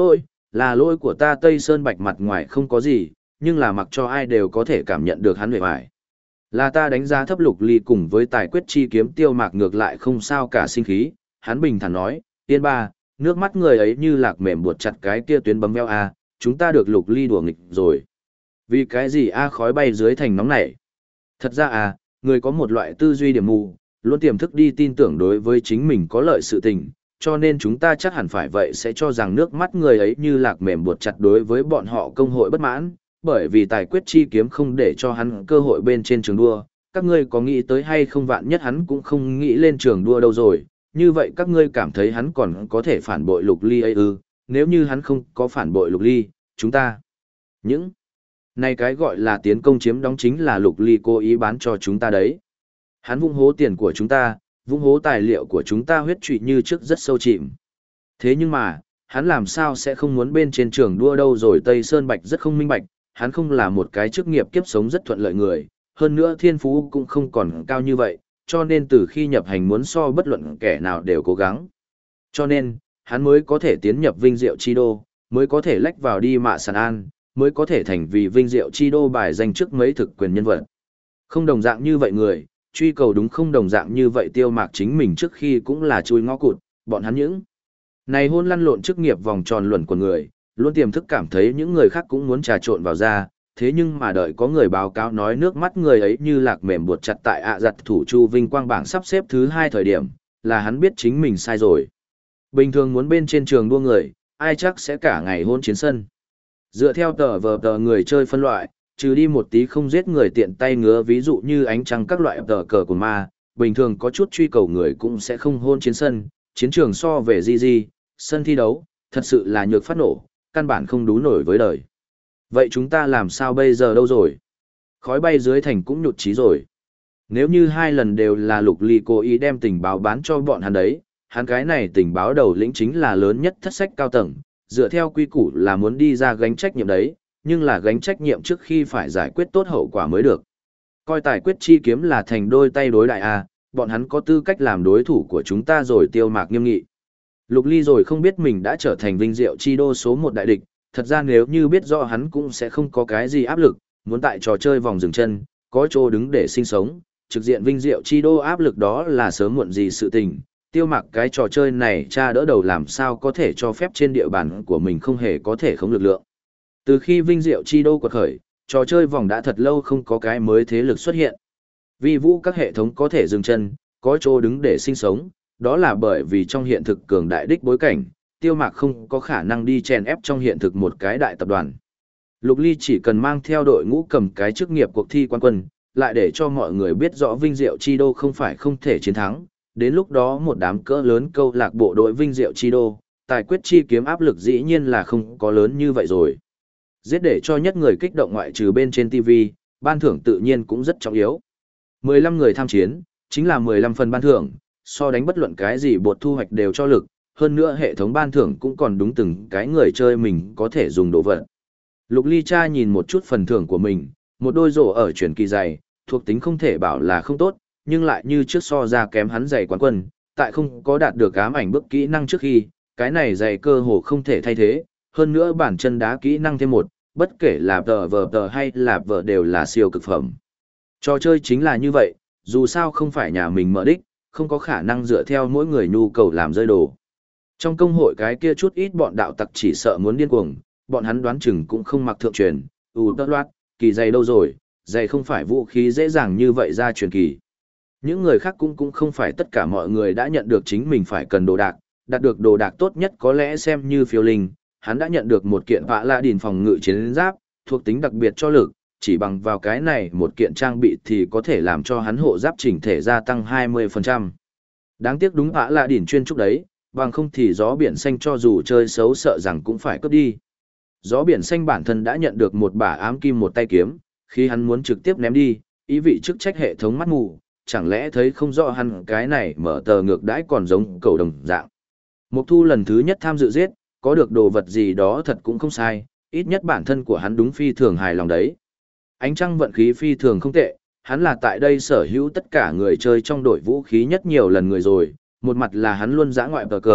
là lỗi của ta Tây Sơn Bạch mặt ngoài không có gì, nhưng là mặc cho ai đều có thể cảm nhận được hắn vẻ vải. Là ta đánh giá thấp Lục Ly cùng với tài quyết chi kiếm Tiêu Mạc ngược lại không sao cả sinh khí, hắn bình thản nói, Tiên Ba, nước mắt người ấy như lạc mềm buộc chặt cái kia tuyến bấm veo a, chúng ta được Lục Ly đùa nghịch rồi. Vì cái gì a khói bay dưới thành nóng nảy? Thật ra người có một loại tư duy điểm mù, luôn tiềm thức đi tin tưởng đối với chính mình có lợi sự tình, cho nên chúng ta chắc hẳn phải vậy sẽ cho rằng nước mắt người ấy như lạc mềm buộc chặt đối với bọn họ công hội bất mãn, bởi vì tài quyết chi kiếm không để cho hắn cơ hội bên trên trường đua. Các ngươi có nghĩ tới hay không, vạn nhất hắn cũng không nghĩ lên trường đua đâu rồi, như vậy các ngươi cảm thấy hắn còn có thể phản bội Lục Ly ấy ư? Nếu như hắn không có phản bội Lục Ly, chúng ta những này cái gọi là tiến công chiếm đóng chính là Lục Ly cố ý bán cho chúng ta đấy. Hắn vung hố tiền của chúng ta, vung hố tài liệu của chúng ta huyết trụy như trước rất sâu chìm. Thế nhưng mà, hắn làm sao sẽ không muốn bên trên trường đua đâu rồi? Tây Sơn Bạch rất không minh bạch, hắn không là một cái chức nghiệp kiếp sống rất thuận lợi người, hơn nữa thiên phú cũng không còn cao như vậy, cho nên từ khi nhập hành muốn so bất luận kẻ nào đều cố gắng. Cho nên, hắn mới có thể tiến nhập Vinh Diệu Chi Đô, mới có thể lách vào đi Mạ Sàn An, mới có thể thành vì Vinh Diệu Chi Đô bài danh trước mấy thực quyền nhân vật. Không đồng dạng như vậy người, truy cầu đúng không đồng dạng như vậy Tiêu Mạc chính mình trước khi cũng là chui ngõ cụt, bọn hắn những này hôn lăn lộn chức nghiệp vòng tròn luẩn của người, luôn tiềm thức cảm thấy những người khác cũng muốn trà trộn vào ra, thế nhưng mà đợi có người báo cáo nói nước mắt người ấy như lạc mềm buộc chặt tại giặt thủ Chu Vinh Quang bảng sắp xếp thứ 2 thời điểm, là hắn biết chính mình sai rồi. Bình thường muốn bên trên trường đua người, ai chắc sẽ cả ngày hôn chiến sân. Dựa theo tờ người chơi phân loại, trừ đi một tí không giết người tiện tay ngứa, ví dụ như ánh trăng các loại tờ cờ của ma, bình thường có chút truy cầu người cũng sẽ không hôn chiến sân, chiến trường so về GG, sân thi đấu, thật sự là nhược phát nổ, căn bản không đú nổi với đời. Vậy chúng ta làm sao bây giờ đâu rồi? Khói bay dưới thành cũng nhụt chí rồi. Nếu như 2 lần đều là Lục Ly cố ý đem tình báo bán cho bọn hắn đấy, hắn cái này tình báo đầu lĩnh chính là lớn nhất thất sách cao tầng, dựa theo quy củ là muốn đi ra gánh trách nhiệm đấy, nhưng là gánh trách nhiệm trước khi phải giải quyết tốt hậu quả mới được. Coi tài quyết chi kiếm là thành đôi tay đối đại bọn hắn có tư cách làm đối thủ của chúng ta rồi. Tiêu Mạc nghiêm nghị. Lục Ly rồi không biết mình đã trở thành Vinh Diệu Chi Đô số 1 đại địch, thật ra nếu như biết rõ hắn cũng sẽ không có cái gì áp lực, muốn tại trò chơi vòng dừng chân, có chỗ đứng để sinh sống, trực diện Vinh Diệu Chi Đô áp lực đó là sớm muộn gì sự tình. Tiêu Mạc cái trò chơi này cha đỡ đầu làm sao có thể cho phép trên địa bàn của mình không hề có thể không lực lượng. Từ khi Vinh Diệu Chi Đô quật khởi, trò chơi vòng đã thật lâu không có cái mới thế lực xuất hiện. Vi vũ các hệ thống có thể dừng chân, có chỗ đứng để sinh sống, đó là bởi vì trong hiện thực cường đại đích bối cảnh, Tiêu Mạc không có khả năng đi chèn ép trong hiện thực một cái đại tập đoàn. Lục Ly chỉ cần mang theo đội ngũ cầm cái chức nghiệp cuộc thi quan quân, lại để cho mọi người biết rõ Vinh Diệu Chi Đô không phải không thể chiến thắng, đến lúc đó một đám cỡ lớn câu lạc bộ đội Vinh Diệu Chi Đô, tài quyết chi kiếm áp lực dĩ nhiên là không có lớn như vậy rồi. Giết để cho nhất người kích động ngoại trừ bên trên TV, ban thưởng tự nhiên cũng rất trọng yếu. 15 người tham chiến, chính là 15 phần ban thưởng, so đánh bất luận cái gì bột thu hoạch đều cho lực, hơn nữa hệ thống ban thưởng cũng còn đúng từng cái người chơi mình có thể dùng đồ vật. Lục Ly cha nhìn một chút phần thưởng của mình, một đôi rổ ở chuyển kỳ giày, thuộc tính không thể bảo là không tốt, nhưng lại như trước so ra kém hắn giày quán quân, tại không có đạt được ám ảnh bước kỹ năng trước khi, cái này giày cơ hồ không thể thay thế, hơn nữa bản chân đá kỹ năng thêm một, bất kể là tờ hay là vợ đều là siêu cực phẩm. Trò chơi chính là như vậy, dù sao không phải nhà mình mở đích, không có khả năng dựa theo mỗi người nhu cầu làm rơi đồ. Trong công hội cái kia chút ít bọn đạo tặc chỉ sợ muốn điên cuồng, bọn hắn đoán chừng cũng không mặc thượng truyền, tất loát, kỳ giày đâu rồi, giày không phải vũ khí dễ dàng như vậy ra truyền kỳ. Những người khác cũng không phải tất cả mọi người đã nhận được chính mình phải cần đồ đạc, đạt được đồ đạc tốt nhất có lẽ xem như phiêu linh, hắn đã nhận được một kiện vạ la đìn phòng ngự chiến giáp, thuộc tính đặc biệt cho lực, chỉ bằng vào cái này một kiện trang bị thì có thể làm cho hắn hộ giáp chỉnh thể gia tăng 20%. Đáng tiếc đúng vạ la đìn chuyên trúc đấy, bằng không thì gió biển xanh cho dù chơi xấu sợ rằng cũng phải cướp đi. Gió biển xanh bản thân đã nhận được một bả ám kim một tay kiếm, khi hắn muốn trực tiếp ném đi, ý vị chức trách hệ thống mắt mù, chẳng lẽ thấy không rõ hắn cái này mở tờ ngược đãi còn giống cầu đồng dạng. Mục Thu lần thứ nhất tham dự giết, có được đồ vật gì đó thật cũng không sai, ít nhất bản thân của hắn đúng phi thường hài lòng đấy. Ánh trăng vận khí phi thường không tệ, hắn là tại đây sở hữu tất cả người chơi trong đội vũ khí nhất nhiều lần người rồi, một mặt là hắn luôn dã ngoại tờ cờ,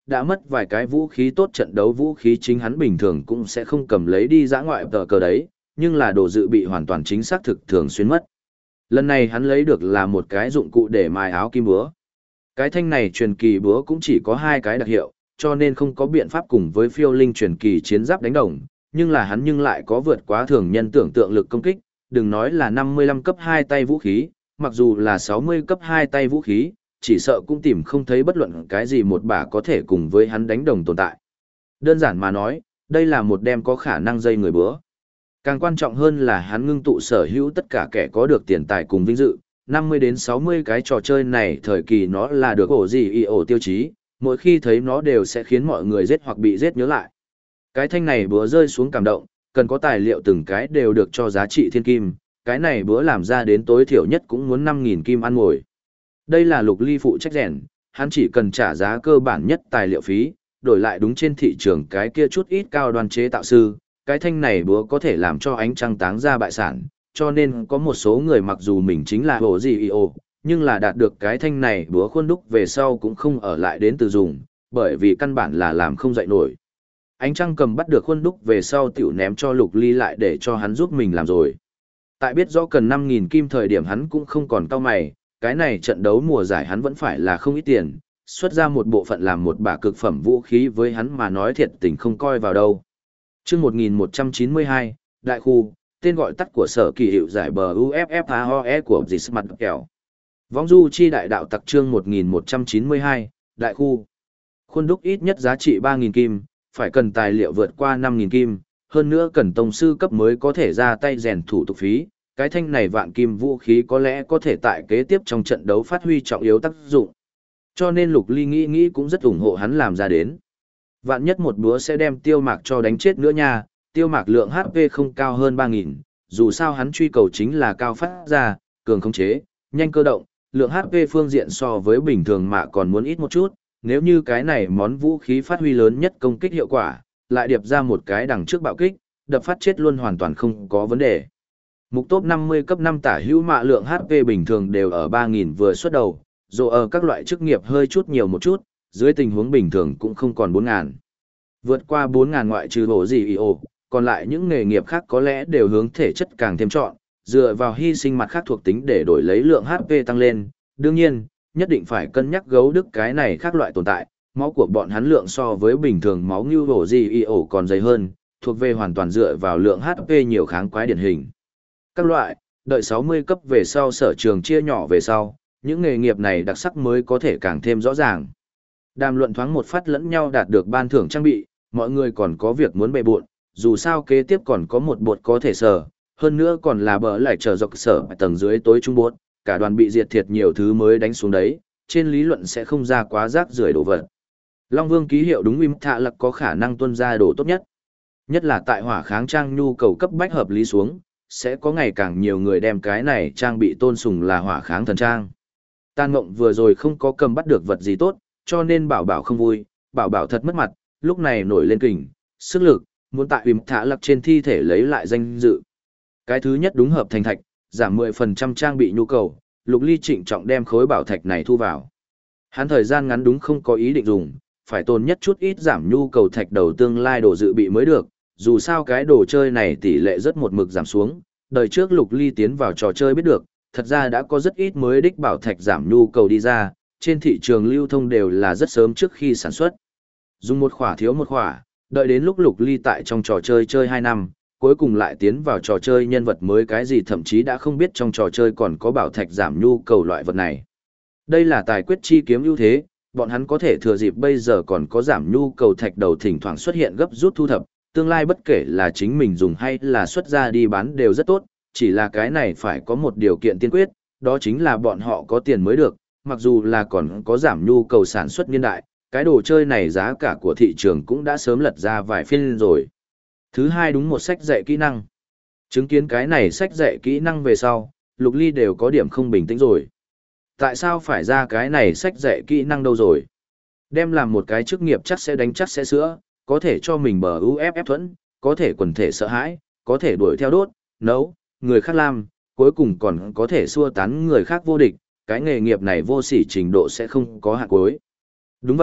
đã mất vài cái vũ khí tốt trận đấu vũ khí chính hắn bình thường cũng sẽ không cầm lấy đi dã ngoại tờ cờ đấy, nhưng là đồ dự bị hoàn toàn chính xác thực thường xuyên mất. Lần này hắn lấy được là một cái dụng cụ để mài áo kim búa. Cái thanh này truyền kỳ búa cũng chỉ có 2 cái đặc hiệu, cho nên không có biện pháp cùng với phiêu linh truyền kỳ chiến giáp đánh đồng, nhưng là hắn nhưng lại có vượt quá thường nhân tưởng tượng lực công kích, đừng nói là 55 cấp 2 tay vũ khí, mặc dù là 60 cấp 2 tay vũ khí, chỉ sợ cũng tìm không thấy bất luận cái gì một bả có thể cùng với hắn đánh đồng tồn tại. Đơn giản mà nói, đây là một đem có khả năng dây người búa. Càng quan trọng hơn là hắn ngưng tụ sở hữu tất cả kẻ có được tiền tài cùng vinh dự, 50 đến 60 cái trò chơi này thời kỳ nó là được ổ gì y ổ tiêu chí, mỗi khi thấy nó đều sẽ khiến mọi người giết hoặc bị giết nhớ lại. Cái thanh này búa rơi xuống cảm động, cần có tài liệu từng cái đều được cho giá trị thiên kim, cái này búa làm ra đến tối thiểu nhất cũng muốn 5.000 kim ăn ngồi. Đây là Lục Ly phụ trách rèn, hắn chỉ cần trả giá cơ bản nhất tài liệu phí, đổi lại đúng trên thị trường cái kia chút ít cao đoan chế tạo sư, cái thanh này búa có thể làm cho ánh trăng táng ra bại sản, cho nên có một số người mặc dù mình chính là hồ gì y ô, nhưng là đạt được cái thanh này búa khuôn đúc về sau cũng không ở lại đến từ dùng, bởi vì căn bản là làm không dậy nổi. Ánh trăng cầm bắt được khuôn đúc về sau tiểu ném cho Lục Ly lại để cho hắn giúp mình làm rồi. Tại biết rõ cần 5.000 kim thời điểm hắn cũng không còn cao mày, cái này trận đấu mùa giải hắn vẫn phải là không ít tiền, xuất ra một bộ phận làm một bả cực phẩm vũ khí với hắn mà nói thiệt tình không coi vào đâu. Chương 1192, Đại khu, tên gọi tắt của sở kỳ hiệu giải bờ UFFAOE của Dịch Mặt Kèo. Vong du chi đại đạo tặc chương 1192, Đại khu. Khuôn đúc ít nhất giá trị 3.000 kim, phải cần tài liệu vượt qua 5.000 kim, hơn nữa cần tông sư cấp mới có thể ra tay rèn thủ tục phí. Cái thanh này vạn kim vũ khí có lẽ có thể tại kế tiếp trong trận đấu phát huy trọng yếu tác dụng. Cho nên Lục Ly nghĩ cũng rất ủng hộ hắn làm ra đến. Vạn nhất một búa sẽ đem Tiêu Mạc cho đánh chết nữa nha, Tiêu Mạc lượng HP không cao hơn 3.000, dù sao hắn truy cầu chính là cao phát ra, cường khống chế, nhanh cơ động, lượng HP phương diện so với bình thường mà còn muốn ít một chút, nếu như cái này món vũ khí phát huy lớn nhất công kích hiệu quả, lại điệp ra một cái đằng trước bạo kích, đập phát chết luôn hoàn toàn không có vấn đề. Mục top 50 cấp 5 tả hữu mạ lượng HP bình thường đều ở 3.000 vừa xuất đầu, dù ở các loại chức nghiệp hơi chút nhiều một chút, dưới tình huống bình thường cũng không còn 4.000. Vượt qua 4.000 ngoại trừ bổ gì IO, còn lại những nghề nghiệp khác có lẽ đều hướng thể chất càng thêm trọn, dựa vào hy sinh mặt khác thuộc tính để đổi lấy lượng HP tăng lên. Đương nhiên, nhất định phải cân nhắc gấu đức cái này khác loại tồn tại, máu của bọn hắn lượng so với bình thường máu như bổ gì IO còn dày hơn, thuộc về hoàn toàn dựa vào lượng HP nhiều kháng quái điển hình. Các loại, đợi 60 cấp về sau sở trường chia nhỏ về sau, những nghề nghiệp này đặc sắc mới có thể càng thêm rõ ràng. Đàm luận thoáng một phát lẫn nhau đạt được ban thưởng trang bị, mọi người còn có việc muốn bề bộn, dù sao kế tiếp còn có một bột có thể sở, hơn nữa còn là bờ lại chờ dọc sở ở tầng dưới tối trung bột, cả đoàn bị diệt thiệt nhiều thứ mới đánh xuống đấy, trên lý luận sẽ không ra quá rác rưởi đồ vật. Long Vương ký hiệu đúng Im Thạ Lặc có khả năng tuân ra đồ tốt nhất. Nhất là tại hỏa kháng trang nhu cầu cấp bách hợp lý xuống, sẽ có ngày càng nhiều người đem cái này trang bị tôn sùng là hỏa kháng thần trang. Tàn Mộng vừa rồi không có cầm bắt được vật gì tốt, cho nên bảo bảo không vui, bảo bảo thật mất mặt, lúc này nổi lên kình, sức lực, muốn tại Im Thạ Lặc trên thi thể lấy lại danh dự. Cái thứ nhất đúng hợp thành thạch, giảm 10% trang bị nhu cầu, Lục Ly trịnh trọng đem khối bảo thạch này thu vào. Hắn thời gian ngắn đúng không có ý định dùng, phải tồn nhất chút ít giảm nhu cầu thạch đầu tương lai đồ dự bị mới được, dù sao cái đồ chơi này tỷ lệ rất một mực giảm xuống, đời trước Lục Ly tiến vào trò chơi biết được, thật ra đã có rất ít mới đích bảo thạch giảm nhu cầu đi ra, trên thị trường lưu thông đều là rất sớm trước khi sản xuất. Dùng một khỏa thiếu một khỏa, đợi đến lúc Lục Ly tại trong trò chơi chơi 2 năm, cuối cùng lại tiến vào trò chơi nhân vật mới cái gì thậm chí đã không biết trong trò chơi còn có bảo thạch giảm nhu cầu loại vật này. Đây là tài quyết chi kiếm ưu thế, bọn hắn có thể thừa dịp bây giờ còn có giảm nhu cầu thạch đầu thỉnh thoảng xuất hiện gấp rút thu thập, tương lai bất kể là chính mình dùng hay là xuất ra đi bán đều rất tốt, chỉ là cái này phải có một điều kiện tiên quyết, đó chính là bọn họ có tiền mới được, mặc dù là còn có giảm nhu cầu sản xuất niên đại, cái đồ chơi này giá cả của thị trường cũng đã sớm lật ra vài phiên rồi. Thứ hai đúng một sách dạy kỹ năng. Chứng kiến cái này sách dạy kỹ năng về sau, Lục Ly đều có điểm không bình tĩnh rồi. Tại sao phải ra cái này sách dạy kỹ năng đâu rồi? Đem làm một cái chức nghiệp chắc sẽ đánh chắc sẽ sữa, có thể cho mình bờ UFF thuẫn, có thể quần thể sợ hãi, có thể đuổi theo đốt, nấu, người khác làm, cuối cùng còn có thể xua tán người khác vô địch, cái nghề nghiệp này vô sỉ trình độ sẽ không có hạn cuối. Đúng vậy,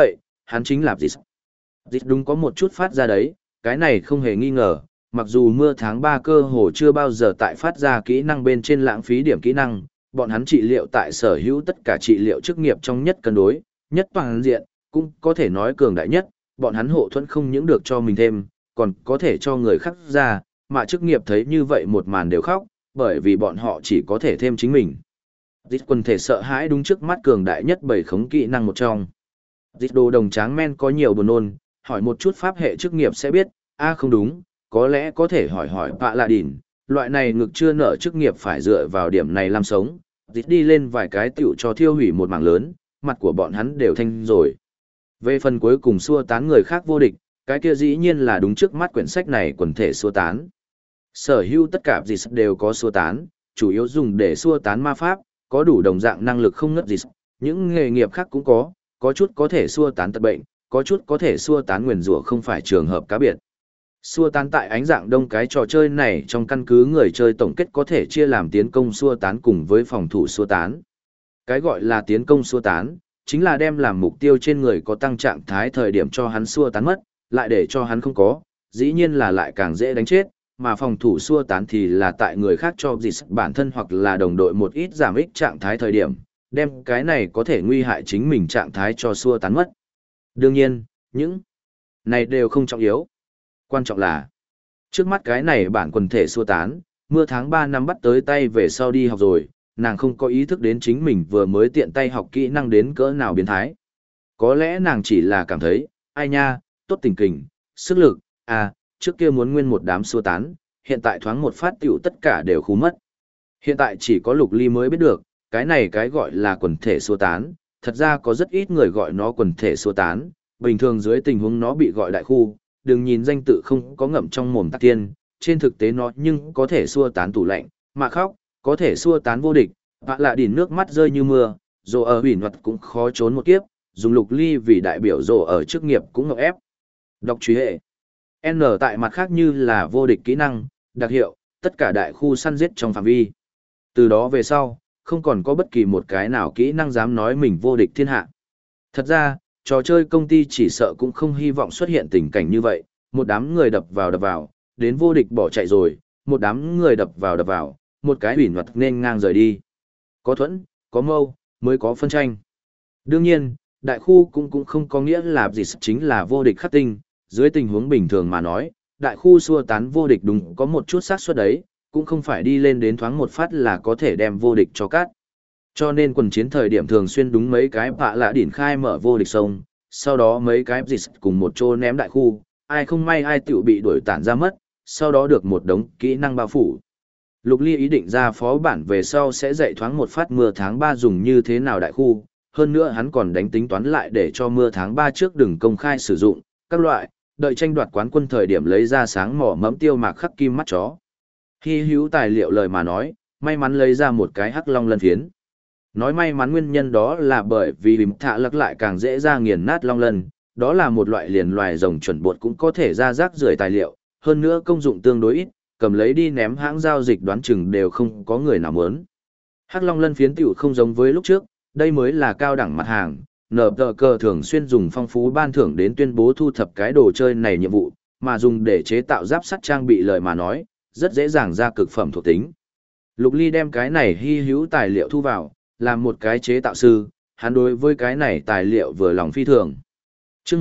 hắn chính là Dịch. Dịch đúng có một chút phát ra đấy, cái này không hề nghi ngờ, mặc dù mưa tháng 3 cơ hồ chưa bao giờ tại phát ra kỹ năng bên trên lãng phí điểm kỹ năng, bọn hắn trị liệu tại sở hữu tất cả trị liệu chức nghiệp trong nhất cân đối, nhất toàn diện, cũng có thể nói cường đại nhất, bọn hắn hộ thuẫn không những được cho mình thêm, còn có thể cho người khác ra, mà chức nghiệp thấy như vậy một màn đều khóc, bởi vì bọn họ chỉ có thể thêm chính mình. Dịch quần thể sợ hãi đúng trước mắt cường đại nhất bảy khống kỹ năng một trong. Dịch đồ đồng tráng men có nhiều buồn nôn, hỏi một chút pháp hệ chức nghiệp sẽ biết, không đúng, có lẽ có thể hỏi Pạ Lạ Đỉn, loại này ngực chưa nở chức nghiệp phải dựa vào điểm này làm sống. Dịch đi lên vài cái tiểu cho thiêu hủy một mảng lớn, mặt của bọn hắn đều thanh rồi. Về phần cuối cùng xua tán người khác vô địch, cái kia dĩ nhiên là đúng trước mắt quyển sách này quần thể xua tán. Sở hữu tất cả gì đều có xua tán, chủ yếu dùng để xua tán ma pháp, có đủ đồng dạng năng lực không ngất gì. Những nghề nghiệp khác cũng có chút có thể xua tán tật bệnh, có chút có thể xua tán nguyền rủa không phải trường hợp cá biệt. Xua tán tại ánh dạng đông cái trò chơi này trong căn cứ người chơi tổng kết có thể chia làm tiến công xua tán cùng với phòng thủ xua tán. Cái gọi là tiến công xua tán, chính là đem làm mục tiêu trên người có tăng trạng thái thời điểm cho hắn xua tán mất, lại để cho hắn không có, dĩ nhiên là lại càng dễ đánh chết, mà phòng thủ xua tán thì là tại người khác cho dịch bản thân hoặc là đồng đội một ít giảm ích trạng thái thời điểm, đem cái này có thể nguy hại chính mình trạng thái cho xua tán mất. Đương nhiên, những này đều không trọng yếu. Quan trọng là, trước mắt cái này bản quần thể xua tán, mưa tháng 3 năm bắt tới tay về sau đi học rồi, nàng không có ý thức đến chính mình vừa mới tiện tay học kỹ năng đến cỡ nào biến thái. Có lẽ nàng chỉ là cảm thấy, ai nha, tốt tình kình, sức lực, trước kia muốn nguyên một đám xua tán, hiện tại thoáng một phát tiểu tất cả đều khu mất. Hiện tại chỉ có Lục Ly mới biết được, cái này cái gọi là quần thể xua tán, thật ra có rất ít người gọi nó quần thể xua tán, bình thường dưới tình huống nó bị gọi đại khu, đừng nhìn danh tự không có ngậm trong mồm tắc tiên, trên thực tế nó nhưng có thể xua tán tủ lạnh, mà khóc, có thể xua tán vô địch, Pạ Lạ Đỉn nước mắt rơi như mưa, dù ở hủy luật cũng khó trốn một kiếp, dùng Lục Ly vì đại biểu dù ở chức nghiệp cũng ngọc ép. Đọc truy hệ. N tại mặt khác như là vô địch kỹ năng, đặc hiệu, tất cả đại khu săn giết trong phạm vi. Từ đó về sau, không còn có bất kỳ một cái nào kỹ năng dám nói mình vô địch thiên hạ. Thật ra, trò chơi công ty chỉ sợ cũng không hy vọng xuất hiện tình cảnh như vậy, một đám người đập vào, đến vô địch bỏ chạy rồi, một đám người đập vào, một cái hủy luật nên ngang rời đi. Có thuẫn, có mâu, mới có phân tranh. Đương nhiên, đại khu cũng không có nghĩa là gì chính là vô địch khắc tinh, dưới tình huống bình thường mà nói, đại khu xua tán vô địch đúng có một chút xác suất đấy, cũng không phải đi lên đến thoáng một phát là có thể đem vô địch cho cát. Cho nên quần chiến thời điểm thường xuyên đúng mấy cái Pạ Lạ Đỉn khai mở vô địch sông, sau đó mấy cái dịch cùng một chỗ ném đại khu, ai không may ai tiểu bị đuổi tản ra mất, sau đó được một đống kỹ năng bao phủ. Lục Ly ý định ra phó bản về sau sẽ dạy thoáng một phát mưa tháng 3 dùng như thế nào đại khu, hơn nữa hắn còn đánh tính toán lại để cho mưa tháng 3 trước đừng công khai sử dụng, các loại, đợi tranh đoạt quán quân thời điểm lấy ra sáng mỏ mẫm tiêu mạc khắc kim mắt chó. Hy hữu tài liệu lời mà nói, may mắn lấy ra một cái hắc long lân phiến. Nói may mắn nguyên nhân đó là bởi vì bìm thạ lắc lại càng dễ ra nghiền nát long lân, đó là một loại liền loài rồng chuẩn bột cũng có thể ra rác rưởi tài liệu, hơn nữa công dụng tương đối ít, cầm lấy đi ném hãng giao dịch đoán chừng đều không có người nào muốn. Hắc long lân phiến tiểu không giống với lúc trước, đây mới là cao đẳng mặt hàng, nở tờ cờ thường xuyên dùng phong phú ban thưởng đến tuyên bố thu thập cái đồ chơi này nhiệm vụ, mà dùng để chế tạo giáp sắt trang bị lời mà nói, rất dễ dàng ra cực phẩm thuộc tính. Lục Ly đem cái này hy hữu tài liệu thu vào, làm một cái chế tạo sư, hắn đối với cái này tài liệu vừa lòng phi thường. Chương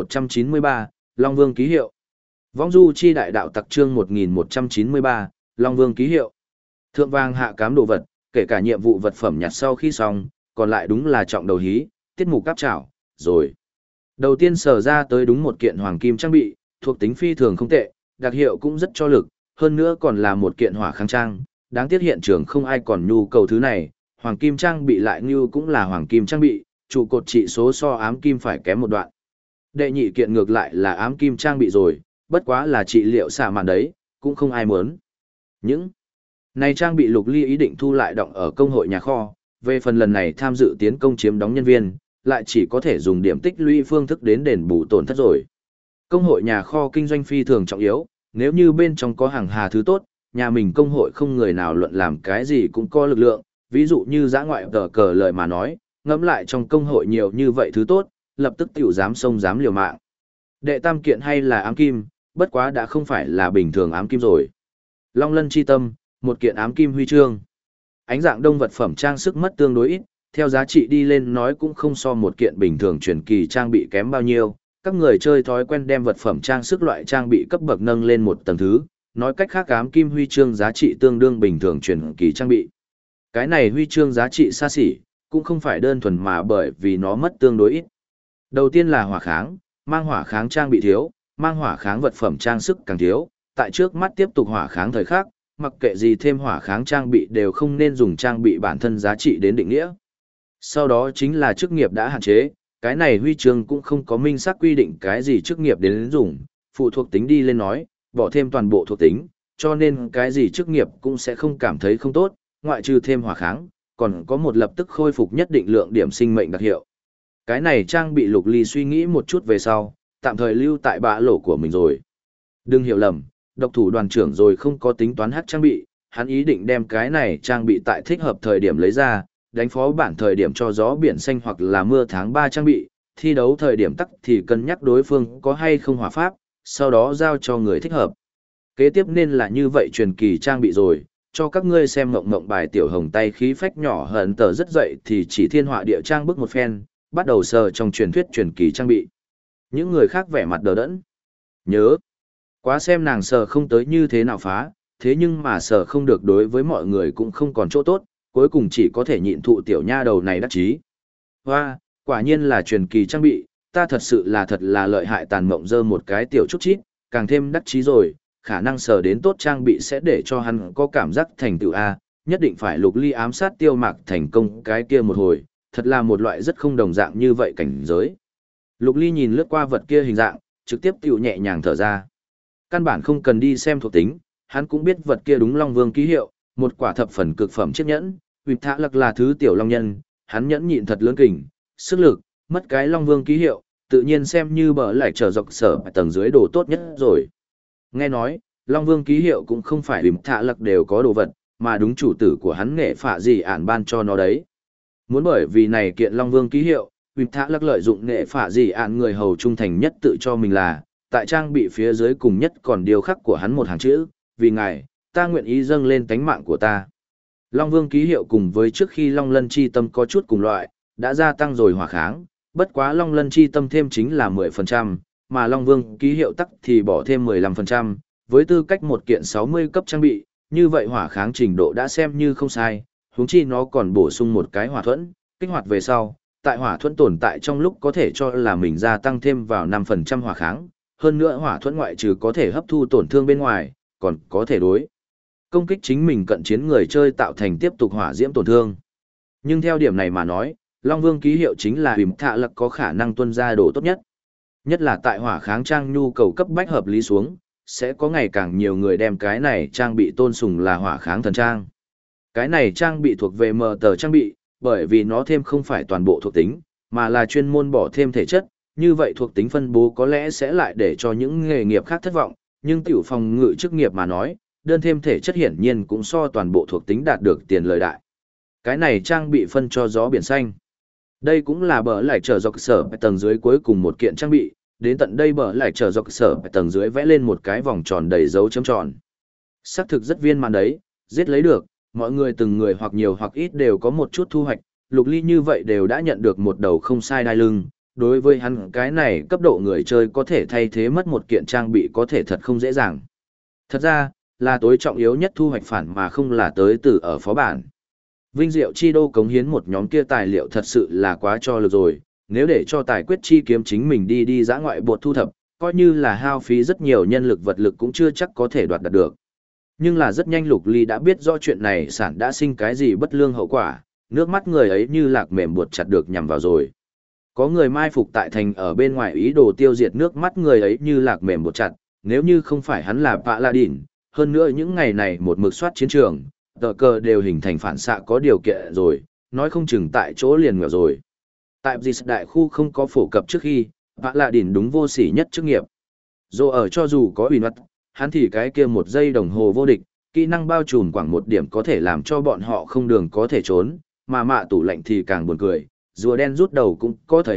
1193, Long Vương ký hiệu. Vong du chi đại đạo tặc chương 1193, Long Vương ký hiệu. Thượng vàng hạ cám đồ vật, kể cả nhiệm vụ vật phẩm nhặt sau khi xong, còn lại đúng là trọng đầu hí, tiết mục cáp trảo, rồi. Đầu tiên sở ra tới đúng một kiện hoàng kim trang bị, thuộc tính phi thường không tệ, đặc hiệu cũng rất cho lực, hơn nữa còn là một kiện hỏa kháng trang, đáng tiếc hiện trường không ai còn nhu cầu thứ này, hoàng kim trang bị lại như cũng là hoàng kim trang bị, trụ cột trị số so ám kim phải kém một đoạn. Đệ nhị kiện ngược lại là ám kim trang bị rồi, bất quá là trị liệu xả màn đấy, cũng không ai muốn. Những này trang bị Lục Ly ý định thu lại động ở công hội nhà kho, về phần lần này tham dự tiến công chiếm đóng nhân viên, lại chỉ có thể dùng điểm tích lũy phương thức đến đền bù tổn thất rồi. Công hội nhà kho kinh doanh phi thường trọng yếu, nếu như bên trong có hàng hà thứ tốt, nhà mình công hội không người nào luận làm cái gì cũng có lực lượng, ví dụ như giã ngoại tờ cờ lời mà nói, ngẫm lại trong công hội nhiều như vậy thứ tốt, lập tức tiểu dám xông dám liều mạng. Đệ tam kiện hay là ám kim, bất quá đã không phải là bình thường ám kim rồi. Long lân chi tâm, một kiện ám kim huy chương. Ánh dạng đông vật phẩm trang sức mất tương đối ít, theo giá trị đi lên nói cũng không so một kiện bình thường truyền kỳ trang bị kém bao nhiêu. Các người chơi thói quen đem vật phẩm trang sức loại trang bị cấp bậc nâng lên một tầng thứ, nói cách khác ám kim huy chương giá trị tương đương bình thường truyền kỳ trang bị. Cái này huy chương giá trị xa xỉ, cũng không phải đơn thuần mà bởi vì nó mất tương đối ít. Đầu tiên là hỏa kháng, mang hỏa kháng trang bị thiếu, mang hỏa kháng vật phẩm trang sức càng thiếu, tại trước mắt tiếp tục hỏa kháng thời khắc, mặc kệ gì thêm hỏa kháng trang bị đều không nên dùng trang bị bản thân giá trị đến định nghĩa. Sau đó chính là chức nghiệp đã hạn chế, cái này huy chương cũng không có minh xác quy định cái gì chức nghiệp đến dùng, phụ thuộc tính đi lên nói, bỏ thêm toàn bộ thuộc tính, cho nên cái gì chức nghiệp cũng sẽ không cảm thấy không tốt, ngoại trừ thêm hỏa kháng, còn có một lập tức khôi phục nhất định lượng điểm sinh mệnh đặc hiệu. Cái này trang bị Lục Ly suy nghĩ một chút về sau, tạm thời lưu tại bã lỗ của mình rồi. Đừng hiểu lầm, độc thủ đoàn trưởng rồi không có tính toán hắc trang bị, hắn ý định đem cái này trang bị tại thích hợp thời điểm lấy ra, đánh phó bản thời điểm cho gió biển xanh hoặc là mưa tháng 3 trang bị, thi đấu thời điểm tắc thì cân nhắc đối phương có hay không hỏa pháp, sau đó giao cho người thích hợp. Kế tiếp nên là như vậy truyền kỳ trang bị rồi, cho các ngươi xem ngộng ngộng bài tiểu hồng tay khí phách nhỏ hận tờ rất dậy thì chỉ thiên họa địa trang bước một phen, bắt đầu sờ trong truyền thuyết truyền kỳ trang bị. Những người khác vẻ mặt đờ đẫn. Nhớ, quá xem nàng sờ không tới như thế nào phá, thế nhưng mà sờ không được đối với mọi người cũng không còn chỗ tốt, cuối cùng chỉ có thể nhịn thụ tiểu nha đầu này đắc chí. Hoa, quả nhiên là truyền kỳ trang bị, ta thật sự là thật là lợi hại tàn mộng dơ một cái tiểu chút chít, càng thêm đắc chí rồi, khả năng sờ đến tốt trang bị sẽ để cho hắn có cảm giác thành tựu A, nhất định phải Lục Ly ám sát Tiêu Mạc thành công cái kia một hồi, thật là một loại rất không đồng dạng như vậy cảnh giới. Lục Ly nhìn lướt qua vật kia hình dạng, trực tiếp tiểu nhẹ nhàng thở ra. Căn bản không cần đi xem thuộc tính, hắn cũng biết vật kia đúng Long Vương ký hiệu, một quả thập phần cực phẩm chiếc nhẫn, Vịp Thạ Lặc là thứ tiểu long nhân, hắn nhẫn nhịn thật lớn kình, sức lực, mất cái Long Vương ký hiệu, tự nhiên xem như bờ lại trở dọc sở tầng dưới đồ tốt nhất rồi. Nghe nói, Long Vương ký hiệu cũng không phải Vịp Thạ Lặc đều có đồ vật, mà đúng chủ tử của hắn nghệ phạ gì ản ban cho nó đấy. Muốn bởi vì này kiện Long Vương ký hiệu, Vịp Thạ Lặc lợi dụng nghệ phạ gì ản người hầu trung thành nhất tự cho mình là, tại trang bị phía dưới cùng nhất còn điều khắc của hắn một hàng chữ, vì ngài, ta nguyện ý dâng lên tánh mạng của ta. Long Vương ký hiệu cùng với trước khi Long Lân chi tâm có chút cùng loại, đã gia tăng rồi hỏa kháng, bất quá Long Lân chi tâm thêm chính là 10%, mà Long Vương ký hiệu tắc thì bỏ thêm 15%, với tư cách một kiện 60 cấp trang bị, như vậy hỏa kháng trình độ đã xem như không sai, huống chi nó còn bổ sung một cái hỏa thuẫn, kích hoạt về sau, tại hỏa thuẫn tồn tại trong lúc có thể cho là mình gia tăng thêm vào 5% hỏa kháng, hơn nữa hỏa thuẫn ngoại trừ có thể hấp thu tổn thương bên ngoài, còn có thể đối công kích chính mình cận chiến người chơi tạo thành tiếp tục hỏa diễm tổn thương. Nhưng theo điểm này mà nói, Long Vương ký hiệu chính là Vịp Thạ Lặc có khả năng tuân ra đồ tốt nhất. Nhất là tại hỏa kháng trang nhu cầu cấp bách hợp lý xuống, sẽ có ngày càng nhiều người đem cái này trang bị tôn sùng là hỏa kháng thần trang. Cái này trang bị thuộc về mờ tờ trang bị, bởi vì nó thêm không phải toàn bộ thuộc tính, mà là chuyên môn bỏ thêm thể chất, như vậy thuộc tính phân bố có lẽ sẽ lại để cho những nghề nghiệp khác thất vọng, nhưng tiểu phòng ngự chức nghiệp mà nói, đơn thêm thể chất hiển nhiên cũng so toàn bộ thuộc tính đạt được tiền lời đại. Cái này trang bị phân cho gió biển xanh. Đây cũng là bờ lại trở dọc sở tầng dưới cuối cùng một kiện trang bị, đến tận đây bờ lại trở dọc sở tầng dưới vẽ lên một cái vòng tròn đầy dấu chấm tròn. Xác thực rất viên mãn đấy, giết lấy được, mọi người từng người hoặc nhiều hoặc ít đều có một chút thu hoạch, Lục Ly như vậy đều đã nhận được một đầu không sai đai lưng. Đối với hắn cái này cấp độ người chơi có thể thay thế mất một kiện trang bị có thể thật không dễ dàng. Thật ra, là tối trọng yếu nhất thu hoạch phản mà không là tới từ ở phó bản. Vinh Diệu Chi Đô cống hiến một nhóm kia tài liệu thật sự là quá cho lực rồi, nếu để cho tài quyết chi kiếm chính mình đi dã ngoại bột thu thập, coi như là hao phí rất nhiều nhân lực vật lực cũng chưa chắc có thể đoạt đạt được. Nhưng là rất nhanh Lục Ly đã biết rõ chuyện này sản đã sinh cái gì bất lương hậu quả, nước mắt người ấy như lạc mềm buộc chặt được nhằm vào rồi. Có người mai phục tại thành ở bên ngoài ý đồ tiêu diệt nước mắt người ấy như lạc mềm buộc chặt, nếu như không phải hắn là Paladin, hơn nữa những ngày này một mực soát chiến trường, tờ cờ đều hình thành phản xạ có điều kiện rồi, nói không chừng tại chỗ liền nghèo rồi. Tại Dịch đại khu không có phổ cập trước khi, Paladin đúng vô sỉ nhất chức nghiệp. Dù ở cho dù có ủy mặt, hắn thì cái kia một giây đồng hồ vô địch, kỹ năng bao trùm khoảng một điểm có thể làm cho bọn họ không đường có thể trốn, mà mạ tủ lạnh thì càng buồn cười, rùa đen rút đầu cũng có thời hạn,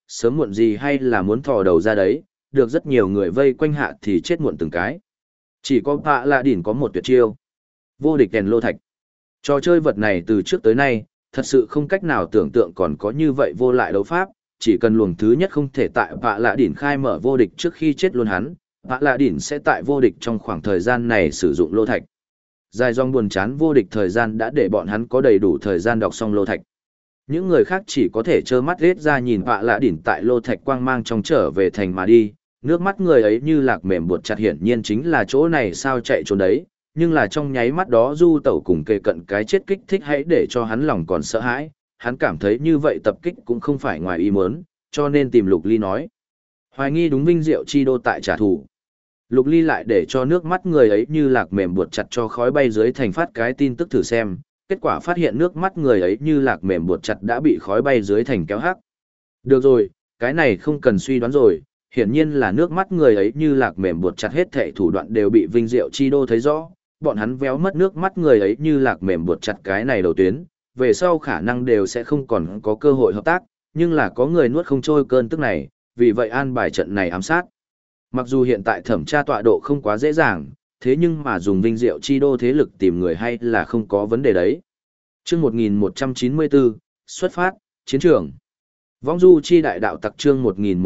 sớm muộn gì hay là muốn thò đầu ra đấy, được rất nhiều người vây quanh hạ thì chết muộn từng cái. Chỉ có Pạ Lạ Đỉn có một tuyệt chiêu. Vô địch đèn lô thạch. Trò chơi vật này từ trước tới nay, thật sự không cách nào tưởng tượng còn có như vậy vô lại đấu pháp, chỉ cần luồng thứ nhất không thể tại Pạ Lạ Đỉn khai mở vô địch trước khi chết luôn hắn, Pạ Lạ Đỉn sẽ tại vô địch trong khoảng thời gian này sử dụng lô thạch. Dài dòng buồn chán vô địch thời gian đã để bọn hắn có đầy đủ thời gian đọc xong lô thạch. Những người khác chỉ có thể trơ mắt rết ra nhìn Pạ Lạ Đỉn tại lô thạch quang mang trong trở về thành mà đi, nước mắt người ấy như lạc mềm buột chặt, hiển nhiên chính là chỗ này sao chạy trốn đấy, nhưng là trong nháy mắt đó du tẩu cùng kề cận cái chết kích thích hãy để cho hắn lòng còn sợ hãi, hắn cảm thấy như vậy tập kích cũng không phải ngoài ý muốn, cho nên tìm Lục Ly nói. Hoài nghi đúng Vinh Diệu chi đô tại trả thù. Lục Ly lại để cho nước mắt người ấy như lạc mềm buột chặt cho khói bay dưới thành phát cái tin tức thử xem, kết quả phát hiện nước mắt người ấy như lạc mềm buột chặt đã bị khói bay dưới thành kéo hắc. Được rồi, cái này không cần suy đoán rồi, hiển nhiên là nước mắt người ấy như lạc mềm buột chặt, hết thảy thủ đoạn đều bị Vinh Diệu chi đô thấy rõ, bọn hắn véo mất nước mắt người ấy như lạc mềm buột chặt cái này đầu tuyến, về sau khả năng đều sẽ không còn có cơ hội hợp tác, nhưng là có người nuốt không trôi cơn tức này, vì vậy an bài trận này ám sát. Mặc dù hiện tại thẩm tra tọa độ không quá dễ dàng, thế nhưng mà dùng Vinh Diệu chi đô thế lực tìm người hay là không có vấn đề đấy. Chương 1194, xuất phát, chiến trường. Vong du chi đại đạo tặc chương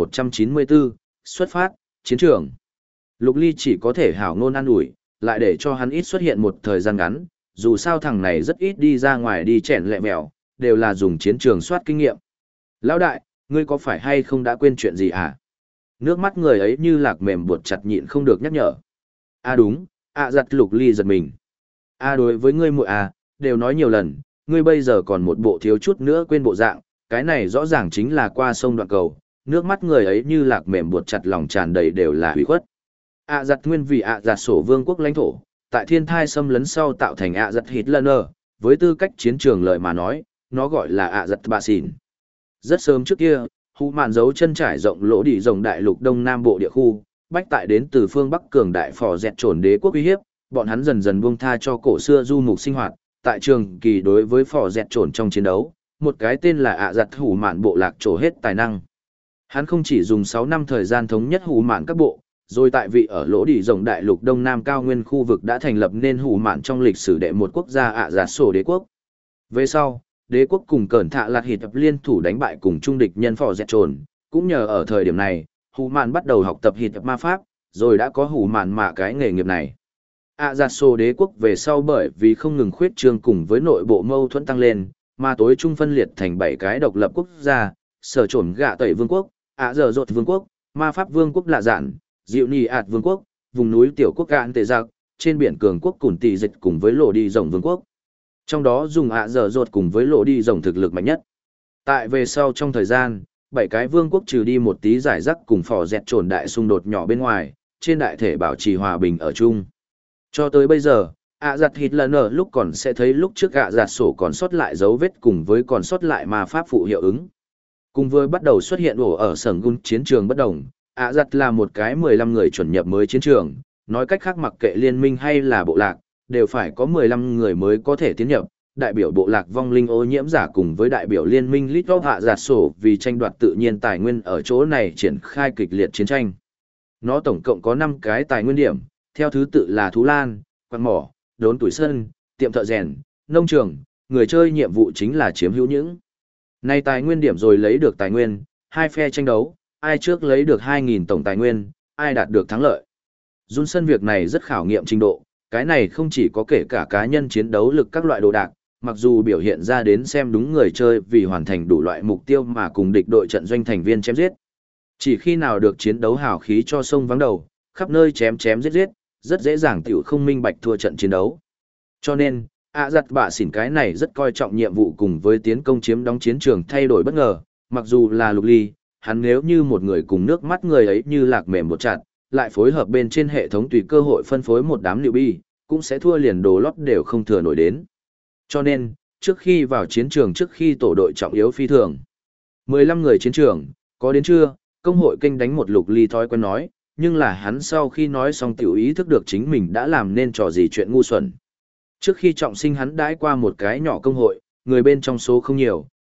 1194, xuất phát, chiến trường. Lục Ly chỉ có thể hảo ngôn an ủi, lại để cho hắn ít xuất hiện một thời gian ngắn, dù sao thằng này rất ít đi ra ngoài đi chèn lẹ mèo, đều là dùng chiến trường soát kinh nghiệm. Lão đại, ngươi có phải hay không đã quên chuyện gì à? Nước mắt người ấy như lạc mềm buột chặt nhịn không được nhắc nhở. Đúng, giặt Lục Ly giật mình. Đối với ngươi muội đều nói nhiều lần, ngươi bây giờ còn một bộ thiếu chút nữa quên bộ dạng, cái này rõ ràng chính là qua sông đoạn cầu, nước mắt người ấy như lạc mềm buột chặt, lòng tràn đầy đều là hủy khuất. Giặt nguyên vì giặt sổ vương quốc lãnh thổ, tại thiên thai xâm lấn sau tạo thành giặt Hitler, với tư cách chiến trường lợi mà nói, nó gọi là giặt bạ xỉn. Rất sớm trước kia, Hú Mạn giấu chân trải rộng lỗ đỉ rồng đại lục đông nam bộ địa khu, bách tại đến từ phương Bắc cường đại phò dẹt trồn đế quốc uy hiếp, bọn hắn dần dần buông tha cho cổ xưa du mục sinh hoạt, tại trường kỳ đối với phò dẹt trồn trong chiến đấu, một cái tên là giặt Hú Mạn bộ lạc trổ hết tài năng. Hắn không chỉ dùng 6 năm thời gian thống nhất Hú Mạn các bộ, rồi tại vị ở lỗ đỉ rồng đại lục đông nam cao nguyên khu vực đã thành lập nên Hú Mạn trong lịch sử đệ một quốc gia giặt sổ đế quốc. Về sau, đế quốc cùng cẩn thạ lạt hịt liên thủ đánh bại cùng trung địch nhân phò dẹt trồn, cũng nhờ ở thời điểm này, Hú Mạn bắt đầu học tập hịt ma pháp, rồi đã có Hú Mạn mà cái nghề nghiệp này. Giặt sổ đế quốc về sau bởi vì không ngừng khuyết trương cùng với nội bộ mâu thuẫn tăng lên, mà tối trung phân liệt thành 7 cái độc lập quốc gia, sở trồn gạ tẩy vương quốc, dở dột vương quốc, ma pháp vương quốc lạ dạn, dịu nì ạt vương quốc, vùng núi tiểu quốc gạn tệ giặc, trên biển cường quốc cùn tỷ dịch cùng với lộ đi rồng vương quốc. Trong đó dùng dở dột cùng với lộ đi rồng thực lực mạnh nhất. Tại về sau trong thời gian, 7 cái vương quốc trừ đi một tí giải rắc cùng phò dẹt trồn đại xung đột nhỏ bên ngoài, trên đại thể bảo trì hòa bình ở chung. Cho tới bây giờ, giặt Hitler lúc còn sẽ thấy lúc trước giặt sổ còn sót lại dấu vết cùng với còn sót lại ma pháp phụ hiệu ứng. Cùng với bắt đầu xuất hiện ổ ở sởng gun chiến trường bất đồng, giặt là một cái 15 người chuẩn nhập mới chiến trường, nói cách khác mặc kệ liên minh hay là bộ lạc, đều phải có 15 người mới có thể tiến nhập, đại biểu bộ lạc vong linh ô nhiễm giả cùng với đại biểu liên minh Little giặt sổ vì tranh đoạt tự nhiên tài nguyên ở chỗ này triển khai kịch liệt chiến tranh. Nó tổng cộng có 5 cái tài nguyên điểm, theo thứ tự là thú lan, quặng mỏ, đốn tuổi sân, tiệm thợ rèn, nông trường, người chơi nhiệm vụ chính là chiếm hữu những này tài nguyên điểm rồi lấy được tài nguyên, hai phe tranh đấu, ai trước lấy được 2.000 tổng tài nguyên, ai đạt được thắng lợi. Johnson việc này rất khảo nghiệm trình độ, cái này không chỉ có kể cả cá nhân chiến đấu lực các loại đồ đạc, mặc dù biểu hiện ra đến xem đúng người chơi vì hoàn thành đủ loại mục tiêu mà cùng địch đội trận doanh thành viên chém giết. Chỉ khi nào được chiến đấu hào khí cho sông vắng đầu, khắp nơi chém chém giết giết, rất dễ dàng tiểu không minh bạch thua trận chiến đấu. Cho nên, giặt bạ xỉn cái này rất coi trọng nhiệm vụ cùng với tiến công chiếm đóng chiến trường thay đổi bất ngờ, mặc dù là Lục Ly, hắn nếu như một người cùng nước mắt người ấy như lạc mềm một chặt, lại phối hợp bên trên hệ thống tùy cơ hội phân phối một đám liệu bi, cũng sẽ thua liền đồ lót đều không thừa nổi đến. Cho nên, trước khi vào chiến trường trước khi tổ đội trọng yếu phi thường, 15 người chiến trường, có đến chưa, công hội kênh đánh một Lục Ly thói quen nói, nhưng là hắn sau khi nói xong tiểu ý thức được chính mình đã làm nên trò gì chuyện ngu xuẩn. Trước khi trọng sinh hắn đãi qua một cái nhỏ công hội, người bên trong số không nhiều,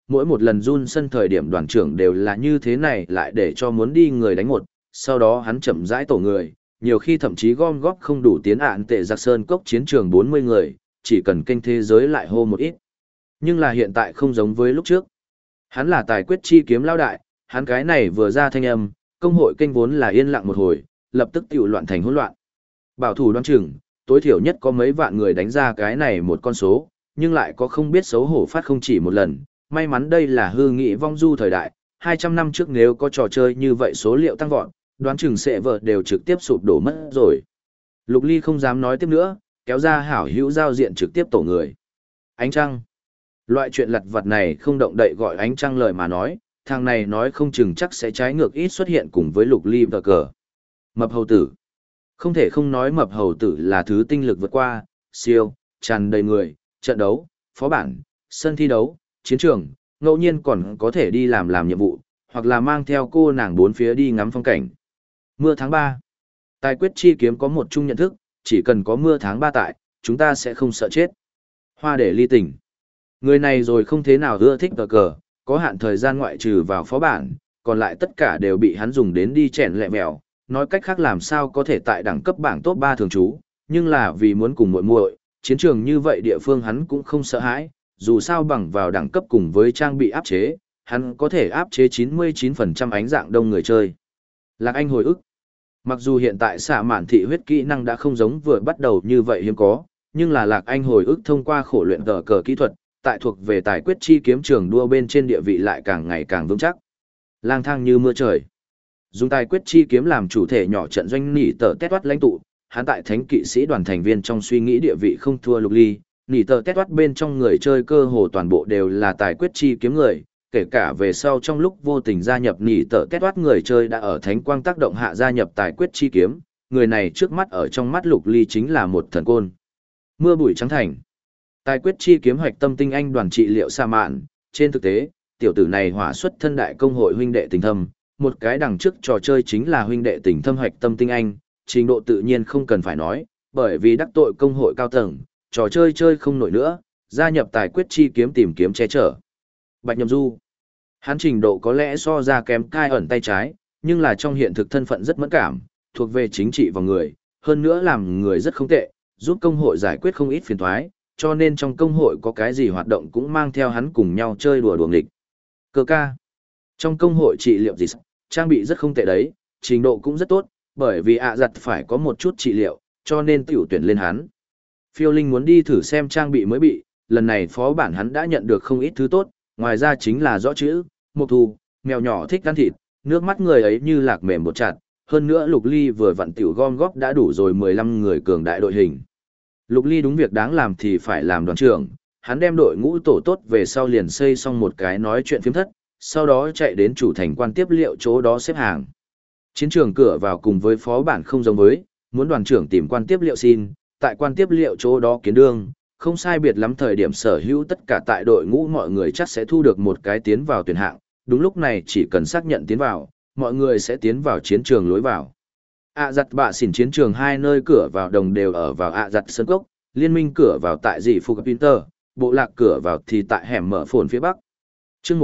mỗi một lần run sân thời điểm đoàn trưởng đều là như thế này lại để cho muốn đi người đánh một, sau đó hắn chậm rãi tổ người, nhiều khi thậm chí gom góp không đủ tiến ạn tệ giặc sơn cốc chiến trường 40 người, chỉ cần kênh thế giới lại hô một ít. Nhưng là hiện tại không giống với lúc trước. Hắn là tài quyết chi kiếm lao đại, hắn cái này vừa ra thanh âm, công hội kênh vốn là yên lặng một hồi, lập tức tiểu loạn thành hỗn loạn. Bảo thủ đoán chừng, tối thiểu nhất có mấy vạn người đánh ra cái này một con số, nhưng lại có không biết xấu hổ phát không chỉ một lần. May mắn đây là hư nghị vong du thời đại, 200 năm trước nếu có trò chơi như vậy số liệu tăng vọt, đoán chừng sẽ vợ đều trực tiếp sụp đổ mất rồi. Lục Ly không dám nói tiếp nữa, kéo ra hảo hữu giao diện trực tiếp tổ người. Ánh trăng. Loại chuyện lặt vặt này không động đậy gọi ánh trăng lời mà nói, thằng này nói không chừng chắc sẽ trái ngược ít xuất hiện cùng với Lục Ly và cờ. Mập hầu tử. Không thể không nói mập hầu tử là thứ tinh lực vượt qua, siêu, tràn đầy người, trận đấu, phó bản, sân thi đấu, chiến trường, ngẫu nhiên còn có thể đi làm nhiệm vụ, hoặc là mang theo cô nàng bốn phía đi ngắm phong cảnh. Mưa tháng 3. Tài quyết chi kiếm có một chung nhận thức, chỉ cần có mưa tháng 3 tại, chúng ta sẽ không sợ chết. Hoa để ly tình. Người này rồi không thế nào ưa thích cờ, có hạn thời gian ngoại trừ vào phó bản, còn lại tất cả đều bị hắn dùng đến đi chèn lẹ mèo, nói cách khác làm sao có thể tại đẳng cấp bảng top 3 thường trú, nhưng là vì muốn cùng muội muội, chiến trường như vậy địa phương hắn cũng không sợ hãi, dù sao bằng vào đẳng cấp cùng với trang bị áp chế, hắn có thể áp chế 99% ánh dạng đông người chơi. Lạc Anh hồi ức. Mặc dù hiện tại xạ mạn thị huyết kỹ năng đã không giống vừa bắt đầu như vậy hiếm có, nhưng là Lạc Anh hồi ức thông qua khổ luyện cờ kỹ thuật, tại thuộc về tài quyết chi kiếm trường đua bên trên địa vị lại càng ngày càng vững chắc. Lang thang như mưa trời. Dùng tài quyết chi kiếm làm chủ thể nhỏ trận doanh nỉ tờ tét toát lãnh tụ, hắn tại thánh kỵ sĩ đoàn thành viên trong suy nghĩ địa vị không thua Lục Ly, nỉ tờ tét toát bên trong người chơi cơ hồ toàn bộ đều là tài quyết chi kiếm người, kể cả về sau trong lúc vô tình gia nhập nỉ tờ tét toát người chơi đã ở thánh quang tác động hạ gia nhập tài quyết chi kiếm, người này trước mắt ở trong mắt Lục Ly chính là một thần côn. Mưa bụi trắng thành. Tài quyết chi kiếm hoạch tâm tinh anh đoàn trị liệu sa mạn, trên thực tế, tiểu tử này hỏa xuất thân đại công hội huynh đệ tình thâm, một cái đằng trước trò chơi chính là huynh đệ tình thâm hoạch tâm tinh anh, trình độ tự nhiên không cần phải nói, bởi vì đắc tội công hội cao tầng, trò chơi chơi không nổi nữa, gia nhập tài quyết chi kiếm tìm kiếm che chở. Bạch Nhậm Du, hắn trình độ có lẽ so ra kém cai ẩn tay trái, nhưng là trong hiện thực thân phận rất mẫn cảm, thuộc về chính trị vào người, hơn nữa làm người rất không tệ, giúp công hội giải quyết không ít phiền toái, cho nên trong công hội có cái gì hoạt động cũng mang theo hắn cùng nhau chơi đùa đùa nghịch. Cơ ca. Trong công hội trị liệu gì trang bị rất không tệ đấy, trình độ cũng rất tốt, bởi vì giặt phải có một chút trị liệu, cho nên tiểu tuyển lên hắn. Phiêu Linh muốn đi thử xem trang bị mới bị, lần này phó bản hắn đã nhận được không ít thứ tốt, ngoài ra chính là rõ chữ, Mộc Thù, mèo nhỏ thích ăn thịt, nước mắt người ấy như lạc mềm bột chặt, hơn nữa Lục Ly vừa vặn tiểu gom góp đã đủ rồi 15 người cường đại đội hình. Lục Ly đúng việc đáng làm thì phải làm đoàn trưởng, hắn đem đội ngũ tổ tốt về sau liền xây xong một cái nói chuyện phiếm thất, sau đó chạy đến chủ thành quan tiếp liệu chỗ đó xếp hàng. Chiến trường cửa vào cùng với phó bản không giống với, muốn đoàn trưởng tìm quan tiếp liệu xin, tại quan tiếp liệu chỗ đó kiến đương, không sai biệt lắm thời điểm sở hữu tất cả tại đội ngũ mọi người chắc sẽ thu được một cái tiến vào tuyển hạng, đúng lúc này chỉ cần xác nhận tiến vào, mọi người sẽ tiến vào chiến trường lối vào. Giặt bạ xỉn chiến trường hai nơi cửa vào đồng đều ở vào giặt sân cốc, liên minh cửa vào tại dị Phục Pinter, bộ lạc cửa vào thì tại hẻm mở phồn phía bắc. Chương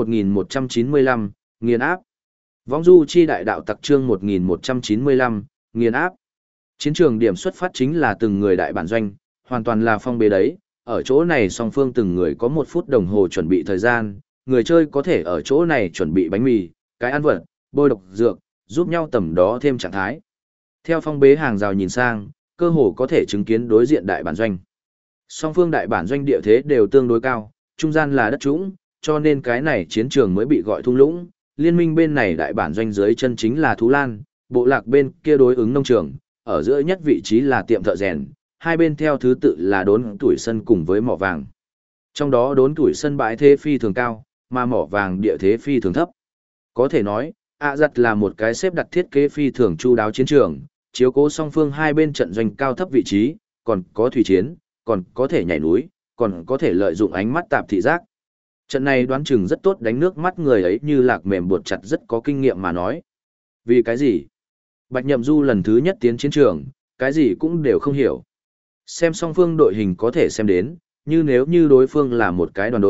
1195, nghiền áp. Vong du chi đại đạo tặc chương 1195, nghiền áp. Chiến trường điểm xuất phát chính là từng người đại bản doanh, hoàn toàn là phong bế đấy, ở chỗ này song phương từng người có 1 phút đồng hồ chuẩn bị thời gian, người chơi có thể ở chỗ này chuẩn bị bánh mì, cái ăn vật, bôi độc dược, giúp nhau tầm đó thêm trạng thái. Theo phong bế hàng rào nhìn sang, cơ hồ có thể chứng kiến đối diện đại bản doanh. Song phương đại bản doanh địa thế đều tương đối cao, trung gian là đất trũng, cho nên cái này chiến trường mới bị gọi thung lũng. Liên minh bên này đại bản doanh dưới chân chính là Thú Lan, bộ lạc bên kia đối ứng nông trường, ở giữa nhất vị trí là tiệm thợ rèn, hai bên theo thứ tự là đốn tuổi sân cùng với mỏ vàng. Trong đó đốn tuổi sân bãi thế phi thường cao, mà mỏ vàng địa thế phi thường thấp. Có thể nói, giặt là một cái xếp đặt thiết kế phi thường chu đáo chiến trường, chiếu cố song phương hai bên trận doanh cao thấp vị trí, còn có thủy chiến, còn có thể nhảy núi, còn có thể lợi dụng ánh mắt tạp thị giác. Trận này đoán chừng rất tốt đánh nước mắt người ấy như lạc mềm buộc chặt rất có kinh nghiệm mà nói. Vì cái gì? Bạch Nhậm Du lần thứ nhất tiến chiến trường, cái gì cũng đều không hiểu. Xem song phương đội hình có thể xem đến, như nếu như đối phương là một cái đoàn đội,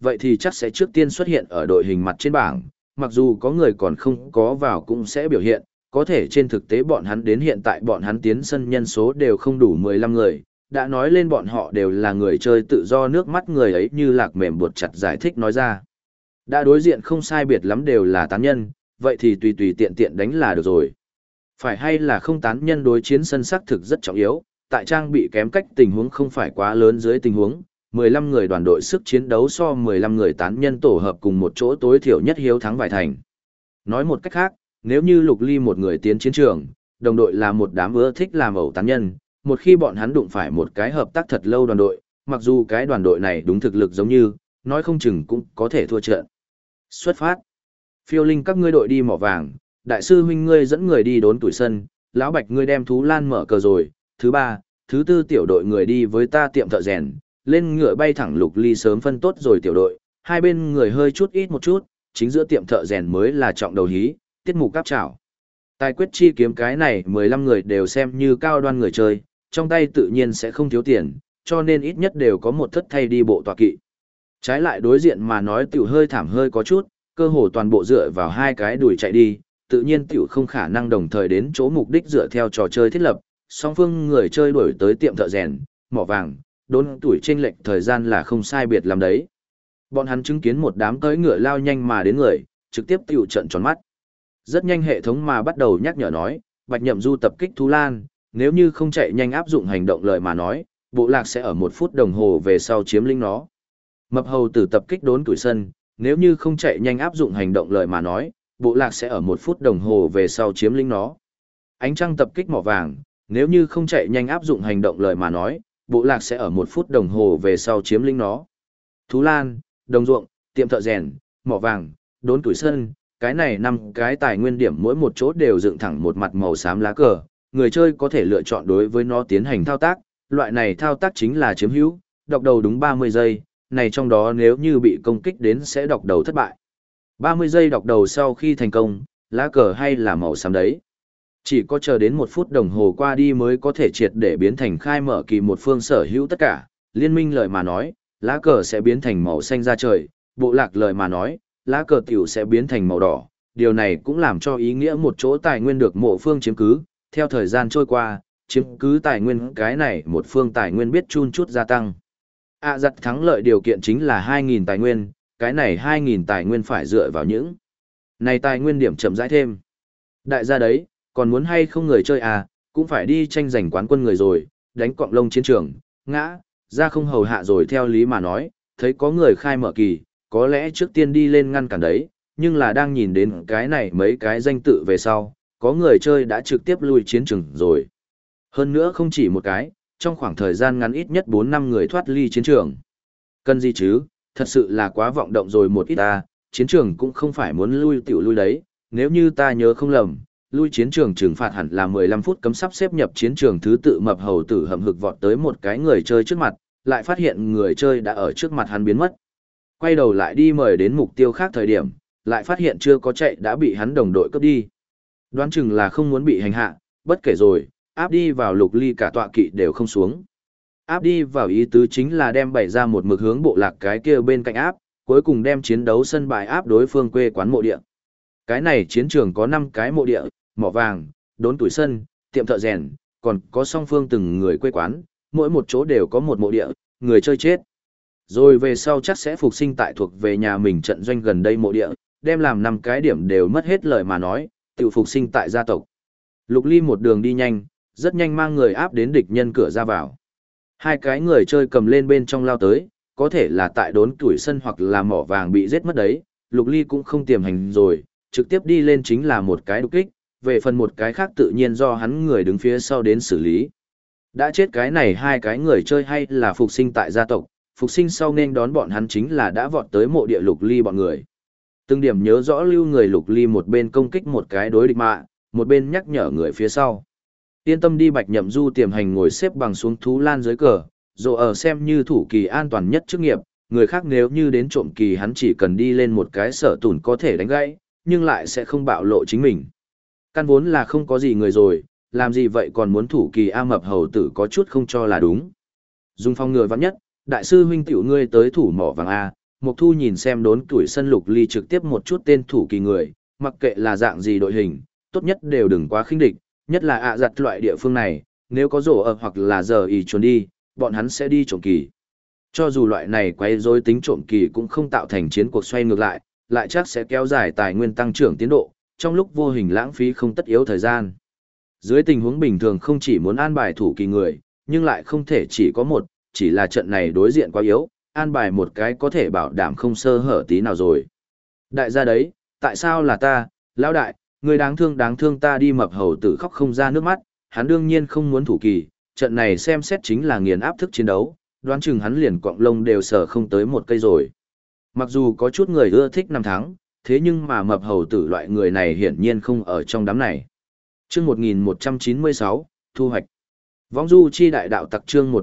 vậy thì chắc sẽ trước tiên xuất hiện ở đội hình mặt trên bảng, mặc dù có người còn không có vào cũng sẽ biểu hiện, có thể trên thực tế bọn hắn đến hiện tại bọn hắn tiến sân nhân số đều không đủ 15 người, đã nói lên bọn họ đều là người chơi tự do, nước mắt người ấy như lạc mềm buộc chặt giải thích nói ra. Đã đối diện không sai biệt lắm đều là tán nhân, vậy thì tùy tùy tiện tiện đánh là được rồi. Phải hay là không tán nhân đối chiến sân xác thực rất trọng yếu, tại trang bị kém cách tình huống không phải quá lớn dưới tình huống, 15 người đoàn đội sức chiến đấu so 15 người tán nhân tổ hợp cùng một chỗ tối thiểu nhất hiếu thắng vài thành. Nói một cách khác, nếu như Lục Ly một người tiến chiến trường, đồng đội là một đám ưa thích làm ẩu tán nhân, một khi bọn hắn đụng phải một cái hợp tác thật lâu đoàn đội, mặc dù cái đoàn đội này đúng thực lực giống như, nói không chừng cũng có thể thua trận. Xuất phát. Phiêu Linh các ngươi đội đi mỏ vàng, đại sư huynh ngươi dẫn người đi đốn tuổi sân, lão Bạch ngươi đem thú lan mở cờ rồi, thứ ba, thứ tư tiểu đội người đi với ta tiệm thợ rèn, lên ngựa bay thẳng Lục Ly sớm phân tốt rồi tiểu đội, hai bên người hơi chút ít một chút, chính giữa tiệm thợ rèn mới là trọng đầu hí, tiết mục cáp trảo. Tài quyết chi kiếm cái này 15 người đều xem như cao đoan người chơi, trong tay tự nhiên sẽ không thiếu tiền, cho nên ít nhất đều có một thất thay đi bộ tọa kỵ. Trái lại đối diện mà nói tiểu hơi thảm hơi có chút, cơ hồ toàn bộ dựa vào hai cái đùi chạy đi, tự nhiên tiểu không khả năng đồng thời đến chỗ mục đích dựa theo trò chơi thiết lập, song phương người chơi đuổi tới tiệm thợ rèn, mỏ vàng, đốn tuổi chênh lệch thời gian là không sai biệt làm đấy. Bọn hắn chứng kiến một đám cưỡi ngựa lao nhanh mà đến người, trực tiếp tiểu trận tròn mắt. Rất nhanh hệ thống mà bắt đầu nhắc nhở nói, Bạch Nhậm Du tập kích thú lan, nếu như không chạy nhanh áp dụng hành động lời mà nói, bộ lạc sẽ ở 1 phút đồng hồ về sau chiếm lĩnh nó. Mập hầu tử tập kích đốn tuổi sân, nếu như không chạy nhanh áp dụng hành động lời mà nói, bộ lạc sẽ ở 1 phút đồng hồ về sau chiếm lĩnh nó. Ánh trăng tập kích mỏ vàng, nếu như không chạy nhanh áp dụng hành động lời mà nói, bộ lạc sẽ ở 1 phút đồng hồ về sau chiếm lĩnh nó. Thú lan, đồng ruộng, tiệm thợ rèn, mỏ vàng, đốn tuổi sân, cái này 5 cái tài nguyên điểm mỗi một chỗ đều dựng thẳng một mặt màu xám lá cờ, người chơi có thể lựa chọn đối với nó tiến hành thao tác, loại này thao tác chính là chiếm hữu, đọc đầu đúng 30 giây, này trong đó nếu như bị công kích đến sẽ đọc đầu thất bại. 30 giây đọc đầu sau khi thành công, lá cờ hay là màu xám đấy. Chỉ có chờ đến 1 phút đồng hồ qua đi mới có thể triệt để biến thành khai mở kỳ một phương sở hữu tất cả, liên minh lời mà nói, lá cờ sẽ biến thành màu xanh ra trời, bộ lạc lời mà nói, lá cờ tiểu sẽ biến thành màu đỏ, điều này cũng làm cho ý nghĩa một chỗ tài nguyên được mộ phương chiếm cứ, theo thời gian trôi qua, chiếm cứ tài nguyên cái này một phương tài nguyên biết chun chút gia tăng. Giặt thắng lợi điều kiện chính là 2.000 tài nguyên, cái này 2.000 tài nguyên phải dựa vào những này tài nguyên điểm chậm rãi thêm. Đại gia đấy, còn muốn hay không người chơi cũng phải đi tranh giành quán quân người rồi, đánh cọng lông chiến trường, ngã, ra không hầu hạ rồi theo lý mà nói, thấy có người khai mở kỳ, có lẽ trước tiên đi lên ngăn cản đấy, nhưng là đang nhìn đến cái này mấy cái danh tự về sau, có người chơi đã trực tiếp lui chiến trường rồi. Hơn nữa không chỉ một cái, trong khoảng thời gian ngắn ít nhất 4-5 người thoát ly chiến trường. Cần gì chứ, thật sự là quá vọng động rồi một ít chiến trường cũng không phải muốn lui tiểu lui đấy, nếu như ta nhớ không lầm, lui chiến trường trừng phạt hẳn là 15 phút cấm sắp xếp nhập chiến trường thứ tự mập hầu tử hầm hực vọt tới một cái người chơi trước mặt, lại phát hiện người chơi đã ở trước mặt hắn biến mất. Quay đầu lại đi mời đến mục tiêu khác thời điểm, lại phát hiện chưa có chạy đã bị hắn đồng đội cướp đi. Đoán chừng là không muốn bị hành hạ, bất kể rồi, áp đi vào Lục Ly cả tọa kỵ đều không xuống. Áp đi vào ý tứ chính là đem bày ra một mực hướng bộ lạc cái kia bên cạnh áp, cuối cùng đem chiến đấu sân bãi áp đối phương quê quán mộ địa. Cái này chiến trường có 5 cái mộ địa, mỏ vàng, đốn tuổi sân, tiệm thợ rèn, còn có song phương từng người quê quán, mỗi một chỗ đều có một mộ địa, người chơi chết. Rồi về sau chắc sẽ phục sinh tại thuộc về nhà mình trận doanh gần đây mộ địa, đem làm 5 cái điểm đều mất hết lời mà nói, tự phục sinh tại gia tộc. Lục Ly một đường đi nhanh, rất nhanh mang người áp đến địch nhân cửa ra vào. 2 cái người chơi cầm lên bên trong lao tới, có thể là tại đốn tuổi sân hoặc là mỏ vàng bị giết mất đấy, Lục Ly cũng không tiềm hành rồi, trực tiếp đi lên chính là một cái đục kích, về phần một cái khác tự nhiên do hắn người đứng phía sau đến xử lý. Đã chết cái này 2 cái người chơi hay là phục sinh tại gia tộc, phục sinh sau nên đón bọn hắn chính là đã vọt tới mộ địa Lục Ly bọn người. Từng điểm nhớ rõ lưu người Lục Ly một bên công kích một cái đối địch mạ, một bên nhắc nhở người phía sau. Yên tâm đi, Bạch Nhậm Du tiềm hành ngồi xếp bằng xuống thú lan dưới cờ, rồi ở xem như thủ kỳ an toàn nhất chức nghiệp, người khác nếu như đến trộm kỳ hắn chỉ cần đi lên một cái sở tủn có thể đánh gãy, nhưng lại sẽ không bạo lộ chính mình. Căn vốn là không có gì người rồi, làm gì vậy còn muốn thủ kỳ mập hầu tử có chút không cho là đúng. Dùng phong ngừa vắng nhất, đại sư huynh tiểu ngươi tới thủ mỏ vàng Mộc Thu nhìn xem đốn tuổi sân Lục Ly trực tiếp một chút tên thủ kỳ người, mặc kệ là dạng gì đội hình, tốt nhất đều đừng quá khinh địch, nhất là giặt loại địa phương này, nếu có rổ ở hoặc là giờ ý trốn đi, bọn hắn sẽ đi trộm kỳ. Cho dù loại này quay rối tính trộm kỳ cũng không tạo thành chiến cuộc xoay ngược lại chắc sẽ kéo dài tài nguyên tăng trưởng tiến độ, trong lúc vô hình lãng phí không tất yếu thời gian. Dưới tình huống bình thường không chỉ muốn an bài thủ kỳ người, nhưng lại không thể chỉ có một, chỉ là trận này đối diện quá yếu, an bài một cái có thể bảo đảm không sơ hở tí nào rồi. Đại gia đấy, tại sao là ta, lão đại, người đáng thương ta đi mập hầu tử khóc không ra nước mắt, hắn đương nhiên không muốn thủ kỳ, trận này xem xét chính là nghiền áp thức chiến đấu, đoán chừng hắn liền cọng lông đều sờ không tới một cây rồi. Mặc dù có chút người ưa thích năm tháng, thế nhưng mà mập hầu tử loại người này hiển nhiên không ở trong đám này. Chương 1196, thu hoạch. Vong du chi đại đạo tặc chương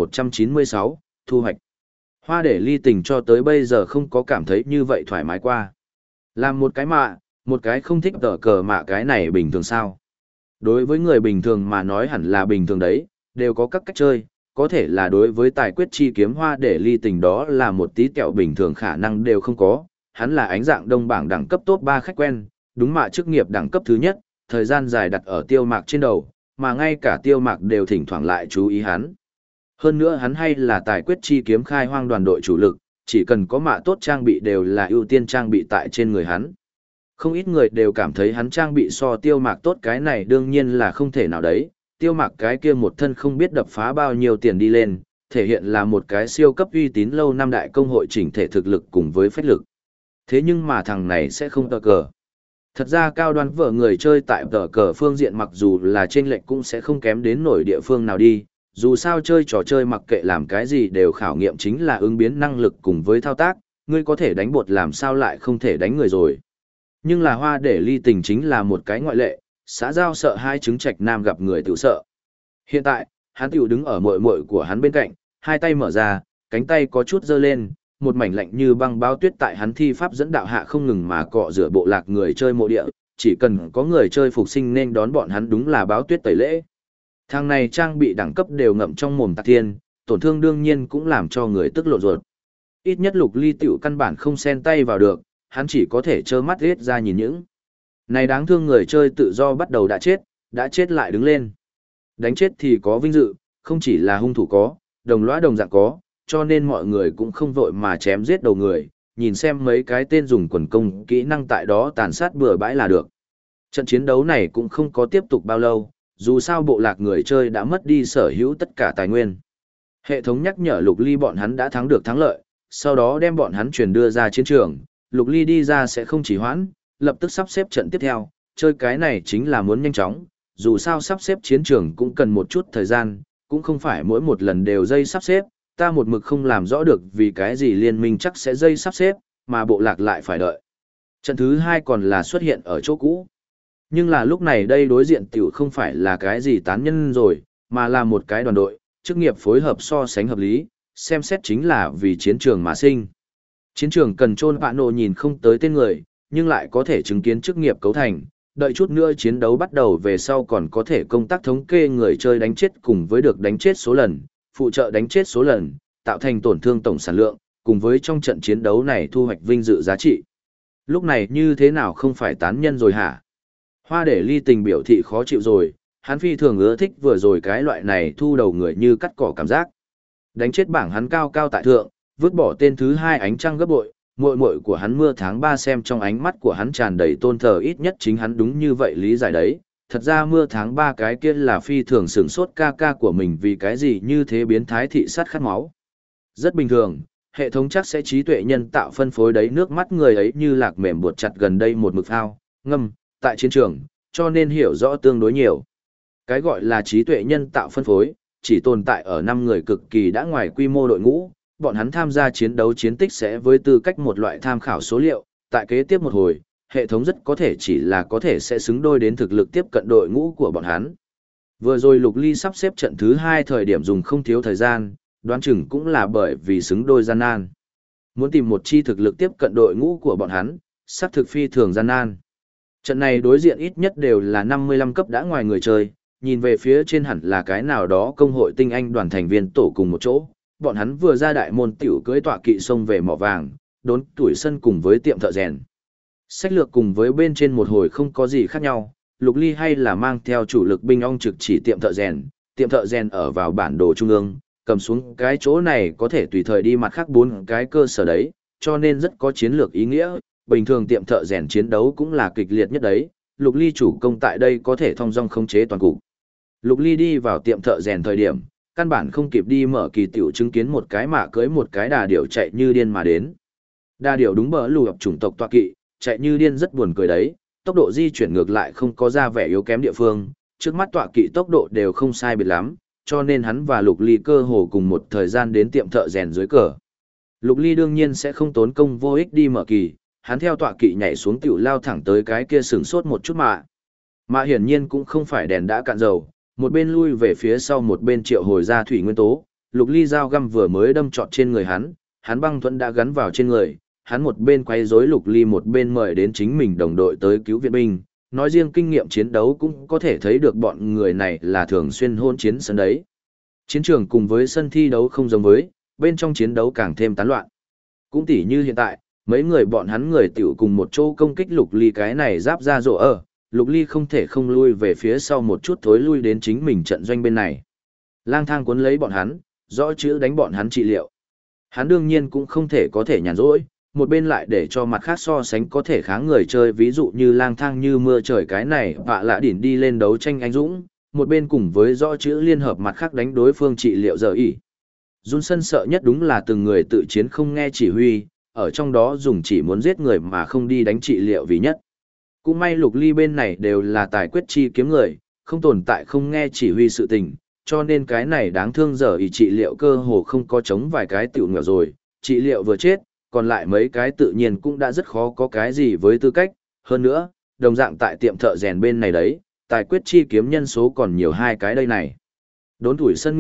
1196, thu hoạch. Hoa để ly tình cho tới bây giờ không có cảm thấy như vậy thoải mái qua. Làm một cái không thích tở cờ mạ cái này bình thường sao. Đối với người bình thường mà nói hẳn là bình thường đấy, đều có các cách chơi, có thể là đối với tài quyết chi kiếm hoa để ly tình đó là một tí kẹo bình thường khả năng đều không có. Hắn là ánh dạng đông bảng đẳng cấp top 3 khách quen, đúng mạ chức nghiệp đẳng cấp thứ nhất, thời gian dài đặt ở tiêu mạc trên đầu, mà ngay cả tiêu mạc đều thỉnh thoảng lại chú ý hắn. Hơn nữa hắn hay là tài quyết chi kiếm khai hoang đoàn đội chủ lực, chỉ cần có mạ tốt trang bị đều là ưu tiên trang bị tại trên người hắn. Không ít người đều cảm thấy hắn trang bị so tiêu mạc tốt, cái này đương nhiên là không thể nào đấy, tiêu mạc cái kia một thân không biết đập phá bao nhiêu tiền đi lên, thể hiện là một cái siêu cấp uy tín lâu năm đại công hội chỉnh thể thực lực cùng với phách lực. Thế nhưng mà thằng này sẽ không tờ cờ. Thật ra cao đoán vợ người chơi tại tờ cờ phương diện mặc dù là trên lệnh cũng sẽ không kém đến nổi địa phương nào đi, dù sao chơi trò chơi mặc kệ làm cái gì đều khảo nghiệm chính là ứng biến năng lực cùng với thao tác, ngươi có thể đánh bột làm sao lại không thể đánh người rồi. Nhưng là hoa để ly tình chính là một cái ngoại lệ, xã giao sợ hai trứng trạch nam gặp người tự sợ. Hiện tại, hắn tiểu đứng ở muội muội của hắn bên cạnh, hai tay mở ra, cánh tay có chút giơ lên, một mảnh lạnh như băng bao tuyết tại hắn thi pháp dẫn đạo hạ không ngừng mà cọ rửa bộ lạc người chơi mộ địa, chỉ cần có người chơi phục sinh nên đón bọn hắn đúng là báo tuyết tẩy lễ. Thằng này trang bị đẳng cấp đều ngậm trong mồm tạc thiên, tổn thương đương nhiên cũng làm cho người tức lộ ruột. Ít nhất Lục Ly tiểu căn bản không xen tay vào được, hắn chỉ có thể trơ mắt ghét ra nhìn những. Này đáng thương người chơi tự do bắt đầu đã chết lại đứng lên. Đánh chết thì có vinh dự, không chỉ là hung thủ có, đồng lõa đồng dạng có, cho nên mọi người cũng không vội mà chém giết đầu người, nhìn xem mấy cái tên dùng quần công kỹ năng tại đó tàn sát bừa bãi là được. Trận chiến đấu này cũng không có tiếp tục bao lâu, dù sao bộ lạc người chơi đã mất đi sở hữu tất cả tài nguyên. Hệ thống nhắc nhở Lục Ly bọn hắn đã thắng được thắng lợi, sau đó đem bọn hắn chuyển đưa ra chiến trường, Lục Ly đi ra sẽ không chỉ hoãn, lập tức sắp xếp trận tiếp theo, chơi cái này chính là muốn nhanh chóng, dù sao sắp xếp chiến trường cũng cần một chút thời gian, cũng không phải mỗi một lần đều dây sắp xếp, ta một mực không làm rõ được vì cái gì liên minh chắc sẽ dây sắp xếp, mà bộ lạc lại phải đợi. Trận thứ hai còn là xuất hiện ở chỗ cũ. Nhưng là lúc này đây đối diện tiểu không phải là cái gì tán nhân rồi, mà là một cái đoàn đội, chức nghiệp phối hợp so sánh hợp lý, xem xét chính là vì chiến trường mà sinh. Chiến trường cần chôn vạn nộ nhìn không tới tên người, nhưng lại có thể chứng kiến chức nghiệp cấu thành, đợi chút nữa chiến đấu bắt đầu về sau còn có thể công tác thống kê người chơi đánh chết cùng với được đánh chết số lần, phụ trợ đánh chết số lần, tạo thành tổn thương tổng sản lượng, cùng với trong trận chiến đấu này thu hoạch vinh dự giá trị. Lúc này như thế nào không phải tán nhân rồi hả? Hoa để ly tình biểu thị khó chịu rồi, hắn phi thường ưa thích vừa rồi cái loại này thu đầu người như cắt cỏ cảm giác. Đánh chết bảng hắn cao cao tại thượng, vứt bỏ tên thứ hai ánh trăng gấp bội, muội muội của hắn mưa tháng 3 xem trong ánh mắt của hắn tràn đầy tôn thờ, ít nhất chính hắn đúng như vậy lý giải đấy. Thật ra mưa tháng 3 cái kia là phi thường sửng sốt ca ca của mình vì cái gì như thế biến thái thị sát khát máu. Rất bình thường, hệ thống chắc sẽ trí tuệ nhân tạo phân phối đấy, nước mắt người ấy như lạc mềm buộc chặt gần đây một mực phao, ngâm, tại chiến trường, cho nên hiểu rõ tương đối nhiều. Cái gọi là trí tuệ nhân tạo phân phối, chỉ tồn tại ở 5 người cực kỳ đã ngoài quy mô đội ngũ, bọn hắn tham gia chiến đấu chiến tích sẽ với tư cách một loại tham khảo số liệu, tại kế tiếp một hồi, hệ thống rất có thể chỉ là có thể sẽ xứng đôi đến thực lực tiếp cận đội ngũ của bọn hắn. Vừa rồi Lục Ly sắp xếp trận thứ 2 thời điểm dùng không thiếu thời gian, đoán chừng cũng là bởi vì xứng đôi gian nan. Muốn tìm một chi thực lực tiếp cận đội ngũ của bọn hắn, xác thực phi thường gian nan. Trận này đối diện ít nhất đều là 55 cấp đã ngoài người chơi, nhìn về phía trên hẳn là cái nào đó công hội tinh anh đoàn thành viên tổ cùng một chỗ, bọn hắn vừa ra đại môn tiểu cưỡi tọa kỵ xông về mỏ vàng, đốn tuổi sân cùng với tiệm thợ rèn. Sách lược cùng với bên trên một hồi không có gì khác nhau, Lục Ly hay là mang theo chủ lực binh ong trực chỉ tiệm thợ rèn ở vào bản đồ trung ương, cầm xuống cái chỗ này có thể tùy thời đi mặt khác 4 cái cơ sở đấy, cho nên rất có chiến lược ý nghĩa, bình thường tiệm thợ rèn chiến đấu cũng là kịch liệt nhất đấy, Lục Ly chủ công tại đây có thể thong dong khống chế toàn cục. Lục Ly đi vào tiệm thợ rèn thời điểm, căn bản không kịp đi mở kỳ tiểu chứng kiến một cái mạ cưới một cái đà điểu chạy như điên mà đến. Đà điểu đúng bờ lù chủng tộc tọa kỵ, chạy như điên rất buồn cười đấy, tốc độ di chuyển ngược lại không có ra vẻ yếu kém địa phương, trước mắt tọa kỵ tốc độ đều không sai biệt lắm, cho nên hắn và Lục Ly cơ hồ cùng một thời gian đến tiệm thợ rèn dưới cờ. Lục Ly đương nhiên sẽ không tốn công vô ích đi mở kỳ, hắn theo tọa kỵ nhảy xuống tiểu lao thẳng tới cái kia sừng sốt một chút mạ. Mạ hiển nhiên cũng không phải đèn đã cạn dầu, một bên lui về phía sau một bên triệu hồi ra thủy nguyên tố, Lục Ly dao găm vừa mới đâm trọt trên người hắn băng thuẫn đã gắn vào trên người, hắn một bên quay rối Lục Ly một bên mời đến chính mình đồng đội tới cứu viện binh, nói riêng kinh nghiệm chiến đấu cũng có thể thấy được bọn người này là thường xuyên hôn chiến sân đấy. Chiến trường cùng với sân thi đấu không giống với, bên trong chiến đấu càng thêm tán loạn. Cũng tỉ như hiện tại, mấy người bọn hắn người tiểu cùng một chỗ công kích Lục Ly cái này giáp ra rộ ở, Lục Ly không thể không lui về phía sau một chút thối lui đến chính mình trận doanh bên này. Lang thang cuốn lấy bọn hắn, rõ chữ đánh bọn hắn trị liệu. Hắn đương nhiên cũng không thể có thể nhàn rỗi, một bên lại để cho mặt khác so sánh có thể kháng người chơi, ví dụ như lang thang như mưa trời cái này vạ lạ đỉn đi lên đấu tranh anh dũng, một bên cùng với rõ chữ liên hợp mặt khác đánh đối phương trị liệu giờ ỉ. Johnson sợ nhất đúng là từng người tự chiến không nghe chỉ huy, ở trong đó dùng chỉ muốn giết người mà không đi đánh trị liệu vì nhất. Cũng may Lục Ly bên này đều là tài quyết chi kiếm người, không tồn tại không nghe chỉ huy sự tình, cho nên cái này đáng thương giờ ỉ trị liệu cơ hồ không có chống vài cái tiểu nghèo rồi, trị liệu vừa chết, còn lại mấy cái tự nhiên cũng đã rất khó có cái gì với tư cách, hơn nữa, đồng dạng tại tiệm thợ rèn bên này đấy, tài quyết chi kiếm nhân số còn nhiều 2 cái đây này. Đốn tuổi sân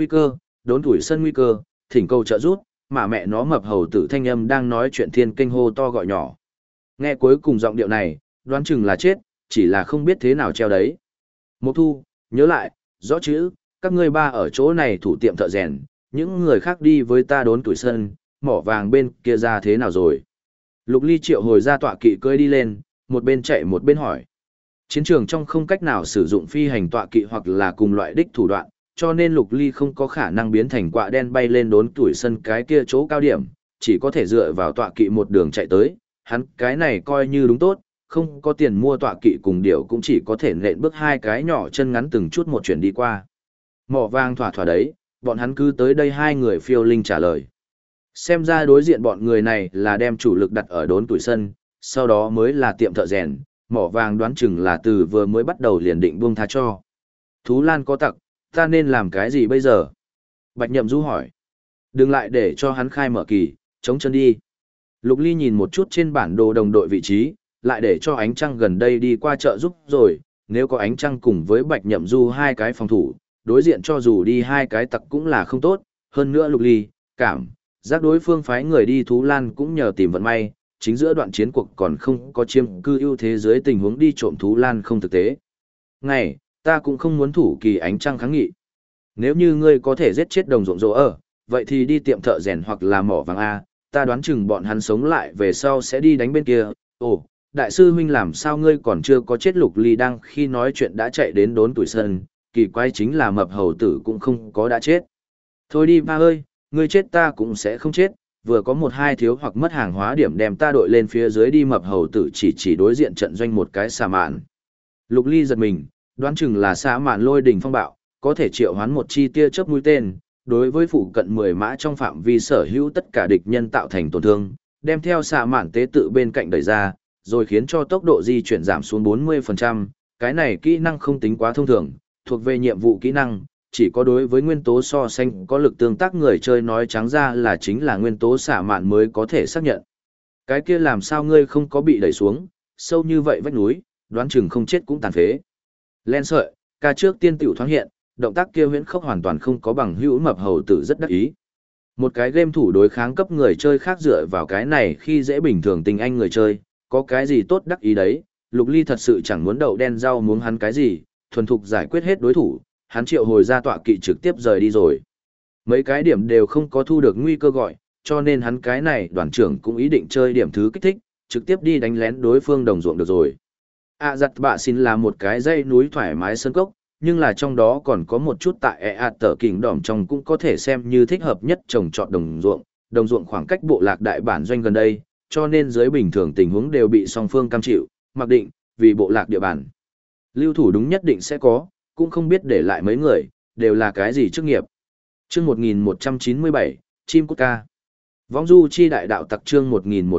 nguy cơ, thỉnh cầu trợ giúp, mà mẹ nó mập hầu tử thanh âm đang nói chuyện thiên kinh hô to gọi nhỏ. Nghe cuối cùng giọng điệu này, đoán chừng là chết, chỉ là không biết thế nào treo đấy. Mộc Thu, nhớ lại, rõ chữ, các ngươi ba ở chỗ này thủ tiệm thợ rèn, những người khác đi với ta đốn tuổi sân, mỏ vàng bên kia ra thế nào rồi. Lục Ly triệu hồi ra tọa kỵ cưỡi đi lên, một bên chạy một bên hỏi. Chiến trường trong không cách nào sử dụng phi hành tọa kỵ hoặc là cùng loại đích thủ đoạn, cho nên Lục Ly không có khả năng biến thành quạ đen bay lên đốn tuổi sân cái kia chỗ cao điểm, chỉ có thể dựa vào tọa kỵ một đường chạy tới, hắn cái này coi như đúng tốt, không có tiền mua tọa kỵ cùng điểu cũng chỉ có thể nện bước 2 cái nhỏ chân ngắn từng chút một chuyển đi qua. Mỏ vàng thỏa thỏa đấy, bọn hắn cứ tới đây 2 người phiêu linh trả lời. Xem ra đối diện bọn người này là đem chủ lực đặt ở đốn tuổi sân, sau đó mới là tiệm thợ rèn, mỏ vàng đoán chừng là từ vừa mới bắt đầu liền định buông tha cho. Thú Lan có tặc, ta nên làm cái gì bây giờ? Bạch Nhậm Du hỏi. Đừng lại để cho hắn khai mở kỳ, chống chân đi. Lục Ly nhìn một chút trên bản đồ đồng đội vị trí, lại để cho ánh trăng gần đây đi qua chợ giúp rồi, nếu có ánh trăng cùng với Bạch Nhậm Du 2 cái phòng thủ, đối diện cho dù đi 2 cái tặc cũng là không tốt, hơn nữa Lục Ly, giác đối phương phái người đi Thú Lan cũng nhờ tìm vận may, chính giữa đoạn chiến cuộc còn không có chiếm cư ưu thế dưới tình huống đi trộm Thú Lan không thực tế. Ngày, ta cũng không muốn thủ kỳ ánh trăng kháng nghị. Nếu như ngươi có thể giết chết đồng ruộng rỗ ở, vậy thì đi tiệm thợ rèn hoặc là mỏ vàng A, ta đoán chừng bọn hắn sống lại về sau sẽ đi đánh bên kia. Ồ, đại sư huynh làm sao ngươi còn chưa có chết? Lục Ly đang khi nói chuyện đã chạy đến đốn tuổi sân, kỳ quái chính là mập hầu tử cũng không có đã chết. Thôi đi ba ơi, ngươi chết ta cũng sẽ không chết, vừa có 1-2 thiếu hoặc mất hàng hóa điểm đem ta đội lên phía dưới đi. Mập hầu tử chỉ đối diện trận doanh một cái xà mạn. Lục Ly giật mình, đoán chừng là xà mạn lôi đỉnh phong bạo, có thể triệu hoán một chi tia chớp mũi tên, đối với phụ cận 10 mã trong phạm vi sở hữu tất cả địch nhân tạo thành tổn thương, đem theo xà mạn tế tự bên cạnh đẩy ra, rồi khiến cho tốc độ di chuyển giảm xuống 40%, cái này kỹ năng không tính quá thông thường, thuộc về nhiệm vụ kỹ năng, chỉ có đối với nguyên tố so sánh có lực tương tác người chơi nói trắng ra là chính là nguyên tố xả mạn mới có thể xác nhận. Cái kia làm sao ngươi không có bị đẩy xuống, sâu như vậy vách núi, đoán chừng không chết cũng tàn phế. Len sợi, ca trước tiên tiểu thoáng hiện, động tác kia huyễn khốc hoàn toàn không có bằng hữu. Mập hầu tử rất đắc ý. Một cái game thủ đối kháng cấp người chơi khác dựa vào cái này khi dễ bình thường tình anh người chơi, có cái gì tốt đắc ý đấy. Lục Ly thật sự chẳng muốn đậu đen rau muống hắn cái gì, thuần thục giải quyết hết đối thủ, hắn triệu hồi ra tọa kỵ trực tiếp rời đi rồi. Mấy cái điểm đều không có thu được nguy cơ gọi, cho nên hắn cái này đoàn trưởng cũng ý định chơi điểm thứ kích thích, trực tiếp đi đánh lén đối phương đồng ruộng được rồi. Giặt bạ xin là một cái dãy núi thoải mái sơn cốc, nhưng là trong đó còn có một chút tại tờ kình đỏm trong cũng có thể xem như thích hợp nhất trồng trọt đồng ruộng khoảng cách bộ lạc đại bản doanh gần đây, cho nên dưới bình thường tình huống đều bị song phương cam chịu, mặc định, vì bộ lạc địa bàn. Lưu thủ đúng nhất định sẽ có, cũng không biết để lại mấy người, đều là cái gì chức nghiệp. Chương 1197, chim cút ca. Võng du chi đại đạo tặc chương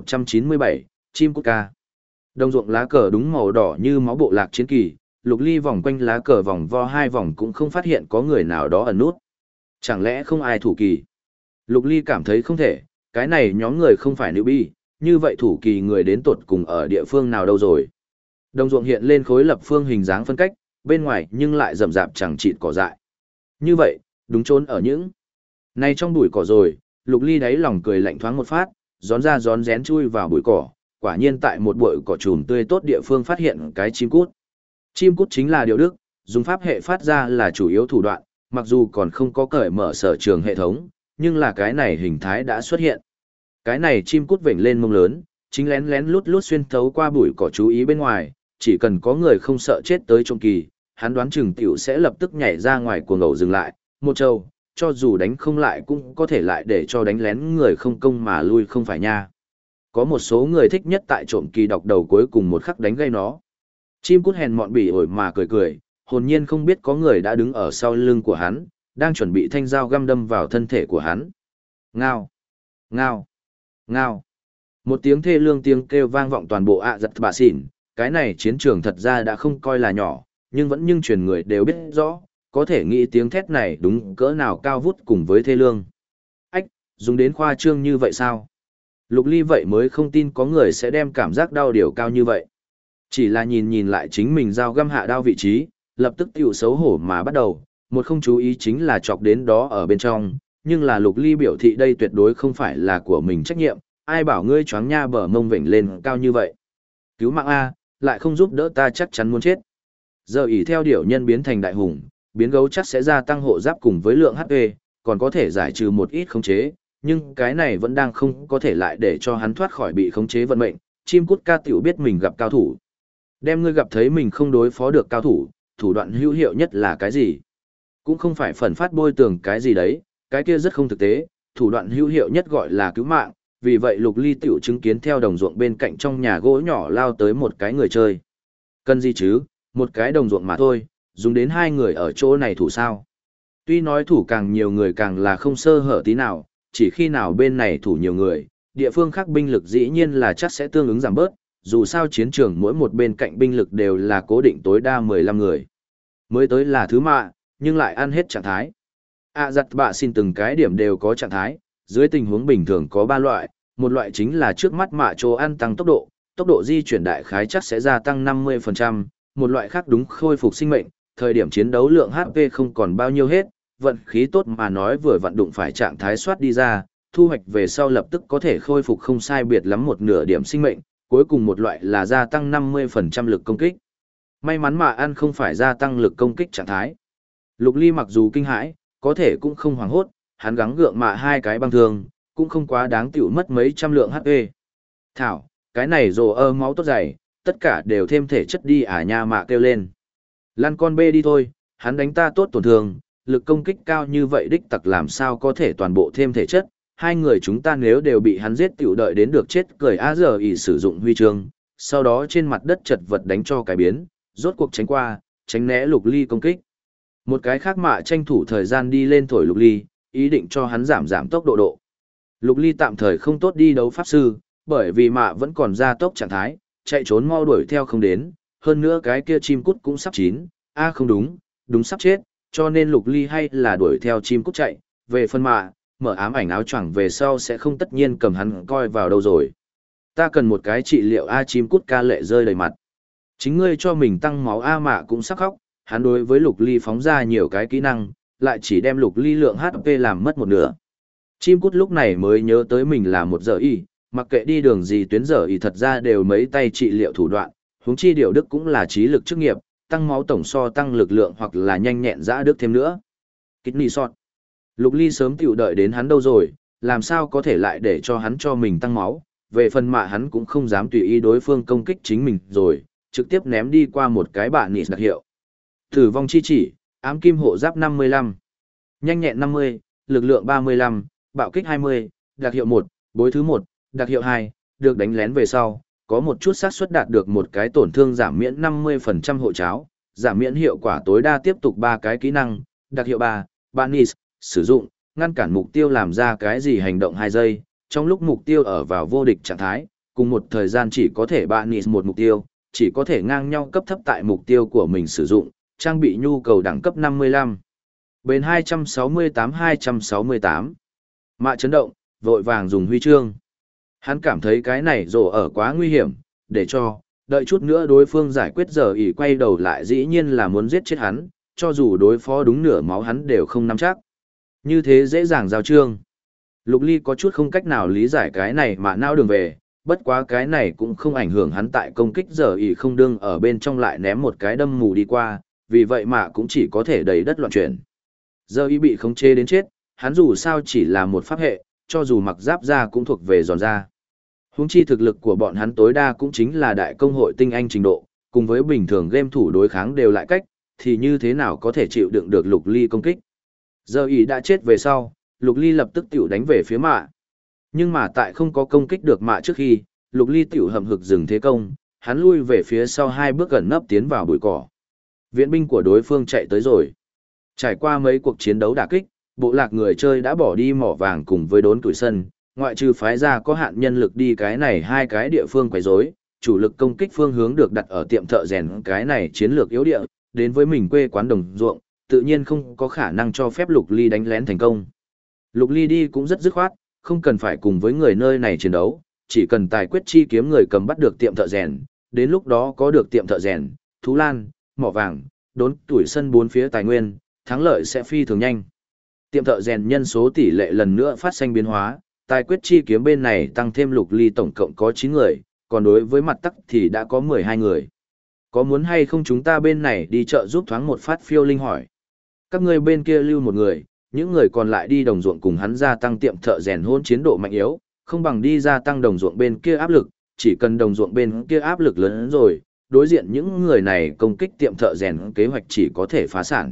1197, chim cút ca. Đồng ruộng lá cờ đúng màu đỏ như máu bộ lạc chiến kỳ, Lục Ly vòng quanh lá cờ vòng vo 2 vòng cũng không phát hiện có người nào đó ẩn nút. Chẳng lẽ không ai thủ kỳ? Lục Ly cảm thấy không thể, cái này nhóm người không phải nữ bi, như vậy thủ kỳ người đến tột cùng ở địa phương nào đâu rồi. Đồng ruộng hiện lên khối lập phương hình dáng phân cách, bên ngoài nhưng lại rậm rạp chẳng chịt cỏ dại. Như vậy, đúng trốn ở những này trong bụi cỏ rồi, Lục Ly đáy lòng cười lạnh thoáng một phát, rón ra rón rén chui vào bụi cỏ, quả nhiên tại một bụi cỏ trùm tươi tốt địa phương phát hiện cái chim cút. Chim cút chính là điều đức, dùng pháp hệ phát ra là chủ yếu thủ đoạn, mặc dù còn không có cởi mở sở trường hệ thống, nhưng là cái này hình thái đã xuất hiện. Cái này chim cút vểnh lên mông lớn, chính lén lén lút lút xuyên thấu qua bụi cỏ chú ý bên ngoài, chỉ cần có người không sợ chết tới trong kỳ, hắn đoán chừng tiểu sẽ lập tức nhảy ra ngoài cuồng ngầu dừng lại, một trâu, cho dù đánh không lại cũng có thể lại để cho đánh lén người không công mà lui không phải nha. Có một số người thích nhất tại trộm kỳ đọc đầu cuối cùng một khắc đánh gây nó. Chim cút hèn mọn bỉ ổi mà cười cười, hồn nhiên không biết có người đã đứng ở sau lưng của hắn, đang chuẩn bị thanh dao găm đâm vào thân thể của hắn. Ngao, ngao, ngao. Một tiếng thê lương tiếng kêu vang vọng toàn bộ giặt bạ xỉn, cái này chiến trường thật ra đã không coi là nhỏ, nhưng truyền người đều biết rõ, có thể nghĩ tiếng thét này đúng cỡ nào cao vút cùng với thê lương. Ách, dùng đến khoa trương như vậy sao? Lục Ly vậy mới không tin có người sẽ đem cảm giác đau điều cao như vậy. Chỉ là nhìn lại chính mình dao găm hạ đao vị trí, lập tức tiểu xấu hổ mà bắt đầu, một không chú ý chính là chọc đến đó ở bên trong, nhưng là Lục Ly biểu thị đây tuyệt đối không phải là của mình trách nhiệm, ai bảo ngươi choáng nha bờ mông vểnh lên cao như vậy. Cứu mạng A, lại không giúp đỡ ta chắc chắn muốn chết. Giờ ỷ theo điểu nhân biến thành đại hùng, biến gấu chắc sẽ gia tăng hộ giáp cùng với lượng HP, còn có thể giải trừ một ít khống chế, nhưng cái này vẫn đang không có thể lại để cho hắn thoát khỏi bị khống chế vận mệnh. Chim cút ca tiểu biết mình gặp cao thủ. Đem ngươi gặp thấy mình không đối phó được cao thủ, thủ đoạn hữu hiệu nhất là cái gì? Cũng không phải phần phát bôi tường cái gì đấy, cái kia rất không thực tế, thủ đoạn hữu hiệu nhất gọi là cứu mạng, vì vậy Lục Ly tiểu chứng kiến theo đồng ruộng bên cạnh trong nhà gỗ nhỏ lao tới một cái người chơi. Cần gì chứ, một cái đồng ruộng mà thôi, dùng đến hai người ở chỗ này thủ sao. Tuy nói thủ càng nhiều người càng là không sơ hở tí nào, chỉ khi nào bên này thủ nhiều người, địa phương khác binh lực dĩ nhiên là chắc sẽ tương ứng giảm bớt, dù sao chiến trường mỗi một bên cạnh binh lực đều là cố định tối đa 15 người. Mới tới là thứ mạ, nhưng lại ăn hết trạng thái. Giặt bạ xin từng cái điểm đều có trạng thái, dưới tình huống bình thường có 3 loại, một loại chính là trước mắt mạ chỗ ăn tăng tốc độ di chuyển đại khái chắc sẽ gia tăng 50%, một loại khác đúng khôi phục sinh mệnh, thời điểm chiến đấu lượng HP không còn bao nhiêu hết, vận khí tốt mà nói vừa vận đụng phải trạng thái soát đi ra, thu hoạch về sau lập tức có thể khôi phục không sai biệt lắm một nửa điểm sinh mệnh, cuối cùng một loại là gia tăng 50% lực công kích. May mắn mà ăn không phải gia tăng lực công kích trạng thái. Lục Ly mặc dù kinh hãi, có thể cũng không hoảng hốt, hắn gắng gượng mạ hai cái băng thương, cũng không quá đáng tiểu mất mấy trăm lượng HP. Thảo, cái này rồ máu tốt dày, tất cả đều thêm thể chất đi nha mạ kêu lên. Lăn con bê đi thôi, hắn đánh ta tốt tổn thương, lực công kích cao như vậy đích tặc làm sao có thể toàn bộ thêm thể chất, hai người chúng ta nếu đều bị hắn giết tiểu đợi đến được chết cười giờ ỉ sử dụng huy chương, sau đó trên mặt đất chật vật đánh cho cái biến, rốt cuộc tránh qua, tránh né Lục Ly công kích. Một cái khác mạ tranh thủ thời gian đi lên thổi Lục Ly, ý định cho hắn giảm tốc độ. Lục Ly tạm thời không tốt đi đấu pháp sư, bởi vì mạ vẫn còn ra tốc trạng thái, chạy trốn mau đuổi theo không đến, hơn nữa cái kia chim cút cũng sắp chín, không đúng sắp chết, cho nên Lục Ly hay là đuổi theo chim cút chạy, về phân mạ, mở ám ảnh áo choàng về sau sẽ không tất nhiên cầm hắn coi vào đâu rồi. Ta cần một cái trị liệu chim cút ca lệ rơi đầy mặt. Chính ngươi cho mình tăng máu mạ cũng sắp khóc, hắn đối với Lục Ly phóng ra nhiều cái kỹ năng, lại chỉ đem Lục Ly lượng HP làm mất một nửa. Chim cút lúc này mới nhớ tới mình là một giờ y, mặc kệ đi đường gì tuyến giờ y thật ra đều mấy tay trị liệu thủ đoạn, huống chi điều đức cũng là trí lực chức nghiệp, tăng máu tổng so tăng lực lượng hoặc là nhanh nhẹn dã đức thêm nữa. Kidney shot. Lục Ly sớm tiểu đợi đến hắn đâu rồi, làm sao có thể lại để cho hắn cho mình tăng máu, về phần mạ hắn cũng không dám tùy ý đối phương công kích chính mình rồi, trực tiếp ném đi qua một cái bạ nịt đặc hiệu. Tử vong chi chỉ, ám kim hộ giáp 55, nhanh nhẹn 50, lực lượng 35, bạo kích 20, đặc hiệu 1, bối thứ 1, đặc hiệu 2, được đánh lén về sau, có một chút xác suất đạt được một cái tổn thương giảm miễn 50% hộ cháo, giảm miễn hiệu quả tối đa tiếp tục 3 cái kỹ năng, đặc hiệu 3, Banis, sử dụng, ngăn cản mục tiêu làm ra cái gì hành động 2 giây, trong lúc mục tiêu ở vào vô địch trạng thái, cùng một thời gian chỉ có thể Banis một mục tiêu, chỉ có thể ngang nhau cấp thấp tại mục tiêu của mình sử dụng, trang bị nhu cầu đẳng cấp 55. Bên 268-268. Mạ chấn động, vội vàng dùng huy chương. Hắn cảm thấy cái này rổ ở quá nguy hiểm, để cho, đợi chút nữa đối phương giải quyết giờ ỉ quay đầu lại dĩ nhiên là muốn giết chết hắn, cho dù đối phó đúng nửa máu hắn đều không nắm chắc. Như thế dễ dàng giao trương. Lục Ly có chút không cách nào lý giải cái này mà não đường về, bất quá cái này cũng không ảnh hưởng hắn tại công kích giờ ỉ không đương ở bên trong lại ném một cái đâm mù đi qua, vì vậy mà cũng chỉ có thể đầy đất loạn chuyển. Giờ ỉ bị khống chế đến chết, hắn dù sao chỉ là một pháp hệ, cho dù mặc giáp ra cũng thuộc về giòn da. Huống chi thực lực của bọn hắn tối đa cũng chính là đại công hội tinh anh trình độ, cùng với bình thường game thủ đối kháng đều lại cách, thì như thế nào có thể chịu đựng được Lục Ly công kích. Giờ ỉ đã chết về sau, Lục Ly lập tức tiểu đánh về phía mạ. Nhưng mà tại không có công kích được mạ trước khi, Lục Ly tiểu hầm hực dừng thế công, hắn lui về phía sau 2 bước gần nấp tiến vào bụi cỏ. Viện binh của đối phương chạy tới rồi. Trải qua mấy cuộc chiến đấu đả kích, bộ lạc người chơi đã bỏ đi mỏ vàng cùng với đốn tuổi sân, ngoại trừ phái ra có hạn nhân lực đi cái này 2 cái địa phương quấy rối, chủ lực công kích phương hướng được đặt ở tiệm thợ rèn cái này chiến lược yếu địa, đến với mình quê quán đồng ruộng, tự nhiên không có khả năng cho phép Lục Ly đánh lén thành công. Lục Ly đi cũng rất dứt khoát, không cần phải cùng với người nơi này chiến đấu, chỉ cần tài quyết chi kiếm người cầm bắt được tiệm thợ rèn, đến lúc đó có được tiệm thợ rèn, thú lan, mỏ vàng, đốn tuổi sân 4 phía tài nguyên, thắng lợi sẽ phi thường nhanh. Tiệm thợ rèn nhân số tỷ lệ lần nữa phát sinh biến hóa, tài quyết chi kiếm bên này tăng thêm Lục Ly tổng cộng có 9 người, còn đối với mặt tắc thì đã có 12 người. Có muốn hay không chúng ta bên này đi chợ giúp thoáng một phát? Phiêu Linh hỏi. Các ngươi bên kia lưu một người, những người còn lại đi đồng ruộng cùng hắn gia tăng tiệm thợ rèn hôn chiến độ mạnh yếu, không bằng đi gia tăng đồng ruộng bên kia áp lực, chỉ cần đồng ruộng bên kia áp lực lớn hơn rồi, đối diện những người này công kích tiệm thợ rèn kế hoạch chỉ có thể phá sản.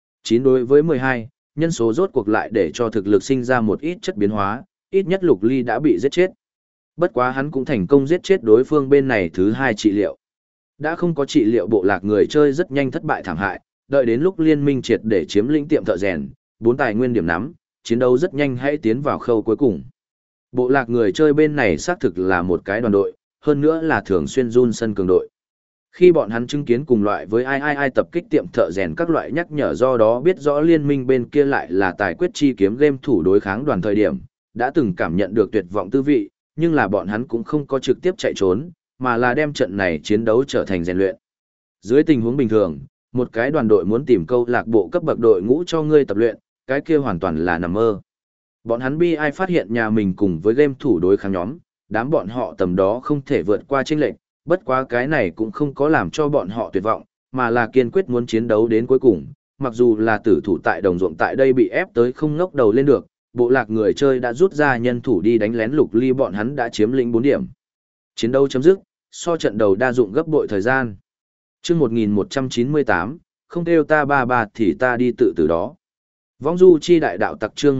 9 đối với 12, nhân số rốt cuộc lại để cho thực lực sinh ra một ít chất biến hóa, ít nhất Lục Ly đã bị giết chết. Bất quá hắn cũng thành công giết chết đối phương bên này thứ 2 trị liệu. Đã không có trị liệu, bộ lạc người chơi rất nhanh thất bại thảm hại, đợi đến lúc liên minh triệt để chiếm lĩnh tiệm thợ rèn, 4 tài nguyên điểm nắm, chiến đấu rất nhanh hãy tiến vào khâu cuối cùng. Bộ lạc người chơi bên này xác thực là một cái đoàn đội, hơn nữa là thường xuyên run sân cường đội. Khi bọn hắn chứng kiến cùng loại với ai tập kích tiệm thợ rèn các loại nhắc nhở, do đó biết rõ liên minh bên kia lại là tài quyết chi kiếm game thủ đối kháng đoàn thời điểm, đã từng cảm nhận được tuyệt vọng tư vị, nhưng là bọn hắn cũng không có trực tiếp chạy trốn, mà là đem trận này chiến đấu trở thành rèn luyện. Dưới tình huống bình thường, một cái đoàn đội muốn tìm câu lạc bộ cấp bậc đội ngũ cho ngươi tập luyện, cái kia hoàn toàn là nằm mơ. Bọn hắn bi ai phát hiện nhà mình cùng với game thủ đối kháng nhóm, đám bọn họ tầm đó không thể vượt qua chênh lệch, bất quá cái này cũng không có làm cho bọn họ tuyệt vọng, mà là kiên quyết muốn chiến đấu đến cuối cùng. Mặc dù là tử thủ tại đồng ruộng tại đây bị ép tới không ngóc đầu lên được, bộ lạc người chơi đã rút ra nhân thủ đi đánh lén Lục Ly, bọn hắn đã chiếm lĩnh 4 điểm. Chiến đấu chấm dứt, so trận đầu đa dụng gấp bội thời gian. Chương 1198, không kêu ta ba thì ta đi tự tử đó. Vong du chi đại đạo tặc chương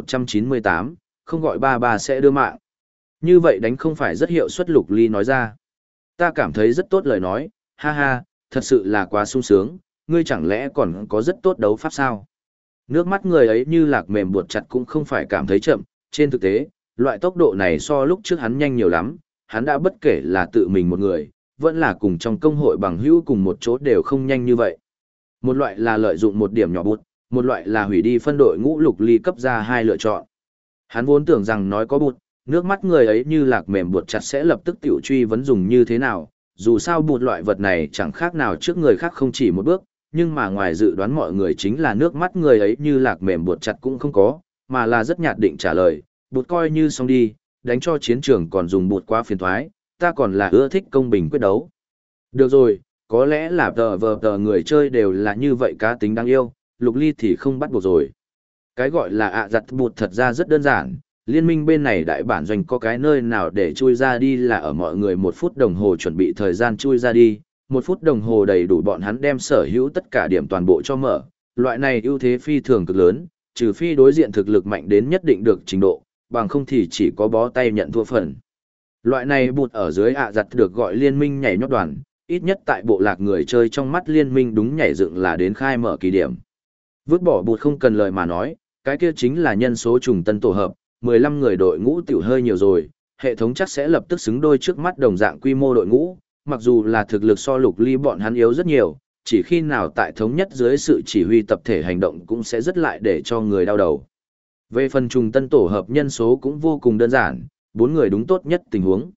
1198, không gọi ba sẽ đưa mạng. Như vậy đánh không phải rất hiệu suất, Lục Ly nói ra. Ta cảm thấy rất tốt lời nói, ha ha, thật sự là quá sung sướng, ngươi chẳng lẽ còn có rất tốt đấu pháp sao? Nước mắt người ấy như lạc mềm buột chặt cũng không phải cảm thấy chậm, trên thực tế, loại tốc độ này so lúc trước hắn nhanh nhiều lắm, hắn đã bất kể là tự mình một người, vẫn là cùng trong công hội bằng hữu cùng một chỗ đều không nhanh như vậy. Một loại là lợi dụng một điểm nhỏ bút, một loại là hủy đi phân đội ngũ. Lục Ly cấp ra 2 lựa chọn. Hắn vốn tưởng rằng nói có bụt, nước mắt người ấy như lạc mềm buột chặt sẽ lập tức tiểu truy vấn dùng như thế nào, dù sao bụt loại vật này chẳng khác nào trước người khác không chỉ một bước, nhưng mà ngoài dự đoán mọi người chính là nước mắt người ấy như lạc mềm buột chặt cũng không có, mà là rất nhạt định trả lời, bụt coi như xong đi, đánh cho chiến trường còn dùng bụt quá phiền thoái, ta còn là ưa thích công bình quyết đấu. Được rồi, có lẽ là tờ người chơi đều là như vậy, cá tính đáng yêu, Lục Ly thì không bắt buộc rồi. Cái gọi là giặt bụt thật ra rất đơn giản, Liên minh bên này đại bản doanh có cái nơi nào để chui ra đi là ở mọi người 1 phút đồng hồ chuẩn bị thời gian chui ra đi, 1 phút đồng hồ đầy đủ bọn hắn đem sở hữu tất cả điểm toàn bộ cho mở, loại này ưu thế phi thường cực lớn, trừ phi đối diện thực lực mạnh đến nhất định được trình độ, bằng không thì chỉ có bó tay nhận thua phần. Loại này bụt ở dưới giặt được gọi liên minh nhảy nhót đoàn, ít nhất tại bộ lạc người chơi trong mắt liên minh đúng nhảy dựng là đến khai mở kỳ điểm. Vứt bỏ bụt không cần lời mà nói, cái kia chính là nhân số trùng tân tổ hợp, 15 người đội ngũ tiểu hơi nhiều rồi, hệ thống chắc sẽ lập tức xứng đôi trước mắt đồng dạng quy mô đội ngũ, mặc dù là thực lực so Lục Ly bọn hắn yếu rất nhiều, chỉ khi nào tại thống nhất dưới sự chỉ huy tập thể hành động cũng sẽ rất lại để cho người đau đầu. Về phần trùng tân tổ hợp nhân số cũng vô cùng đơn giản, 4 người đúng tốt nhất tình huống.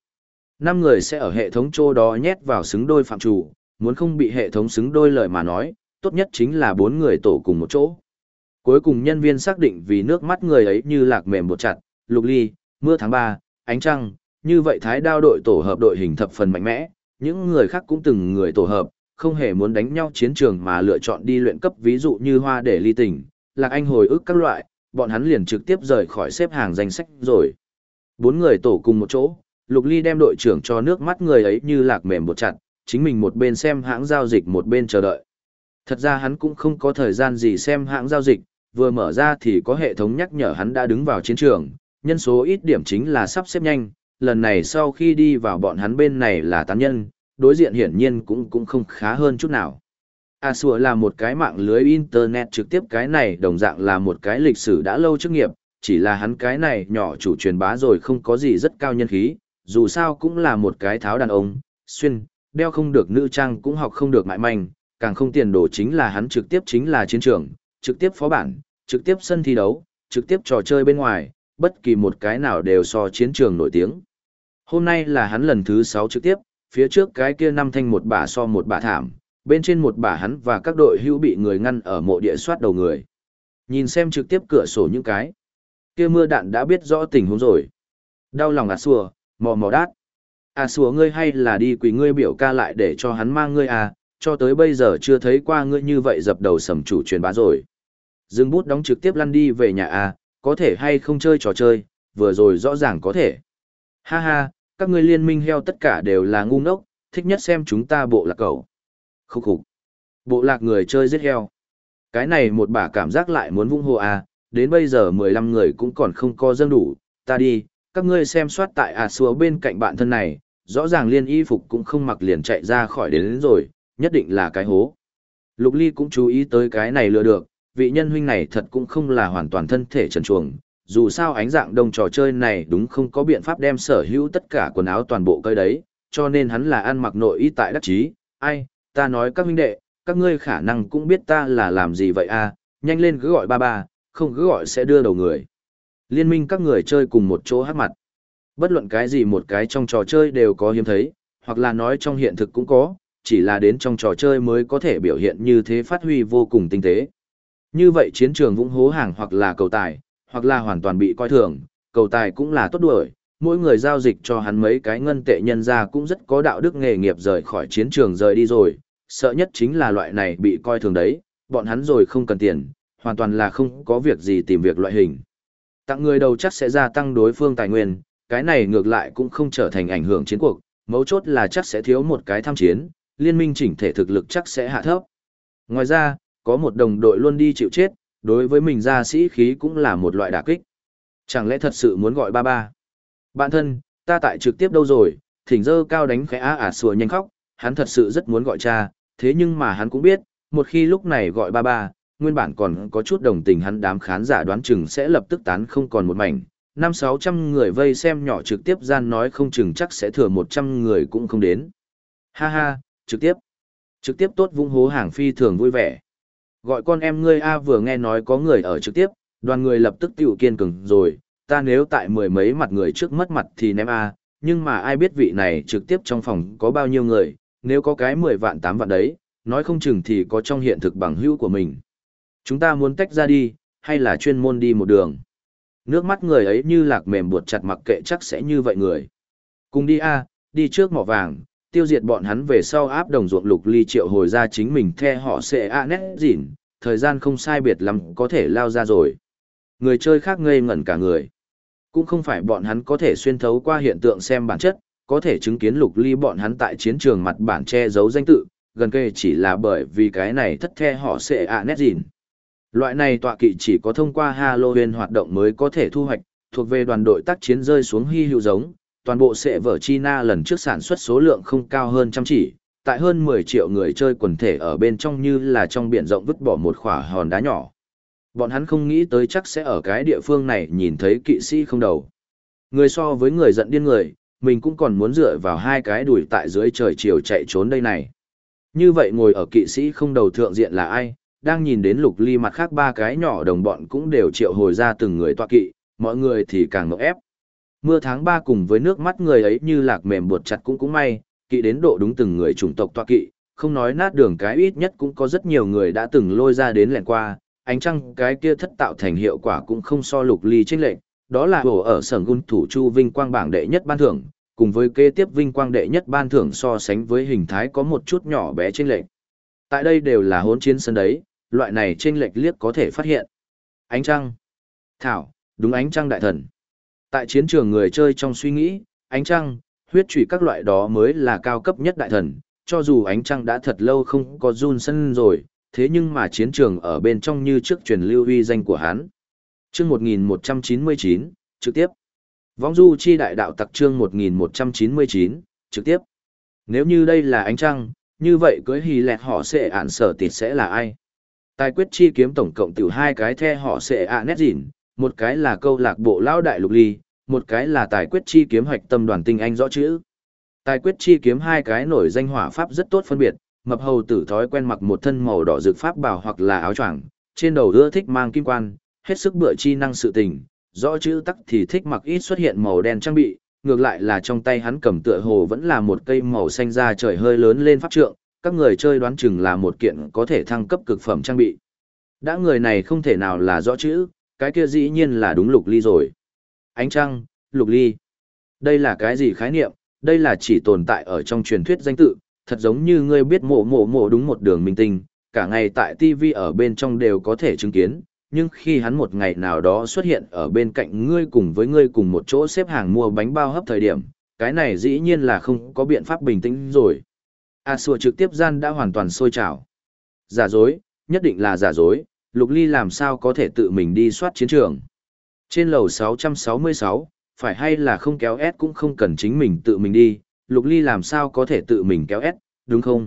5 người sẽ ở hệ thống chỗ đó nhét vào xứng đôi phạm chủ, muốn không bị hệ thống xứng đôi lời mà nói, tốt nhất chính là 4 người tổ cùng một chỗ. Cuối cùng nhân viên xác định vì nước mắt người ấy như lạc mềm bột chặt, Lục Ly, mưa tháng 3, ánh trăng, như vậy Thái Đao đội tổ hợp đội hình thập phần mạnh mẽ, những người khác cũng từng người tổ hợp, không hề muốn đánh nhau chiến trường mà lựa chọn đi luyện cấp, ví dụ như Hoa để ly tình, Lạc Anh hồi ức các loại, bọn hắn liền trực tiếp rời khỏi xếp hàng danh sách rồi. 4 người tổ cùng một chỗ, Lục Ly đem đội trưởng cho nước mắt người ấy như lạc mềm bột chặt, chính mình một bên xem hãng giao dịch một bên chờ đợi. Thật ra hắn cũng không có thời gian gì xem hãng giao dịch, vừa mở ra thì có hệ thống nhắc nhở hắn đã đứng vào chiến trường, nhân số ít điểm chính là sắp xếp nhanh, lần này sau khi đi vào bọn hắn bên này là tán nhân, đối diện hiển nhiên cũng không khá hơn chút nào. Sủa là một cái mạng lưới internet trực tiếp, cái này đồng dạng là một cái lịch sử đã lâu chức nghiệp, chỉ là hắn cái này nhỏ chủ truyền bá rồi không có gì rất cao nhân khí, dù sao cũng là một cái tháo đàn ông, xuyên, đeo không được nữ trang cũng học không được mại manh, càng không tiền đồ chính là hắn trực tiếp chính là chiến trường, trực tiếp phó bản, trực tiếp sân thi đấu, trực tiếp trò chơi bên ngoài, bất kỳ một cái nào đều so chiến trường nổi tiếng. Hôm nay là hắn lần thứ 6 trực tiếp, phía trước cái kia 5 thanh một bả so một bả thảm, bên trên một bả hắn và các đội hữu bị người ngăn ở mộ địa soát đầu người. Nhìn xem trực tiếp cửa sổ những cái kia mưa đạn đã biết rõ tình huống rồi. Đau lòng Sủa, mò mò đát. Sủa ngươi hay là đi quỳ ngươi biểu ca lại để cho hắn mang ngươi cho tới bây giờ chưa thấy qua ngươi như vậy dập đầu sầm chủ truyền bá rồi. Dương bút đóng trực tiếp lăn đi về nhà có thể hay không chơi trò chơi, vừa rồi rõ ràng có thể. Ha ha, các ngươi liên minh heo tất cả đều là ngu ngốc, thích nhất xem chúng ta bộ lạc cẩu. Khúc khục. Bộ lạc người chơi giết heo. Cái này một bả cảm giác lại muốn vung hô đến bây giờ 15 người cũng còn không có dâng đủ, ta đi, các ngươi xem soát tại Sủa bên cạnh bạn thân này, rõ ràng liên y phục cũng không mặc liền chạy ra khỏi đến rồi, nhất định là cái hố. Lục Ly cũng chú ý tới cái này lừa được, vị nhân huynh này thật cũng không là hoàn toàn thân thể trần truồng, dù sao ánh dạng đông trò chơi này đúng không có biện pháp đem sở hữu tất cả quần áo toàn bộ cơi đấy, cho nên hắn là ăn mặc nội y tại đắc chí. Ai, ta nói các huynh đệ, các ngươi khả năng cũng biết ta là làm gì vậy nhanh lên cứ gọi ba, không cứ gọi sẽ đưa đầu người. Liên minh các người chơi cùng một chỗ hát mặt. Bất luận cái gì một cái trong trò chơi đều có hiếm thấy, hoặc là nói trong hiện thực cũng có, chỉ là đến trong trò chơi mới có thể biểu hiện như thế, phát huy vô cùng tinh tế. Như vậy chiến trường vũng hố hàng hoặc là cầu tài, hoặc là hoàn toàn bị coi thường, cầu tài cũng là tốt đuổi, mỗi người giao dịch cho hắn mấy cái ngân tệ nhân ra cũng rất có đạo đức nghề nghiệp, rời khỏi chiến trường rời đi rồi, sợ nhất chính là loại này bị coi thường đấy, bọn hắn rồi không cần tiền, hoàn toàn là không có việc gì tìm việc loại hình. Tặng người đầu chắc sẽ gia tăng đối phương tài nguyên, cái này ngược lại cũng không trở thành ảnh hưởng chiến cuộc, mấu chốt là chắc sẽ thiếu một cái tham chiến, liên minh chỉnh thể thực lực chắc sẽ hạ thấp. Ngoài ra, có một đồng đội luôn đi chịu chết, đối với mình ra sĩ khí cũng là một loại đả kích. Chẳng lẽ thật sự muốn gọi ba? Bạn thân, ta tại trực tiếp đâu rồi, thỉnh dơ cao đánh khẽ Sủa nhanh khóc, hắn thật sự rất muốn gọi cha, thế nhưng mà hắn cũng biết, một khi lúc này gọi ba, nguyên bản còn có chút đồng tình hắn đám khán giả đoán chừng sẽ lập tức tán không còn một mảnh, 500-600 người vây xem nhỏ trực tiếp gian nói không chừng chắc sẽ thừa 100 người cũng không đến. Ha ha, trực tiếp tốt vung hố hàng phi thường vui vẻ. Gọi con em ngươi vừa nghe nói có người ở trực tiếp, đoàn người lập tức tiểu kiên cường rồi, ta nếu tại 10 mấy mặt người trước mất mặt thì ném nhưng mà ai biết vị này trực tiếp trong phòng có bao nhiêu người, nếu có cái 10 vạn 8 vạn đấy, nói không chừng thì có trong hiện thực bằng hữu của mình. Chúng ta muốn tách ra đi, hay là chuyên môn đi một đường? Nước mắt người ấy như lạc mềm buột chặt, mặc kệ chắc sẽ như vậy người. Cùng đi đi trước mỏ vàng, tiêu diệt bọn hắn về sau áp đồng ruộng. Lục Ly triệu hồi ra chính mình the họ sẽ nét dỉn, thời gian không sai biệt lắm có thể lao ra rồi. Người chơi khác ngây ngẩn cả người. Cũng không phải bọn hắn có thể xuyên thấu qua hiện tượng xem bản chất, có thể chứng kiến Lục Ly bọn hắn tại chiến trường mặt bản che giấu danh tự, gần kề chỉ là bởi vì cái này thất the họ sẽ nét gìn. Loại này tọa kỵ chỉ có thông qua Halloween hoạt động mới có thể thu hoạch, thuộc về đoàn đội tác chiến rơi xuống hy hữu giống, toàn bộ sẽ vở China lần trước sản xuất số lượng không cao hơn trăm chỉ, tại hơn 10 triệu người chơi quần thể ở bên trong như là trong biển rộng vứt bỏ một khỏa hòn đá nhỏ. Bọn hắn không nghĩ tới chắc sẽ ở cái địa phương này nhìn thấy kỵ sĩ không đầu. Người so với người giận điên người, mình cũng còn muốn dựa vào hai cái đùi tại dưới trời chiều chạy trốn đây này. Như vậy ngồi ở kỵ sĩ không đầu thượng diện là ai? Đang nhìn đến Lục Ly mặt khác ba cái nhỏ đồng bọn cũng đều triệu hồi ra từng người tọa kỵ, mọi người thì càng ngộp ép. Mưa tháng 3 cùng với nước mắt người ấy như lạc mềm buột chặt cũng may, kỵ đến độ đúng từng người chủng tộc tọa kỵ, không nói nát đường cái ít nhất cũng có rất nhiều người đã từng lôi ra đến lẹn qua, ánh trăng cái kia thất tạo thành hiệu quả cũng không so Lục Ly chênh lệch, đó là bổ ở sở gun thủ chu vinh quang bảng đệ nhất ban thưởng, cùng với kế tiếp vinh quang đệ nhất ban thưởng so sánh với hình thái có một chút nhỏ bé chênh lệch. Tại đây đều là hỗn chiến sân đấy, loại này chênh lệch liếc có thể phát hiện. Ánh trăng. Thảo, đúng ánh trăng đại thần. Tại chiến trường người chơi trong suy nghĩ, ánh trăng, huyết trụy các loại đó mới là cao cấp nhất đại thần, cho dù ánh trăng đã thật lâu không có run sân rồi, thế nhưng mà chiến trường ở bên trong như trước truyền lưu uy danh của hắn. Chương 1199, trực tiếp. Vong du chi đại đạo tặc chương 1199, trực tiếp. Nếu như đây là ánh trăng, như vậy cưới hì lẹt họ sẽ ản sở tịt sẽ là ai? Tài quyết chi kiếm tổng cộng tiểu hai cái the họ sẽ ản nét dịn, một cái là câu lạc bộ lão đại Lục Ly, một cái là tài quyết chi kiếm hoạch tâm đoàn tinh anh rõ chữ. Tài quyết chi kiếm hai cái nổi danh hỏa pháp rất tốt phân biệt, mập hầu tử thói quen mặc một thân màu đỏ rực pháp bào hoặc là áo choàng, trên đầu ưa thích mang kim quan, hết sức bựa chi năng sự tình, rõ chữ tắc thì thích mặc ít xuất hiện màu đen trang bị, ngược lại là trong tay hắn cầm tựa hồ vẫn là một cây màu xanh da trời hơi lớn lên pháp trượng, các người chơi đoán chừng là một kiện có thể thăng cấp cực phẩm trang bị. Đã người này không thể nào là rõ chữ, cái kia dĩ nhiên là đúng Lục Ly rồi. Ánh trăng, Lục Ly. Đây là cái gì khái niệm? Đây là chỉ tồn tại ở trong truyền thuyết danh tự, thật giống như ngươi biết mộ đúng một đường minh tinh, cả ngày tại TV ở bên trong đều có thể chứng kiến, nhưng khi hắn một ngày nào đó xuất hiện ở bên cạnh ngươi cùng với ngươi cùng một chỗ xếp hàng mua bánh bao hấp thời điểm, cái này dĩ nhiên là không có biện pháp bình tĩnh rồi. Sùa trực tiếp gian đã hoàn toàn sôi trào. Giả dối, nhất định là giả dối, Lục Ly làm sao có thể tự mình đi soát chiến trường. Trên lầu 666, phải hay là không kéo S cũng không cần chính mình tự mình đi, Lục Ly làm sao có thể tự mình kéo S, đúng không?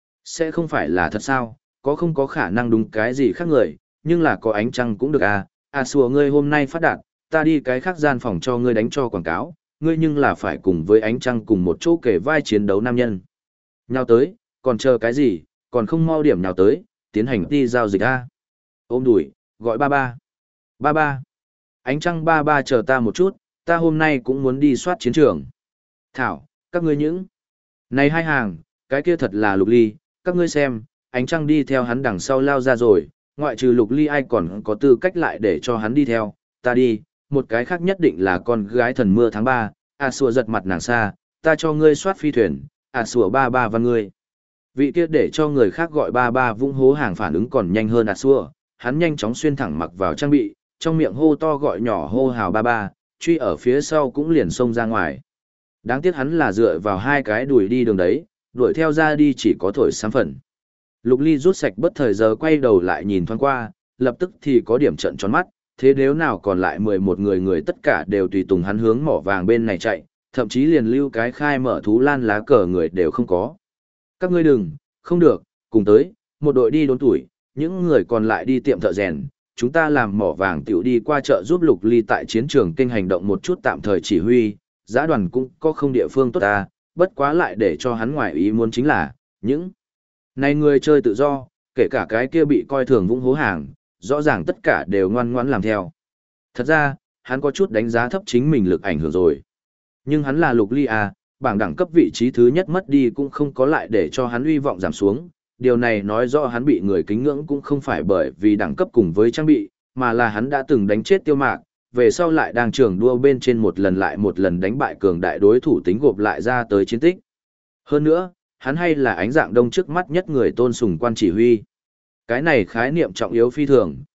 Sẽ không phải là thật sao, có không có khả năng đúng cái gì khác người, nhưng là có ánh trăng cũng được à. Sùa ngươi hôm nay phát đạt, ta đi cái khác gian phòng cho ngươi đánh cho quảng cáo, ngươi nhưng là phải cùng với ánh trăng cùng một chỗ kể vai chiến đấu nam nhân. Nhào tới, còn chờ cái gì, còn không mau điểm nhào tới, tiến hành đi giao dịch Ôm đùi, gọi ba ba. Ba ba. Ánh trăng ba ba chờ ta một chút, ta hôm nay cũng muốn đi soát chiến trường. Thảo, các ngươi những. Này hai hàng, cái kia thật là Lục Ly, các ngươi xem, ánh trăng đi theo hắn đằng sau lao ra rồi, ngoại trừ Lục Ly ai còn có tư cách lại để cho hắn đi theo, ta đi, một cái khác nhất định là con gái thần mưa tháng 3, Sùa giật mặt nàng xa, ta cho ngươi soát phi thuyền, Sùa ba ba và ngươi. Vị kia để cho người khác gọi ba ba vung hố hàng phản ứng còn nhanh hơn Sùa, hắn nhanh chóng xuyên thẳng mặc vào trang bị, trong miệng hô to gọi nhỏ hô hào ba ba, truy ở phía sau cũng liền xông ra ngoài. Đáng tiếc hắn là dựa vào hai cái đùi đi đường đấy, đuổi theo ra đi chỉ có thổi sám phần. Lục Ly rút sạch bất thời giờ quay đầu lại nhìn thoáng qua, lập tức thì có điểm trận tròn mắt, thế nếu nào còn lại 11 người tất cả đều tùy tùng hắn hướng mỏ vàng bên này chạy, thậm chí liền lưu cái khai mở thú lan lá cờ người đều không có. Các ngươi đừng, không được, cùng tới, một đội đi đốn tuổi, những người còn lại đi tiệm thợ rèn, chúng ta làm mỏ vàng tiểu đi qua chợ giúp Lục Ly tại chiến trường kinh hành động một chút tạm thời chỉ huy, giã đoàn cũng có không địa phương tốt ta, bất quá lại để cho hắn ngoài ý muốn chính là, những này người chơi tự do, kể cả cái kia bị coi thường vung hố hàng, rõ ràng tất cả đều ngoan ngoãn làm theo. Thật ra, hắn có chút đánh giá thấp chính mình lực ảnh hưởng rồi. Nhưng hắn là Lục Ly bảng đẳng cấp vị trí thứ nhất mất đi cũng không có lại để cho hắn uy vọng giảm xuống. Điều này nói rõ hắn bị người kính ngưỡng cũng không phải bởi vì đẳng cấp cùng với trang bị, mà là hắn đã từng đánh chết Tiêu Mạc, về sau lại đang trường đua bên trên một lần lại một lần đánh bại cường đại đối thủ tính gộp lại ra tới chiến tích. Hơn nữa, hắn hay là ánh dạng đông trước mắt nhất người tôn sùng quan chỉ huy. Cái này khái niệm trọng yếu phi thường,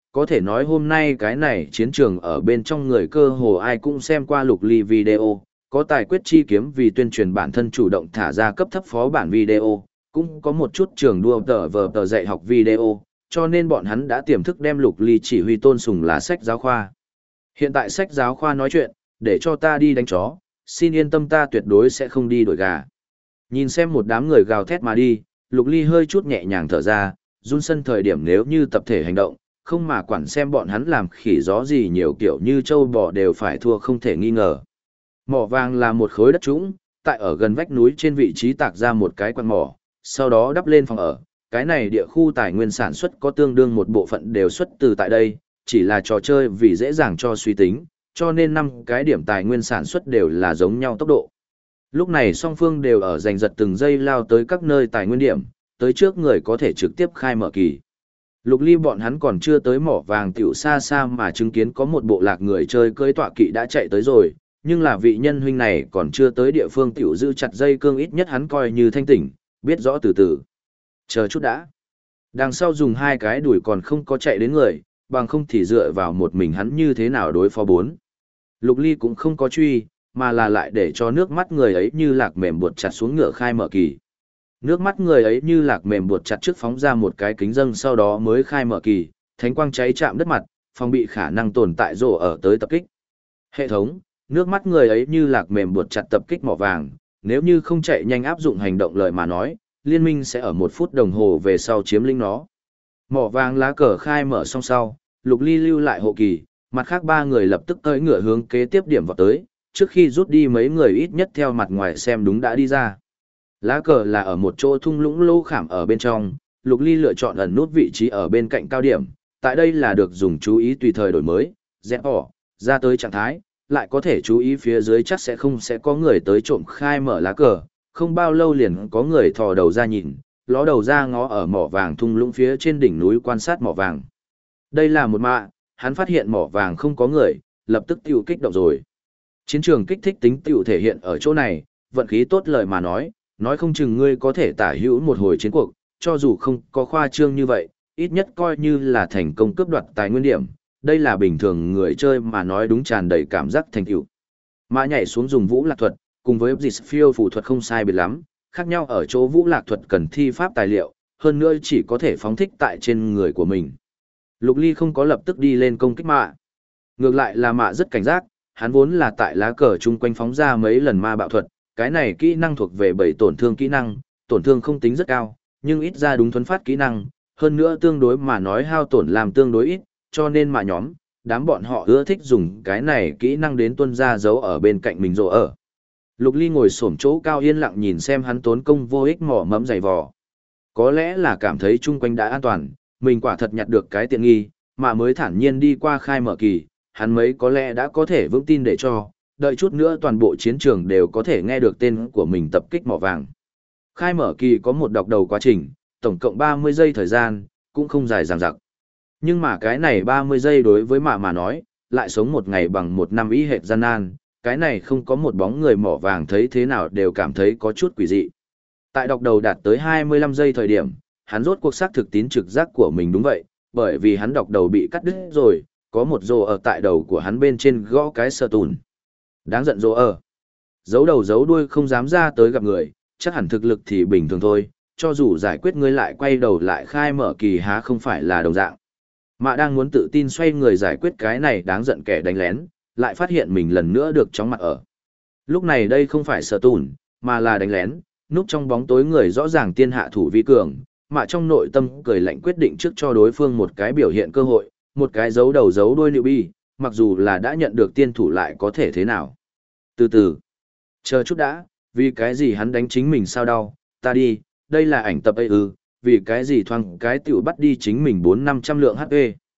có thể nói hôm nay cái này chiến trường ở bên trong người cơ hồ ai cũng xem qua Lục Ly video, có tài quyết chi kiếm vì tuyên truyền bản thân chủ động thả ra cấp thấp phó bản video, cũng có một chút trường đua tờ dạy học video, cho nên bọn hắn đã tiềm thức đem Lục Ly chỉ huy tôn sùng là sách giáo khoa. Hiện tại sách giáo khoa nói chuyện, để cho ta đi đánh chó, xin yên tâm ta tuyệt đối sẽ không đi đổi gà. Nhìn xem một đám người gào thét mà đi, Lục Ly hơi chút nhẹ nhàng thở ra, run sân thời điểm nếu như tập thể hành động, không mà quản xem bọn hắn làm khỉ gió gì nhiều kiểu như trâu bò đều phải thua không thể nghi ngờ. Mỏ vàng là một khối đất trũng, tại ở gần vách núi trên vị trí tạc ra một cái quặng mỏ, sau đó đắp lên phòng ở. Cái này địa khu tài nguyên sản xuất có tương đương một bộ phận đều xuất từ tại đây, chỉ là trò chơi vì dễ dàng cho suy tính, cho nên 5 cái điểm tài nguyên sản xuất đều là giống nhau tốc độ. Lúc này song phương đều ở giành giật từng giây lao tới các nơi tài nguyên điểm, tới trước người có thể trực tiếp khai mở kỳ. Lục Ly bọn hắn còn chưa tới mỏ vàng tiểu xa xa mà chứng kiến có một bộ lạc người chơi cưỡi tọa kỵ đã chạy tới rồi, nhưng là vị nhân huynh này còn chưa tới địa phương tiểu giữ chặt dây cương, ít nhất hắn coi như thanh tỉnh, biết rõ từ từ. Chờ chút đã. Đằng sau dùng 2 cái đuổi còn không có chạy đến người, bằng không thì dựa vào một mình hắn như thế nào đối phó 4. Lục Ly cũng không có truy, mà là lại để cho nước mắt người ấy như lạc mềm buột chặt xuống ngựa khai mở kỳ. Nước mắt người ấy như lạc mềm buột chặt trước phóng ra một cái kính dâng, sau đó mới khai mở kỳ, thánh quang cháy chạm đất mặt, phòng bị khả năng tồn tại rổ ở tới tập kích. Hệ thống, nước mắt người ấy như lạc mềm buột chặt tập kích mỏ vàng, nếu như không chạy nhanh áp dụng hành động lời mà nói, liên minh sẽ ở 1 phút đồng hồ về sau chiếm lĩnh nó. Mỏ vàng lá cờ khai mở xong sau, Lục Ly lưu lại hộ kỳ, mặt khác 3 người lập tức tới ngựa hướng kế tiếp điểm vào tới, trước khi rút đi mấy người ít nhất theo mặt ngoài xem đúng đã đi ra. Lá cờ là ở một chỗ thung lũng lô khảm ở bên trong, Lục Ly lựa chọn ẩn nút vị trí ở bên cạnh cao điểm, tại đây là được dùng chú ý tùy thời đổi mới, dẹp bỏ, ra tới trạng thái, lại có thể chú ý phía dưới chắc sẽ có người tới trộm khai mở lá cờ, không bao lâu liền có người thò đầu ra nhìn, ló đầu ra ngó ở mỏ vàng thung lũng phía trên đỉnh núi quan sát mỏ vàng. Đây là một mạ, hắn phát hiện mỏ vàng không có người, lập tức tiêu kích động rồi. Chiến trường kích thích tính tiêu thể hiện ở chỗ này, vận khí tốt lời mà nói không chừng ngươi có thể tả hữu một hồi chiến cuộc, cho dù không có khoa trương như vậy, ít nhất coi như là thành công cướp đoạt tài nguyên điểm, đây là bình thường người chơi mà nói đúng tràn đầy cảm giác thành tựu. Mã nhảy xuống dùng vũ lạc thuật, cùng với dịch phiêu phù thuật không sai biệt lắm, khác nhau ở chỗ vũ lạc thuật cần thi pháp tài liệu, hơn nữa chỉ có thể phóng thích tại trên người của mình. Lục Ly không có lập tức đi lên công kích mạ. Ngược lại là mạ rất cảnh giác, hắn vốn là tại lá cờ chung quanh phóng ra mấy lần ma bạo thuật, cái này kỹ năng thuộc về 7 tổn thương kỹ năng, tổn thương không tính rất cao, nhưng ít ra đúng thuấn phát kỹ năng, hơn nữa tương đối mà nói hao tổn làm tương đối ít, cho nên mà đám bọn họ ưa thích dùng cái này kỹ năng đến tuân ra giấu ở bên cạnh mình rồ ở. Lục Ly ngồi xổm chỗ cao yên lặng nhìn xem hắn tốn công vô ích mỏ mẫm dày vò. Có lẽ là cảm thấy chung quanh đã an toàn, mình quả thật nhặt được cái tiện nghi, mà mới thản nhiên đi qua khai mở kỳ, hắn mấy có lẽ đã có thể vững tin để cho, đợi chút nữa toàn bộ chiến trường đều có thể nghe được tên của mình tập kích mỏ vàng. Khai mở kỳ có một đọc đầu quá trình, tổng cộng 30 giây thời gian, cũng không dài dằng dặc. Nhưng mà cái này 30 giây đối với mà nói, lại sống một ngày bằng một năm ý hệt gian nan, cái này không có một bóng người mỏ vàng thấy thế nào đều cảm thấy có chút quỷ dị. Tại đọc đầu đạt tới 25 giây thời điểm, hắn rốt cuộc xác thực tín trực giác của mình đúng vậy, bởi vì hắn đọc đầu bị cắt đứt rồi, có một rồ ở tại đầu của hắn bên trên gõ cái sờ tùn. Đáng giận rồ ở. Giấu đầu giấu đuôi không dám ra tới gặp người, chắc hẳn thực lực thì bình thường thôi, cho dù giải quyết ngươi lại quay đầu lại khai mở kỳ há không phải là đồng dạng. Mạ đang muốn tự tin xoay người giải quyết cái này đáng giận kẻ đánh lén, lại phát hiện mình lần nữa được chóng mặt ở. Lúc này đây không phải sờ tùn, mà là đánh lén, núp trong bóng tối người rõ ràng tiên hạ thủ vi cường, Mạ trong nội tâm cười lạnh quyết định trước cho đối phương một cái biểu hiện cơ hội, một cái giấu đầu giấu đuôi liệu bi, mặc dù là đã nhận được tiên thủ lại có thể thế nào. Từ từ, chờ chút đã, vì cái gì hắn đánh chính mình sao đau, ta đi, đây là ảnh tập ấy vì cái gì thoang cái tiểu bắt đi chính mình 400-500 lượng HP.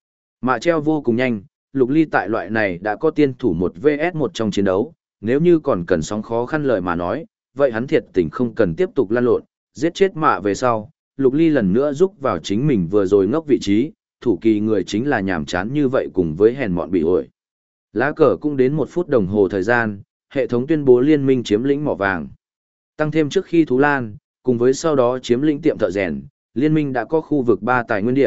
Mạ treo vô cùng nhanh, Lục Ly tại loại này đã có tiên thủ 1 vs 1 trong chiến đấu, nếu như còn cần sóng khó khăn lời mà nói, vậy hắn thiệt tình không cần tiếp tục lăn lộn, giết chết Mạ về sau, Lục Ly lần nữa rúc vào chính mình vừa rồi ngốc vị trí, thủ kỳ người chính là nhàm chán như vậy cùng với hèn mọn bị ổi. Lá cờ cũng đến 1 phút đồng hồ thời gian, hệ thống tuyên bố liên minh chiếm lĩnh mỏ vàng. Tăng thêm trước khi Thú Lan, cùng với sau đó chiếm lĩnh tiệm thợ rèn, liên minh đã có khu vực 3 tài nguyên điểm,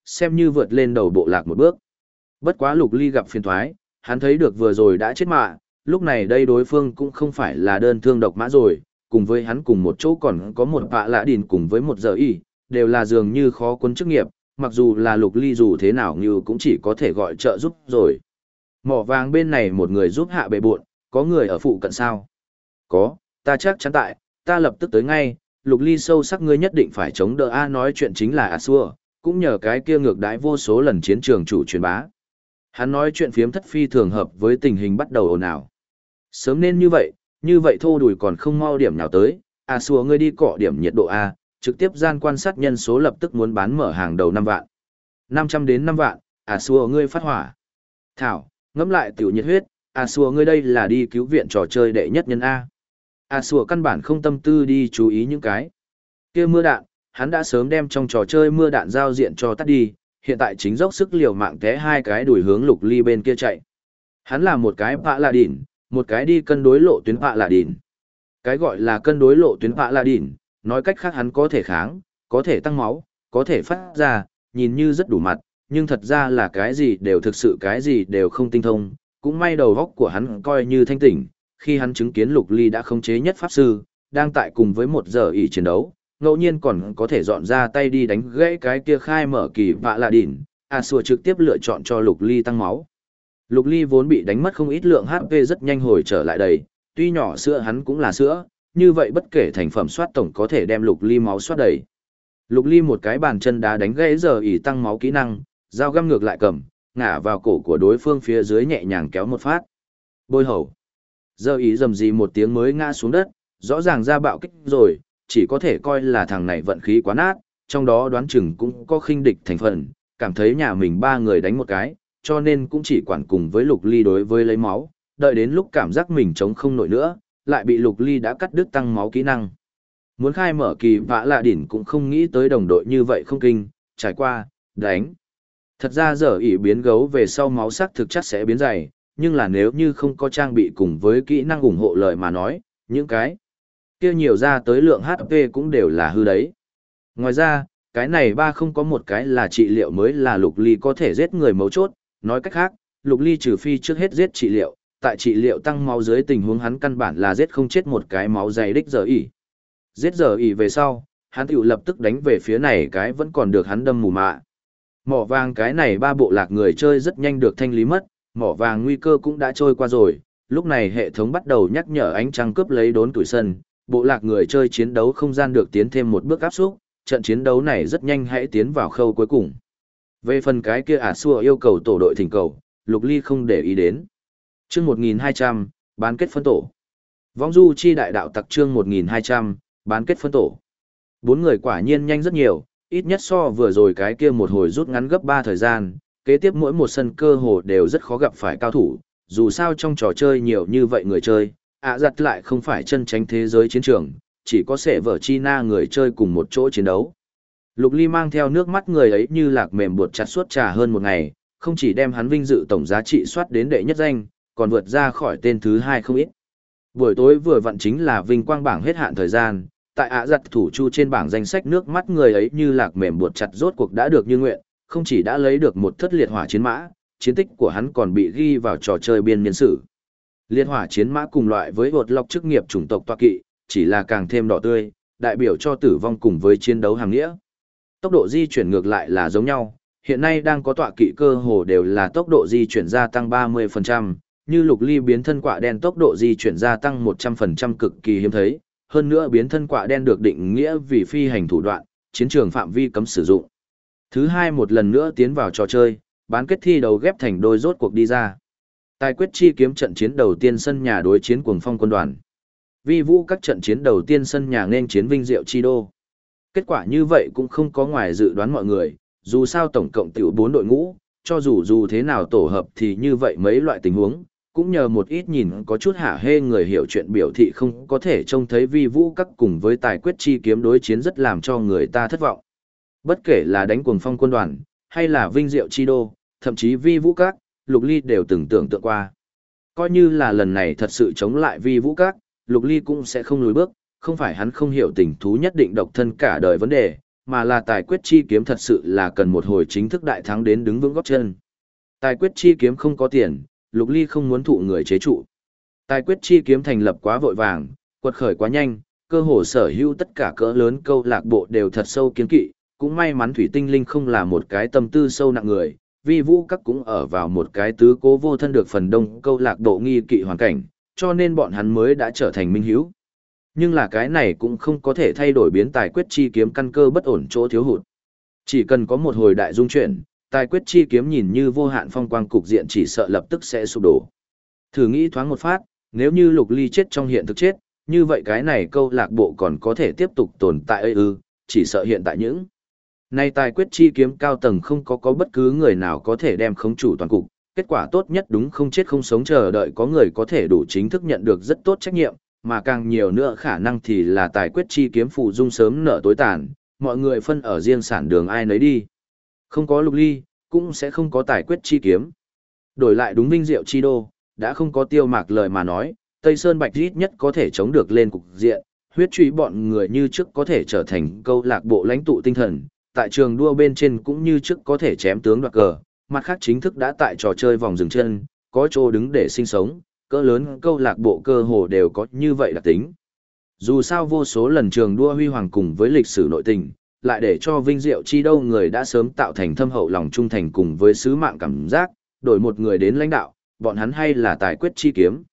xem như vượt lên đầu bộ lạc một bước. Bất quá Lục Ly gặp phiền thoái, hắn thấy được vừa rồi đã chết mạ, lúc này đây đối phương cũng không phải là đơn thương độc mã rồi, cùng với hắn cùng một chỗ còn có một bạ lạ đìn cùng với một giờ y, đều là dường như khó cuốn chức nghiệp, mặc dù là Lục Ly dù thế nào như cũng chỉ có thể gọi trợ giúp rồi. Mỏ vàng bên này một người giúp hạ bệ buộn, có người ở phụ cận sao? Có, ta chắc chắn tại, ta lập tức tới ngay, Lục Ly sâu sắc ngươi nhất định phải chống đỡ A nói chuyện chính là Asua, cũng nhờ cái kia ngược đãi vô số lần chiến trường chủ truyền bá. Hắn nói chuyện phiếm thất phi thường hợp với tình hình bắt đầu ồn ào. Sớm nên như vậy thô đùi còn không mau điểm nào tới, Asua ngươi đi cọ điểm nhiệt độ A, trực tiếp gian quan sát nhân số lập tức muốn bán mở hàng đầu 5 vạn. 500 đến 5 vạn, Asua ngươi phát hỏa. Thảo, ngẫm lại tiểu nhiệt huyết, Asua ngươi đây là đi cứu viện trò chơi đệ nhất nhân A. Asua căn bản không tâm tư đi chú ý những cái kia mưa đạn, hắn đã sớm đem trong trò chơi mưa đạn giao diện cho tắt đi, hiện tại chính dốc sức liều mạng té hai cái đuổi hướng Lục Ly bên kia chạy. Hắn là một cái pạ lạ đỉn, một cái đi cân đối lộ tuyến pạ lạ đỉn. Cái gọi là cân đối lộ tuyến pạ lạ đỉn, nói cách khác hắn có thể kháng, có thể tăng máu, có thể phát ra, nhìn như rất đủ mặt, nhưng thật ra là cái gì đều thực sự cái gì đều không tinh thông, cũng may đầu góc của hắn coi như thanh tỉnh, khi hắn chứng kiến Lục Ly đã khống chế nhất pháp sư, đang tại cùng với một giờ ỷ chiến đấu, ngẫu nhiên còn có thể dọn ra tay đi đánh gãy cái kia khai mở kỳ vạ lạ đỉn, Asua trực tiếp lựa chọn cho Lục Ly tăng máu. Lục Ly vốn bị đánh mất không ít lượng HP rất nhanh hồi trở lại đầy, tuy nhỏ sữa hắn cũng là sữa, như vậy bất kể thành phẩm soát tổng có thể đem Lục Ly máu soát đầy. Lục Ly một cái bàn chân đá đánh gãy giờ ỷ tăng máu kỹ năng, dao găm ngược lại cầm, ngã vào cổ của đối phương phía dưới nhẹ nhàng kéo một phát. Bôi hầu. Giờ ỷ rầm rì một tiếng mới ngã xuống đất, rõ ràng ra bạo kích rồi, chỉ có thể coi là thằng này vận khí quá nát, trong đó đoán chừng cũng có khinh địch thành phần, cảm thấy nhà mình ba người đánh một cái, cho nên cũng chỉ quản cùng với Lục Ly đối với lấy máu, đợi đến lúc cảm giác mình chống không nổi nữa, lại bị Lục Ly đã cắt đứt tăng máu kỹ năng. Muốn khai mở kỳ vã lạ đỉnh cũng không nghĩ tới đồng đội như vậy không kinh, trải qua, đánh. Thật ra giờ ỷ biến gấu về sau máu sắc thực chất sẽ biến dày, nhưng là nếu như không có trang bị cùng với kỹ năng ủng hộ lời mà nói, những cái kia nhiều ra tới lượng HP cũng đều là hư đấy. Ngoài ra, cái này ba không có một cái là trị liệu mới là Lục Ly có thể giết người mấu chốt, nói cách khác, Lục Ly trừ phi trước hết giết trị liệu, tại trị liệu tăng máu dưới tình huống hắn căn bản là giết không chết một cái máu dày đích giờ ỉ. Giết giờ ỉ về sau, hắn tiểu lập tức đánh về phía này cái vẫn còn được hắn đâm mù mạ. Mỏ vàng cái này ba bộ lạc người chơi rất nhanh được thanh lý mất, mỏ vàng nguy cơ cũng đã trôi qua rồi, lúc này hệ thống bắt đầu nhắc nhở ánh trăng cướp lấy đốn tuổi sân, bộ lạc người chơi chiến đấu không gian được tiến thêm một bước áp xúc, trận chiến đấu này rất nhanh hãy tiến vào khâu cuối cùng. Về phần cái kia Asua yêu cầu tổ đội thỉnh cầu, Lục Ly không để ý đến. Chương 1200, bán kết phân tổ. Vong du chi đại đạo tặc chương 1200, bán kết phân tổ. Bốn người quả nhiên nhanh rất nhiều, ít nhất so vừa rồi cái kia một hồi rút ngắn gấp 3 thời gian, kế tiếp mỗi một sân cơ hồ đều rất khó gặp phải cao thủ, dù sao trong trò chơi nhiều như vậy người chơi, giặt lại không phải chân tránh thế giới chiến trường, chỉ có sẽ vở China người chơi cùng một chỗ chiến đấu. Lục Ly mang theo nước mắt người ấy như lạc mềm buộc chặt suốt trà hơn một ngày, không chỉ đem hắn vinh dự tổng giá trị soát đến đệ nhất danh, còn vượt ra khỏi tên thứ hai không ít. Buổi tối vừa vặn chính là vinh quang bảng hết hạn thời gian, tại giặt thủ chu trên bảng danh sách nước mắt người ấy như lạc mềm buộc chặt rốt cuộc đã được như nguyện, không chỉ đã lấy được một thất liệt hỏa chiến mã, chiến tích của hắn còn bị ghi vào trò chơi biên niên sử. Liệt hỏa chiến mã cùng loại với hột lọc chức nghiệp chủng tộc tọa kỵ, chỉ là càng thêm đỏ tươi, đại biểu cho tử vong cùng với chiến đấu hàng nghĩa. Tốc độ di chuyển ngược lại là giống nhau, hiện nay đang có tọa kỵ cơ hồ đều là tốc độ di chuyển gia tăng 30%, như Lục Ly biến thân quạ đen tốc độ di chuyển gia tăng 100% cực kỳ hiếm thấy, hơn nữa biến thân quạ đen được định nghĩa vì phi hành thủ đoạn, chiến trường phạm vi cấm sử dụng. Thứ hai một lần nữa tiến vào trò chơi, bán kết thi đấu ghép thành đôi rốt cuộc đi ra. Tài quyết chi kiếm trận chiến đầu tiên sân nhà đối chiến Cuồng Phong quân đoàn. Vi Vũ các trận chiến đầu tiên sân nhà nên chiến Vinh Diệu Chi Đô. Kết quả như vậy cũng không có ngoài dự đoán mọi người, dù sao tổng cộng tiểu 4 đội ngũ, cho dù thế nào tổ hợp thì như vậy mấy loại tình huống, cũng nhờ một ít nhìn có chút hả hê người hiểu chuyện biểu thị không có thể trông thấy Vi Vũ các cùng với Tài quyết chi kiếm đối chiến rất làm cho người ta thất vọng. Bất kể là đánh Cuồng Phong quân đoàn, hay là Vinh Diệu Chi Đô, thậm chí Vi Vũ các, Lục Ly đều từng tưởng tượng qua. Coi như là lần này thật sự chống lại Vi Vũ các, Lục Ly cũng sẽ không lùi bước, không phải hắn không hiểu tình thú nhất định độc thân cả đời vấn đề, mà là tài quyết chi kiếm thật sự là cần một hồi chính thức đại thắng đến đứng vững gót chân. Tài quyết chi kiếm không có tiền, Lục Ly không muốn thụ người chế trụ. Tài quyết chi kiếm thành lập quá vội vàng, quật khởi quá nhanh, cơ hồ sở hữu tất cả cỡ lớn câu lạc bộ đều thật sâu kiên kỵ, cũng may mắn Thủy Tinh Linh không là một cái tâm tư sâu nặng người, Vi Vũ các cũng ở vào một cái tứ cố vô thân được phần đông câu lạc bộ nghi kỵ hoàn cảnh, cho nên bọn hắn mới đã trở thành minh hữu. Nhưng là cái này cũng không có thể thay đổi biến tài quyết chi kiếm căn cơ bất ổn chỗ thiếu hụt. Chỉ cần có một hồi đại dung chuyển, tài quyết chi kiếm nhìn như vô hạn phong quang cục diện chỉ sợ lập tức sẽ sụp đổ. Thử nghĩ thoáng một phát, nếu như Lục Ly chết trong hiện thực chết, như vậy cái này câu lạc bộ còn có thể tiếp tục tồn tại ư, chỉ sợ hiện tại những nay tài quyết chi kiếm cao tầng không có bất cứ người nào có thể đem khống chủ toàn cục, kết quả tốt nhất đúng không chết không sống chờ đợi có người có thể đủ chính thức nhận được rất tốt trách nhiệm, mà càng nhiều nữa khả năng thì là tài quyết chi kiếm phụ dung sớm nợ tối tàn, mọi người phân ở riêng sản đường ai nấy đi. Không có Lục Ly, cũng sẽ không có tài quyết chi kiếm. Đổi lại đúng vinh diệu chi đô, đã không có Tiêu Mạc lời mà nói, Tây Sơn Bạch ít nhất có thể chống được lên cục diện, huyết truy bọn người như trước có thể trở thành câu lạc bộ lãnh tụ tinh thần, tại trường đua bên trên cũng như trước có thể chém tướng đoạt cờ, mặt khác chính thức đã tại trò chơi vòng dừng chân, có chỗ đứng để sinh sống, cỡ lớn câu lạc bộ cơ hồ đều có như vậy đặc tính. Dù sao vô số lần trường đua huy hoàng cùng với lịch sử nội tình, lại để cho vinh diệu chi đâu người đã sớm tạo thành thâm hậu lòng trung thành cùng với sứ mạng cảm giác, đổi một người đến lãnh đạo, bọn hắn hay là tài quyết chi kiếm.